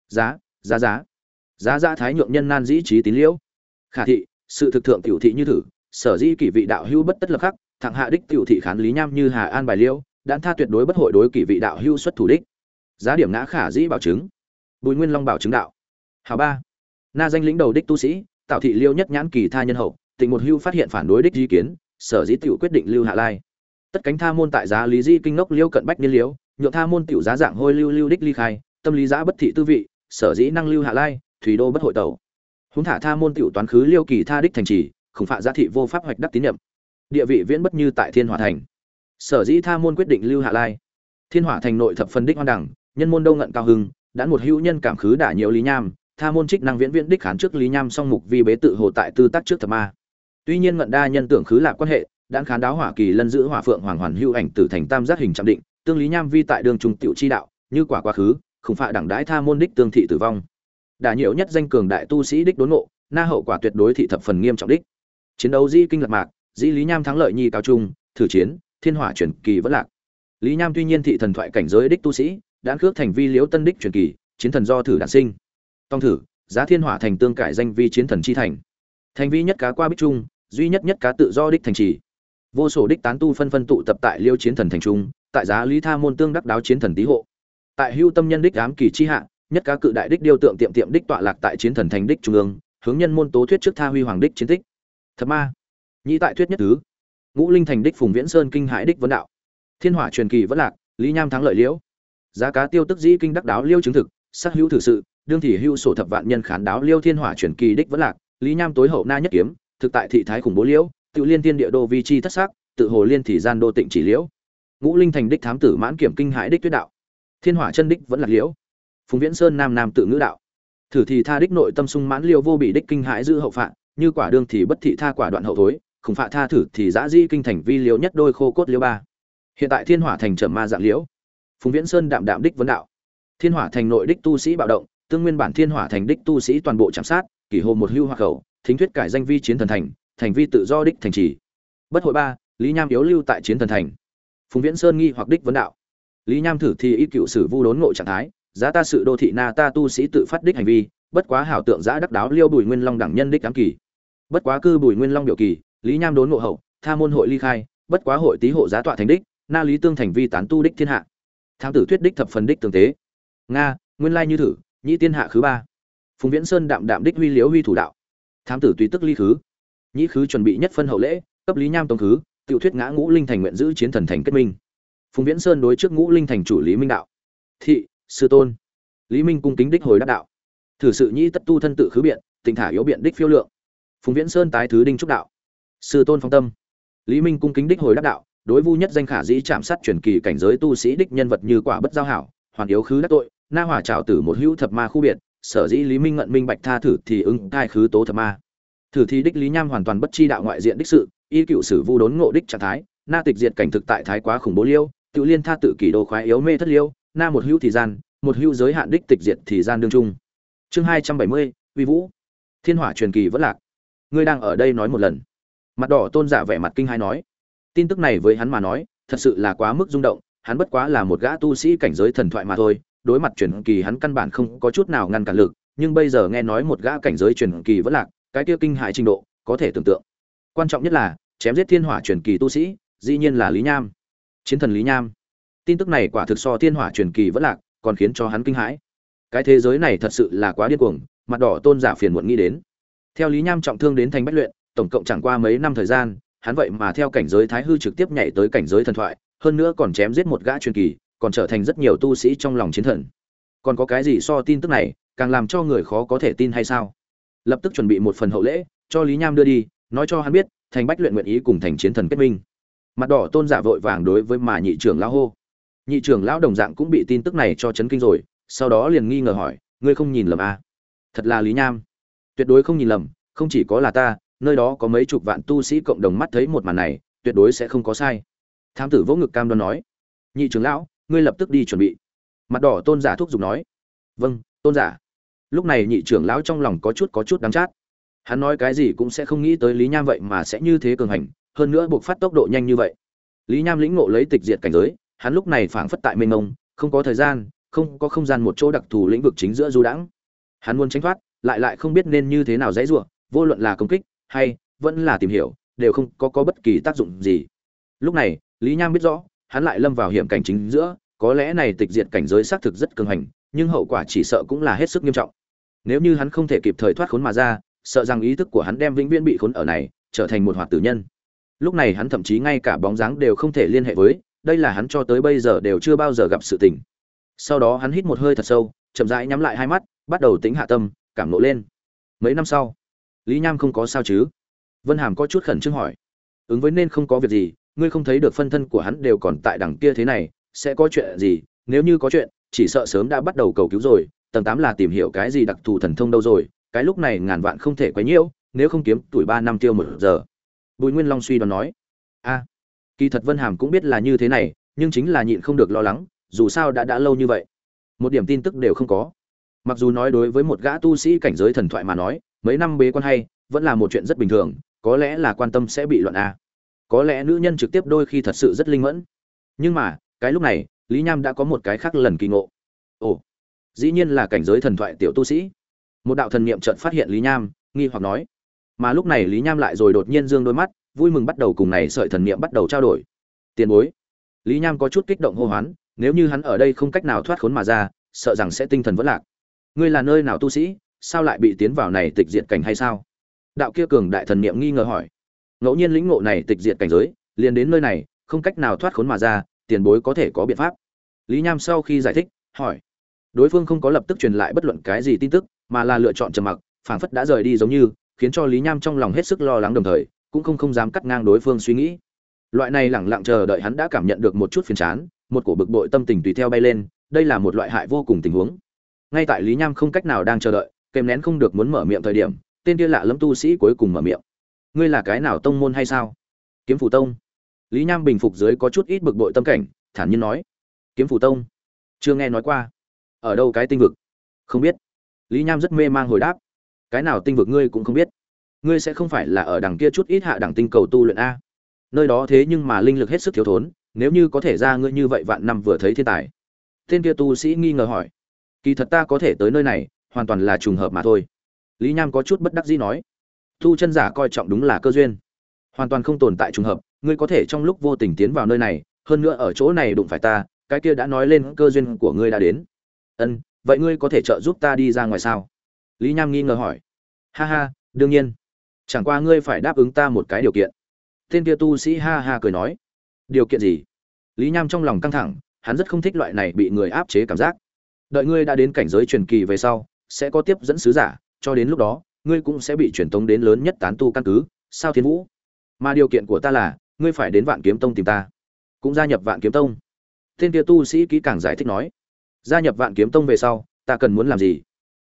S1: Giá thái nhượng nhân nan dĩ trí tín liễu. Khả thị, sự thực thượng tiểu thị như thử, sở dĩ kỷ vị đạo hữu bất tất lập khắc, thẳng hạ đích tiểu thị khán lý nham như hà an bài liễu, đan tha tuyệt đối bất hội đối kỷ vị đạo hữu xuất thủ đích. Giá điểm ngã khả dĩ bảo chứng. Bùi Nguyên Long bảo chứng đạo. Hào ba. Na danh lĩnh đầu đích tu sĩ, tạo thị liêu nhất nhãn kỳ tha nhân hậu, tình một hưu phát hiện phản đối đích ý kiến, sở dĩ tiểu quyết định lưu hạ lai. Tất cánh tha môn tại giá lý di kinh ngốc liêu cận bách niên liễu, nhượng tha môn tiểu giá dạng hôi lưu đích ly khai, tâm lý giá bất thị tư vị, sở dĩ năng lưu hạ lai, thủy đô bất hội tẩu. Húng thả tha môn tiểu toán khứ liêu kỳ tha đích thành trì, khủng phạ giá thị vô pháp hoạch đắc tín nhiệm. Địa vị viễn bất như tại Thiên Hỏa thành. Sở dĩ tha môn quyết định lưu hạ lai. Thiên Hỏa thành nội thập phân đích hoan đẳng, nhân môn đông ngận cao hưng, đã một hữu nhân cảm khứ đả nhiều lý nham, tha môn trích năng viễn đích khán trước lý nham song mục vi bế tự hồ tại tư tác trước thập ma. Tuy nhiên ngận đa nhân tưởng khứ lạc quan hệ, đãn khán đáo hỏa kỳ lân giữ hỏa phượng hoàng hoàn hữu ảnh tử thành tam giác hình chạm định, tương lý nham vi tại đường trung tiểu chi đạo, như quả quá khứ, khủng phạ đẳng đãi tha môn đích tương thị tử vong. Đả nhiều nhất danh cường đại tu sĩ đích đốn ngộ, na hậu quả tuyệt đối thị thập phần nghiêm trọng đích. Chiến đấu di kinh lạc mạc, dĩ lý nham thắng lợi nhi cao trung, thử chiến, thiên hỏa truyền kỳ vẫn lạc. Lý nham tuy nhiên thị thần thoại cảnh giới đích tu sĩ, đã khước thành vi liếu tân đích truyền kỳ, chiến thần do thử đản sinh. Tông thử, giá thiên hỏa thành tương cải danh vi chiến thần chi thành. Thành vi nhất cá qua bích trung, duy nhất nhất cá tự do đích thành trì. Vô số đích tán tu phân tụ tập tại liêu chiến thần thành trung, tại giá lý tha môn tương đắc đáo chiến thần tý hộ. Tại hưu tâm nhân đích ám kỳ chi hạ, nhất cá cự đại đích điêu tượng tiệm đích tọa lạc tại chiến thần thành đích trung ương, hướng nhân môn tố thuyết trước tha huy hoàng đích chiến tích. Thập ma, nhĩ tại thuyết nhất thứ. Ngũ linh thành đích Phùng Viễn Sơn kinh hãi đích vấn đạo. Thiên hỏa truyền kỳ vẫn lạc, Lý Nham thắng lợi liễu. Giá cá tiêu tức dĩ kinh đắc đáo liêu chứng thực, sắc hữu thử sự, đương thị hữu sổ thập vạn nhân khán đáo liêu thiên hỏa truyền kỳ đích vẫn lạc, Lý Nham tối hậu na nhất kiếm, thực tại thị thái khủng bố liễu, tự liên tiên địa đô vi chi thất sắc, tự hồ liên thị gian đô tịnh chỉ liễu. Ngũ linh thành đích thám tử mãn kiểm kinh hãi đích tuyết đạo. Thiên hỏa chân đích vẫn lạc liễu. Phùng Viễn Sơn nam tự ngữ đạo. Thử thì tha đích nội tâm sung mãn liêu vô bị đích kinh hãi giữ hậu phạn, như quả đương thì bất thị tha quả đoạn hậu thối, khủng phạ tha thử thì dã di kinh thành vi liễu nhất đôi khô cốt liễu ba. Hiện tại thiên hỏa thành trầm ma dạng liễu. Phùng Viễn Sơn đạm đạm đích vấn đạo. Thiên hỏa thành nội đích tu sĩ bạo động, tương nguyên bản thiên hỏa thành đích tu sĩ toàn bộ chạm sát, kỷ hồ một hưu hoa khẩu, thính thuyết cải danh vi chiến thần thành, thành vi tự do đích thành trì. Bất hội ba, Lý Nham yếu lưu tại chiến thần thành. Phùng Viễn Sơn nghi hoặc đích vấn đạo. Lý Nham thử thì ý cựu sử vu đốn ngộ trạng thái, giá ta sự đô thị na ta tu sĩ tự phát đích hành vi, bất quá hảo tượng giã đắc đáo liêu Bùi Nguyên Long đẳng nhân đích ám kỳ. Bất quá cư Bùi Nguyên Long biểu kỳ, Lý Nham đốn ngộ hậu, tha môn hội ly khai, bất quá hội tý hộ giá tọa thành đích, na lý tương thành vi tán tu đích thiên hạ. Thám tử thuyết đích thập phần đích tường tế. Nga, nguyên lai như thử, nhĩ tiên hạ khứ ba. Phùng Viễn Sơn đạm đạm đích huy liếu huy thủ đạo. Thám tử tùy tức ly khứ. Nhĩ khứ chuẩn bị nhất phân hậu lễ, cấp Lý Nham tông khứ, tiểu thuyết ngã Ngũ Linh thành nguyện giữ chiến thần thành kết minh. Phùng Viễn Sơn đối trước Ngũ Linh thành chủ Lý Minh đạo. Thị, sư tôn. Lý Minh cung kính đích hồi đáp đạo. Thử sự nhĩ tất tu thân tự khứ biện, tình thả yếu biện đích phiêu lượng. Phùng Viễn Sơn tái thứ đinh trúc đạo. Sư tôn phong tâm. Lý Minh cung kính đích hồi đáp đạo, đối vu nhất danh khả dĩ chạm sát truyền kỳ cảnh giới tu sĩ đích nhân vật như quả bất giao hảo, hoàn yếu khứ đắc tội, na hỏa trảo tử một hữu thập ma khu biệt, sở dĩ Lý Minh Ngận minh bạch tha thử thì ứng cai khứ tố thập ma. Thử thì đích Lý Nham hoàn toàn bất chi đạo ngoại diện đích sự, y cựu sử vu đốn ngộ đích trạng thái, na tịch diệt cảnh thực tại thái quá khủng bố liêu, tự liên tha tự kỷ đồ khoái yếu mê thất liêu, na một hữu thì gian, một hữu giới hạn đích tịch diệt thì gian đương trung. Chương 270, uy vũ. Thiên hỏa truyền kỳ vẫn lạc. Ngươi đang ở đây nói một lần. Mặt đỏ tôn giả vẻ mặt kinh hãi nói. Tin tức này với hắn mà nói, thật sự là quá mức rung động, hắn bất quá là một gã tu sĩ cảnh giới thần thoại mà thôi, đối mặt truyền kỳ hắn căn bản không có chút nào ngăn cản lực, nhưng bây giờ nghe nói một gã cảnh giới truyền kỳ vẫn lạc, cái kia kinh hãi trình độ, có thể tưởng tượng. Quan trọng nhất là, chém giết thiên hỏa truyền kỳ tu sĩ, dĩ nhiên là Lý Nham. Chiến thần Lý Nham. Tin tức này quả thực so thiên hỏa truyền kỳ vẫn lạc, còn khiến cho hắn kinh hãi. Cái thế giới này thật sự là quá điên cuồng, mặt đỏ tôn giả phiền muộn nghĩ đến. Theo Lý Nham trọng thương đến thành bách luyện, tổng cộng chẳng qua mấy năm thời gian, hắn vậy mà theo cảnh giới thái hư trực tiếp nhảy tới cảnh giới thần thoại, hơn nữa còn chém giết một gã truyền kỳ, còn trở thành rất nhiều tu sĩ trong lòng chiến thần. Còn có cái gì so tin tức này, càng làm cho người khó có thể tin hay sao? Lập tức chuẩn bị một phần hậu lễ, cho Lý Nham đưa đi, nói cho hắn biết, thành bách luyện nguyện ý cùng thành chiến thần kết minh. Mặt đỏ tôn giả vội vàng đối với mà nhị trưởng lão hô. Nhị trưởng lão đồng dạng cũng bị tin tức này cho chấn kinh rồi, sau đó liền nghi ngờ hỏi, ngươi không nhìn lầm à? Thật là Lý Nham? Tuyệt đối không nhìn lầm, không chỉ có là ta, nơi đó có mấy chục vạn tu sĩ cộng đồng mắt thấy một màn này, tuyệt đối sẽ không có sai. Thám tử vỗ ngực cam đoan nói. Nhị trưởng lão, ngươi lập tức đi chuẩn bị. Mặt đỏ tôn giả thúc giục nói. Vâng, tôn giả. Lúc này nhị trưởng lão trong lòng có chút đắng chát. Hắn nói cái gì cũng sẽ không nghĩ tới Lý Nham vậy mà sẽ như thế cường hành, hơn nữa buộc phát tốc độ nhanh như vậy. Lý Nham lĩnh ngộ lấy tịch diệt cảnh giới, hắn lúc này phảng phất tại mênh mông, không có thời gian, không có không gian một chỗ đặc thù lĩnh vực chính giữa du đãng. Hắn muốn tránh thoát, lại không biết nên như thế nào dãy rủa, vô luận là công kích hay vẫn là tìm hiểu, đều không có bất kỳ tác dụng gì. Lúc này, Lý Nham biết rõ, hắn lại lâm vào hiểm cảnh chính giữa, có lẽ này tịch diệt cảnh giới xác thực rất cường hành, nhưng hậu quả chỉ sợ cũng là hết sức nghiêm trọng. Nếu như hắn không thể kịp thời thoát khốn mà ra, sợ rằng ý thức của hắn đem vĩnh viễn bị khốn ở này, trở thành một hoạt tử nhân. Lúc này hắn thậm chí ngay cả bóng dáng đều không thể liên hệ với, đây là hắn cho tới bây giờ đều chưa bao giờ gặp sự tình. Sau đó hắn hít một hơi thật sâu, chậm rãi nhắm lại hai mắt, bắt đầu tĩnh hạ tâm, cảm ngộ lên. Mấy năm sau, Lý Nham không có sao chứ? Vân Hàm có chút khẩn trương hỏi. Ứng với nên không có việc gì, ngươi không thấy được phân thân của hắn đều còn tại đằng kia thế này, sẽ có chuyện gì? Nếu như có chuyện, chỉ sợ sớm đã bắt đầu cầu cứu rồi. Tầng 8 là tìm hiểu cái gì đặc thù thần thông đâu rồi, cái lúc này ngàn vạn không thể quấy nhiễu, nếu không kiếm tuổi 3 năm tiêu một giờ. Bùi Nguyên Long suy đoán nói. A, kỳ thật Vân Hàm cũng biết là như thế này, nhưng chính là nhịn không được lo lắng, dù sao đã lâu như vậy, một điểm tin tức đều không có. Mặc dù nói đối với một gã tu sĩ cảnh giới thần thoại mà nói, mấy năm bế quan hay vẫn là một chuyện rất bình thường, có lẽ là quan tâm sẽ bị loạn a. Có lẽ nữ nhân trực tiếp đôi khi thật sự rất linh mẫn. Nhưng mà, cái lúc này, Lý Nham đã có một cái khác lần kỳ ngộ. Ồ, dĩ nhiên là cảnh giới thần thoại tiểu tu sĩ. Một đạo thần niệm chợt phát hiện Lý Nham, nghi hoặc nói. Mà lúc này Lý Nham lại rồi đột nhiên dương đôi mắt, vui mừng bắt đầu cùng này sợi thần niệm bắt đầu trao đổi. Tiền bối. Lý Nham có chút kích động hô hoán, nếu như hắn ở đây không cách nào thoát khốn mà ra, sợ rằng sẽ tinh thần vỡ lạc. Ngươi là nơi nào tu sĩ, sao lại bị tiến vào này tịch diệt cảnh hay sao? Đạo kia cường đại thần niệm nghi ngờ hỏi. Ngẫu nhiên lĩnh ngộ này tịch diệt cảnh giới, liền đến nơi này, không cách nào thoát khốn mà ra, tiền bối có thể có biện pháp. Lý Nham sau khi giải thích, hỏi. Đối phương không có lập tức truyền lại bất luận cái gì tin tức, mà là lựa chọn trầm mặc, phảng phất đã rời đi giống như, khiến cho Lý Nham trong lòng hết sức lo lắng đồng thời, cũng không dám cắt ngang đối phương suy nghĩ. Loại này lẳng lặng chờ đợi hắn đã cảm nhận được một chút phiền chán, một cổ bực bội tâm tình tùy theo bay lên, đây là một loại hại vô cùng tình huống. Ngay tại Lý Nham không cách nào đang chờ đợi, kèm nén không được muốn mở miệng thời điểm, tên kia lạ lẫm tu sĩ cuối cùng mở miệng. Ngươi là cái nào tông môn hay sao? Kiếm Phủ Tông. Lý Nham bình phục dưới có chút ít bực bội tâm cảnh, thản nhiên nói. Kiếm Phủ Tông? Chưa nghe nói qua. Ở đâu cái tinh vực? Không biết. Lý Nham rất mê mang hồi đáp. Cái nào tinh vực ngươi cũng không biết? Ngươi sẽ không phải là ở đằng kia chút ít hạ đẳng tinh cầu tu luyện a? Nơi đó thế nhưng mà linh lực hết sức thiếu thốn, nếu như có thể ra ngươi như vậy vạn năm vừa thấy thiên tài. Tên kia tu sĩ nghi ngờ hỏi. Kỳ thật ta có thể tới nơi này, hoàn toàn là trùng hợp mà thôi. Lý Nham có chút bất đắc dĩ nói. Tu chân giả coi trọng đúng là cơ duyên, hoàn toàn không tồn tại trùng hợp. Ngươi có thể trong lúc vô tình tiến vào nơi này, hơn nữa ở chỗ này đụng phải ta, cái kia đã nói lên cơ duyên của ngươi đã đến. Ân, vậy ngươi có thể trợ giúp ta đi ra ngoài sao? Lý Nham nghi ngờ hỏi. Ha ha, đương nhiên. Chẳng qua ngươi phải đáp ứng ta một cái điều kiện. Tên kia tu sĩ ha ha cười nói. Điều kiện gì? Lý Nham trong lòng căng thẳng, hắn rất không thích loại này bị người áp chế cảm giác. Đợi ngươi đã đến cảnh giới truyền kỳ về sau, sẽ có tiếp dẫn sứ giả, cho đến lúc đó, ngươi cũng sẽ bị truyền tống đến lớn nhất tán tu căn cứ, Sao Thiên Vũ. Mà điều kiện của ta là, ngươi phải đến Vạn Kiếm Tông tìm ta, cũng gia nhập Vạn Kiếm Tông. Tên kia tu sĩ kỹ càng giải thích nói. Gia nhập Vạn Kiếm Tông về sau, ta cần muốn làm gì?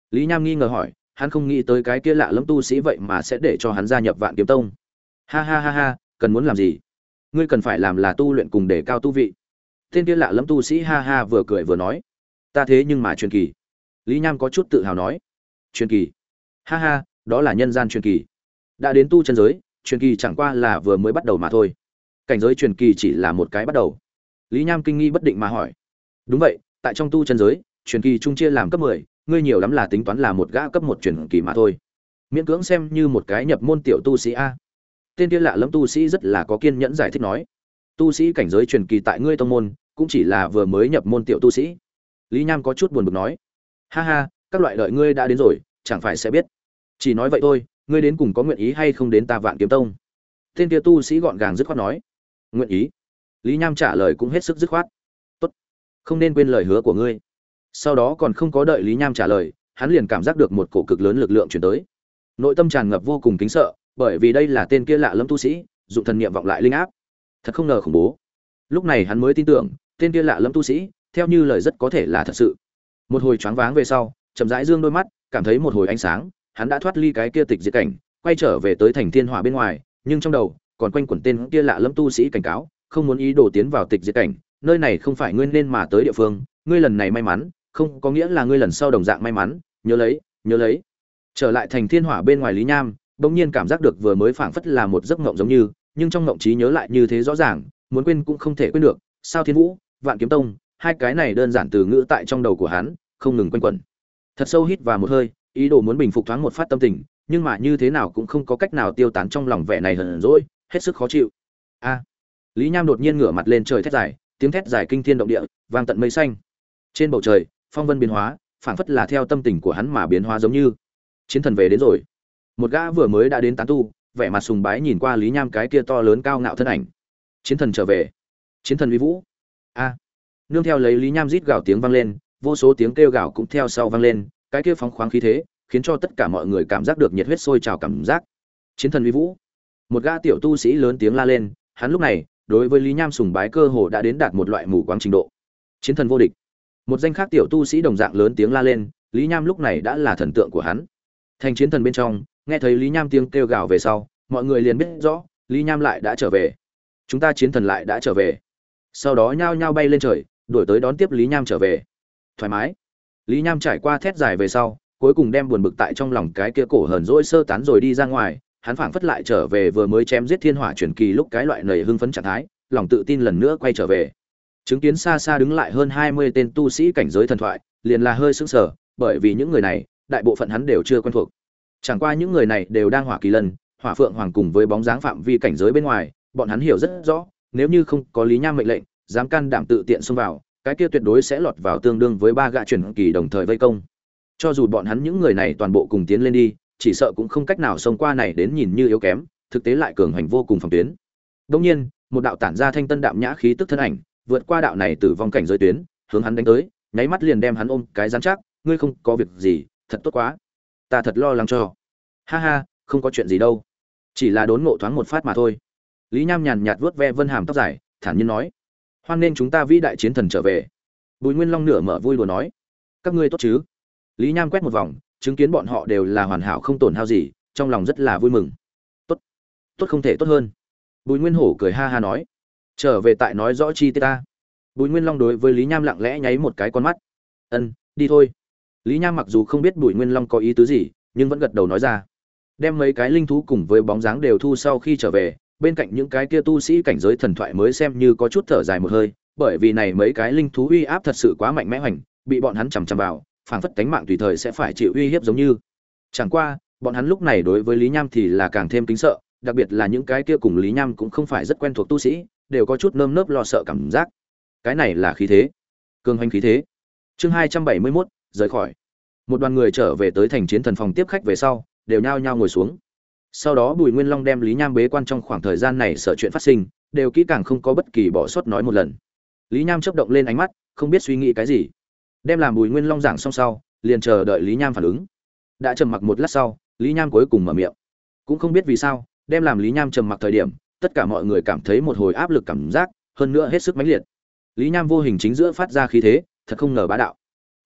S1: Lý Nham nghi ngờ hỏi, hắn không nghĩ tới cái kia lạ lẫm tu sĩ vậy mà sẽ để cho hắn gia nhập Vạn Kiếm Tông. Ha ha ha ha, cần muốn làm gì? Ngươi cần phải làm là tu luyện cùng để cao tu vị. Tên kia lạ lẫm tu sĩ ha ha vừa cười vừa nói, ta thế nhưng mà truyền kỳ. Lý Nham có chút tự hào nói, truyền kỳ? Ha ha, đó là nhân gian truyền kỳ. Đã đến tu chân giới, truyền kỳ chẳng qua là vừa mới bắt đầu mà thôi. Cảnh giới truyền kỳ chỉ là một cái bắt đầu. Lý Nham kinh nghi bất định mà hỏi, đúng vậy, tại trong tu chân giới, truyền kỳ trung chia làm cấp 10, ngươi nhiều lắm là tính toán là một gã cấp 1 truyền kỳ mà thôi. Miễn cưỡng xem như một cái nhập môn tiểu tu sĩ a. Tên kia lạ lẫm tu sĩ rất là có kiên nhẫn giải thích nói, tu sĩ cảnh giới truyền kỳ tại ngươi tông môn cũng chỉ là vừa mới nhập môn tiểu tu sĩ. Lý Nham có chút buồn bực nói, ha ha, các loại đợi ngươi đã đến rồi, chẳng phải sẽ biết. Chỉ nói vậy thôi, ngươi đến cùng có nguyện ý hay không đến ta Vạn Kiếm Tông? Tên kia tu sĩ gọn gàng dứt khoát nói, nguyện ý. Lý Nham trả lời cũng hết sức dứt khoát, tốt, không nên quên lời hứa của ngươi. Sau đó còn không có đợi Lý Nham trả lời, hắn liền cảm giác được một cổ cực lớn lực lượng chuyển tới, nội tâm tràn ngập vô cùng kính sợ, bởi vì đây là tên kia lạ lẫm tu sĩ dụng thần niệm vọng lại linh áp, thật không ngờ khủng bố. Lúc này hắn mới tin tưởng tên kia lạ lẫm tu sĩ theo như lời rất có thể là thật sự. Một hồi choáng váng về sau, chậm rãi dương đôi mắt, cảm thấy một hồi ánh sáng, hắn đã thoát ly cái kia tịch diệt cảnh, quay trở về tới thành thiên hỏa bên ngoài, nhưng trong đầu còn quanh quẩn tên kia lạ lẫm tu sĩ cảnh cáo, không muốn ý đồ tiến vào tịch diệt cảnh, nơi này không phải ngươi nên mà tới địa phương, ngươi lần này may mắn, không có nghĩa là ngươi lần sau đồng dạng may mắn, nhớ lấy, nhớ lấy. Trở lại thành thiên hỏa bên ngoài, Lý Nham bỗng nhiên cảm giác được vừa mới phảng phất là một giấc mộng giống như, nhưng trong mộng trí nhớ lại như thế rõ ràng, muốn quên cũng không thể quên được. Sao Thiên Vũ, Vạn Kiếm Tông, hai cái này đơn giản từ ngữ tại trong đầu của hắn không ngừng quanh quẩn. Thật sâu hít vào một hơi, ý đồ muốn bình phục thoáng một phát tâm tình, nhưng mà như thế nào cũng không có cách nào tiêu tán trong lòng vẻ này hờn dỗi, hết sức khó chịu. A! Lý Nham đột nhiên ngửa mặt lên trời thét dài, tiếng thét dài kinh thiên động địa, vang tận mây xanh. Trên bầu trời, phong vân biến hóa, phảng phất là theo tâm tình của hắn mà biến hóa giống như. Chiến thần về đến rồi. Một gã vừa mới đã đến tán tu, vẻ mặt sùng bái nhìn qua Lý Nham cái kia to lớn cao ngạo thân ảnh. Chiến thần trở về, chiến thần uy vũ. A! Nương theo lấy Lý Nham rít gào tiếng vang lên, vô số tiếng kêu gào cũng theo sau vang lên, cái kia phóng khoáng khí thế, khiến cho tất cả mọi người cảm giác được nhiệt huyết sôi trào cảm giác. Chiến thần uy vũ. Một gã tiểu tu sĩ lớn tiếng la lên, hắn lúc này, đối với Lý Nham sùng bái cơ hồ đã đến đạt một loại mù quáng trình độ. Chiến thần vô địch. Một danh khác tiểu tu sĩ đồng dạng lớn tiếng la lên, Lý Nham lúc này đã là thần tượng của hắn. Thành chiến thần bên trong, nghe thấy Lý Nham tiếng kêu gào về sau, mọi người liền biết rõ, Lý Nham lại đã trở về. Chúng ta chiến thần lại đã trở về. Sau đó nhao nhao bay lên trời, đuổi tới đón tiếp Lý Nham trở về. Thoải mái. Lý Nham trải qua thét dài về sau, cuối cùng đem buồn bực tại trong lòng cái kia cổ hờn dỗi sơ tán rồi đi ra ngoài, hắn phảng phất lại trở về vừa mới chém giết thiên hỏa truyền kỳ lúc cái loại nảy hưng phấn trạng thái, lòng tự tin lần nữa quay trở về. Chứng kiến xa xa đứng lại hơn 20 tên tu sĩ cảnh giới thần thoại, liền là hơi sững sờ, bởi vì những người này, đại bộ phận hắn đều chưa quen thuộc. Chẳng qua những người này đều đang Hỏa Kỳ Lân, Hỏa Phượng Hoàng cùng với bóng dáng phạm vi cảnh giới bên ngoài, bọn hắn hiểu rất rõ, nếu như không có Lý Nham mệnh lệnh, dám can đảm tự tiện xông vào, cái kia tuyệt đối sẽ lọt vào tương đương với 3 gã truyền kỳ đồng thời vây công. Cho dù bọn hắn những người này toàn bộ cùng tiến lên đi, chỉ sợ cũng không cách nào xông qua này đến nhìn như yếu kém, thực tế lại cường hành vô cùng phòng tuyến. Đương nhiên, một đạo tản ra thanh tân đạm nhã khí tức thân ảnh, vượt qua đạo này tử vong cảnh giới tuyến, hướng hắn đánh tới, nháy mắt liền đem hắn ôm cái rắn chắc, ngươi không có việc gì, thật tốt quá. Ta thật lo lắng cho. Ha ha, không có chuyện gì đâu, chỉ là đốn ngộ thoáng một phát mà thôi. Lý Nham nhàn nhạt vuốt ve Vân Hàm tóc dài, thản nhiên nói, hoan nên chúng ta vĩ đại chiến thần trở về. Bùi Nguyên Long nửa mở vui đùa nói, các ngươi tốt chứ? Lý Nham quét một vòng, chứng kiến bọn họ đều là hoàn hảo không tổn hao gì, trong lòng rất là vui mừng. Tốt, tốt không thể tốt hơn. Bùi Nguyên Hổ cười ha ha nói, trở về tại nói rõ chi tiết ta. Bùi Nguyên Long đối với Lý Nham lặng lẽ nháy một cái con mắt. Ân, đi thôi. Lý Nham mặc dù không biết Bùi Nguyên Long có ý tứ gì, nhưng vẫn gật đầu nói ra. Đem mấy cái linh thú cùng với bóng dáng đều thu sau khi trở về, bên cạnh những cái kia tu sĩ cảnh giới thần thoại mới xem như có chút thở dài một hơi, bởi vì này mấy cái linh thú uy áp thật sự quá mạnh mẽ hoành, bị bọn hắn chằm chằm vào, phảng phất cánh mạng tùy thời sẽ phải chịu uy hiếp giống như. Chẳng qua, bọn hắn lúc này đối với Lý Nham thì là càng thêm kính sợ, đặc biệt là những cái kia cùng Lý Nham cũng không phải rất quen thuộc tu sĩ, đều có chút nơm nớp lo sợ cảm giác. Cái này là khí thế, cường hành khí thế. Chương 271, rời khỏi. Một đoàn người trở về tới thành chiến thần phòng tiếp khách về sau, đều nhao nhao ngồi xuống. Sau đó Bùi Nguyên Long đem Lý Nham bế quan trong khoảng thời gian này sợ chuyện phát sinh, đều kỹ càng không có bất kỳ bỏ sót nói một lần. Lý Nham chớp động lên ánh mắt, không biết suy nghĩ cái gì. Đem làm Bùi Nguyên Long giảng xong sau, liền chờ đợi Lý Nham phản ứng. Đã trầm mặc một lát sau, Lý Nham cuối cùng mở miệng. Cũng không biết vì sao, đem làm Lý Nham trầm mặc thời điểm, tất cả mọi người cảm thấy một hồi áp lực cảm giác, hơn nữa hết sức mãnh liệt. Lý Nham vô hình chính giữa phát ra khí thế, thật không ngờ bá đạo.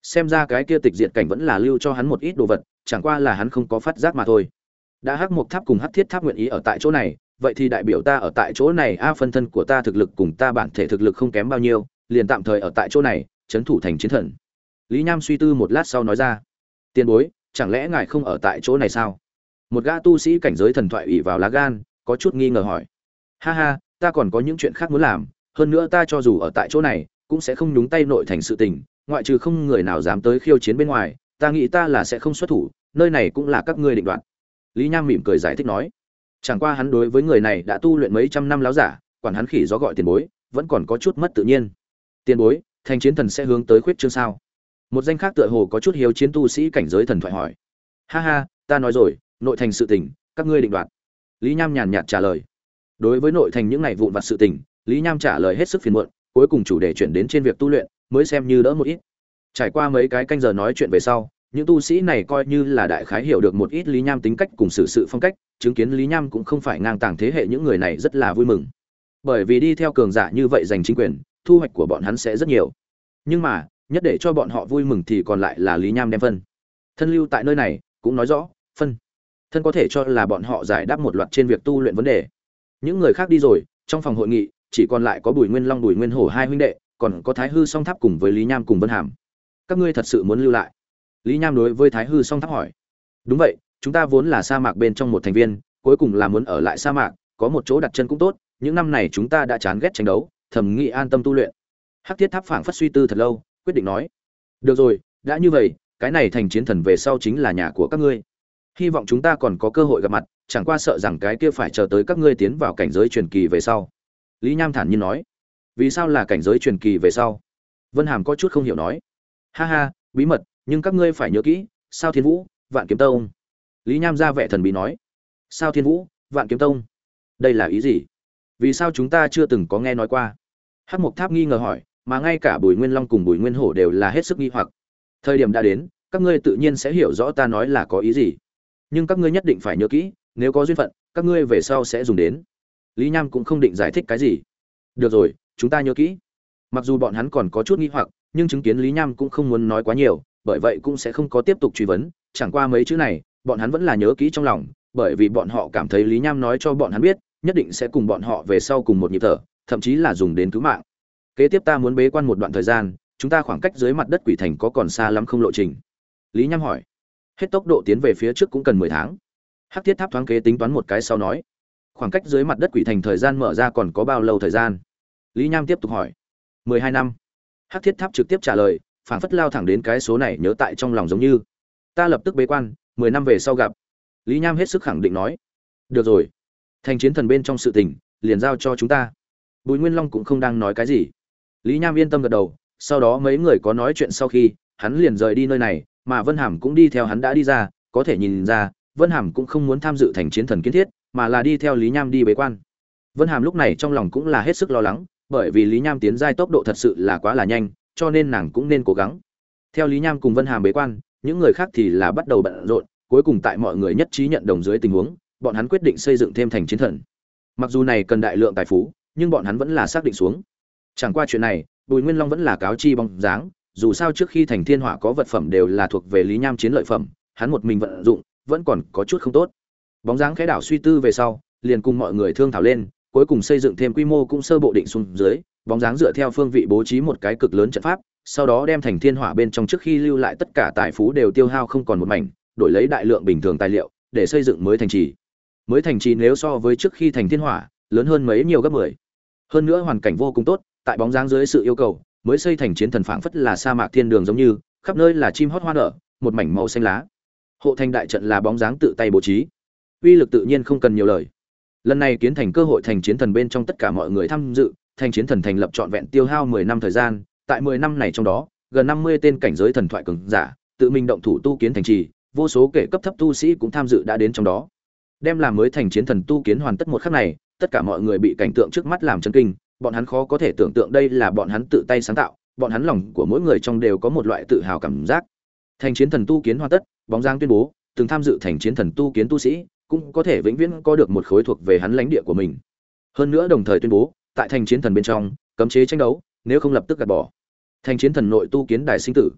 S1: Xem ra cái kia tịch diệt cảnh vẫn là lưu cho hắn một ít đồ vật, chẳng qua là hắn không có phát giác mà thôi. Đã Hắc Mộc Tháp cùng Hắc Thiết Tháp nguyện ý ở tại chỗ này, vậy thì đại biểu ta ở tại chỗ này phân thân của ta thực lực cùng ta bản thể thực lực không kém bao nhiêu, liền tạm thời ở tại chỗ này, trấn thủ thành chiến thần. Lý Nham suy tư một lát sau nói ra: "Tiền bối, chẳng lẽ ngài không ở tại chỗ này sao?" Một gã tu sĩ cảnh giới thần thoại ủy vào lá gan, có chút nghi ngờ hỏi: "Ha ha, ta còn có những chuyện khác muốn làm, hơn nữa ta cho dù ở tại chỗ này, cũng sẽ không nhúng tay nội thành sự tình, ngoại trừ không người nào dám tới khiêu chiến bên ngoài, ta nghĩ ta là sẽ không xuất thủ, nơi này cũng là các ngươi định đoạt." Lý Nham mỉm cười giải thích nói: "Chẳng qua hắn đối với người này đã tu luyện mấy trăm năm láo giả, quản hắn khỉ gió gọi tiền bối, vẫn còn có chút mất tự nhiên." "Tiền bối, thành chiến thần sẽ hướng tới khuyết trương sao?" Một danh khác tựa hồ có chút hiếu chiến tu sĩ cảnh giới thần thoại hỏi. "Ha ha, ta nói rồi, nội thành sự tình, các ngươi định đoạt." Lý Nham nhàn nhạt trả lời. Đối với nội thành những ngày vụn vặt sự tình, Lý Nham trả lời hết sức phiền muộn, cuối cùng chủ đề chuyển đến trên việc tu luyện, mới xem như đỡ một ít. Trải qua mấy cái canh giờ nói chuyện về sau, những tu sĩ này coi như là đại khái hiểu được một ít Lý Nham tính cách cùng xử sự phong cách, chứng kiến Lý Nham cũng không phải ngang tàng thế hệ những người này rất là vui mừng. Bởi vì đi theo cường giả như vậy giành chính quyền, thu hoạch của bọn hắn sẽ rất nhiều. Nhưng mà, nhất để cho bọn họ vui mừng thì còn lại là Lý Nham đem phân thân lưu tại nơi này, cũng nói rõ, phân thân có thể cho là bọn họ giải đáp một loạt trên việc tu luyện vấn đề. Những người khác đi rồi, trong phòng hội nghị chỉ còn lại có Bùi Nguyên Long, Bùi Nguyên Hổ hai huynh đệ, còn có Thái Hư Song Tháp cùng với Lý Nham cùng Vân Hàm. Các ngươi thật sự muốn lưu lại? Lý Nham đối với Thái Hư Song Tháp hỏi. Đúng vậy, chúng ta vốn là sa mạc bên trong một thành viên, cuối cùng là muốn ở lại sa mạc, có một chỗ đặt chân cũng tốt, những năm này chúng ta đã chán ghét tranh đấu, thầm nghĩ an tâm tu luyện. Hắc Thiết Tháp phảng phất suy tư thật lâu, quyết định nói: được rồi, đã như vậy, cái này thành chiến thần về sau chính là nhà của các ngươi. Hy vọng chúng ta còn có cơ hội gặp mặt, chẳng qua sợ rằng cái kia phải chờ tới các ngươi tiến vào cảnh giới truyền kỳ về sau. Lý Nham thản nhiên nói. Vì sao là cảnh giới truyền kỳ về sau? Vân Hàm có chút không hiểu nói. Ha ha, bí mật, nhưng các ngươi phải nhớ kỹ, Sao Thiên Vũ, Vạn Kiếm Tông. Lý Nham ra vẻ thần bí nói. Sao Thiên Vũ, Vạn Kiếm Tông? Đây là ý gì? Vì sao chúng ta chưa từng có nghe nói qua? Hắc Mộc Tháp nghi ngờ hỏi, mà ngay cả Bùi Nguyên Long cùng Bùi Nguyên Hổ đều là hết sức nghi hoặc. Thời điểm đã đến, các ngươi tự nhiên sẽ hiểu rõ ta nói là có ý gì. Nhưng các ngươi nhất định phải nhớ kỹ, nếu có duyên phận, các ngươi về sau sẽ dùng đến. Lý Nham cũng không định giải thích cái gì. Được rồi, chúng ta nhớ kỹ. Mặc dù bọn hắn còn có chút nghi hoặc, nhưng chứng kiến Lý Nham cũng không muốn nói quá nhiều, bởi vậy cũng sẽ không có tiếp tục truy vấn. Chẳng qua mấy chữ này, bọn hắn vẫn là nhớ kỹ trong lòng, bởi vì bọn họ cảm thấy Lý Nham nói cho bọn hắn biết, nhất định sẽ cùng bọn họ về sau cùng một nhịp thở, thậm chí là dùng đến cứu mạng. Kế tiếp ta muốn bế quan một đoạn thời gian, chúng ta khoảng cách dưới mặt đất quỷ thành có còn xa lắm không lộ trình? Lý Nham hỏi. Hết tốc độ tiến về phía trước cũng cần 10 tháng. Hắc Thiết Tháp thoáng kế tính toán một cái sau nói. Khoảng cách dưới mặt đất quỷ thành thời gian mở ra còn có bao lâu thời gian? Lý Nham tiếp tục hỏi. 12 năm. Hắc Thiết Tháp trực tiếp trả lời, phảng phất lao thẳng đến cái số này nhớ tại trong lòng giống như. Ta lập tức bế quan, 10 năm về sau gặp. Lý Nham hết sức khẳng định nói. Được rồi. Thành chiến thần bên trong sự tình, liền giao cho chúng ta. Bùi Nguyên Long cũng không đang nói cái gì. Lý Nham yên tâm gật đầu, sau đó mấy người có nói chuyện sau khi, hắn liền rời đi nơi này, mà Vân Hàm cũng đi theo hắn đã đi ra, có thể nhìn ra, Vân Hàm cũng không muốn tham dự thành chiến thần kiến thiết, mà là đi theo Lý Nham đi bế quan. Vân Hàm lúc này trong lòng cũng là hết sức lo lắng, bởi vì Lý Nham tiến giai tốc độ thật sự là quá là nhanh, cho nên nàng cũng nên cố gắng. Theo Lý Nham cùng Vân Hàm bế quan, những người khác thì là bắt đầu bận rộn, cuối cùng tại mọi người nhất trí nhận đồng dưới tình huống, bọn hắn quyết định xây dựng thêm thành chiến thần. Mặc dù này cần đại lượng tài phú, nhưng bọn hắn vẫn là xác định xuống. Chẳng qua chuyện này, Bùi Nguyên Long vẫn là cáo chi bóng dáng, dù sao trước khi thành thiên hỏa có vật phẩm đều là thuộc về Lý Nham chiến lợi phẩm, hắn một mình vận dụng, vẫn còn có chút không tốt. Bóng dáng khẽ đảo suy tư về sau, liền cùng mọi người thương thảo lên, cuối cùng xây dựng thêm quy mô cũng sơ bộ định xuống dưới, bóng dáng dựa theo phương vị bố trí một cái cực lớn trận pháp, sau đó đem thành thiên hỏa bên trong trước khi lưu lại tất cả tài phú đều tiêu hao không còn một mảnh, đổi lấy đại lượng bình thường tài liệu để xây dựng mới thành trì. Mới thành trì nếu so với trước khi thành thiên hỏa, lớn hơn mấy nhiều gấp 10. Hơn nữa hoàn cảnh vô cùng tốt, tại bóng dáng dưới sự yêu cầu, mới xây thành chiến thần phảng phất là sa mạc thiên đường giống như, khắp nơi là chim hót hoa nở, một mảnh màu xanh lá. Hộ thành đại trận là bóng dáng tự tay bố trí, uy lực tự nhiên không cần nhiều lời. Lần này kiến thành cơ hội thành chiến thần bên trong tất cả mọi người tham dự, thành chiến thần thành lập trọn vẹn tiêu hao 10 năm thời gian, tại 10 năm này trong đó, gần 50 tên cảnh giới thần thoại cường giả, tự mình động thủ tu kiến thành trì, vô số kẻ cấp thấp tu sĩ cũng tham dự đã đến trong đó. Đem làm mới thành chiến thần tu kiến hoàn tất một khắc này, tất cả mọi người bị cảnh tượng trước mắt làm chấn kinh, bọn hắn khó có thể tưởng tượng đây là bọn hắn tự tay sáng tạo, bọn hắn lòng của mỗi người trong đều có một loại tự hào cảm giác. Thành chiến thần tu kiến hoàn tất, bóng dáng tuyên bố, từng tham dự thành chiến thần tu kiến tu sĩ, cũng có thể vĩnh viễn có được một khối thuộc về hắn lãnh địa của mình. Hơn nữa đồng thời tuyên bố, tại thành chiến thần bên trong, cấm chế tranh đấu, nếu không lập tức gạt bỏ. Thành chiến thần nội tu kiến đài sinh tử.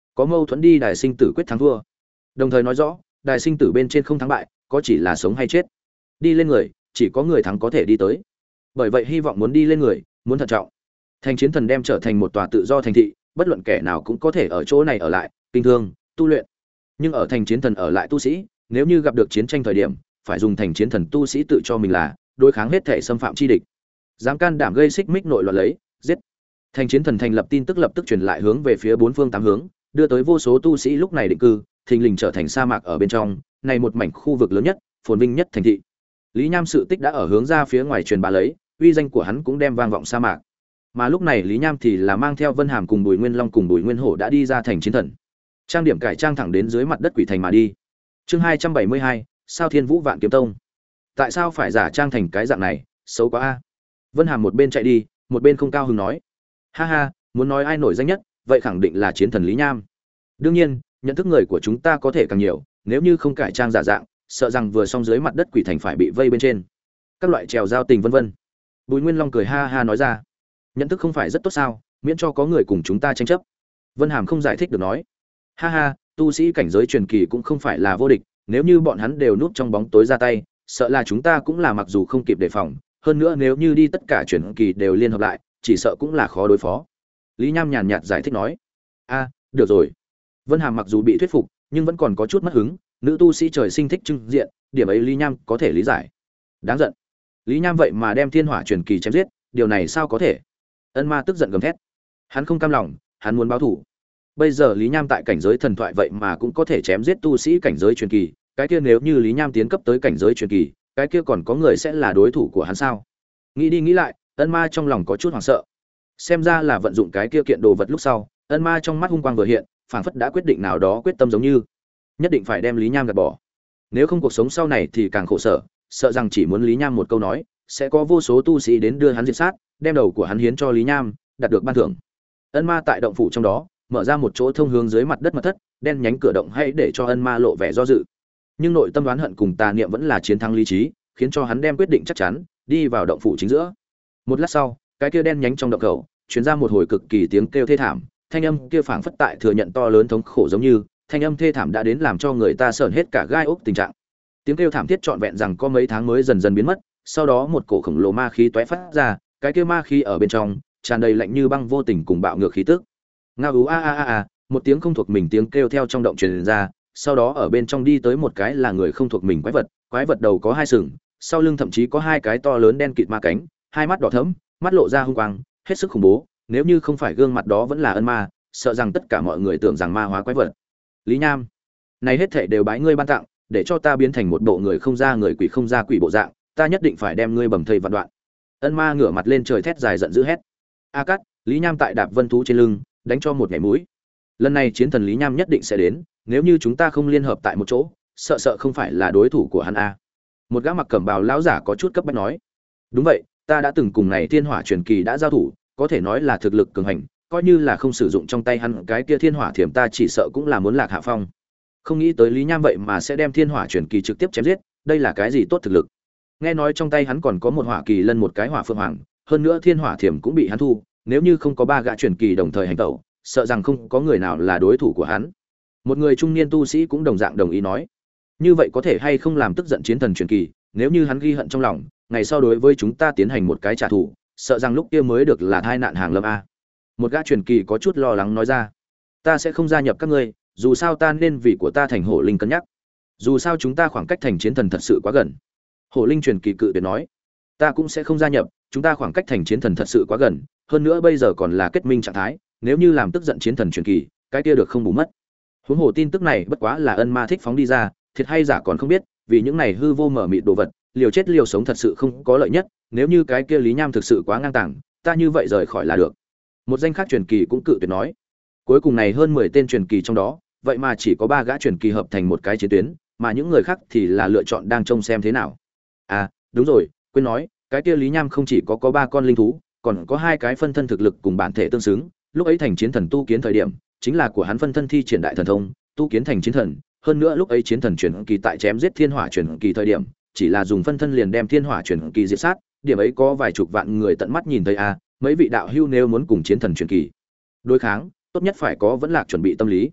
S1: có mâu thuẫn đi đài sinh tử quyết thắng thua, đồng thời nói rõ đài sinh tử bên trên không thắng bại, có chỉ là sống hay chết. Đi lên người chỉ có người thắng có thể đi tới, bởi vậy hy vọng muốn đi lên người muốn thận trọng. Thành Chiến Thần đem trở thành một tòa tự do thành thị, bất luận kẻ nào cũng có thể ở chỗ này ở lại kinh thương tu luyện. Nhưng ở Thành Chiến Thần ở lại tu sĩ, nếu như gặp được chiến tranh thời điểm, phải dùng Thành Chiến Thần tu sĩ tự cho mình là đối kháng hết thể xâm phạm chi địch, dám can đảm gây xích mích nội loạn lấy giết. Thành Chiến Thần thành lập tin tức lập tức truyền lại hướng về phía bốn phương tám hướng, đưa tới vô số tu sĩ lúc này định cư, thình lình trở thành sa mạc ở bên trong này một mảnh khu vực lớn nhất phồn vinh nhất thành thị. Lý Nham sự tích đã ở hướng ra phía ngoài truyền bá lấy, uy danh của hắn cũng đem vang vọng sa mạc. Mà lúc này Lý Nham thì là mang theo Vân Hàm cùng Bùi Nguyên Long cùng Bùi Nguyên Hổ đã đi ra Thành Chiến Thần, trang điểm cải trang thẳng đến dưới mặt đất quỷ thành mà đi. Chương 272, sao Thiên Vũ Vạn Kiếm Tông. Tại sao phải giả trang thành cái dạng này, xấu quá a. Vân Hàm một bên chạy đi, một bên không cao hứng nói: "Ha ha, muốn nói ai nổi danh nhất, vậy khẳng định là Chiến Thần Lý Nham. Đương nhiên, nhận thức người của chúng ta có thể càng nhiều, nếu như không cải trang giả dạng, sợ rằng vừa xong dưới mặt đất quỷ thành phải bị vây bên trên. Các loại trèo giao tình vân vân." Bùi Nguyên Long cười ha ha nói ra: "Nhận thức không phải rất tốt sao, miễn cho có người cùng chúng ta tranh chấp." Vân Hàm không giải thích được nói: "Ha ha, tu sĩ cảnh giới truyền kỳ cũng không phải là vô địch, nếu như bọn hắn đều núp trong bóng tối ra tay, sợ là chúng ta cũng là mặc dù không kịp đề phòng, hơn nữa nếu như đi tất cả truyền kỳ đều liên hợp lại, chỉ sợ cũng là khó đối phó." Lý Nham nhàn nhạt giải thích nói: "A, được rồi." Vân Hàm mặc dù bị thuyết phục, nhưng vẫn còn có chút mất hứng, nữ tu sĩ trời sinh thích trưng diện, điểm ấy Lý Nham có thể lý giải. Đáng giận. Lý Nham vậy mà đem thiên hỏa truyền kỳ chém giết, điều này sao có thể? Ân Ma tức giận gầm thét. Hắn không cam lòng, hắn muốn báo thù. Bây giờ Lý Nham tại cảnh giới thần thoại vậy mà cũng có thể chém giết tu sĩ cảnh giới truyền kỳ, cái kia nếu như Lý Nham tiến cấp tới cảnh giới truyền kỳ, cái kia còn có người sẽ là đối thủ của hắn sao? Nghĩ đi nghĩ lại, Ân Ma trong lòng có chút hoảng sợ. Xem ra là vận dụng cái kia kiện đồ vật lúc sau, Ân Ma trong mắt hung quang vừa hiện, phảng phất đã quyết định nào đó quyết tâm giống như, nhất định phải đem Lý Nham gạt bỏ. Nếu không cuộc sống sau này thì càng khổ sở, sợ rằng chỉ muốn Lý Nham một câu nói, sẽ có vô số tu sĩ đến đưa hắn diệt sát, đem đầu của hắn hiến cho Lý Nham, đạt được ban thưởng. Ân Ma tại động phủ trong đó, mở ra một chỗ thông hướng dưới mặt đất mật thất, đen nhánh cửa động hay để cho Ân Ma lộ vẻ do dự. Nhưng nội tâm đoán hận cùng tà niệm vẫn là chiến thắng lý trí, khiến cho hắn đem quyết định chắc chắn, đi vào động phủ chính giữa. Một lát sau, cái kia đen nhánh trong động khẩu, truyền ra một hồi cực kỳ tiếng kêu thê thảm, thanh âm kia phảng phất tại thừa nhận to lớn thống khổ giống như, thanh âm thê thảm đã đến làm cho người ta sởn hết cả gai ốc tình trạng. Tiếng kêu thảm thiết trọn vẹn rằng có mấy tháng mới dần dần biến mất, sau đó một cổ khổng lồ ma khí tóe phát ra, cái kia ma khí ở bên trong tràn đầy lạnh như băng vô tình cùng bạo ngược khí tức. Ngao ú a a a a, một tiếng không thuộc mình tiếng kêu theo trong động truyền ra, sau đó ở bên trong đi tới một cái là người không thuộc mình quái vật đầu có hai sừng, sau lưng thậm chí có hai cái to lớn đen kịt ma cánh, hai mắt đỏ thẫm, mắt lộ ra hung quang, hết sức khủng bố, nếu như không phải gương mặt đó vẫn là Ân Ma, sợ rằng tất cả mọi người tưởng rằng ma hóa quái vật. Lý Nham, này hết thảy đều bái ngươi ban tặng, để cho ta biến thành một bộ người không ra người quỷ không ra quỷ bộ dạng, ta nhất định phải đem ngươi bầm thây vạn đoạn. Ân Ma ngửa mặt lên trời thét dài giận dữ hét. A Cát, Lý Nham tại đạp vân thú trên lưng, đánh cho một nhảy mũi. Lần này chiến thần Lý Nham nhất định sẽ đến, nếu như chúng ta không liên hợp tại một chỗ, sợ không phải là đối thủ của hắn a. Một gã mặc cẩm bào lão giả có chút cấp bách nói. Đúng vậy, ta đã từng cùng này thiên hỏa truyền kỳ đã giao thủ, có thể nói là thực lực cường hành, coi như là không sử dụng trong tay hắn cái kia thiên hỏa thiểm ta chỉ sợ cũng là muốn lạc hạ phong. Không nghĩ tới Lý Nham vậy mà sẽ đem thiên hỏa truyền kỳ trực tiếp chém giết, đây là cái gì tốt thực lực. Nghe nói trong tay hắn còn có một hỏa kỳ lân một cái hỏa phượng hoàng, hơn nữa thiên hỏa thiểm cũng bị hắn thu, nếu như không có ba gã truyền kỳ đồng thời hành tẩu, sợ rằng không có người nào là đối thủ của hắn. Một người trung niên tu sĩ cũng đồng dạng đồng ý nói, như vậy có thể hay không làm tức giận chiến thần truyền kỳ, nếu như hắn ghi hận trong lòng, ngày sau đối với chúng ta tiến hành một cái trả thù, sợ rằng lúc kia mới được là tai nạn hàng lâm a. Một gã truyền kỳ có chút lo lắng nói ra, ta sẽ không gia nhập các ngươi, dù sao ta nên vì của ta thành hổ linh cân nhắc, dù sao chúng ta khoảng cách thành chiến thần thật sự quá gần. Hổ linh truyền kỳ cự tuyệt nói, ta cũng sẽ không gia nhập, chúng ta khoảng cách thành chiến thần thật sự quá gần, hơn nữa bây giờ còn là kết minh trạng thái, nếu như làm tức giận chiến thần truyền kỳ, cái kia được không bù mất. Huống hồ tin tức này bất quá là Ân Ma thích phóng đi ra, thiệt hay giả còn không biết, vì những này hư vô mở mịt đồ vật, liều chết liều sống thật sự không có lợi nhất, nếu như cái kia Lý Nham thực sự quá ngang tàng, ta như vậy rời khỏi là được. Một danh khác truyền kỳ cũng cự tuyệt nói. Cuối cùng này hơn 10 tên truyền kỳ trong đó, vậy mà chỉ có 3 gã truyền kỳ hợp thành một cái chiến tuyến, mà những người khác thì là lựa chọn đang trông xem thế nào. À, đúng rồi, quên nói, cái kia Lý Nham không chỉ có 3 con linh thú, còn có 2 cái phân thân thực lực cùng bản thể tương xứng, lúc ấy thành chiến thần tu kiến thời điểm, chính là của hắn phân thân thi triển đại thần thông, tu kiến thành chiến thần, hơn nữa lúc ấy chiến thần truyền kỳ tại chém giết thiên hỏa truyền kỳ thời điểm, chỉ là dùng phân thân liền đem thiên hỏa truyền kỳ diệt sát, điểm ấy có vài chục vạn người tận mắt nhìn thấy a, mấy vị đạo hữu nếu muốn cùng chiến thần truyền kỳ đối kháng, tốt nhất phải có vẫn lạc chuẩn bị tâm lý.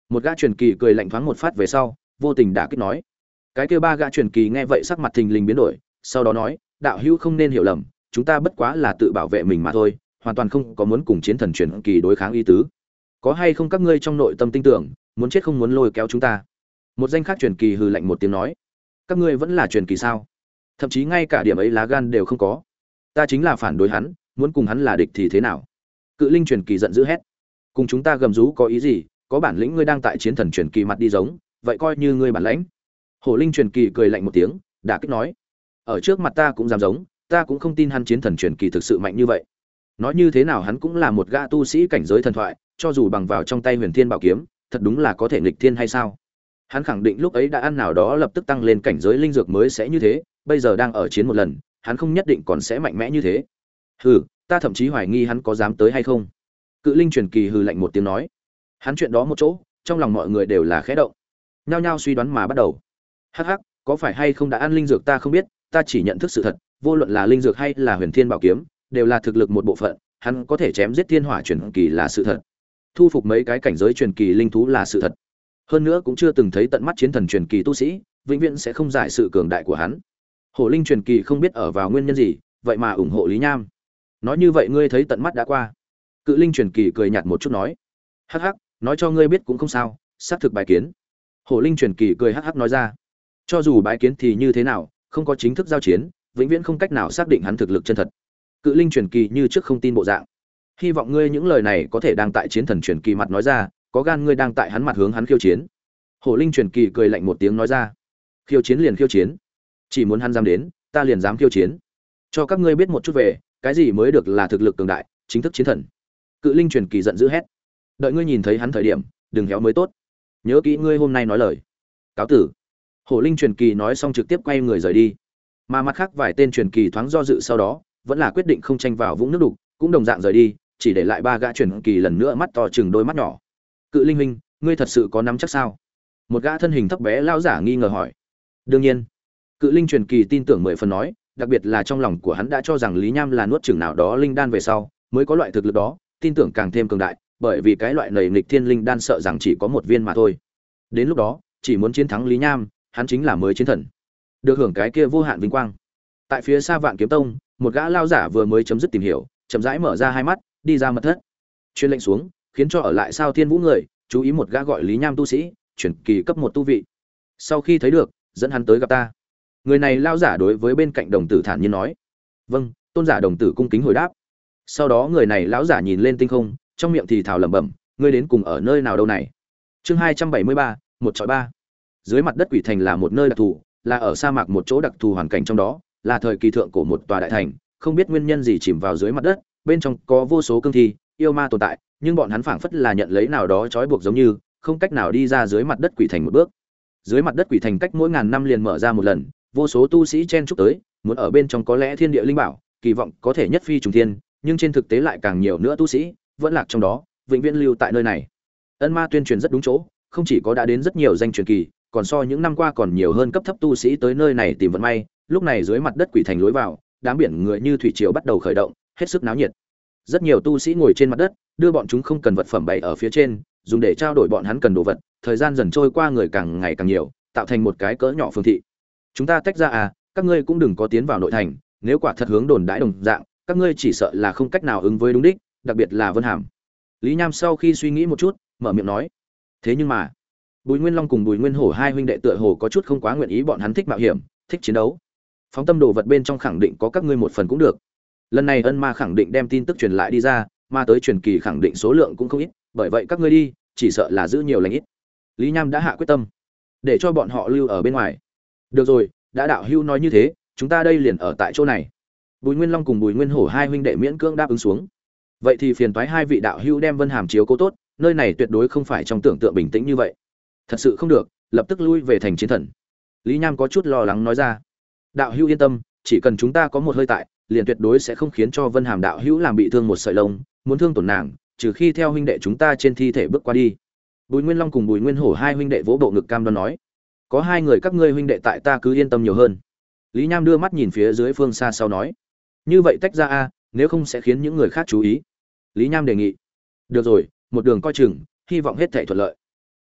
S1: Một gã truyền kỳ cười lạnh thoáng một phát về sau, vô tình đã kích nói. Cái kia ba gã truyền kỳ nghe vậy sắc mặt thình lình biến đổi, sau đó nói, đạo hữu không nên hiểu lầm, chúng ta bất quá là tự bảo vệ mình mà thôi, hoàn toàn không có muốn cùng chiến thần truyền kỳ đối kháng ý tứ. Có hay không các ngươi trong nội tâm tin tưởng, muốn chết không muốn lôi kéo chúng ta? Một danh khác truyền kỳ hừ lạnh một tiếng nói, các ngươi vẫn là truyền kỳ sao? Thậm chí ngay cả điểm ấy lá gan đều không có. Ta chính là phản đối hắn, muốn cùng hắn là địch thì thế nào? Cự linh truyền kỳ giận dữ hét, cùng chúng ta gầm rú có ý gì? Có bản lĩnh ngươi đang tại chiến thần truyền kỳ mặt đi giống, vậy coi như ngươi bản lãnh. Hổ linh truyền kỳ cười lạnh một tiếng, đả kích nói, ở trước mặt ta cũng dám giống, ta cũng không tin hắn chiến thần truyền kỳ thực sự mạnh như vậy. Nói như thế nào hắn cũng là một gã tu sĩ cảnh giới thần thoại, cho dù bằng vào trong tay Huyền Thiên Bảo kiếm, thật đúng là có thể nghịch thiên hay sao? Hắn khẳng định lúc ấy đã ăn nào đó lập tức tăng lên cảnh giới linh dược mới sẽ như thế, bây giờ đang ở chiến một lần, hắn không nhất định còn sẽ mạnh mẽ như thế. Hừ, ta thậm chí hoài nghi hắn có dám tới hay không. Cự linh truyền kỳ hừ lạnh một tiếng nói. Hắn chuyện đó một chỗ, trong lòng mọi người đều là khẽ động. Nhao nhao suy đoán mà bắt đầu. Hắc hắc, có phải hay không đã ăn linh dược ta không biết, ta chỉ nhận thức sự thật, vô luận là linh dược hay là Huyền Thiên Bảo kiếm, đều là thực lực một bộ phận, hắn có thể chém giết thiên hỏa truyền kỳ là sự thật. Thu phục mấy cái cảnh giới truyền kỳ linh thú là sự thật. Hơn nữa cũng chưa từng thấy tận mắt chiến thần truyền kỳ tu sĩ, vĩnh viễn sẽ không giải sự cường đại của hắn. Hổ linh truyền kỳ không biết ở vào nguyên nhân gì, vậy mà ủng hộ Lý Nham. Nói như vậy ngươi thấy tận mắt đã qua. Cự linh truyền kỳ cười nhạt một chút nói, hắc hắc, nói cho ngươi biết cũng không sao, xác thực bài kiến. Hổ linh truyền kỳ cười hắc hắc nói ra, cho dù bái kiến thì như thế nào, không có chính thức giao chiến, vĩnh viễn không cách nào xác định hắn thực lực chân thật. Cự linh truyền kỳ như trước không tin bộ dạng. Hy vọng ngươi những lời này có thể đang tại chiến thần truyền kỳ mặt nói ra, có gan ngươi đang tại hắn mặt hướng hắn khiêu chiến. Hổ linh truyền kỳ cười lạnh một tiếng nói ra, khiêu chiến liền khiêu chiến, chỉ muốn hắn dám đến, ta liền dám khiêu chiến. Cho các ngươi biết một chút về, cái gì mới được là thực lực cường đại, chính thức chiến thần. Cự linh truyền kỳ giận dữ hét, đợi ngươi nhìn thấy hắn thời điểm, đừng héo mới tốt. Nhớ kỹ ngươi hôm nay nói lời. Cáo tử. Hổ linh truyền kỳ nói xong trực tiếp quay người rời đi. Mà mặt khác vài tên truyền kỳ thoáng do dự sau đó, vẫn là quyết định không tranh vào vũng nước đục, cũng đồng dạng rời đi, chỉ để lại ba gã truyền kỳ lần nữa mắt to chừng đôi mắt nhỏ. Cự linh huynh, ngươi thật sự có nắm chắc sao? Một gã thân hình thấp bé lão giả nghi ngờ hỏi. Đương nhiên. Cự linh truyền kỳ tin tưởng 10 phần nói, đặc biệt là trong lòng của hắn đã cho rằng Lý Nham là nuốt chửng nào đó linh đan về sau, mới có loại thực lực đó, tin tưởng càng thêm cường đại, bởi vì cái loại này nghịch thiên linh đan sợ rằng chỉ có một viên mà thôi. Đến lúc đó, chỉ muốn chiến thắng Lý Nham, hắn chính là mới chiến thần, được hưởng cái kia vô hạn vinh quang. Tại phía xa Vạn Kiếm Tông, một gã lao giả vừa mới chấm dứt tìm hiểu, chậm rãi mở ra hai mắt, đi ra mật thất. Truyền lệnh xuống, khiến cho ở lại Sao Thiên Vũ người, chú ý một gã gọi Lý Nham tu sĩ, chuyển kỳ cấp 1 tu vị. Sau khi thấy được, dẫn hắn tới gặp ta. Người này lao giả đối với bên cạnh đồng tử thản nhiên nói. Vâng, tôn giả đồng tử cung kính hồi đáp. Sau đó người này lão giả nhìn lên tinh không, trong miệng thì thào lẩm bẩm, ngươi đến cùng ở nơi nào đâu này? Chương 273, 1-3. Dưới mặt đất quỷ thành là một nơi đặc thù, là ở sa mạc một chỗ đặc thù hoàn cảnh trong đó, là thời kỳ thượng cổ một tòa đại thành, không biết nguyên nhân gì chìm vào dưới mặt đất, bên trong có vô số cương thi, yêu ma tồn tại, nhưng bọn hắn phảng phất là nhận lấy nào đó trói buộc giống như, không cách nào đi ra dưới mặt đất quỷ thành một bước. Dưới mặt đất quỷ thành cách mỗi ngàn năm liền mở ra một lần, vô số tu sĩ chen chúc tới, muốn ở bên trong có lẽ thiên địa linh bảo, kỳ vọng có thể nhất phi trùng thiên, nhưng trên thực tế lại càng nhiều nữa tu sĩ vẫn lạc trong đó, vĩnh viễn lưu tại nơi này. Ân Ma tuyên truyền rất đúng chỗ, không chỉ có đã đến rất nhiều danh truyền kỳ, còn so những năm qua còn nhiều hơn cấp thấp tu sĩ tới nơi này tìm vận may. Lúc này dưới mặt đất quỷ thành lối vào, đám biển người như thủy triều bắt đầu khởi động, hết sức náo nhiệt. Rất nhiều tu sĩ ngồi trên mặt đất, đưa bọn chúng không cần vật phẩm bày ở phía trên, dùng để trao đổi bọn hắn cần đồ vật. Thời gian dần trôi qua, người càng ngày càng nhiều, tạo thành một cái cỡ nhỏ phương thị. Chúng ta tách ra à, các ngươi cũng đừng có tiến vào nội thành, nếu quả thật hướng đồn đãi đồng dạng, các ngươi chỉ sợ là không cách nào ứng với đúng đích, đặc biệt là Vân Hàm. Lý Nham sau khi suy nghĩ một chút, mở miệng nói. Thế nhưng mà, Bùi Nguyên Long cùng Bùi Nguyên Hổ hai huynh đệ tựa hồ có chút không quá nguyện ý, bọn hắn thích mạo hiểm, thích chiến đấu. Phóng tâm đồ vật bên trong khẳng định có các ngươi một phần cũng được. Lần này Ân Ma khẳng định đem tin tức truyền lại đi ra, ma tới truyền kỳ khẳng định số lượng cũng không ít, bởi vậy các ngươi đi, chỉ sợ là giữ nhiều lành ít. Lý Nham đã hạ quyết tâm, để cho bọn họ lưu ở bên ngoài. Được rồi, đã đạo hữu nói như thế, chúng ta đây liền ở tại chỗ này. Bùi Nguyên Long cùng Bùi Nguyên Hổ hai huynh đệ miễn cưỡng đáp ứng xuống. Vậy thì phiền toái hai vị đạo hữu đem Vân Hàm chiếu cố tốt, nơi này tuyệt đối không phải trong tưởng tượng bình tĩnh như vậy. Thật sự không được, lập tức lui về thành chiến thần. Lý Nham có chút lo lắng nói ra. Đạo hữu yên tâm, chỉ cần chúng ta có một hơi tại, liền tuyệt đối sẽ không khiến cho Vân Hàm đạo hữu làm bị thương một sợi lông, muốn thương tổn nàng, trừ khi theo huynh đệ chúng ta trên thi thể bước qua đi. Bùi Nguyên Long cùng Bùi Nguyên Hổ hai huynh đệ vỗ bộ ngực cam đoan nói. Có hai người các ngươi huynh đệ tại, ta cứ yên tâm nhiều hơn. Lý Nham đưa mắt nhìn phía dưới phương xa sau nói. Như vậy tách ra a, nếu không sẽ khiến những người khác chú ý. Lý Nham đề nghị. Được rồi, một đường coi chừng, hy vọng hết thảy thuận lợi.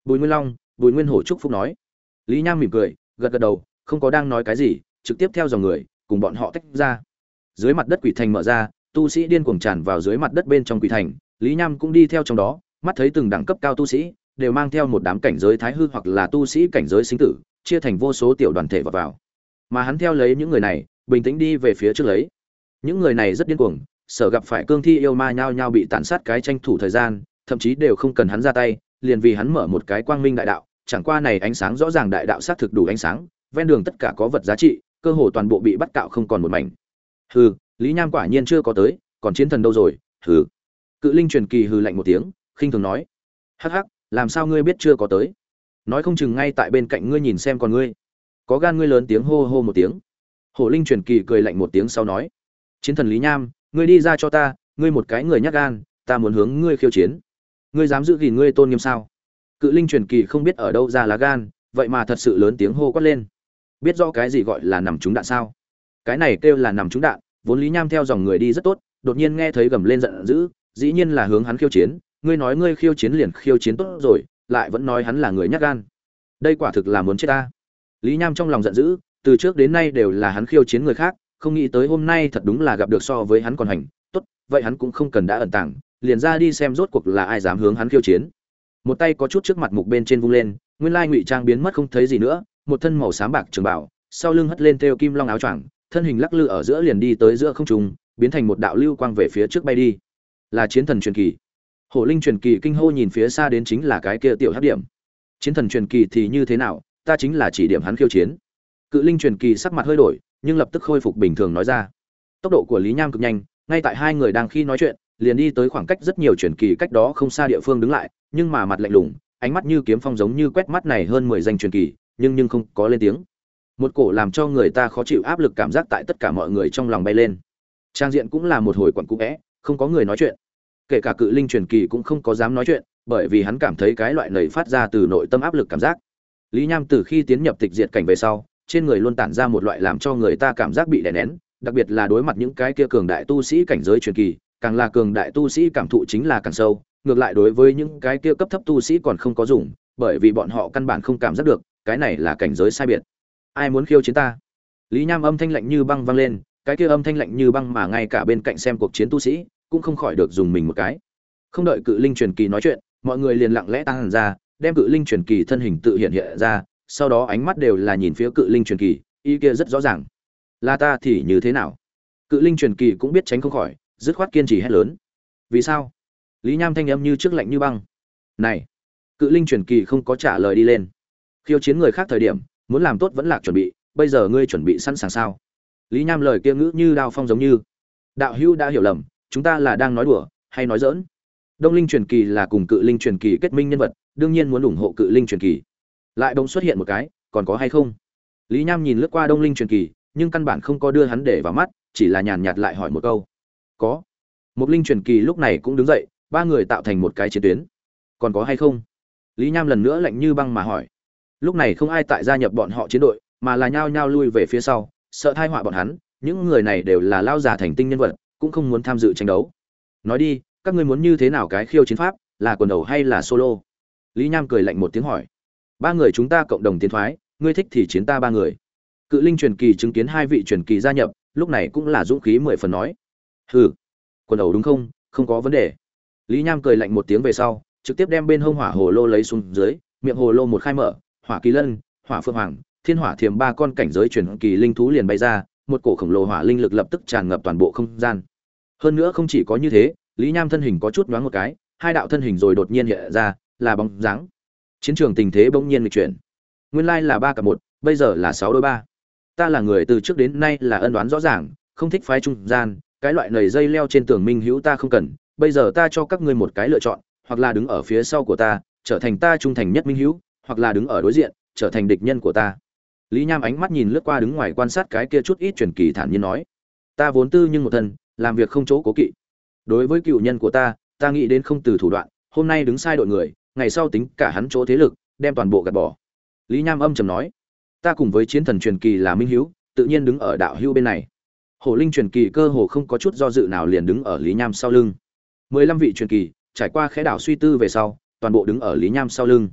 S1: Bùi Nguyên Long, Bùi Nguyên Hổ chúc phúc nói. Lý Nham mỉm cười, gật gật đầu, không có đang nói cái gì, trực tiếp theo dòng người, cùng bọn họ tách ra. Dưới mặt đất quỷ thành mở ra, tu sĩ điên cuồng tràn vào dưới mặt đất bên trong quỷ thành, Lý Nham cũng đi theo trong đó, mắt thấy từng đẳng cấp cao tu sĩ đều mang theo một đám cảnh giới thái hư hoặc là tu sĩ cảnh giới sinh tử, chia thành vô số tiểu đoàn thể vào. Mà hắn theo lấy những người này, bình tĩnh đi về phía trước lấy. Những người này rất điên cuồng, sợ gặp phải cương thi yêu ma nhao nhao bị tàn sát cái tranh thủ thời gian, thậm chí đều không cần hắn ra tay, liền vì hắn mở một cái quang minh đại đạo, chẳng qua này ánh sáng rõ ràng đại đạo sát thực đủ ánh sáng, ven đường tất cả có vật giá trị, cơ hồ toàn bộ bị bắt cạo không còn một mảnh. Hừ, Lý Nham quả nhiên chưa có tới, còn chiến thần đâu rồi? Hừ. Cự linh truyền kỳ hừ lạnh một tiếng, khinh thường nói: "Hắc hắc, làm sao ngươi biết chưa có tới? Nói không chừng ngay tại bên cạnh ngươi nhìn xem còn ngươi." Có gan ngươi lớn tiếng hô hô một tiếng. Hổ linh truyền kỳ cười lạnh một tiếng sau nói: "Chiến thần Lý Nham, ngươi đi ra cho ta, ngươi một cái người nhát gan, ta muốn hướng ngươi khiêu chiến. Ngươi dám giữ gìn ngươi tôn nghiêm sao?" Cự linh truyền kỳ không biết ở đâu ra lá gan, vậy mà thật sự lớn tiếng hô quát lên. Biết rõ cái gì gọi là nằm trúng đạn sao? Cái này kêu là nằm trúng đạn, vốn Lý Nham theo dòng người đi rất tốt, đột nhiên nghe thấy gầm lên giận dữ, dĩ nhiên là hướng hắn khiêu chiến, ngươi nói ngươi khiêu chiến liền khiêu chiến tốt rồi, lại vẫn nói hắn là người nhát gan. Đây quả thực là muốn chết ta. Lý Nham trong lòng giận dữ, từ trước đến nay đều là hắn khiêu chiến người khác, không nghĩ tới hôm nay thật đúng là gặp được so với hắn còn hành, tốt, vậy hắn cũng không cần đã ẩn tàng, liền ra đi xem rốt cuộc là ai dám hướng hắn khiêu chiến. Một tay có chút trước mặt mục bên trên vung lên, nguyên lai ngụy trang biến mất không thấy gì nữa, một thân màu xám bạc trường bảo, sau lưng hất lên thêu kim long áo choàng, thân hình lắc lư ở giữa liền đi tới giữa không trung, biến thành một đạo lưu quang về phía trước bay đi. Là chiến thần truyền kỳ. Hổ linh truyền kỳ kinh hô nhìn phía xa đến chính là cái kia tiểu hắc điểm. Chiến thần truyền kỳ thì như thế nào, ta chính là chỉ điểm hắn khiêu chiến. Cự linh truyền kỳ sắc mặt hơi đổi, nhưng lập tức khôi phục bình thường nói ra. Tốc độ của Lý Nham cực nhanh, ngay tại hai người đang khi nói chuyện, liền đi tới khoảng cách rất nhiều truyền kỳ cách đó không xa địa phương đứng lại, nhưng mà mặt lạnh lùng, ánh mắt như kiếm phong giống như quét mắt này hơn 10 danh truyền kỳ, nhưng không có lên tiếng. Một cổ làm cho người ta khó chịu áp lực cảm giác tại tất cả mọi người trong lòng bay lên. Trang diện cũng là một hồi quẩn cũ vẽ, không có người nói chuyện. Kể cả cự linh truyền kỳ cũng không có dám nói chuyện, bởi vì hắn cảm thấy cái loại này phát ra từ nội tâm áp lực cảm giác. Lý Nham từ khi tiến nhập tịch diệt cảnh về sau, trên người luôn tản ra một loại làm cho người ta cảm giác bị đè nén, đặc biệt là đối mặt những cái kia cường đại tu sĩ cảnh giới truyền kỳ, càng là cường đại tu sĩ cảm thụ chính là càng sâu, ngược lại đối với những cái kia cấp thấp tu sĩ còn không có dùng, bởi vì bọn họ căn bản không cảm giác được, cái này là cảnh giới sai biệt. Ai muốn khiêu chiến ta? Lý Nham âm thanh lạnh như băng vang lên, cái kia âm thanh lạnh như băng mà ngay cả bên cạnh xem cuộc chiến tu sĩ cũng không khỏi được dùng mình một cái. Không đợi cự linh truyền kỳ nói chuyện, mọi người liền lặng lẽ tăng hẳn ra, đem cự linh truyền kỳ thân hình tự hiện hiện ra, sau đó ánh mắt đều là nhìn phía cự linh truyền kỳ, ý kia rất rõ ràng. Là ta thì như thế nào? Cự linh truyền kỳ cũng biết tránh không khỏi, dứt khoát kiên trì hét lớn. Vì sao? Lý Nham thanh âm như trước lạnh như băng. Này, cự linh truyền kỳ không có trả lời đi lên. Khiêu chiến người khác thời điểm, muốn làm tốt vẫn là chuẩn bị, bây giờ ngươi chuẩn bị sẵn sàng sao? Lý Nham lời kia ngữ như đao phong giống như. Đạo hữu đã hiểu lầm, chúng ta là đang nói đùa hay nói giỡn? Đông linh truyền kỳ là cùng cự linh truyền kỳ kết minh nhân vật, đương nhiên muốn ủng hộ cự linh truyền kỳ. Lại bỗng xuất hiện một cái, còn có hay không? Lý Nham nhìn lướt qua Đông linh truyền kỳ, nhưng căn bản không có đưa hắn để vào mắt, chỉ là nhàn nhạt lại hỏi một câu. Có. Một linh truyền kỳ lúc này cũng đứng dậy, ba người tạo thành một cái chiến tuyến. Còn có hay không? Lý Nham lần nữa lạnh như băng mà hỏi. Lúc này không ai tại gia nhập bọn họ chiến đội, mà là nhao nhao lui về phía sau, sợ tai họa bọn hắn, những người này đều là lao già thành tinh nhân vật, cũng không muốn tham dự tranh đấu. Nói đi, các ngươi muốn như thế nào cái khiêu chiến pháp, là quần đầu hay là solo? Lý Nham cười lạnh một tiếng hỏi. Ba người chúng ta cộng đồng tiến thoái, ngươi thích thì chiến ta ba người. Cự linh truyền kỳ chứng kiến hai vị truyền kỳ gia nhập, lúc này cũng là dũng khí 10 phần nói. Hừ, quần đầu đúng không, không có vấn đề. Lý Nham cười lạnh một tiếng về sau, trực tiếp đem bên hông hỏa hồ lô lấy xuống dưới, miệng hồ lô một khai mở, hỏa kỳ lân, hỏa phượng hoàng, thiên hỏa thiềm ba con cảnh giới truyền kỳ linh thú liền bay ra, một cổ khổng lồ hỏa linh lực lập tức tràn ngập toàn bộ không gian. Hơn nữa không chỉ có như thế, Lý Nham thân hình có chút nhoáng một cái, hai đạo thân hình rồi đột nhiên hiện ra, là bóng dáng. Chiến trường tình thế bỗng nhiên nghịch chuyển. Nguyên lai là 3 cặp 1, bây giờ là 6 đối 3. Ta là người từ trước đến nay là ân oán rõ ràng, không thích phái trung gian, cái loại nầy dây leo trên tường minh hữu ta không cần, bây giờ ta cho các ngươi một cái lựa chọn, hoặc là đứng ở phía sau của ta, trở thành ta trung thành nhất minh hữu, hoặc là đứng ở đối diện, trở thành địch nhân của ta. Lý Nham ánh mắt nhìn lướt qua đứng ngoài quan sát cái kia chút ít truyền kỳ thản nhiên nói, ta vốn tư nhưng một thân, làm việc không chỗ cố kỵ. Đối với cựu nhân của ta, ta nghĩ đến không từ thủ đoạn, hôm nay đứng sai đội người, ngày sau tính cả hắn chỗ thế lực, đem toàn bộ gạt bỏ. Lý Nham âm trầm nói, ta cùng với chiến thần truyền kỳ là minh hữu, tự nhiên đứng ở đạo hữu bên này. Hổ linh truyền kỳ cơ hồ không có chút do dự nào liền đứng ở Lý Nham sau lưng. 15 vị truyền kỳ, trải qua khẽ đảo suy tư về sau, toàn bộ đứng ở Lý Nham sau lưng.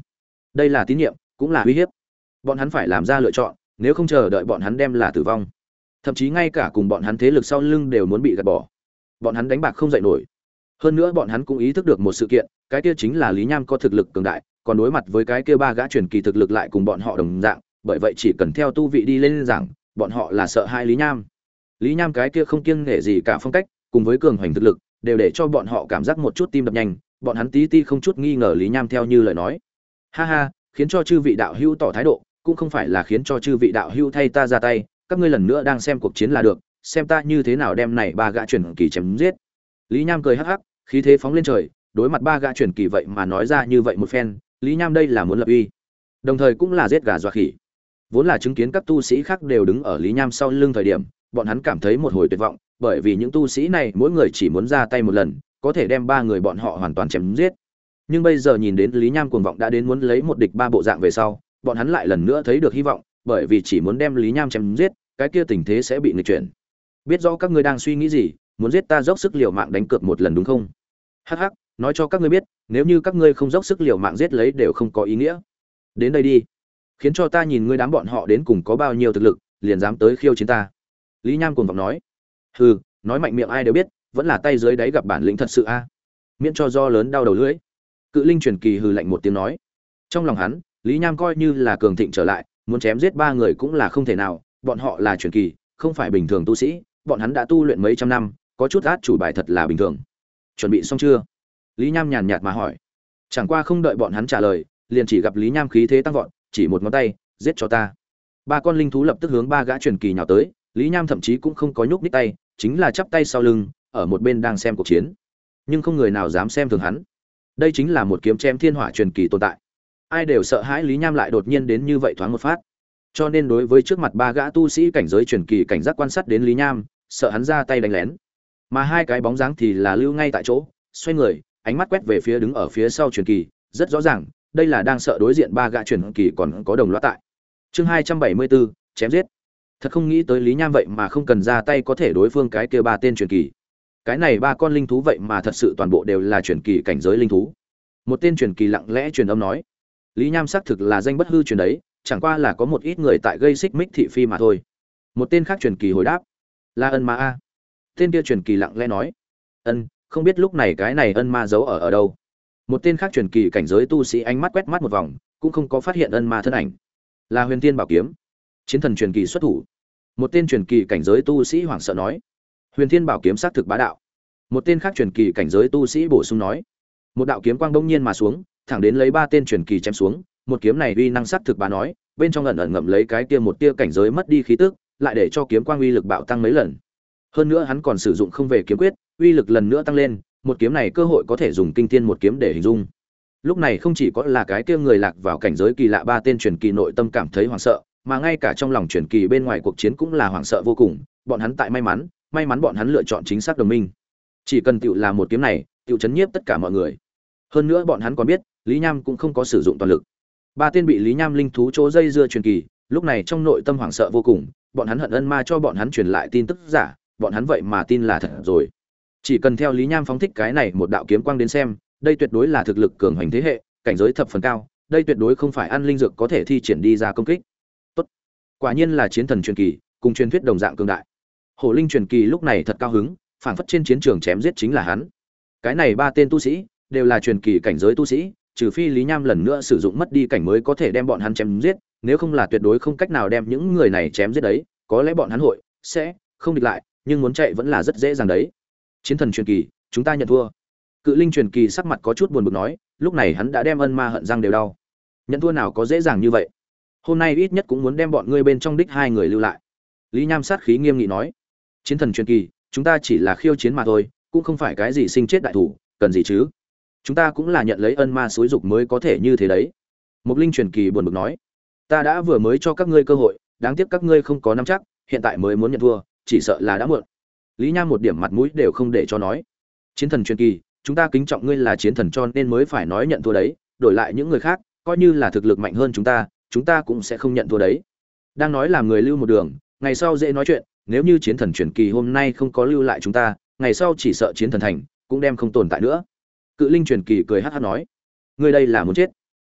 S1: Đây là tín nhiệm, cũng là uy hiếp. Bọn hắn phải làm ra lựa chọn, nếu không chờ đợi bọn hắn đem là tử vong. Thậm chí ngay cả cùng bọn hắn thế lực sau lưng đều muốn bị gạt bỏ. Bọn hắn đánh bạc không dậy nổi. Hơn nữa bọn hắn cũng ý thức được một sự kiện, cái kia chính là Lý Nham có thực lực cường đại, còn đối mặt với cái kia ba gã truyền kỳ thực lực lại cùng bọn họ đồng dạng, bởi vậy chỉ cần theo tu vị đi lên rằng, bọn họ là sợ hai Lý Nham. Lý Nham cái kia không kiêng nể gì cả phong cách, cùng với cường hoành thực lực, đều để cho bọn họ cảm giác một chút tim đập nhanh, bọn hắn tí ti không chút nghi ngờ Lý Nham theo như lời nói. Ha ha, khiến cho chư vị đạo hữu tỏ thái độ, cũng không phải là khiến cho chư vị đạo hữu thay ta ra tay, các ngươi lần nữa đang xem cuộc chiến là được, xem ta như thế nào đem này ba gã truyền kỳ chém giết. Lý Nham cười hắc hắc, khí thế phóng lên trời, đối mặt ba gã truyền kỳ vậy mà nói ra như vậy một phen, Lý Nham đây là muốn lập uy, đồng thời cũng là giết gà dọa khỉ. Vốn là chứng kiến các tu sĩ khác đều đứng ở Lý Nham sau lưng thời điểm, bọn hắn cảm thấy một hồi tuyệt vọng, bởi vì những tu sĩ này mỗi người chỉ muốn ra tay một lần, có thể đem ba người bọn họ hoàn toàn chém giết. Nhưng bây giờ nhìn đến Lý Nham cuồng vọng đã đến muốn lấy một địch ba bộ dạng về sau, bọn hắn lại lần nữa thấy được hy vọng, bởi vì chỉ muốn đem Lý Nham chém giết, cái kia tình thế sẽ bị nghịch chuyển. Biết rõ các ngươi đang suy nghĩ gì, muốn giết ta dốc sức liều mạng đánh cược một lần đúng không? Hắc hắc, nói cho các ngươi biết, nếu như các ngươi không dốc sức liều mạng giết lấy đều không có ý nghĩa. Đến đây đi, khiến cho ta nhìn ngươi đám bọn họ đến cùng có bao nhiêu thực lực, liền dám tới khiêu chiến ta. Lý Nham cuồng vọng nói. Hừ, nói mạnh miệng ai đều biết, vẫn là tay dưới đáy gặp bản lĩnh thật sự a. Miễn cho do lớn đau đầu lưỡi. Cự linh truyền kỳ hừ lạnh một tiếng nói. Trong lòng hắn, Lý Nham coi như là cường thịnh trở lại, muốn chém giết ba người cũng là không thể nào, bọn họ là truyền kỳ, không phải bình thường tu sĩ, bọn hắn đã tu luyện mấy trăm năm, có chút át chủ bài thật là bình thường. Chuẩn bị xong chưa? Lý Nham nhàn nhạt mà hỏi. Chẳng qua không đợi bọn hắn trả lời, liền chỉ gặp Lý Nham khí thế tăng vọt, chỉ một ngón tay, giết cho ta. Ba con linh thú lập tức hướng ba gã truyền kỳ nhào tới, Lý Nham thậm chí cũng không có nhúc nhích tay, chính là chắp tay sau lưng, ở một bên đang xem cuộc chiến. Nhưng không người nào dám xem thường hắn. Đây chính là một kiếm chém thiên hỏa truyền kỳ tồn tại. Ai đều sợ hãi Lý Nham lại đột nhiên đến như vậy thoáng một phát. Cho nên đối với trước mặt ba gã tu sĩ cảnh giới truyền kỳ cảnh giác quan sát đến Lý Nham, sợ hắn ra tay đánh lén. Mà hai cái bóng dáng thì là lưu ngay tại chỗ, xoay người, ánh mắt quét về phía đứng ở phía sau truyền kỳ, rất rõ ràng, đây là đang sợ đối diện ba gã truyền kỳ còn có đồng loạt tại. Chương 274, chém giết. Thật không nghĩ tới Lý Nham vậy mà không cần ra tay có thể đối phương cái kia ba tên truyền kỳ. Cái này ba con linh thú vậy mà thật sự toàn bộ đều là truyền kỳ cảnh giới linh thú. Một tên truyền kỳ lặng lẽ truyền âm nói, Lý Nham xác thực là danh bất hư truyền đấy, chẳng qua là có một ít người tại gây xích mích thị phi mà thôi. Một tên khác truyền kỳ hồi đáp, là ân ma a. Tên kia truyền kỳ lặng lẽ nói, ân, không biết lúc này cái này ân ma giấu ở đâu. Một tên khác truyền kỳ cảnh giới tu sĩ ánh mắt quét mắt một vòng, cũng không có phát hiện ân ma thân ảnh. Là Huyền Tiên Bảo Kiếm. Chiến thần truyền kỳ xuất thủ. Một tên truyền kỳ cảnh giới tu sĩ hoảng sợ nói, Huyền Thiên Bảo Kiếm xác thực bá đạo. Một tên khác truyền kỳ cảnh giới tu sĩ bổ sung nói, một đạo kiếm quang bỗng nhiên mà xuống, thẳng đến lấy ba tên truyền kỳ chém xuống, một kiếm này uy năng xác thực bá nói, bên trong ẩn ẩn ngậm lấy cái kia một tia cảnh giới mất đi khí tức, lại để cho kiếm quang uy lực bạo tăng mấy lần. Hơn nữa hắn còn sử dụng không về kiếm quyết, uy lực lần nữa tăng lên, một kiếm này cơ hội có thể dùng kinh thiên một kiếm để hình dung. Lúc này không chỉ có là cái kia người lạc vào cảnh giới kỳ lạ ba tên truyền kỳ nội tâm cảm thấy hoảng sợ, mà ngay cả trong lòng truyền kỳ bên ngoài cuộc chiến cũng là hoảng sợ vô cùng, bọn hắn tại may mắn bọn hắn lựa chọn chính xác đồng minh. Chỉ cần tựu là một kiếm này, tựu chấn nhiếp tất cả mọi người. Hơn nữa bọn hắn còn biết, Lý Nham cũng không có sử dụng toàn lực. Ba tên bị Lý Nham linh thú chỗ dây dưa truyền kỳ, lúc này trong nội tâm hoảng sợ vô cùng, bọn hắn hận ân ma cho bọn hắn truyền lại tin tức giả, bọn hắn vậy mà tin là thật rồi. Chỉ cần theo Lý Nham phóng thích cái này một đạo kiếm quang đến xem, đây tuyệt đối là thực lực cường hành thế hệ, cảnh giới thập phần cao, đây tuyệt đối không phải ăn linh dược có thể thi triển đi ra công kích. Tốt, quả nhiên là chiến thần truyền kỳ, cùng truyền thuyết đồng dạng cường đại. Hổ linh truyền kỳ lúc này thật cao hứng, phảng phất trên chiến trường chém giết chính là hắn. Cái này ba tên tu sĩ đều là truyền kỳ cảnh giới tu sĩ, trừ phi Lý Nham lần nữa sử dụng mất đi cảnh mới có thể đem bọn hắn chém giết, nếu không là tuyệt đối không cách nào đem những người này chém giết đấy, có lẽ bọn hắn hội sẽ không địch lại, nhưng muốn chạy vẫn là rất dễ dàng đấy. Chiến thần truyền kỳ, chúng ta nhận thua. Cự linh truyền kỳ sắc mặt có chút buồn bực nói, lúc này hắn đã đem ân ma hận răng đều đau. Nhận thua nào có dễ dàng như vậy. Hôm nay ít nhất cũng muốn đem bọn ngươi bên trong đích hai người lưu lại. Lý Nham sát khí nghiêm nghị nói, chiến thần truyền kỳ, chúng ta chỉ là khiêu chiến mà thôi, cũng không phải cái gì sinh chết đại thủ, cần gì chứ? Chúng ta cũng là nhận lấy ân ma xúi dục mới có thể như thế đấy. Một linh truyền kỳ buồn bực nói, ta đã vừa mới cho các ngươi cơ hội, đáng tiếc các ngươi không có nắm chắc, hiện tại mới muốn nhận thua, chỉ sợ là đã muộn. Lý Nham một điểm mặt mũi đều không để cho nói. Chiến thần truyền kỳ, chúng ta kính trọng ngươi là chiến thần cho nên mới phải nói nhận thua đấy, đổi lại những người khác, coi như là thực lực mạnh hơn chúng ta cũng sẽ không nhận thua đấy. Đang nói làm người lưu một đường, ngày sau dễ nói chuyện, nếu như chiến thần truyền kỳ hôm nay không có lưu lại chúng ta, ngày sau chỉ sợ chiến thần thành cũng đem không tồn tại nữa. Cự linh truyền kỳ cười hắc hắc nói, ngươi đây là muốn chết.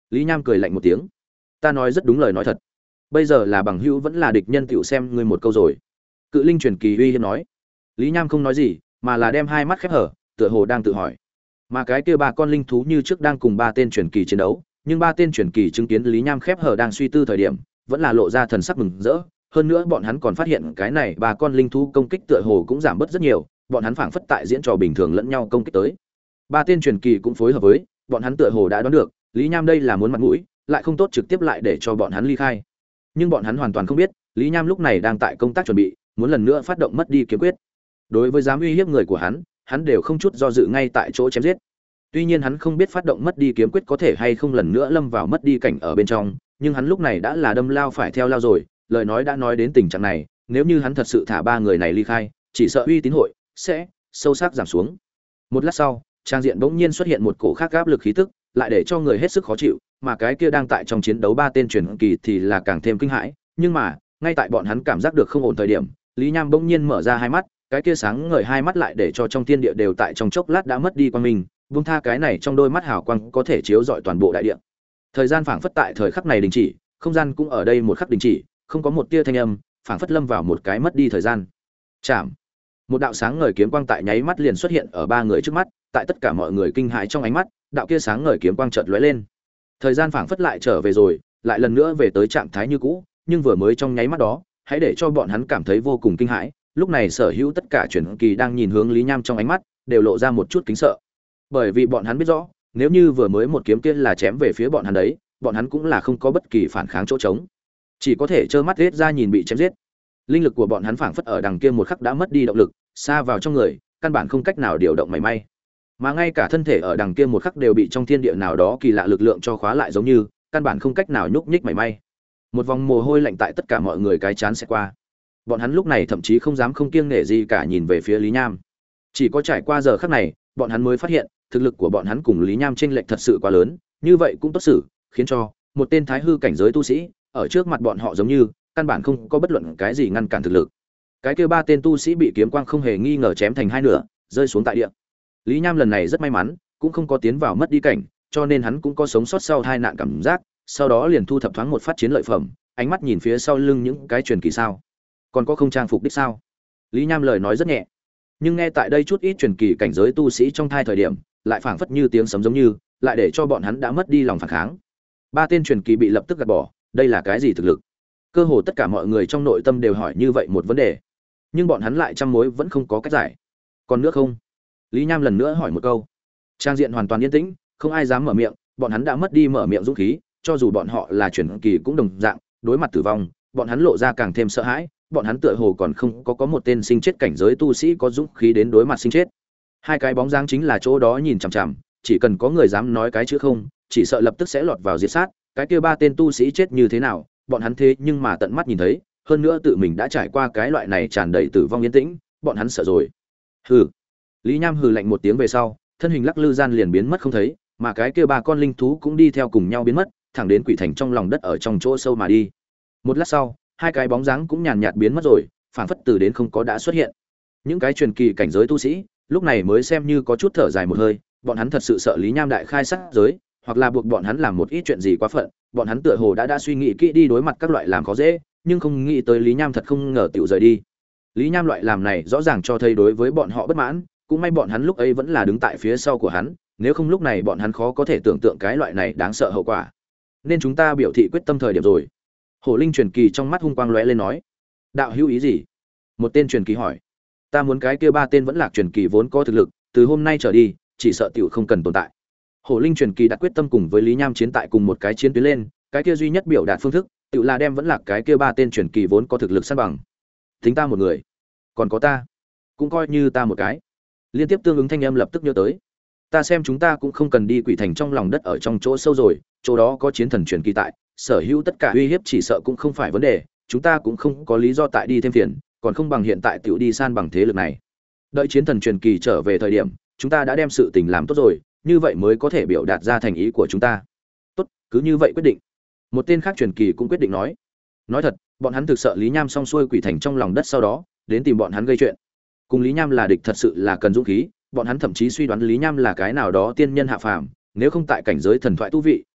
S1: Lý Nham cười lạnh một tiếng. Ta nói rất đúng lời nói thật. Bây giờ là bằng hữu vẫn là địch nhân tiểu xem ngươi một câu rồi. Cự linh truyền kỳ uy hiếp nói. Lý Nham không nói gì, mà là đem hai mắt khép hở, tựa hồ đang tự hỏi. Mà cái kia ba con linh thú như trước đang cùng ba tên truyền kỳ chiến đấu, nhưng ba tên truyền kỳ chứng kiến Lý Nham khép hở đang suy tư thời điểm, vẫn là lộ ra thần sắc mừng rỡ. Hơn nữa bọn hắn còn phát hiện cái này ba con linh thú công kích tựa hồ cũng giảm bớt rất nhiều, bọn hắn phảng phất tại diễn trò bình thường lẫn nhau công kích tới. Ba tên truyền kỳ cũng phối hợp với, bọn hắn tựa hồ đã đoán được, Lý Nham đây là muốn mặt mũi, lại không tốt trực tiếp lại để cho bọn hắn ly khai. Nhưng bọn hắn hoàn toàn không biết, Lý Nham lúc này đang tại công tác chuẩn bị, muốn lần nữa phát động mất đi kiếm quyết. Đối với dám uy hiếp người của hắn đều không chút do dự ngay tại chỗ chém giết. Tuy nhiên hắn không biết phát động mất đi kiếm quyết có thể hay không lần nữa lâm vào mất đi cảnh ở bên trong, nhưng hắn lúc này đã là đâm lao phải theo lao rồi, lời nói đã nói đến tình trạng này, nếu như hắn thật sự thả ba người này ly khai, chỉ sợ uy tín hội sẽ sâu sắc giảm xuống. Một lát sau, trang diện bỗng nhiên xuất hiện một cổ khác áp lực khí tức, lại để cho người hết sức khó chịu, mà cái kia đang tại trong chiến đấu ba tên truyền kỳ thì là càng thêm kinh hãi, nhưng mà, ngay tại bọn hắn cảm giác được không ổn thời điểm, Lý Nham bỗng nhiên mở ra hai mắt, cái kia sáng ngời hai mắt lại để cho trong thiên địa đều tại trong chốc lát đã mất đi quang minh, buông tha cái này trong đôi mắt hào quang có thể chiếu rọi toàn bộ đại địa. Thời gian phảng phất tại thời khắc này đình chỉ, không gian cũng ở đây một khắc đình chỉ, không có một tia thanh âm, phảng phất lâm vào một cái mất đi thời gian. Chạm. Một đạo sáng ngời kiếm quang tại nháy mắt liền xuất hiện ở ba người trước mắt, tại tất cả mọi người kinh hãi trong ánh mắt, đạo kia sáng ngời kiếm quang chợt lóe lên. Thời gian phảng phất lại trở về rồi, lại lần nữa về tới trạng thái như cũ, nhưng vừa mới trong nháy mắt đó, hãy để cho bọn hắn cảm thấy vô cùng kinh hãi. Lúc này sở hữu tất cả truyền kỳ đang nhìn hướng Lý Nham trong ánh mắt, đều lộ ra một chút kính sợ. Bởi vì bọn hắn biết rõ, nếu như vừa mới một kiếm kia là chém về phía bọn hắn đấy, bọn hắn cũng là không có bất kỳ phản kháng chỗ trống, chỉ có thể trơ mắt giết ra nhìn bị chém giết. Linh lực của bọn hắn phảng phất ở đằng kia một khắc đã mất đi động lực, xa vào trong người, căn bản không cách nào điều động mảy may. Mà ngay cả thân thể ở đằng kia một khắc đều bị trong thiên địa nào đó kỳ lạ lực lượng cho khóa lại, giống như căn bản không cách nào nhúc nhích mảy may. Một vòng mồ hôi lạnh tại tất cả mọi người cái chán sẽ qua. Bọn hắn lúc này thậm chí không dám không kiêng nể gì cả nhìn về phía Lý Nham. Chỉ có trải qua giờ khắc này, bọn hắn mới phát hiện, thực lực của bọn hắn cùng Lý Nham chênh lệch thật sự quá lớn, như vậy cũng tốt xử, khiến cho một tên thái hư cảnh giới tu sĩ ở trước mặt bọn họ giống như căn bản không có bất luận cái gì ngăn cản thực lực. Cái kia ba tên tu sĩ bị kiếm quang không hề nghi ngờ chém thành hai nửa, rơi xuống tại địa. Lý Nham lần này rất may mắn, cũng không có tiến vào mất đi cảnh, cho nên hắn cũng có sống sót sau hai nạn cảm giác, sau đó liền thu thập thoáng một phát chiến lợi phẩm, ánh mắt nhìn phía sau lưng những cái truyền kỳ sao, còn có không trang phục đích sao. Lý Nham lời nói rất nhẹ, nhưng nghe tại đây chút ít truyền kỳ cảnh giới tu sĩ trong thai thời điểm, lại phảng phất như tiếng sấm giống như, lại để cho bọn hắn đã mất đi lòng phản kháng. Ba tên truyền kỳ bị lập tức gạt bỏ, đây là cái gì thực lực? Cơ hồ tất cả mọi người trong nội tâm đều hỏi như vậy một vấn đề, nhưng bọn hắn lại trăm mối vẫn không có cách giải. Còn nước không? Lý Nham lần nữa hỏi một câu. Trang diện hoàn toàn yên tĩnh, không ai dám mở miệng, bọn hắn đã mất đi mở miệng dũng khí, cho dù bọn họ là truyền kỳ cũng đồng dạng, đối mặt tử vong, bọn hắn lộ ra càng thêm sợ hãi, bọn hắn tựa hồ còn không có một tên sinh chết cảnh giới tu sĩ có dũng khí đến đối mặt sinh chết. Hai cái bóng dáng chính là chỗ đó nhìn chằm chằm, chỉ cần có người dám nói cái chữ không, chỉ sợ lập tức sẽ lọt vào diệt sát. Cái kia ba tên tu sĩ chết như thế nào, bọn hắn thế nhưng mà tận mắt nhìn thấy, hơn nữa tự mình đã trải qua cái loại này tràn đầy tử vong yên tĩnh, bọn hắn sợ rồi. Hừ. Lý Nham hừ lạnh một tiếng về sau, thân hình lắc lư gian liền biến mất không thấy, mà cái kia ba con linh thú cũng đi theo cùng nhau biến mất, thẳng đến quỷ thành trong lòng đất ở trong chỗ sâu mà đi. Một lát sau, hai cái bóng dáng cũng nhàn nhạt biến mất rồi, phảng phất từ đến không có đã xuất hiện. Những cái truyền kỳ cảnh giới tu sĩ, lúc này mới xem như có chút thở dài một hơi, bọn hắn thật sự sợ Lý Nham đại khai sát giới, hoặc là buộc bọn hắn làm một ít chuyện gì quá phận, bọn hắn tựa hồ đã suy nghĩ kỹ đi đối mặt các loại làm khó dễ, nhưng không nghĩ tới Lý Nham thật không ngờ tiểu rời đi. Lý Nham loại làm này rõ ràng cho thấy đối với bọn họ bất mãn, cũng may bọn hắn lúc ấy vẫn là đứng tại phía sau của hắn, nếu không lúc này bọn hắn khó có thể tưởng tượng cái loại này đáng sợ hậu quả. Nên chúng ta biểu thị quyết tâm thời điểm rồi. Hổ Linh truyền kỳ trong mắt hung quang lóe lên nói. Đạo hữu ý gì? Một tên truyền kỳ hỏi. Ta muốn cái kia ba tên vẫn lạc truyền kỳ vốn có thực lực, từ hôm nay trở đi, chỉ sợ tiểu không cần tồn tại. Hổ Linh truyền kỳ đặt quyết tâm cùng với Lý Nham chiến tại cùng một cái chiến tuyến lên, cái kia duy nhất biểu đạt phương thức, tiểu là đem vẫn lạc cái kia ba tên truyền kỳ vốn có thực lực san bằng. Tính ta một người, còn có ta, cũng coi như ta một cái. Liên tiếp tương ứng thanh âm lập tức nhớ tới. Ta xem chúng ta cũng không cần đi quỷ thành trong lòng đất ở trong chỗ sâu rồi, chỗ đó có chiến thần truyền kỳ tại, sở hữu tất cả uy hiếp chỉ sợ cũng không phải vấn đề, chúng ta cũng không có lý do tại đi thêm phiền, còn không bằng hiện tại tiểu đi san bằng thế lực này. Đợi chiến thần truyền kỳ trở về thời điểm, chúng ta đã đem sự tình làm tốt rồi, như vậy mới có thể biểu đạt ra thành ý của chúng ta. Tốt, cứ như vậy quyết định. Một tên khác truyền kỳ cũng quyết định nói. Nói thật, bọn hắn thực sợ Lý Nham xong xuôi quỷ thành trong lòng đất sau đó, đến tìm bọn hắn gây chuyện. Cùng Lý Nham là địch thật sự là cần dũng khí, bọn hắn thậm chí suy đoán Lý Nham là cái nào đó tiên nhân hạ phàm, nếu không tại cảnh giới thần thoại tu vị,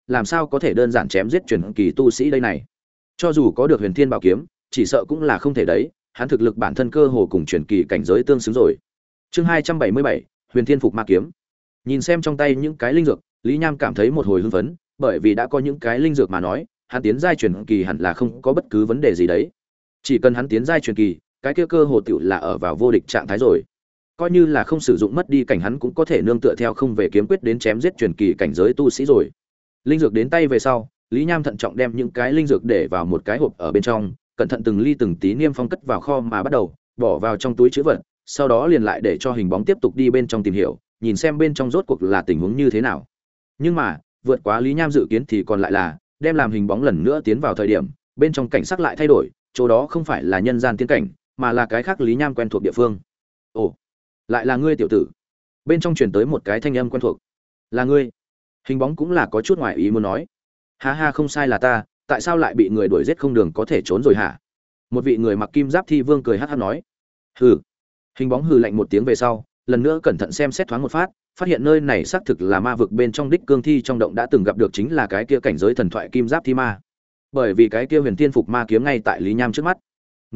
S1: làm sao có thể đơn giản chém giết truyền kỳ tu sĩ đây này. Cho dù có được huyền thiên bảo kiếm, chỉ sợ cũng là không thể đấy, hắn thực lực bản thân cơ hồ cùng truyền kỳ cảnh giới tương xứng rồi. Chương 277, Huyền Thiên Phục Ma kiếm. Nhìn xem trong tay những cái linh dược, Lý Nham cảm thấy một hồi hưng phấn, bởi vì đã có những cái linh dược mà nói, hắn tiến giai truyền kỳ hẳn là không có bất cứ vấn đề gì đấy. Chỉ cần hắn tiến giai truyền kỳ, cái kia cơ hồ tiểu là ở vào vô địch trạng thái rồi. Coi như là không sử dụng mất đi cảnh hắn cũng có thể nương tựa theo không về kiếm quyết đến chém giết truyền kỳ cảnh giới tu sĩ rồi. Linh dược đến tay về sau, Lý Nham thận trọng đem những cái linh dược để vào một cái hộp ở bên trong, cẩn thận từng ly từng tí niêm phong cất vào kho mà bắt đầu bỏ vào trong túi trữ vật, sau đó liền lại để cho hình bóng tiếp tục đi bên trong tìm hiểu, nhìn xem bên trong rốt cuộc là tình huống như thế nào. Nhưng mà, vượt quá Lý Nham dự kiến thì còn lại là, đem làm hình bóng lần nữa tiến vào thời điểm, bên trong cảnh sắc lại thay đổi, chỗ đó không phải là nhân gian tiên cảnh, mà là cái khác Lý Nham quen thuộc địa phương. Ồ, lại là ngươi tiểu tử. Bên trong truyền tới một cái thanh âm quen thuộc. Là ngươi? Hình bóng cũng là có chút ngoài ý muốn nói. Ha ha, không sai là ta, tại sao lại bị người đuổi giết không đường có thể trốn rồi hả? Một vị người mặc kim giáp thi vương cười hắc hắc nói. Hừ. Hình bóng hừ lạnh một tiếng về sau, lần nữa cẩn thận xem xét thoáng một phát, phát hiện nơi này xác thực là ma vực bên trong đích cương thi trong động đã từng gặp được chính là cái kia cảnh giới thần thoại kim giáp thi ma. Bởi vì cái kia huyền thiên phục ma kiếm ngay tại Lý Nham trước mắt.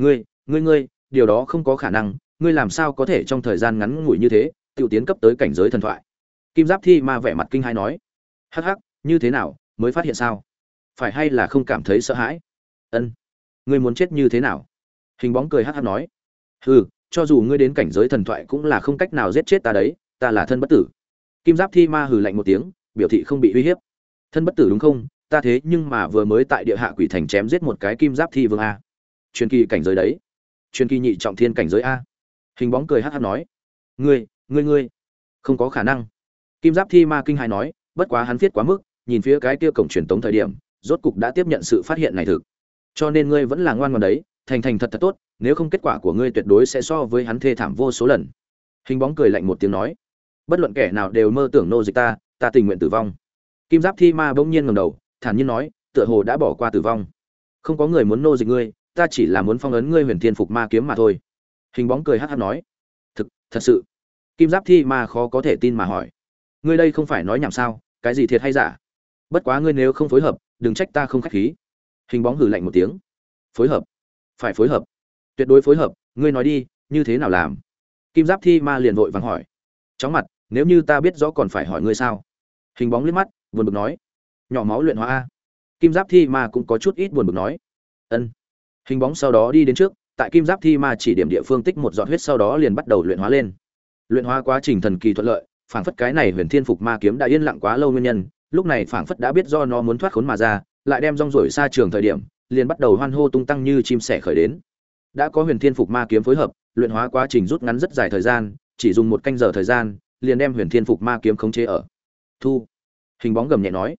S1: Ngươi, điều đó không có khả năng, ngươi làm sao có thể trong thời gian ngắn ngủi như thế, tiểu tiến cấp tới cảnh giới thần thoại? Kim giáp thi ma vẻ mặt kinh hãi nói. Hắc hắc, như thế nào, mới phát hiện sao? Phải hay là không cảm thấy sợ hãi? Ân, ngươi muốn chết như thế nào? Hình bóng cười hắc hắc nói. Hừ, cho dù ngươi đến cảnh giới thần thoại cũng là không cách nào giết chết ta đấy, ta là thân bất tử. Kim giáp thi ma hừ lạnh một tiếng, biểu thị không bị uy hiếp. Thân bất tử đúng không? Ta thế nhưng mà vừa mới tại địa hạ quỷ thành chém giết một cái kim giáp thi vương a. Truyền kỳ cảnh giới đấy. Truyền kỳ nhị trọng thiên cảnh giới a. Hình bóng cười hắc hắc nói. Ngươi, không có khả năng. Kim giáp thi ma kinh hãi nói, bất quá hắn viết quá mức, nhìn phía cái kia cổng truyền tống thời điểm, rốt cục đã tiếp nhận sự phát hiện này thực. Cho nên ngươi vẫn là ngoan ngoãn đấy, thành thật thật tốt, nếu không kết quả của ngươi tuyệt đối sẽ so với hắn thê thảm vô số lần. Hình bóng cười lạnh một tiếng nói, bất luận kẻ nào đều mơ tưởng nô dịch ta, ta tình nguyện tử vong. Kim giáp thi ma bỗng nhiên ngẩng đầu, thản nhiên nói, tựa hồ đã bỏ qua tử vong. Không có người muốn nô dịch ngươi, ta chỉ là muốn phong ấn ngươi huyền thiên phục ma kiếm mà thôi. Hình bóng cười hắc hắc nói, thật sự. Kim giáp thi ma khó có thể tin mà hỏi, ngươi đây không phải nói nhảm sao, cái gì thiệt hay giả? Bất quá ngươi nếu không phối hợp, đừng trách ta không khách khí. Hình bóng hừ lạnh một tiếng, phối hợp? Phải phối hợp, tuyệt đối phối hợp, ngươi nói đi, như thế nào làm? Kim giáp thi ma liền vội vàng hỏi, chóng mặt, nếu như ta biết rõ còn phải hỏi ngươi sao? Hình bóng liếc mắt, buồn bực nói, nhỏ máu luyện hóa a. Kim giáp thi ma cũng có chút ít buồn bực nói, ân. Hình bóng sau đó đi đến trước, tại kim giáp thi ma chỉ điểm địa phương tích một giọt huyết, sau đó liền bắt đầu luyện hóa lên. Luyện hóa quá trình thần kỳ thuận lợi, phảng phất cái này huyền thiên phục ma kiếm đã yên lặng quá lâu nguyên nhân, lúc này phảng phất đã biết do nó muốn thoát khốn mà ra, lại đem rong ruổi xa trường thời điểm, liền bắt đầu hoan hô tung tăng như chim sẻ khởi đến. Đã có huyền thiên phục ma kiếm phối hợp, luyện hóa quá trình rút ngắn rất dài thời gian, chỉ dùng 1 canh giờ thời gian, liền đem huyền thiên phục ma kiếm khống chế ở. Thu. Hình bóng gầm nhẹ nói,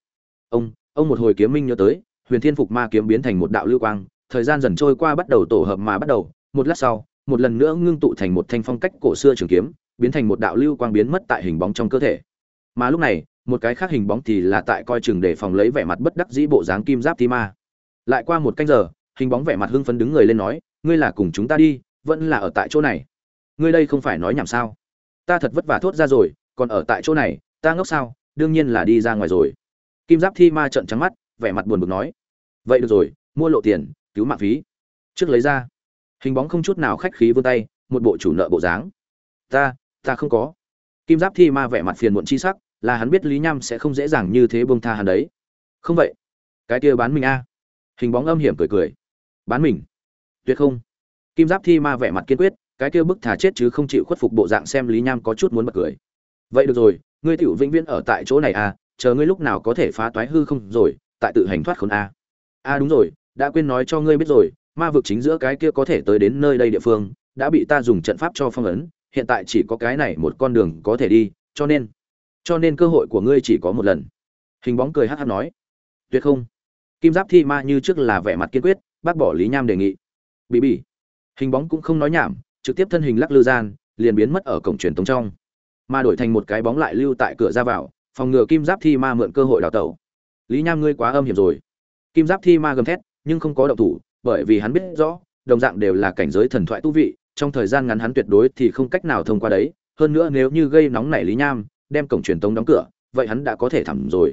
S1: ông một hồi kiếm minh nhớ tới, huyền thiên phục ma kiếm biến thành một đạo lưu quang, thời gian dần trôi qua bắt đầu tổ hợp mà bắt đầu, một lát sau, một lần nữa ngưng tụ thành một thanh phong cách cổ xưa trường kiếm, biến thành một đạo lưu quang biến mất tại hình bóng trong cơ thể. Mà lúc này, một cái khác hình bóng thì là tại coi chừng để phòng lấy vẻ mặt bất đắc dĩ bộ dáng kim giáp thi ma. Lại qua 1 canh giờ, hình bóng vẻ mặt hưng phấn đứng người lên nói, ngươi là cùng chúng ta đi, vẫn là ở tại chỗ này? Ngươi đây không phải nói nhảm sao? Ta thật vất vả thốt ra rồi, còn ở tại chỗ này, ta ngốc sao? Đương nhiên là đi ra ngoài rồi. Kim giáp thi ma trợn trắng mắt, vẻ mặt buồn bực nói, vậy được rồi, mua lộ tiền, cứu mạng phí. Trước lấy ra. Hình bóng không chút nào khách khí vươn tay, một bộ chủ nợ bộ dáng. Ta không có. Kim giáp thi ma vẻ mặt phiền muộn chi sắc, là hắn biết Lý Nham sẽ không dễ dàng như thế buông tha hắn đấy. Không vậy, cái kia bán mình a. Hình bóng âm hiểm cười cười. Bán mình? Tuyệt không. Kim giáp thi ma vẻ mặt kiên quyết, cái kia bức thà chết chứ không chịu khuất phục bộ dạng xem Lý Nham có chút muốn bật cười. Vậy được rồi, ngươi tiểu vĩnh viễn ở tại chỗ này à, chờ ngươi lúc nào có thể phá toái hư không rồi, tại tự hành thoát khốn a. Đúng rồi, đã quên nói cho ngươi biết rồi, ma vực chính giữa cái kia có thể tới đến nơi đây địa phương, đã bị ta dùng trận pháp cho phong ấn, hiện tại chỉ có cái này một con đường có thể đi, cho nên cơ hội của ngươi chỉ có một lần. Hình bóng cười hắc hắc nói, tuyệt không. Kim giáp thi ma như trước là vẻ mặt kiên quyết, bác bỏ Lý Nham đề nghị. Bỉ. Hình bóng cũng không nói nhảm, trực tiếp thân hình lắc lư gian, liền biến mất ở cổng truyền tống trong, mà đổi thành một cái bóng lại lưu tại cửa ra vào, phòng ngừa kim giáp thi ma mượn cơ hội đào tẩu. Lý Nham, ngươi quá âm hiểm rồi. Kim giáp thi ma gầm thét, nhưng không có động thủ, bởi vì hắn biết rõ, đồng dạng đều là cảnh giới thần thoại tu vị, trong thời gian ngắn hắn tuyệt đối thì không cách nào thông qua đấy, hơn nữa nếu như gây nóng nảy Lý Nham, đem cổng truyền tống đóng cửa, vậy hắn đã có thể thẳng rồi.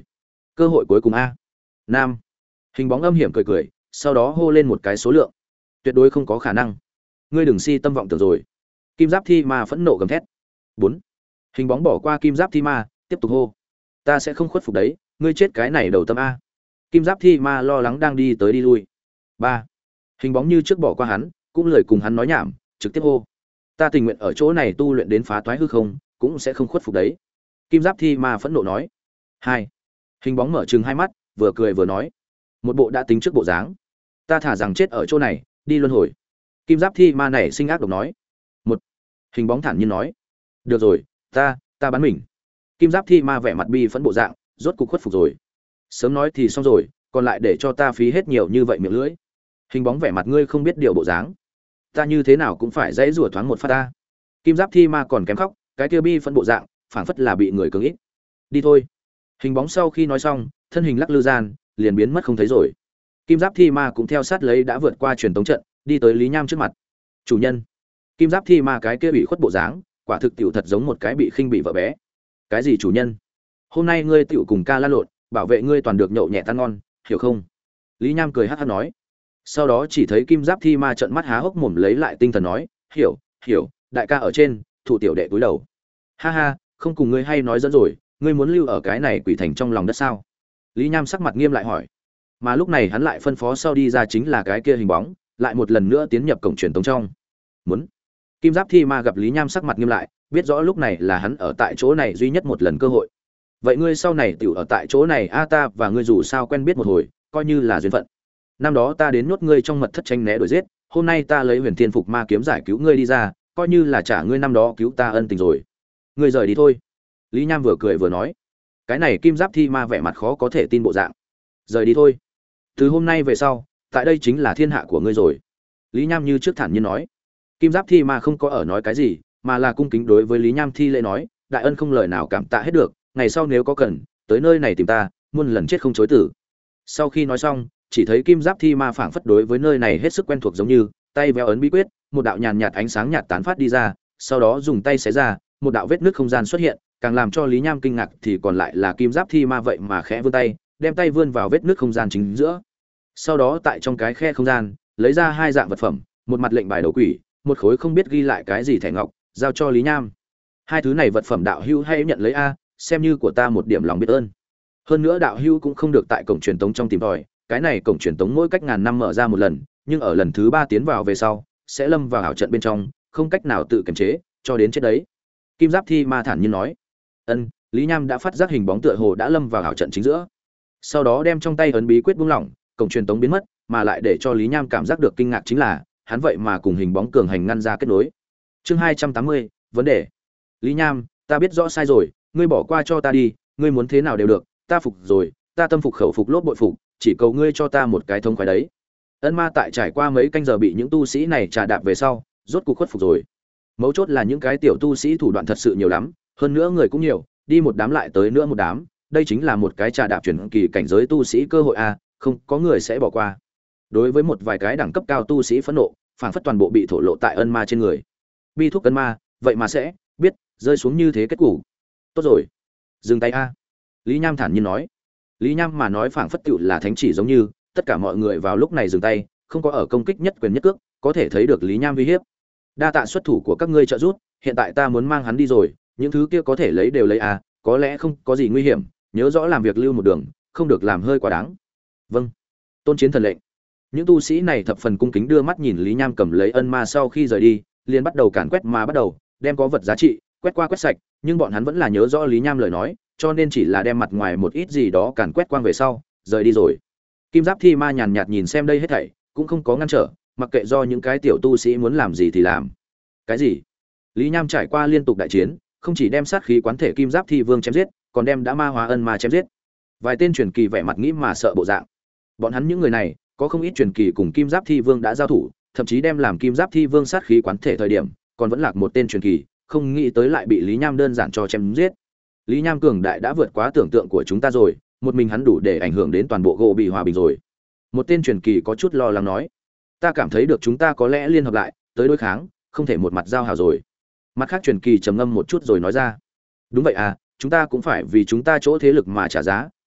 S1: Cơ hội cuối cùng a. Nam. Hình bóng âm hiểm cười cười, sau đó hô lên một cái số lượng. Tuyệt đối không có khả năng. Ngươi đừng si tâm vọng tưởng rồi. Kim Giáp Thi Ma phẫn nộ gầm thét. 4. Hình bóng bỏ qua Kim Giáp Thi Ma, tiếp tục hô. Ta sẽ không khuất phục đấy, ngươi chết cái này đầu tâm a. Kim Giáp Thi Ma lo lắng đang đi tới đi lui. 3. Hình bóng như trước bỏ qua hắn, cũng lời cùng hắn nói nhảm, trực tiếp hô. Ta tình nguyện ở chỗ này tu luyện đến phá toái hư không, cũng sẽ không khuất phục đấy. Kim Giáp Thi Ma phẫn nộ nói. 2. Hình bóng mở trừng hai mắt, vừa cười vừa nói. Một bộ đã tính trước bộ dáng. Ta thả rằng chết ở chỗ này, đi luân hồi. Kim Giáp Thi Ma này sinh ác độc nói. 1. Hình bóng thản nhiên nói. Được rồi, ta bán mình. Kim Giáp Thi Ma vẻ mặt bi phẫn bộ dạng, rốt cục khuất phục rồi. Sớm nói thì xong rồi, còn lại để cho ta phí hết nhiều như vậy miệng lưỡi. Hình bóng vẻ mặt ngươi không biết điều bộ dáng. Ta như thế nào cũng phải dãy rủa thoáng một phát ta. Kim Giáp Thi Ma còn kém khóc, cái kia bi phẫn bộ dạng, phảng phất là bị người cưỡng ích. Đi thôi. Hình bóng sau khi nói xong, thân hình lắc lư gian, liền biến mất không thấy rồi. Kim Giáp Thi Ma cũng theo sát lấy đã vượt qua truyền tống trận, đi tới Lý Nham trước mặt. Chủ nhân. Kim Giáp Thi Ma cái kia bị khuất bộ dáng, quả thực tiểu thật giống một cái bị khinh bị vợ bé. Cái gì chủ nhân? Hôm nay ngươi tiểu cùng ca la lộn, bảo vệ ngươi toàn được nhậu nhẹ tan ngon, hiểu không? Lý Nham cười hắc hắc nói. Sau đó chỉ thấy Kim Giáp Thi Ma trợn mắt há hốc mồm lấy lại tinh thần nói, hiểu, đại ca ở trên, thủ tiểu đệ cúi đầu. Ha ha, không cùng ngươi hay nói dẫn rồi, ngươi muốn lưu ở cái này quỷ thành trong lòng đất sao? Lý Nham sắc mặt nghiêm lại hỏi. Mà lúc này hắn lại phân phó sau đi ra chính là cái kia hình bóng, lại một lần nữa tiến nhập cổng truyền tống trong. Muốn. Kim Giáp Thi Ma gặp Lý Nham sắc mặt nghiêm lại, biết rõ lúc này là hắn ở tại chỗ này duy nhất một lần cơ hội. Vậy ngươi sau này tiểu ở tại chỗ này a, ta và ngươi dù sao quen biết một hồi, coi như là duyên phận. Năm đó ta đến nhốt ngươi trong mật thất tranh né đuổi giết, hôm nay ta lấy Huyền Thiên Phục Ma kiếm giải cứu ngươi đi ra, coi như là trả ngươi năm đó cứu ta ân tình rồi. Ngươi rời đi thôi. Lý Nham vừa cười vừa nói. Cái này Kim Giáp Thi Ma vẻ mặt khó có thể tin bộ dạng. Rời đi thôi. Từ hôm nay về sau, tại đây chính là thiên hạ của ngươi rồi. Lý Nham như trước thản nhiên nói. Kim Giáp Thi Ma không có ở nói cái gì, mà là cung kính đối với Lý Nham thi lễ nói, đại ân không lời nào cảm tạ hết được, ngày sau nếu có cần, tới nơi này tìm ta, muôn lần chết không chối từ. Sau khi nói xong, chỉ thấy Kim Giáp Thi Ma phảng phất đối với nơi này hết sức quen thuộc giống như, tay véo ấn bí quyết, một đạo nhàn nhạt ánh sáng nhạt tán phát đi ra, sau đó dùng tay xé ra, một đạo vết nứt không gian xuất hiện, càng làm cho Lý Nham kinh ngạc thì còn lại là Kim Giáp Thi Ma vậy mà khẽ vươn tay, đem tay vươn vào vết nứt không gian chính giữa. Sau đó tại trong cái khe không gian, lấy ra hai dạng vật phẩm, một mặt lệnh bài đầu quỷ, một khối không biết ghi lại cái gì thẻ ngọc, giao cho Lý Nham. Hai thứ này vật phẩm đạo hữu hay nhận lấy a, xem như của ta một điểm lòng biết ơn. Hơn nữa đạo hữu cũng không được tại cổng truyền tống trong tìm tòi, cái này cổng truyền tống mỗi cách ngàn năm mở ra một lần, nhưng ở lần thứ 3 tiến vào về sau, sẽ lâm vào ảo trận bên trong, không cách nào tự kiềm chế, cho đến chết đấy. Kim Giáp Thi Ma thản nhiên nói. Ân, Lý Nham đã phát giác hình bóng tựa hồ đã lâm vào ảo trận chính giữa. Sau đó đem trong tay ấn bí quyết buông lỏng, cổng truyền tống biến mất, mà lại để cho Lý Nham cảm giác được kinh ngạc chính là, hắn vậy mà cùng hình bóng cường hành ngăn ra kết nối. Chương 280, vấn đề. Lý Nham, ta biết rõ sai rồi, ngươi bỏ qua cho ta đi, ngươi muốn thế nào đều được, ta phục rồi, ta tâm phục khẩu phục lốp bội phục, chỉ cầu ngươi cho ta một cái thông khoái đấy. Ân Ma tại trải qua mấy canh giờ bị những tu sĩ này trà đạp về sau, rốt cuộc khuất phục rồi. Mấu chốt là những cái tiểu tu sĩ thủ đoạn thật sự nhiều lắm, hơn nữa người cũng nhiều, đi một đám lại tới nữa một đám, đây chính là một cái trà đạp chuyển kỳ cảnh giới tu sĩ cơ hội a, không có người sẽ bỏ qua. Đối với một vài cái đẳng cấp cao tu sĩ phẫn nộ, phản phất toàn bộ bị thổ lộ tại Ân Ma trên người. Bi thúc Ân Ma, vậy mà sẽ biết rơi xuống như thế kết cục. Tốt rồi, dừng tay a. Lý Nham thản nhiên nói. Lý Nham mà nói phảng phất tựu là thánh chỉ giống như, tất cả mọi người vào lúc này dừng tay, không có ở công kích nhất quyền nhất cước, có thể thấy được Lý Nham uy hiếp. Đa tạ xuất thủ của các ngươi trợ giúp, hiện tại ta muốn mang hắn đi rồi, những thứ kia có thể lấy đều lấy a, có lẽ không có gì nguy hiểm, nhớ rõ làm việc lưu một đường, không được làm hơi quá đáng. Vâng. Tôn Chiến thần lệnh. Những tu sĩ này thập phần cung kính đưa mắt nhìn Lý Nham cầm lấy Ân Ma sau khi rời đi, liền bắt đầu càn quét mà bắt đầu, đem có vật giá trị quét qua quét sạch, nhưng bọn hắn vẫn là nhớ rõ Lý Nham lời nói, cho nên chỉ là đem mặt ngoài một ít gì đó càn quét quang về sau, rời đi rồi. Kim Giáp Thi Ma nhàn nhạt nhìn xem đây hết thảy, cũng không có ngăn trở, mặc kệ do những cái tiểu tu sĩ muốn làm gì thì làm. Cái gì? Lý Nham trải qua liên tục đại chiến, không chỉ đem sát khí quán thể Kim Giáp Thi Vương chém giết, còn đem đã ma hóa Ân Ma chém giết. Vài tên truyền kỳ vẻ mặt nghĩ mà sợ bộ dạng. Bọn hắn những người này, có không ít truyền kỳ cùng Kim Giáp Thi Vương đã giao thủ, thậm chí đem làm Kim Giáp Thi Vương sát khí quán thể thời điểm, còn vẫn lạc một tên truyền kỳ, không nghĩ tới lại bị Lý Nham đơn giản cho chém giết. Lý Nham cường đại đã vượt quá tưởng tượng của chúng ta rồi, một mình hắn đủ để ảnh hưởng đến toàn bộ gỗ bị hòa bình rồi. Một tên truyền kỳ có chút lo lắng nói, ta cảm thấy được chúng ta có lẽ liên hợp lại, tới đối kháng, không thể một mặt giao hảo rồi. Mặt khác truyền kỳ trầm ngâm một chút rồi nói ra, đúng vậy à, chúng ta cũng phải vì chúng ta chỗ thế lực mà trả giá,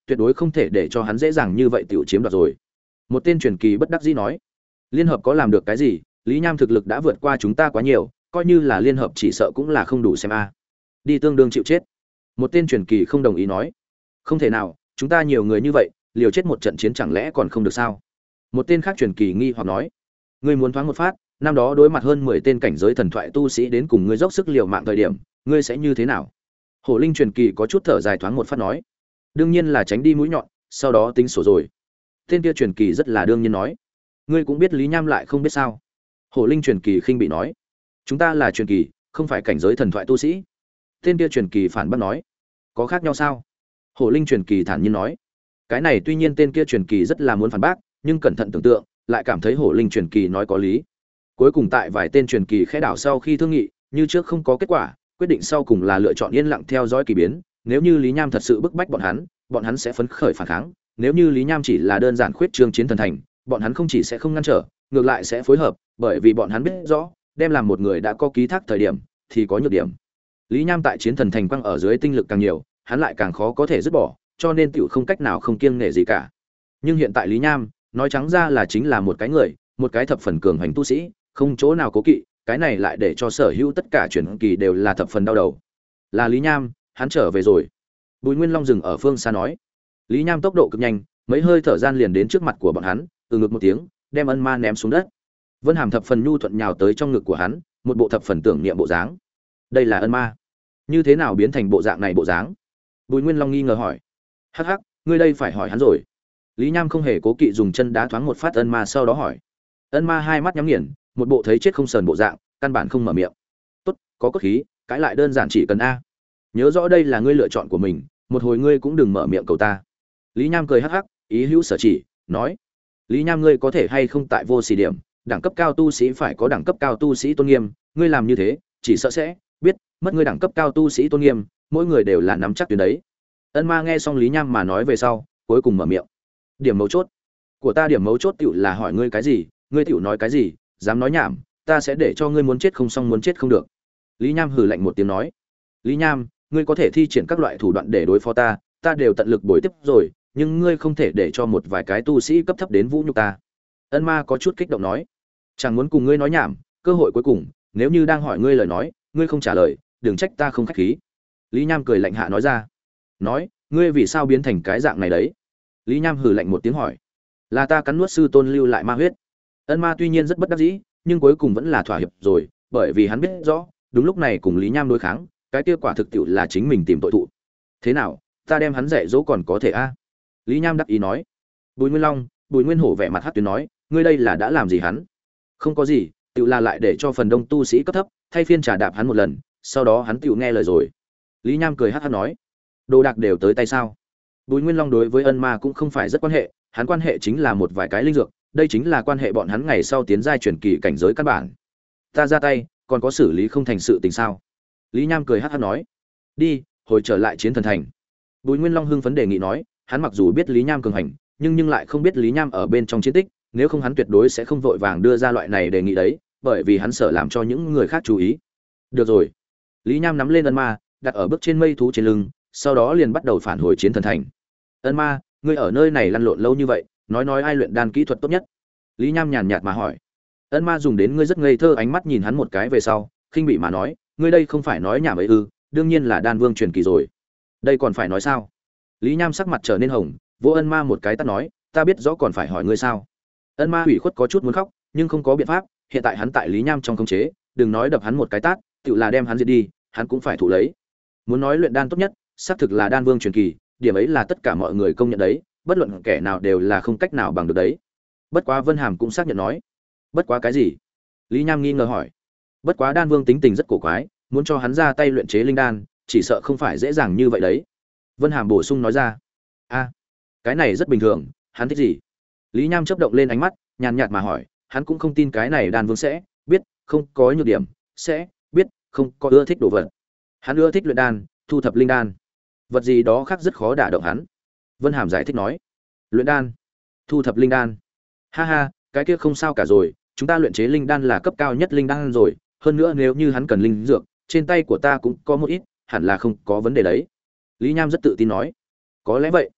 S1: tuyệt đối không thể để cho hắn dễ dàng như vậy tiểu chiếm đoạt rồi. Một tên truyền kỳ bất đắc dĩ nói, liên hợp có làm được cái gì, Lý Nham thực lực đã vượt qua chúng ta quá nhiều, coi như là liên hợp chỉ sợ cũng là không đủ xem a. Đi tương đương chịu chết. Một tên truyền kỳ không đồng ý nói, không thể nào, chúng ta nhiều người như vậy, liều chết một trận chiến chẳng lẽ còn không được sao? Một tên khác truyền kỳ nghi hoặc nói, ngươi muốn thoáng một phát, năm đó đối mặt hơn 10 tên cảnh giới thần thoại tu sĩ đến cùng ngươi dốc sức liều mạng thời điểm, ngươi sẽ như thế nào? Hổ Linh truyền kỳ có chút thở dài thoáng một phát nói, đương nhiên là tránh đi mũi nhọn, sau đó tính sổ rồi. Tên kia truyền kỳ rất là đương nhiên nói, ngươi cũng biết Lý Nham lại không biết sao? Hổ Linh truyền kỳ khinh bị nói, chúng ta là truyền kỳ, không phải cảnh giới thần thoại tu sĩ. Tên kia truyền kỳ phản bác nói, có khác nhau sao? Hổ Linh truyền kỳ thản nhiên nói, cái này tuy nhiên tên kia truyền kỳ rất là muốn phản bác, nhưng cẩn thận tưởng tượng, lại cảm thấy Hổ Linh truyền kỳ nói có lý. Cuối cùng tại vài tên truyền kỳ khẽ đảo sau khi thương nghị, như trước không có kết quả, quyết định sau cùng là lựa chọn yên lặng theo dõi kỳ biến, nếu như Lý Nham thật sự bức bách bọn hắn sẽ phấn khởi phản kháng, nếu như Lý Nham chỉ là đơn giản khuyết trương chiến thần thành, bọn hắn không chỉ sẽ không ngăn trở, ngược lại sẽ phối hợp, bởi vì bọn hắn biết rõ, đem làm một người đã có ký thác thời điểm thì có nhược điểm. Lý Nham tại chiến thần thành quăng ở dưới tinh lực càng nhiều, hắn lại càng khó có thể dứt bỏ, cho nên tiểu không cách nào không kiêng nể gì cả. Nhưng hiện tại Lý Nham, nói trắng ra là chính là một cái người, một cái thập phần cường hành tu sĩ, không chỗ nào cố kỵ, cái này lại để cho sở hữu tất cả truyền kỳ đều là thập phần đau đầu. Là Lý Nham, hắn trở về rồi. Bùi Nguyên Long dừng ở phương xa nói. Lý Nham tốc độ cực nhanh, mấy hơi thở gian liền đến trước mặt của bọn hắn, từ ngực một tiếng, đem ân ma ném xuống đất. Vân Hàm thập phần nhu thuận nhào tới trong ngực của hắn, một bộ thập phần tưởng niệm bộ dáng. Đây là ân ma, như thế nào biến thành bộ dạng này bộ dáng? Bùi Nguyên Long nghi ngờ hỏi. Hắc hắc, ngươi đây phải hỏi hắn rồi. Lý Nham không hề cố kỵ dùng chân đá thoáng một phát ân ma, sau đó hỏi. Ân ma hai mắt nhắm nghiền, một bộ thấy chết không sờn bộ dạng, căn bản không mở miệng. Tốt, có cốt khí, cãi lại đơn giản chỉ cần a. Nhớ rõ đây là ngươi lựa chọn của mình, một hồi ngươi cũng đừng mở miệng cầu ta. Lý Nham cười hắc hắc, ý hữu sở chỉ, nói. Lý Nham, ngươi có thể hay không tại vô sỉ điểm, đẳng cấp cao tu sĩ phải có đẳng cấp cao tu sĩ tôn nghiêm, ngươi làm như thế, chỉ sợ sẽ biết mất ngươi đẳng cấp cao tu sĩ tôn nghiêm, mỗi người đều là nắm chắc tuyến đấy. Ân ma nghe xong Lý Nham mà nói về sau, cuối cùng mở miệng. Điểm mấu chốt của ta, điểm mấu chốt tiểu là hỏi ngươi cái gì, ngươi tiểu nói cái gì, dám nói nhảm, ta sẽ để cho ngươi muốn chết không xong muốn chết không được. Lý Nham hừ lạnh một tiếng nói. Lý Nham, ngươi có thể thi triển các loại thủ đoạn để đối phó ta, ta đều tận lực bồi tiếp rồi, nhưng ngươi không thể để cho một vài cái tu sĩ cấp thấp đến vũ nhục ta. Ân ma có chút kích động nói. Chẳng muốn cùng ngươi nói nhảm, cơ hội cuối cùng, nếu như đang hỏi ngươi lời nói, ngươi không trả lời, đừng trách ta không khách khí. Lý Nham cười lạnh hạ nói ra. Nói, ngươi vì sao biến thành cái dạng này đấy? Lý Nham hừ lạnh một tiếng hỏi. Là ta cắn nuốt sư tôn lưu lại ma huyết. Ân ma tuy nhiên rất bất đắc dĩ, nhưng cuối cùng vẫn là thỏa hiệp rồi, bởi vì hắn biết rõ, đúng lúc này cùng Lý Nham đối kháng, cái kia quả thực tiệu là chính mình tìm tội thụ. Thế nào, ta đem hắn dạy dỗ còn có thể a? Lý Nham đắc ý nói. Bùi Nguyên Long, Bùi Nguyên Hổ vẻ mặt hắc tuyến nói, ngươi đây là đã làm gì hắn? Không có gì, tiệu là lại để cho phần đông tu sĩ cấp thấp thay phiên trả đạp hắn một lần, sau đó hắn tiệu nghe lời rồi. Lý Nham cười hắc hắc nói. Đồ đạc đều tới tay sao? Bùi Nguyên Long đối với ân ma cũng không phải rất quan hệ, hắn quan hệ chính là một vài cái linh dược, đây chính là quan hệ bọn hắn ngày sau tiến giai truyền kỳ cảnh giới căn bản. Ta ra tay, còn có xử lý không thành sự tình sao? Lý Nham cười hắc hắc nói. Đi, hồi trở lại chiến thần thành. Bùi Nguyên Long hưng phấn đề nghị nói, hắn mặc dù biết Lý Nham cường hành, nhưng lại không biết Lý Nham ở bên trong chiến tích, nếu không hắn tuyệt đối sẽ không vội vàng đưa ra loại này đề nghị đấy, bởi vì hắn sợ làm cho những người khác chú ý. Được rồi. Lý Nham nắm lên ân ma, đặt ở bước trên mây thú trên lưng, sau đó liền bắt đầu phản hồi chiến thần thành. Ân ma, ngươi ở nơi này lăn lộn lâu như vậy, nói ai luyện đan kỹ thuật tốt nhất? Lý Nham nhàn nhạt mà hỏi. Ân ma dùng đến ngươi rất ngây thơ ánh mắt nhìn hắn một cái về sau, khinh bị mà nói, ngươi đây không phải nói nhảm ấy ư? Đương nhiên là đan vương truyền kỳ rồi. Đây còn phải nói sao? Lý Nham sắc mặt trở nên hồng, vỗ ân ma một cái tát nói, ta biết rõ còn phải hỏi ngươi sao? Ân ma ủy khuất có chút muốn khóc, nhưng không có biện pháp, hiện tại hắn tại Lý Nham trong khống chế, đừng nói đập hắn một cái tát, tự là đem hắn diệt đi, hắn cũng phải thụ lấy. Muốn nói luyện đan tốt nhất, xác thực là đan vương truyền kỳ, điểm ấy là tất cả mọi người công nhận đấy, bất luận kẻ nào đều là không cách nào bằng được đấy. Bất quá Vân Hàm cũng xác nhận nói. Bất quá cái gì? Lý Nham nghi ngờ hỏi. Bất quá đan vương tính tình rất cổ quái, muốn cho hắn ra tay luyện chế linh đan, chỉ sợ không phải dễ dàng như vậy đấy. Vân Hàm bổ sung nói ra. A, cái này rất bình thường, hắn thích gì? Lý Nham chớp động lên ánh mắt, nhàn nhạt mà hỏi, hắn cũng không tin cái này đan vương sẽ biết, không có nhược điểm, sẽ biết, không có ưa thích đồ vật. Hắn ưa thích luyện đan, thu thập linh đan. Vật gì đó khác rất khó đả động hắn. Vân Hàm giải thích nói. Luyện đan, thu thập linh đan. Ha ha, cái kia không sao cả rồi, chúng ta luyện chế linh đan là cấp cao nhất linh đan rồi, hơn nữa nếu như hắn cần linh dược, trên tay của ta cũng có một ít, hẳn là không có vấn đề đấy. Lý Nham rất tự tin nói. Có lẽ vậy.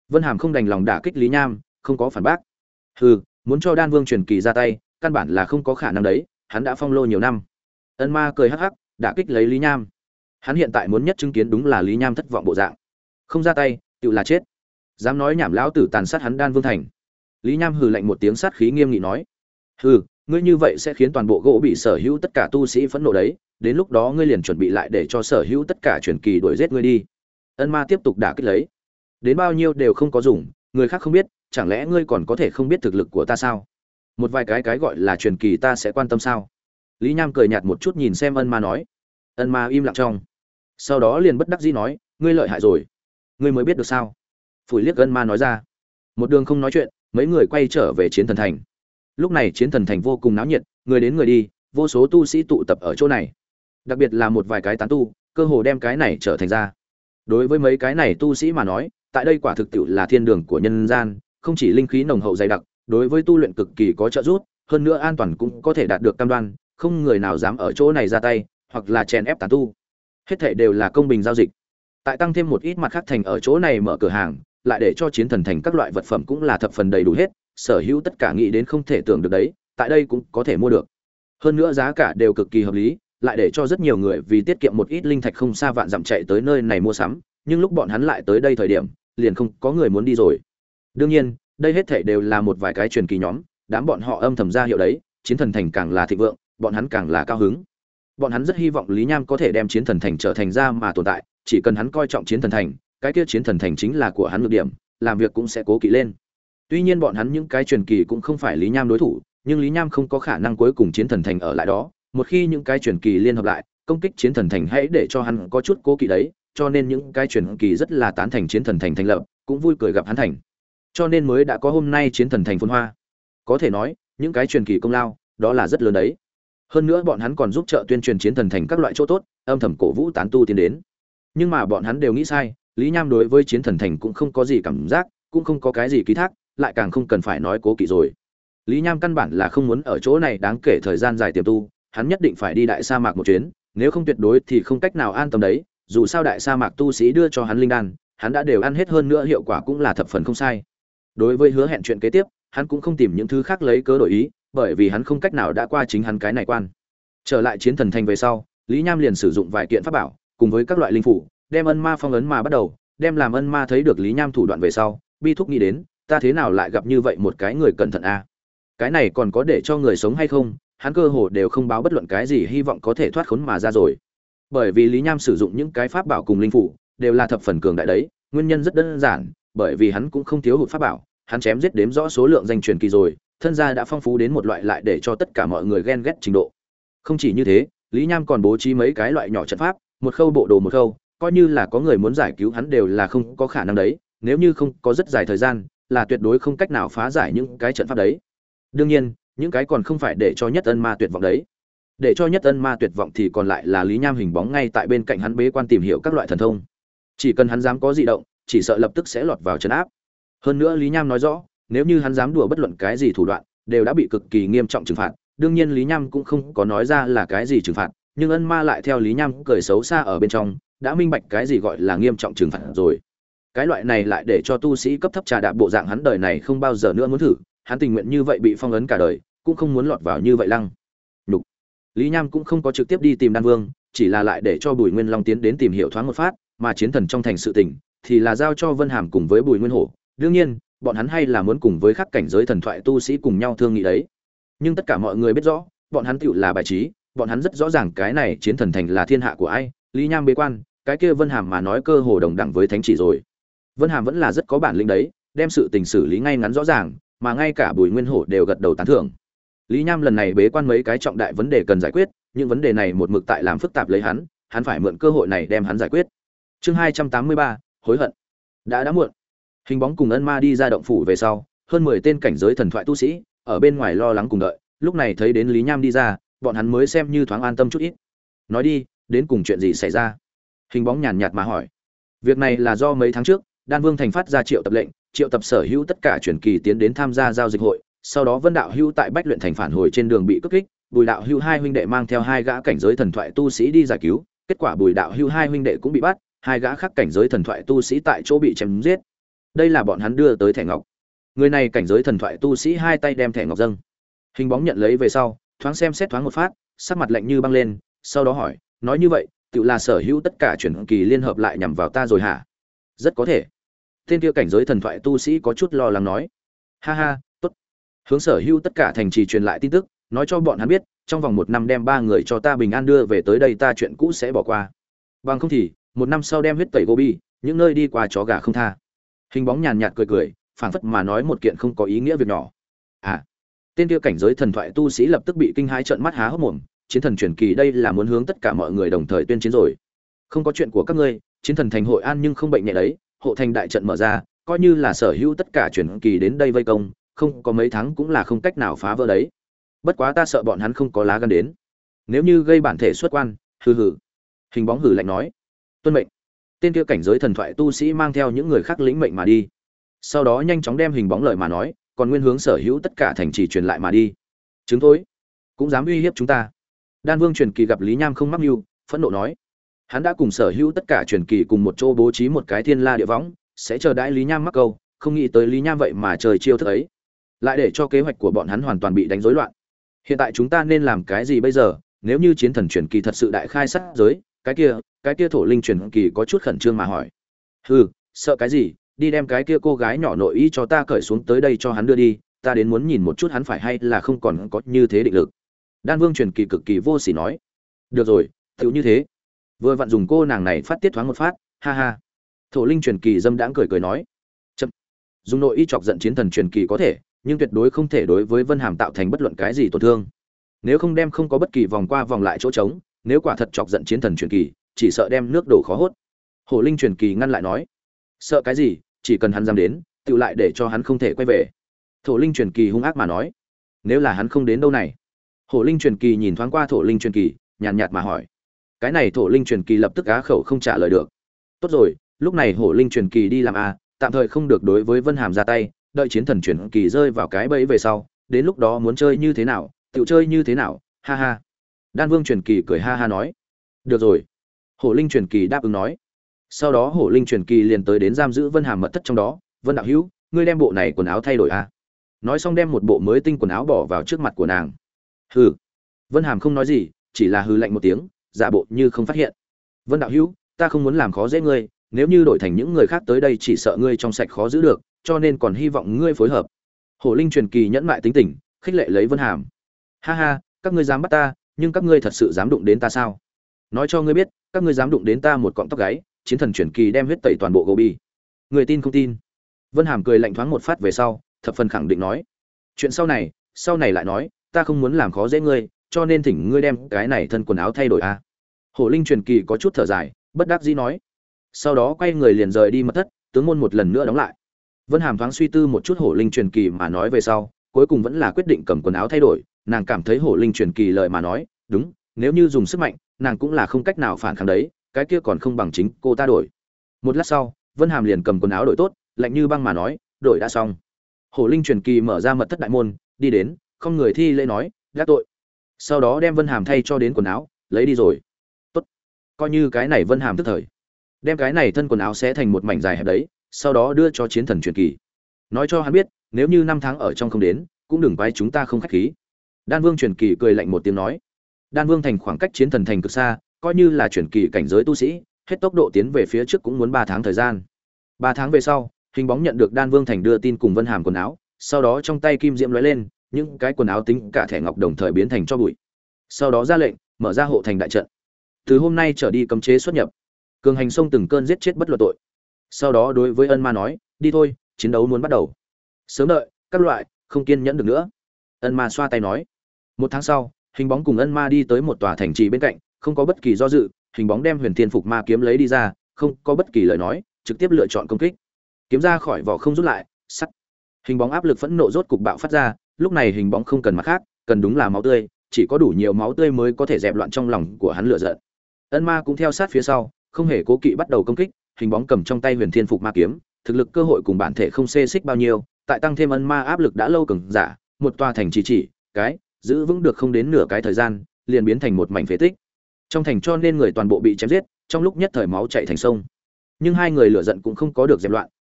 S1: Vân Hàm không đành lòng đả kích Lý Nham, không có phản bác. Hừ, muốn cho Đan Vương truyền kỳ ra tay, căn bản là không có khả năng đấy, hắn đã phong lô nhiều năm. Ân Ma cười hắc hắc, đả kích lấy Lý Nham. Hắn hiện tại muốn nhất chứng kiến đúng là Lý Nham thất vọng bộ dạng. Không ra tay, tựu là chết. Dám nói nhảm lão tử tàn sát hắn Đan Vương thành. Lý Nham hừ lạnh một tiếng sát khí nghiêm nghị nói: "Hừ, ngươi như vậy sẽ khiến toàn bộ gỗ bị sở hữu tất cả tu sĩ phẫn nộ đấy, đến lúc đó ngươi liền chuẩn bị lại để cho sở hữu tất cả truyền kỳ đuổi giết ngươi đi." Ân Ma tiếp tục đả kích lấy. Đến bao nhiêu đều không có dùng, người khác không biết, chẳng lẽ ngươi còn có thể không biết thực lực của ta sao? Một vài cái gọi là truyền kỳ ta sẽ quan tâm sao? Lý Nham cười nhạt một chút nhìn xem Ân Ma nói. Ân Ma im lặng trong, sau đó liền bất đắc dĩ nói: "Ngươi lợi hại rồi, ngươi mới biết được sao?" Phủi liếc Ân Ma nói ra. Một đường không nói chuyện, mấy người quay trở về Chiến Thần Thành. Lúc này Chiến Thần Thành vô cùng náo nhiệt, người đến người đi, vô số tu sĩ tụ tập ở chỗ này. Đặc biệt là một vài cái tán tu, cơ hồ đem cái này trở thành ra. Đối với mấy cái này tu sĩ mà nói, tại đây quả thực tiệu là thiên đường của nhân gian, không chỉ linh khí nồng hậu dày đặc, đối với tu luyện cực kỳ có trợ giúp, hơn nữa an toàn cũng có thể đạt được cam đoan, không người nào dám ở chỗ này ra tay, hoặc là chèn ép tán tu. Hết thảy đều là công bình giao dịch. Tại tăng thêm một ít mặt khác thành ở chỗ này mở cửa hàng, lại để cho Chiến Thần Thành các loại vật phẩm cũng là thập phần đầy đủ hết, sở hữu tất cả nghĩ đến không thể tưởng được đấy, tại đây cũng có thể mua được. Hơn nữa giá cả đều cực kỳ hợp lý, lại để cho rất nhiều người vì tiết kiệm một ít linh thạch không xa vạn dặm chạy tới nơi này mua sắm, nhưng lúc bọn hắn lại tới đây thời điểm, liền không có người muốn đi rồi. Đương nhiên, đây hết thảy đều là một vài cái truyền kỳ nhóm, đám bọn họ âm thầm ra hiệu đấy, Chiến Thần Thành càng là thịnh vượng, bọn hắn càng là cao hứng. Bọn hắn rất hy vọng Lý Nham có thể đem Chiến Thần Thành trở thành ra mà tồn tại, chỉ cần hắn coi trọng Chiến Thần Thành, cái kia Chiến Thần Thành chính là của hắn nhược điểm, làm việc cũng sẽ cố kỵ lên. Tuy nhiên bọn hắn những cái truyền kỳ cũng không phải Lý Nham đối thủ, nhưng Lý Nham không có khả năng cuối cùng Chiến Thần Thành ở lại đó, một khi những cái truyền kỳ liên hợp lại, công kích Chiến Thần Thành hãy để cho hắn có chút cố kỵ đấy, cho nên những cái truyền kỳ rất là tán thành Chiến Thần Thành thành lập, cũng vui cười gặp hắn thành. Cho nên mới đã có hôm nay Chiến Thần Thành phồn hoa. Có thể nói, những cái truyền kỳ công lao, đó là rất lớn đấy. Hơn nữa bọn hắn còn giúp trợ tuyên truyền Chiến Thần Thành các loại chỗ tốt, âm thầm cổ vũ tán tu tiến đến. Nhưng mà bọn hắn đều nghĩ sai, Lý Nham đối với Chiến Thần Thành cũng không có gì cảm giác, cũng không có cái gì ký thác, lại càng không cần phải nói cố kỵ rồi. Lý Nham căn bản là không muốn ở chỗ này đáng kể thời gian dài tiềm tu, hắn nhất định phải đi đại sa mạc một chuyến, nếu không tuyệt đối thì không cách nào an tâm đấy, dù sao đại sa mạc tu sĩ đưa cho hắn linh đan, hắn đã đều ăn hết, hơn nữa hiệu quả cũng là thập phần không sai. Đối với hứa hẹn chuyện kế tiếp, hắn cũng không tìm những thứ khác lấy cớ đổi ý, bởi vì hắn không cách nào đã qua chính hắn cái này quan. Trở lại Chiến Thần Thành về sau, Lý Nham liền sử dụng vài kiện pháp bảo, cùng với các loại linh phủ, đem ân ma phong ấn mà bắt đầu, đem làm ân ma thấy được Lý Nham thủ đoạn về sau, bi thúc nghĩ đến, ta thế nào lại gặp như vậy một cái người cẩn thận a? Cái này còn có để cho người sống hay không? Hắn cơ hồ đều không báo bất luận cái gì hy vọng có thể thoát khốn mà ra rồi. Bởi vì Lý Nham sử dụng những cái pháp bảo cùng linh phủ, đều là thập phần cường đại đấy, nguyên nhân rất đơn giản, bởi vì hắn cũng không thiếu hụt pháp bảo, hắn chém giết đếm rõ số lượng danh truyền kỳ rồi, thân gia đã phong phú đến một loại lại để cho tất cả mọi người ghen ghét trình độ. Không chỉ như thế, Lý Nham còn bố trí mấy cái loại nhỏ trận pháp, một khâu bộ đồ một khâu, coi như là có người muốn giải cứu hắn đều là không có khả năng đấy, nếu như không có rất dài thời gian, là tuyệt đối không cách nào phá giải những cái trận pháp đấy. Đương nhiên, những cái còn không phải để cho Nhất Ân Ma tuyệt vọng đấy. Để cho Nhất Ân Ma tuyệt vọng thì còn lại là Lý Nham hình bóng ngay tại bên cạnh hắn bế quan tìm hiểu các loại thần thông. Chỉ cần hắn dám có dị động, chỉ sợ lập tức sẽ lọt vào trấn áp. Hơn nữa Lý Nham nói rõ, nếu như hắn dám đùa bất luận cái gì thủ đoạn, đều đã bị cực kỳ nghiêm trọng trừng phạt. Đương nhiên Lý Nham cũng không có nói ra là cái gì trừng phạt, nhưng Ân Ma lại theo Lý Nham cười xấu xa ở bên trong, đã minh bạch cái gì gọi là nghiêm trọng trừng phạt rồi. Cái loại này lại để cho tu sĩ cấp thấp trà đạp bộ dạng hắn đời này không bao giờ nữa muốn thử, hắn tình nguyện như vậy bị phong ấn cả đời, cũng không muốn lọt vào như vậy lăng nhục. Lý Nham cũng không có trực tiếp đi tìm Đan Vương, chỉ là lại để cho Bùi Nguyên Long tiến đến tìm hiểu thoáng một phát, mà chiến thần trong thành sự tình thì là giao cho Vân Hàm cùng với Bùi Nguyên Hổ. Đương nhiên, bọn hắn hay là muốn cùng với các cảnh giới thần thoại tu sĩ cùng nhau thương nghị đấy. Nhưng tất cả mọi người biết rõ, bọn hắn tựu là bài trí, bọn hắn rất rõ ràng cái này chiến thần thành là thiên hạ của ai. Lý Nham bế quan, cái kia Vân Hàm mà nói cơ hồ đồng đẳng với thánh chỉ rồi. Vân Hàm vẫn là rất có bản lĩnh đấy, đem sự tình xử lý ngay ngắn rõ ràng, mà ngay cả Bùi Nguyên Hổ đều gật đầu tán thưởng. Lý Nham lần này bế quan mấy cái trọng đại vấn đề cần giải quyết, những vấn đề này một mực tại làm phức tạp lấy hắn phải mượn cơ hội này đem hắn giải quyết. Chương 283, hối hận. Đã muộn. Hình bóng cùng Ân Ma đi ra động phủ về sau, hơn 10 tên cảnh giới thần thoại tu sĩ ở bên ngoài lo lắng cùng đợi, lúc này thấy đến Lý Nham đi ra, bọn hắn mới xem như thoáng an tâm chút ít. Nói đi, đến cùng chuyện gì xảy ra? Hình bóng nhàn nhạt mà hỏi. Việc này là do mấy tháng trước, Đan Vương thành phát ra triệu tập lệnh, triệu tập sở hữu tất cả truyền kỳ tiến đến tham gia giao dịch hội, sau đó Vân Đạo Hữu tại Bách Luyện thành phản hồi trên đường bị cướp kích, Bùi Đạo Hữu hai huynh đệ mang theo hai gã cảnh giới thần thoại tu sĩ đi giải cứu, kết quả Bùi Đạo Hữu hai huynh đệ cũng bị bắt, hai gã khác cảnh giới thần thoại tu sĩ tại chỗ bị chém giết. đây là bọn hắn đưa tới thẻ ngọc. Người này cảnh giới thần thoại tu sĩ hai tay đem thẻ ngọc dâng. Hình bóng nhận lấy về sau, thoáng xem xét thoáng một phát, sắc mặt lạnh như băng lên, sau đó hỏi, nói như vậy, tự là sở hữu tất cả chuyển kỳ liên hợp lại nhằm vào ta rồi hả? Rất có thể. Tên kia cảnh giới thần thoại tu sĩ có chút lo lắng nói, ha ha, tốt. Hướng sở hữu tất cả thành trì truyền lại tin tức, nói cho bọn hắn biết, trong vòng 1 năm đem 3 người cho ta bình an đưa về tới đây, ta chuyện cũ sẽ bỏ qua. Bằng không thì, 1 năm sau đem huyết tẩy Gobi, những nơi đi qua chó gà không tha. Hình bóng nhàn nhạt cười cười, phảng phất mà nói một kiện không có ý nghĩa việc nhỏ. À, tên kia cảnh giới thần thoại tu sĩ lập tức bị kinh hãi trợn mắt há hốc mồm, chiến thần truyền kỳ đây là muốn hướng tất cả mọi người đồng thời tuyên chiến rồi. Không có chuyện của các ngươi, chiến thần thành hội an nhưng không bệnh nhẹ đấy, hộ thành đại trận mở ra, coi như là sở hữu tất cả truyền kỳ đến đây vây công, không có mấy tháng cũng là không cách nào phá vỡ đấy. Bất quá ta sợ bọn hắn không có lá gan đến. Nếu như gây bản thể xuất quan, hừ hừ. Hình bóng hừ lạnh nói, tuân mệnh. Tên kia cảnh giới thần thoại tu sĩ mang theo những người khác lĩnh mệnh mà đi. Sau đó nhanh chóng đem hình bóng lời mà nói, còn nguyên hướng sở hữu tất cả thành trì truyền lại mà đi. Chứng thối, cũng dám uy hiếp chúng ta. Đan Vương truyền kỳ gặp Lý Nham không mắc mưu, phẫn nộ nói, hắn đã cùng sở hữu tất cả truyền kỳ cùng một chỗ bố trí một cái thiên la địa võng, sẽ chờ đãi Lý Nham mắc câu, không nghĩ tới Lý Nham vậy mà trời chiêu thức ấy, lại để cho kế hoạch của bọn hắn hoàn toàn bị đánh rối loạn. Hiện tại chúng ta nên làm cái gì bây giờ? Nếu như chiến thần truyền kỳ thật sự đại khai sát giới, cái kia thổ linh truyền kỳ có chút khẩn trương mà hỏi. Hừ, sợ cái gì? Đi đem cái kia cô gái nhỏ nội y cho ta cởi xuống tới đây cho hắn đưa đi, ta đến muốn nhìn một chút hắn phải hay là không còn có như thế định lực. Đan Vương truyền kỳ cực kỳ vô sỉ nói. Được rồi, tiểu như thế. Vừa vặn dùng cô nàng này phát tiết thoáng một phát, ha ha. Thổ linh truyền kỳ dâm đãng cười cười nói. Chậm. Dùng nội y chọc giận chiến thần truyền kỳ có thể, nhưng tuyệt đối không thể đối với Vân Hàm tạo thành bất luận cái gì tổn thương. Nếu không đem không có bất kỳ vòng qua vòng lại chỗ trống, nếu quả thật chọc giận chiến thần truyền kỳ, chỉ sợ đem nước đổ khó hốt. Hổ linh truyền kỳ ngăn lại nói, sợ cái gì, chỉ cần hắn dám đến, tự lại để cho hắn không thể quay về. Thổ linh truyền kỳ hung ác mà nói, nếu là hắn không đến đâu này. Hổ linh truyền kỳ nhìn thoáng qua thổ linh truyền kỳ, nhàn nhạt mà hỏi. Cái này thổ linh truyền kỳ lập tức á khẩu không trả lời được. Tốt rồi, lúc này hổ linh truyền kỳ đi làm tạm thời không được đối với Vân Hàm ra tay, đợi chiến thần truyền kỳ rơi vào cái bẫy về sau, đến lúc đó muốn chơi như thế nào, tự chơi như thế nào, ha ha. Đan Vương truyền kỳ cười ha ha nói, được rồi. Hổ linh truyền kỳ đáp ứng nói. Sau đó hổ linh truyền kỳ liền tới đến giam giữ Vân Hàm mật thất trong đó. Vân đạo hữu, ngươi đem bộ này quần áo thay đổi nói xong đem một bộ mới tinh quần áo bỏ vào trước mặt của nàng. Hừ. Vân Hàm không nói gì, chỉ là hừ lạnh một tiếng, giả bộ như không phát hiện. Vân đạo hữu, ta không muốn làm khó dễ ngươi, nếu như đổi thành những người khác tới đây chỉ sợ ngươi trong sạch khó giữ được, cho nên còn hy vọng ngươi phối hợp. Hổ linh truyền kỳ nhẫn mại tính tình, khích lệ lấy Vân Hàm. Ha ha, các ngươi dám bắt ta, nhưng các ngươi thật sự dám đụng đến ta sao? Nói cho ngươi biết, các ngươi dám đụng đến ta một cọng tóc gáy, chiến thần truyền kỳ đem huyết tẩy toàn bộ Gobi. Người tin không tin? Vân Hàm cười lạnh thoáng một phát về sau, thập phần khẳng định nói, chuyện sau này lại nói, ta không muốn làm khó dễ ngươi, cho nên thỉnh ngươi đem cái này thân quần áo thay đổi Hổ linh truyền kỳ có chút thở dài, bất đắc dĩ nói. Sau đó quay người liền rời đi mật thất, tướng môn một lần nữa đóng lại. Vân Hàm thoáng suy tư một chút hổ linh truyền kỳ mà nói về sau, cuối cùng vẫn là quyết định cầm quần áo thay đổi. Nàng cảm thấy hổ linh truyền kỳ lời mà nói đúng, nếu như dùng sức mạnh, nàng cũng là không cách nào phản kháng đấy, cái kia còn không bằng chính cô ta đổi. Một lát sau, Vân Hàm liền cầm quần áo đổi tốt, lạnh như băng mà nói, đổi đã xong. Hổ linh truyền kỳ mở ra mật thất đại môn, đi đến, không người thi lễ nói, gác tội. Sau đó đem Vân Hàm thay cho đến quần áo, lấy đi rồi. Tốt, coi như cái này Vân Hàm tức thời, đem cái này thân quần áo xé thành một mảnh dài hẹp đấy, sau đó đưa cho chiến thần truyền kỳ, nói cho hắn biết, nếu như 5 tháng ở trong không đến, cũng đừng quái chúng ta không khách khí. Đan Vương truyền kỳ cười lạnh một tiếng nói, Đan Vương thành khoảng cách chiến thần thành cực xa, coi như là truyền kỳ cảnh giới tu sĩ, hết tốc độ tiến về phía trước cũng muốn 3 tháng thời gian. 3 tháng về sau, hình bóng nhận được Đan Vương thành đưa tin cùng Vân Hàm quần áo, sau đó trong tay kim diễm lóe lên, những cái quần áo tính cả thẻ ngọc đồng thời biến thành cho bụi. Sau đó ra lệnh, mở ra hộ thành đại trận. Từ hôm nay trở đi cấm chế xuất nhập, cường hành xông từng cơn giết chết bất luận tội. Sau đó đối với Ân Ma nói, đi thôi, chiến đấu muốn bắt đầu. Sớm đợi, các loại, không kiên nhẫn được nữa. Ân Ma xoa tay nói. 1 tháng sau, hình bóng cùng Ân Ma đi tới một tòa thành trì bên cạnh, không có bất kỳ do dự, hình bóng đem Huyền Thiên Phục Ma kiếm lấy đi ra, không có bất kỳ lời nói, trực tiếp lựa chọn công kích. Kiếm ra khỏi vỏ không rút lại, sắt. Hình bóng áp lực phẫn nộ rốt cục bạo phát ra, lúc này hình bóng không cần mặt khác, cần đúng là máu tươi, chỉ có đủ nhiều máu tươi mới có thể dẹp loạn trong lòng của hắn lửa giận. Ân Ma cũng theo sát phía sau, không hề cố kỵ bắt đầu công kích, hình bóng cầm trong tay Huyền Thiên Phục Ma kiếm, thực lực cơ hội cùng bản thể không xê xích bao nhiêu, tại tăng thêm Ân Ma áp lực đã lâu cường giả, một tòa thành chỉ cái giữ vững được không đến nửa cái thời gian, liền biến thành một mảnh phế tích. Trong thành cho nên người toàn bộ bị chém giết, trong lúc nhất thời máu chảy thành sông. Nhưng hai người lửa giận cũng không có được dẹp loạn,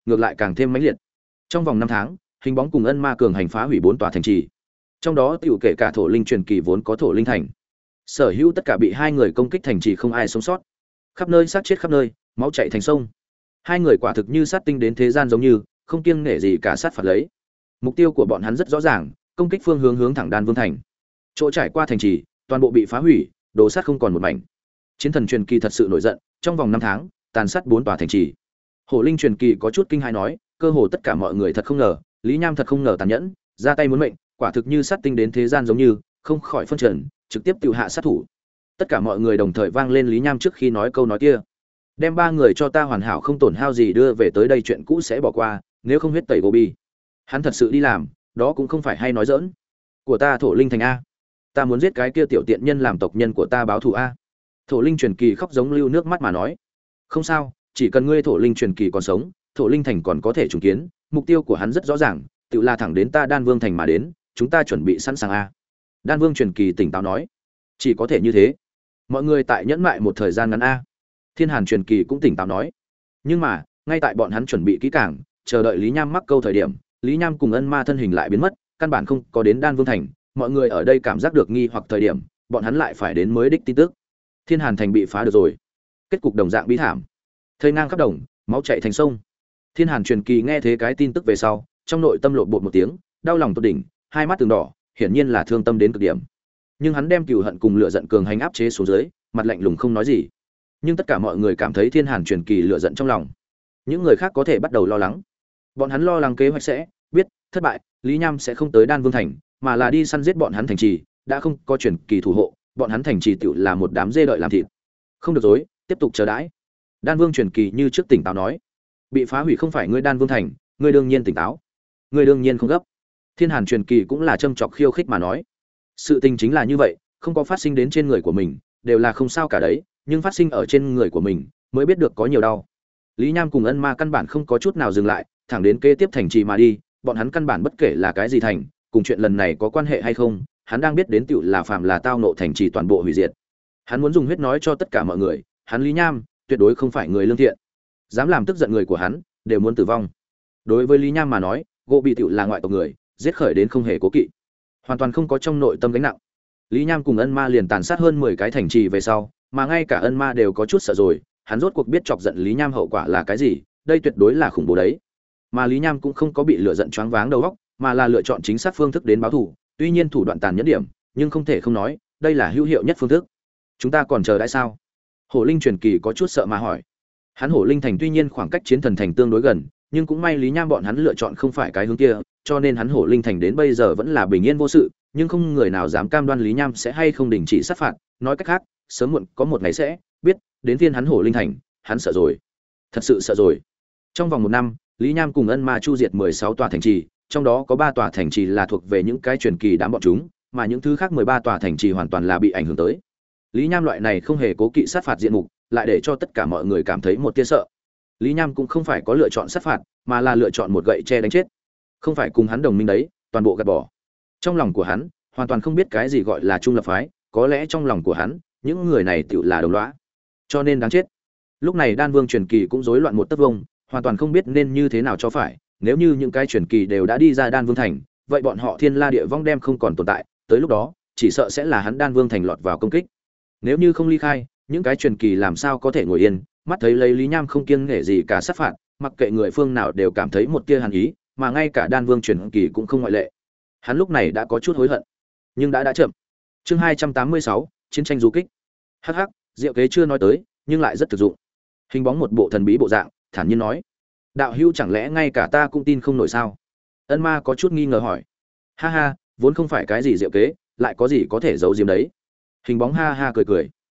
S1: ngược lại càng thêm mãnh liệt. Trong vòng 5 tháng, hình bóng cùng ân ma cường hành phá hủy 4 tòa thành trì. Trong đó tiểu kể cả thổ linh truyền kỳ vốn có thổ linh thành. Sở hữu tất cả bị hai người công kích thành trì không ai sống sót. Khắp nơi sát chết khắp nơi, máu chảy thành sông. Hai người quả thực như sát tinh đến thế gian giống như, không kiêng nể gì cả sát phạt lấy. Mục tiêu của bọn hắn rất rõ ràng, công kích phương hướng hướng thẳng Đan Vương thành. Chỗ trải qua thành trì, toàn bộ bị phá hủy, đổ sát không còn một mảnh. Chiến thần truyền kỳ thật sự nổi giận, trong vòng 5 tháng, tàn sát 4 tòa thành trì. Hổ linh truyền kỳ có chút kinh hãi nói, cơ hồ tất cả mọi người thật không ngờ, Lý Nham thật không ngờ tàn nhẫn, ra tay muốn mệnh, quả thực như sát tinh đến thế gian giống như, không khỏi phân trần, trực tiếp tiêu hạ sát thủ. Tất cả mọi người đồng thời vang lên Lý Nham trước khi nói câu nói kia. Đem 3 người cho ta hoàn hảo không tổn hao gì đưa về tới đây chuyện cũ sẽ bỏ qua, nếu không huyết tẩy Gobi. Hắn thật sự đi làm, đó cũng không phải hay nói giỡn. Của ta thổ linh thành a. Ta muốn giết cái kia tiểu tiện nhân làm tộc nhân của ta báo thù a. Thổ linh truyền kỳ khóc giống lưu nước mắt mà nói. Không sao, chỉ cần ngươi thổ linh truyền kỳ còn sống, thổ linh thành còn có thể trùng kiến, mục tiêu của hắn rất rõ ràng, tự là thẳng đến ta Đan Vương thành mà đến, chúng ta chuẩn bị sẵn sàng a. Đan Vương truyền kỳ tỉnh táo nói. Chỉ có thể như thế. Mọi người tại nhẫn mại một thời gian ngắn a. Thiên Hàn truyền kỳ cũng tỉnh táo nói. Nhưng mà, ngay tại bọn hắn chuẩn bị kỹ càng, chờ đợi Lý Nham mắc câu thời điểm, Lý Nham cùng ân ma thân hình lại biến mất, căn bản không có đến Đan Vương thành, mọi người ở đây cảm giác được nghi hoặc thời điểm, bọn hắn lại phải đến mới đích tin tức. Thiên Hàn thành bị phá được rồi. Kết cục đồng dạng bi thảm. Thây ngang khắp đồng, máu chảy thành sông. Thiên Hàn truyền kỳ nghe thế cái tin tức về sau, trong nội tâm lộn bột một tiếng, đau lòng tột đỉnh, hai mắt từng đỏ, hiển nhiên là thương tâm đến cực điểm. Nhưng hắn đem cừu hận cùng lửa giận cường hành áp chế xuống dưới, mặt lạnh lùng không nói gì. Nhưng tất cả mọi người cảm thấy Thiên Hàn truyền kỳ lửa giận trong lòng. Những người khác có thể bắt đầu lo lắng. Bọn hắn lo lắng kế hoạch sẽ biết thất bại, Lý Nham sẽ không tới Đan Vương thành, mà là đi săn giết bọn hắn thành trì, đã không có truyền kỳ thủ hộ, bọn hắn thành trì tựu là một đám dê đợi làm thịt. Không được dối, tiếp tục chờ đãi. Đan Vương truyền kỳ như trước tỉnh táo nói, bị phá hủy không phải ngươi Đan Vương thành, ngươi đương nhiên tỉnh táo, ngươi đương nhiên không gấp. Thiên Hàn truyền kỳ cũng là châm chọc khiêu khích mà nói, sự tình chính là như vậy, không có phát sinh đến trên người của mình, đều là không sao cả đấy, nhưng phát sinh ở trên người của mình, mới biết được có nhiều đau. Lý Nham cùng ân ma căn bản không có chút nào dừng lại, thẳng đến kế tiếp thành trì mà đi, bọn hắn căn bản bất kể là cái gì thành, cùng chuyện lần này có quan hệ hay không, hắn đang biết đến tựu là phàm là tao nộ thành trì toàn bộ hủy diệt. Hắn muốn dùng huyết nói cho tất cả mọi người, hắn Lý Nham tuyệt đối không phải người lương thiện, dám làm tức giận người của hắn, đều muốn tử vong. Đối với Lý Nham mà nói, gỗ bị tựu là ngoại tộc người, giết khởi đến không hề cố kỵ, hoàn toàn không có trong nội tâm gánh nặng. Lý Nham cùng ân ma liền tàn sát hơn 10 cái thành trì về sau, mà ngay cả ân ma đều có chút sợ rồi, hắn rốt cuộc biết chọc giận Lý Nham hậu quả là cái gì, đây tuyệt đối là khủng bố đấy. Mà Lý Nham cũng không có bị lựa giận choáng váng đầu óc, mà là lựa chọn chính xác phương thức đến báo thù, tuy nhiên thủ đoạn tàn nhẫn điểm, nhưng không thể không nói, đây là hữu hiệu nhất phương thức. Chúng ta còn chờ đãi sao? Hổ Linh truyền kỳ có chút sợ mà hỏi. Hắn Hổ Linh thành tuy nhiên khoảng cách Chiến Thần thành tương đối gần, nhưng cũng may Lý Nham bọn hắn lựa chọn không phải cái hướng kia, cho nên hắn Hổ Linh thành đến bây giờ vẫn là bình yên vô sự, nhưng không người nào dám cam đoan Lý Nham sẽ hay không đình chỉ sát phạt, nói cách khác, sớm muộn có một ngày sẽ biết, đến phiên hắn Hổ Linh thành, hắn sợ rồi. Thật sự sợ rồi. Trong vòng 1 năm, Lý Nham cùng ân ma chu diệt 16 tòa thành trì, trong đó có 3 tòa thành trì là thuộc về những cái truyền kỳ đám bọn chúng, mà những thứ khác 13 tòa thành trì hoàn toàn là bị ảnh hưởng tới. Lý Nham loại này không hề cố kỵ sát phạt diện mục, lại để cho tất cả mọi người cảm thấy một tia sợ. Lý Nham cũng không phải có lựa chọn sát phạt, mà là lựa chọn một gậy che đánh chết. Không phải cùng hắn đồng minh đấy, toàn bộ gạt bỏ. Trong lòng của hắn, hoàn toàn không biết cái gì gọi là trung lập phái, có lẽ trong lòng của hắn, những người này tựu là đồng lõa, cho nên đáng chết. Lúc này Đan Vương truyền kỳ cũng rối loạn một tấc vông, hoàn toàn không biết nên như thế nào cho phải. Nếu như những cái truyền kỳ đều đã đi ra Đan Vương thành, vậy bọn họ Thiên La Địa Vong đem không còn tồn tại, tới lúc đó, chỉ sợ sẽ là hắn Đan Vương thành lọt vào công kích. Nếu như không ly khai, những cái truyền kỳ làm sao có thể ngồi yên, mắt thấy lấy Lý Nham không kiêng nể gì cả sát phạt, mặc kệ người phương nào đều cảm thấy một tia hàn ý, mà ngay cả Đan Vương truyền kỳ cũng không ngoại lệ. Hắn lúc này đã có chút hối hận, nhưng đã chậm. Chương 286, chiến tranh du kích. Hắc hắc, diệu kế chưa nói tới, nhưng lại rất thực dụng. Hình bóng một bộ thần bí bộ dạng, thản nhiên nói: "Đạo hữu chẳng lẽ ngay cả ta cũng tin không nổi sao?" Ân Ma có chút nghi ngờ hỏi. "Ha ha, vốn không phải cái gì diệu kế, lại có gì có thể giấu giếm đấy." Hình bóng ha ha cười cười.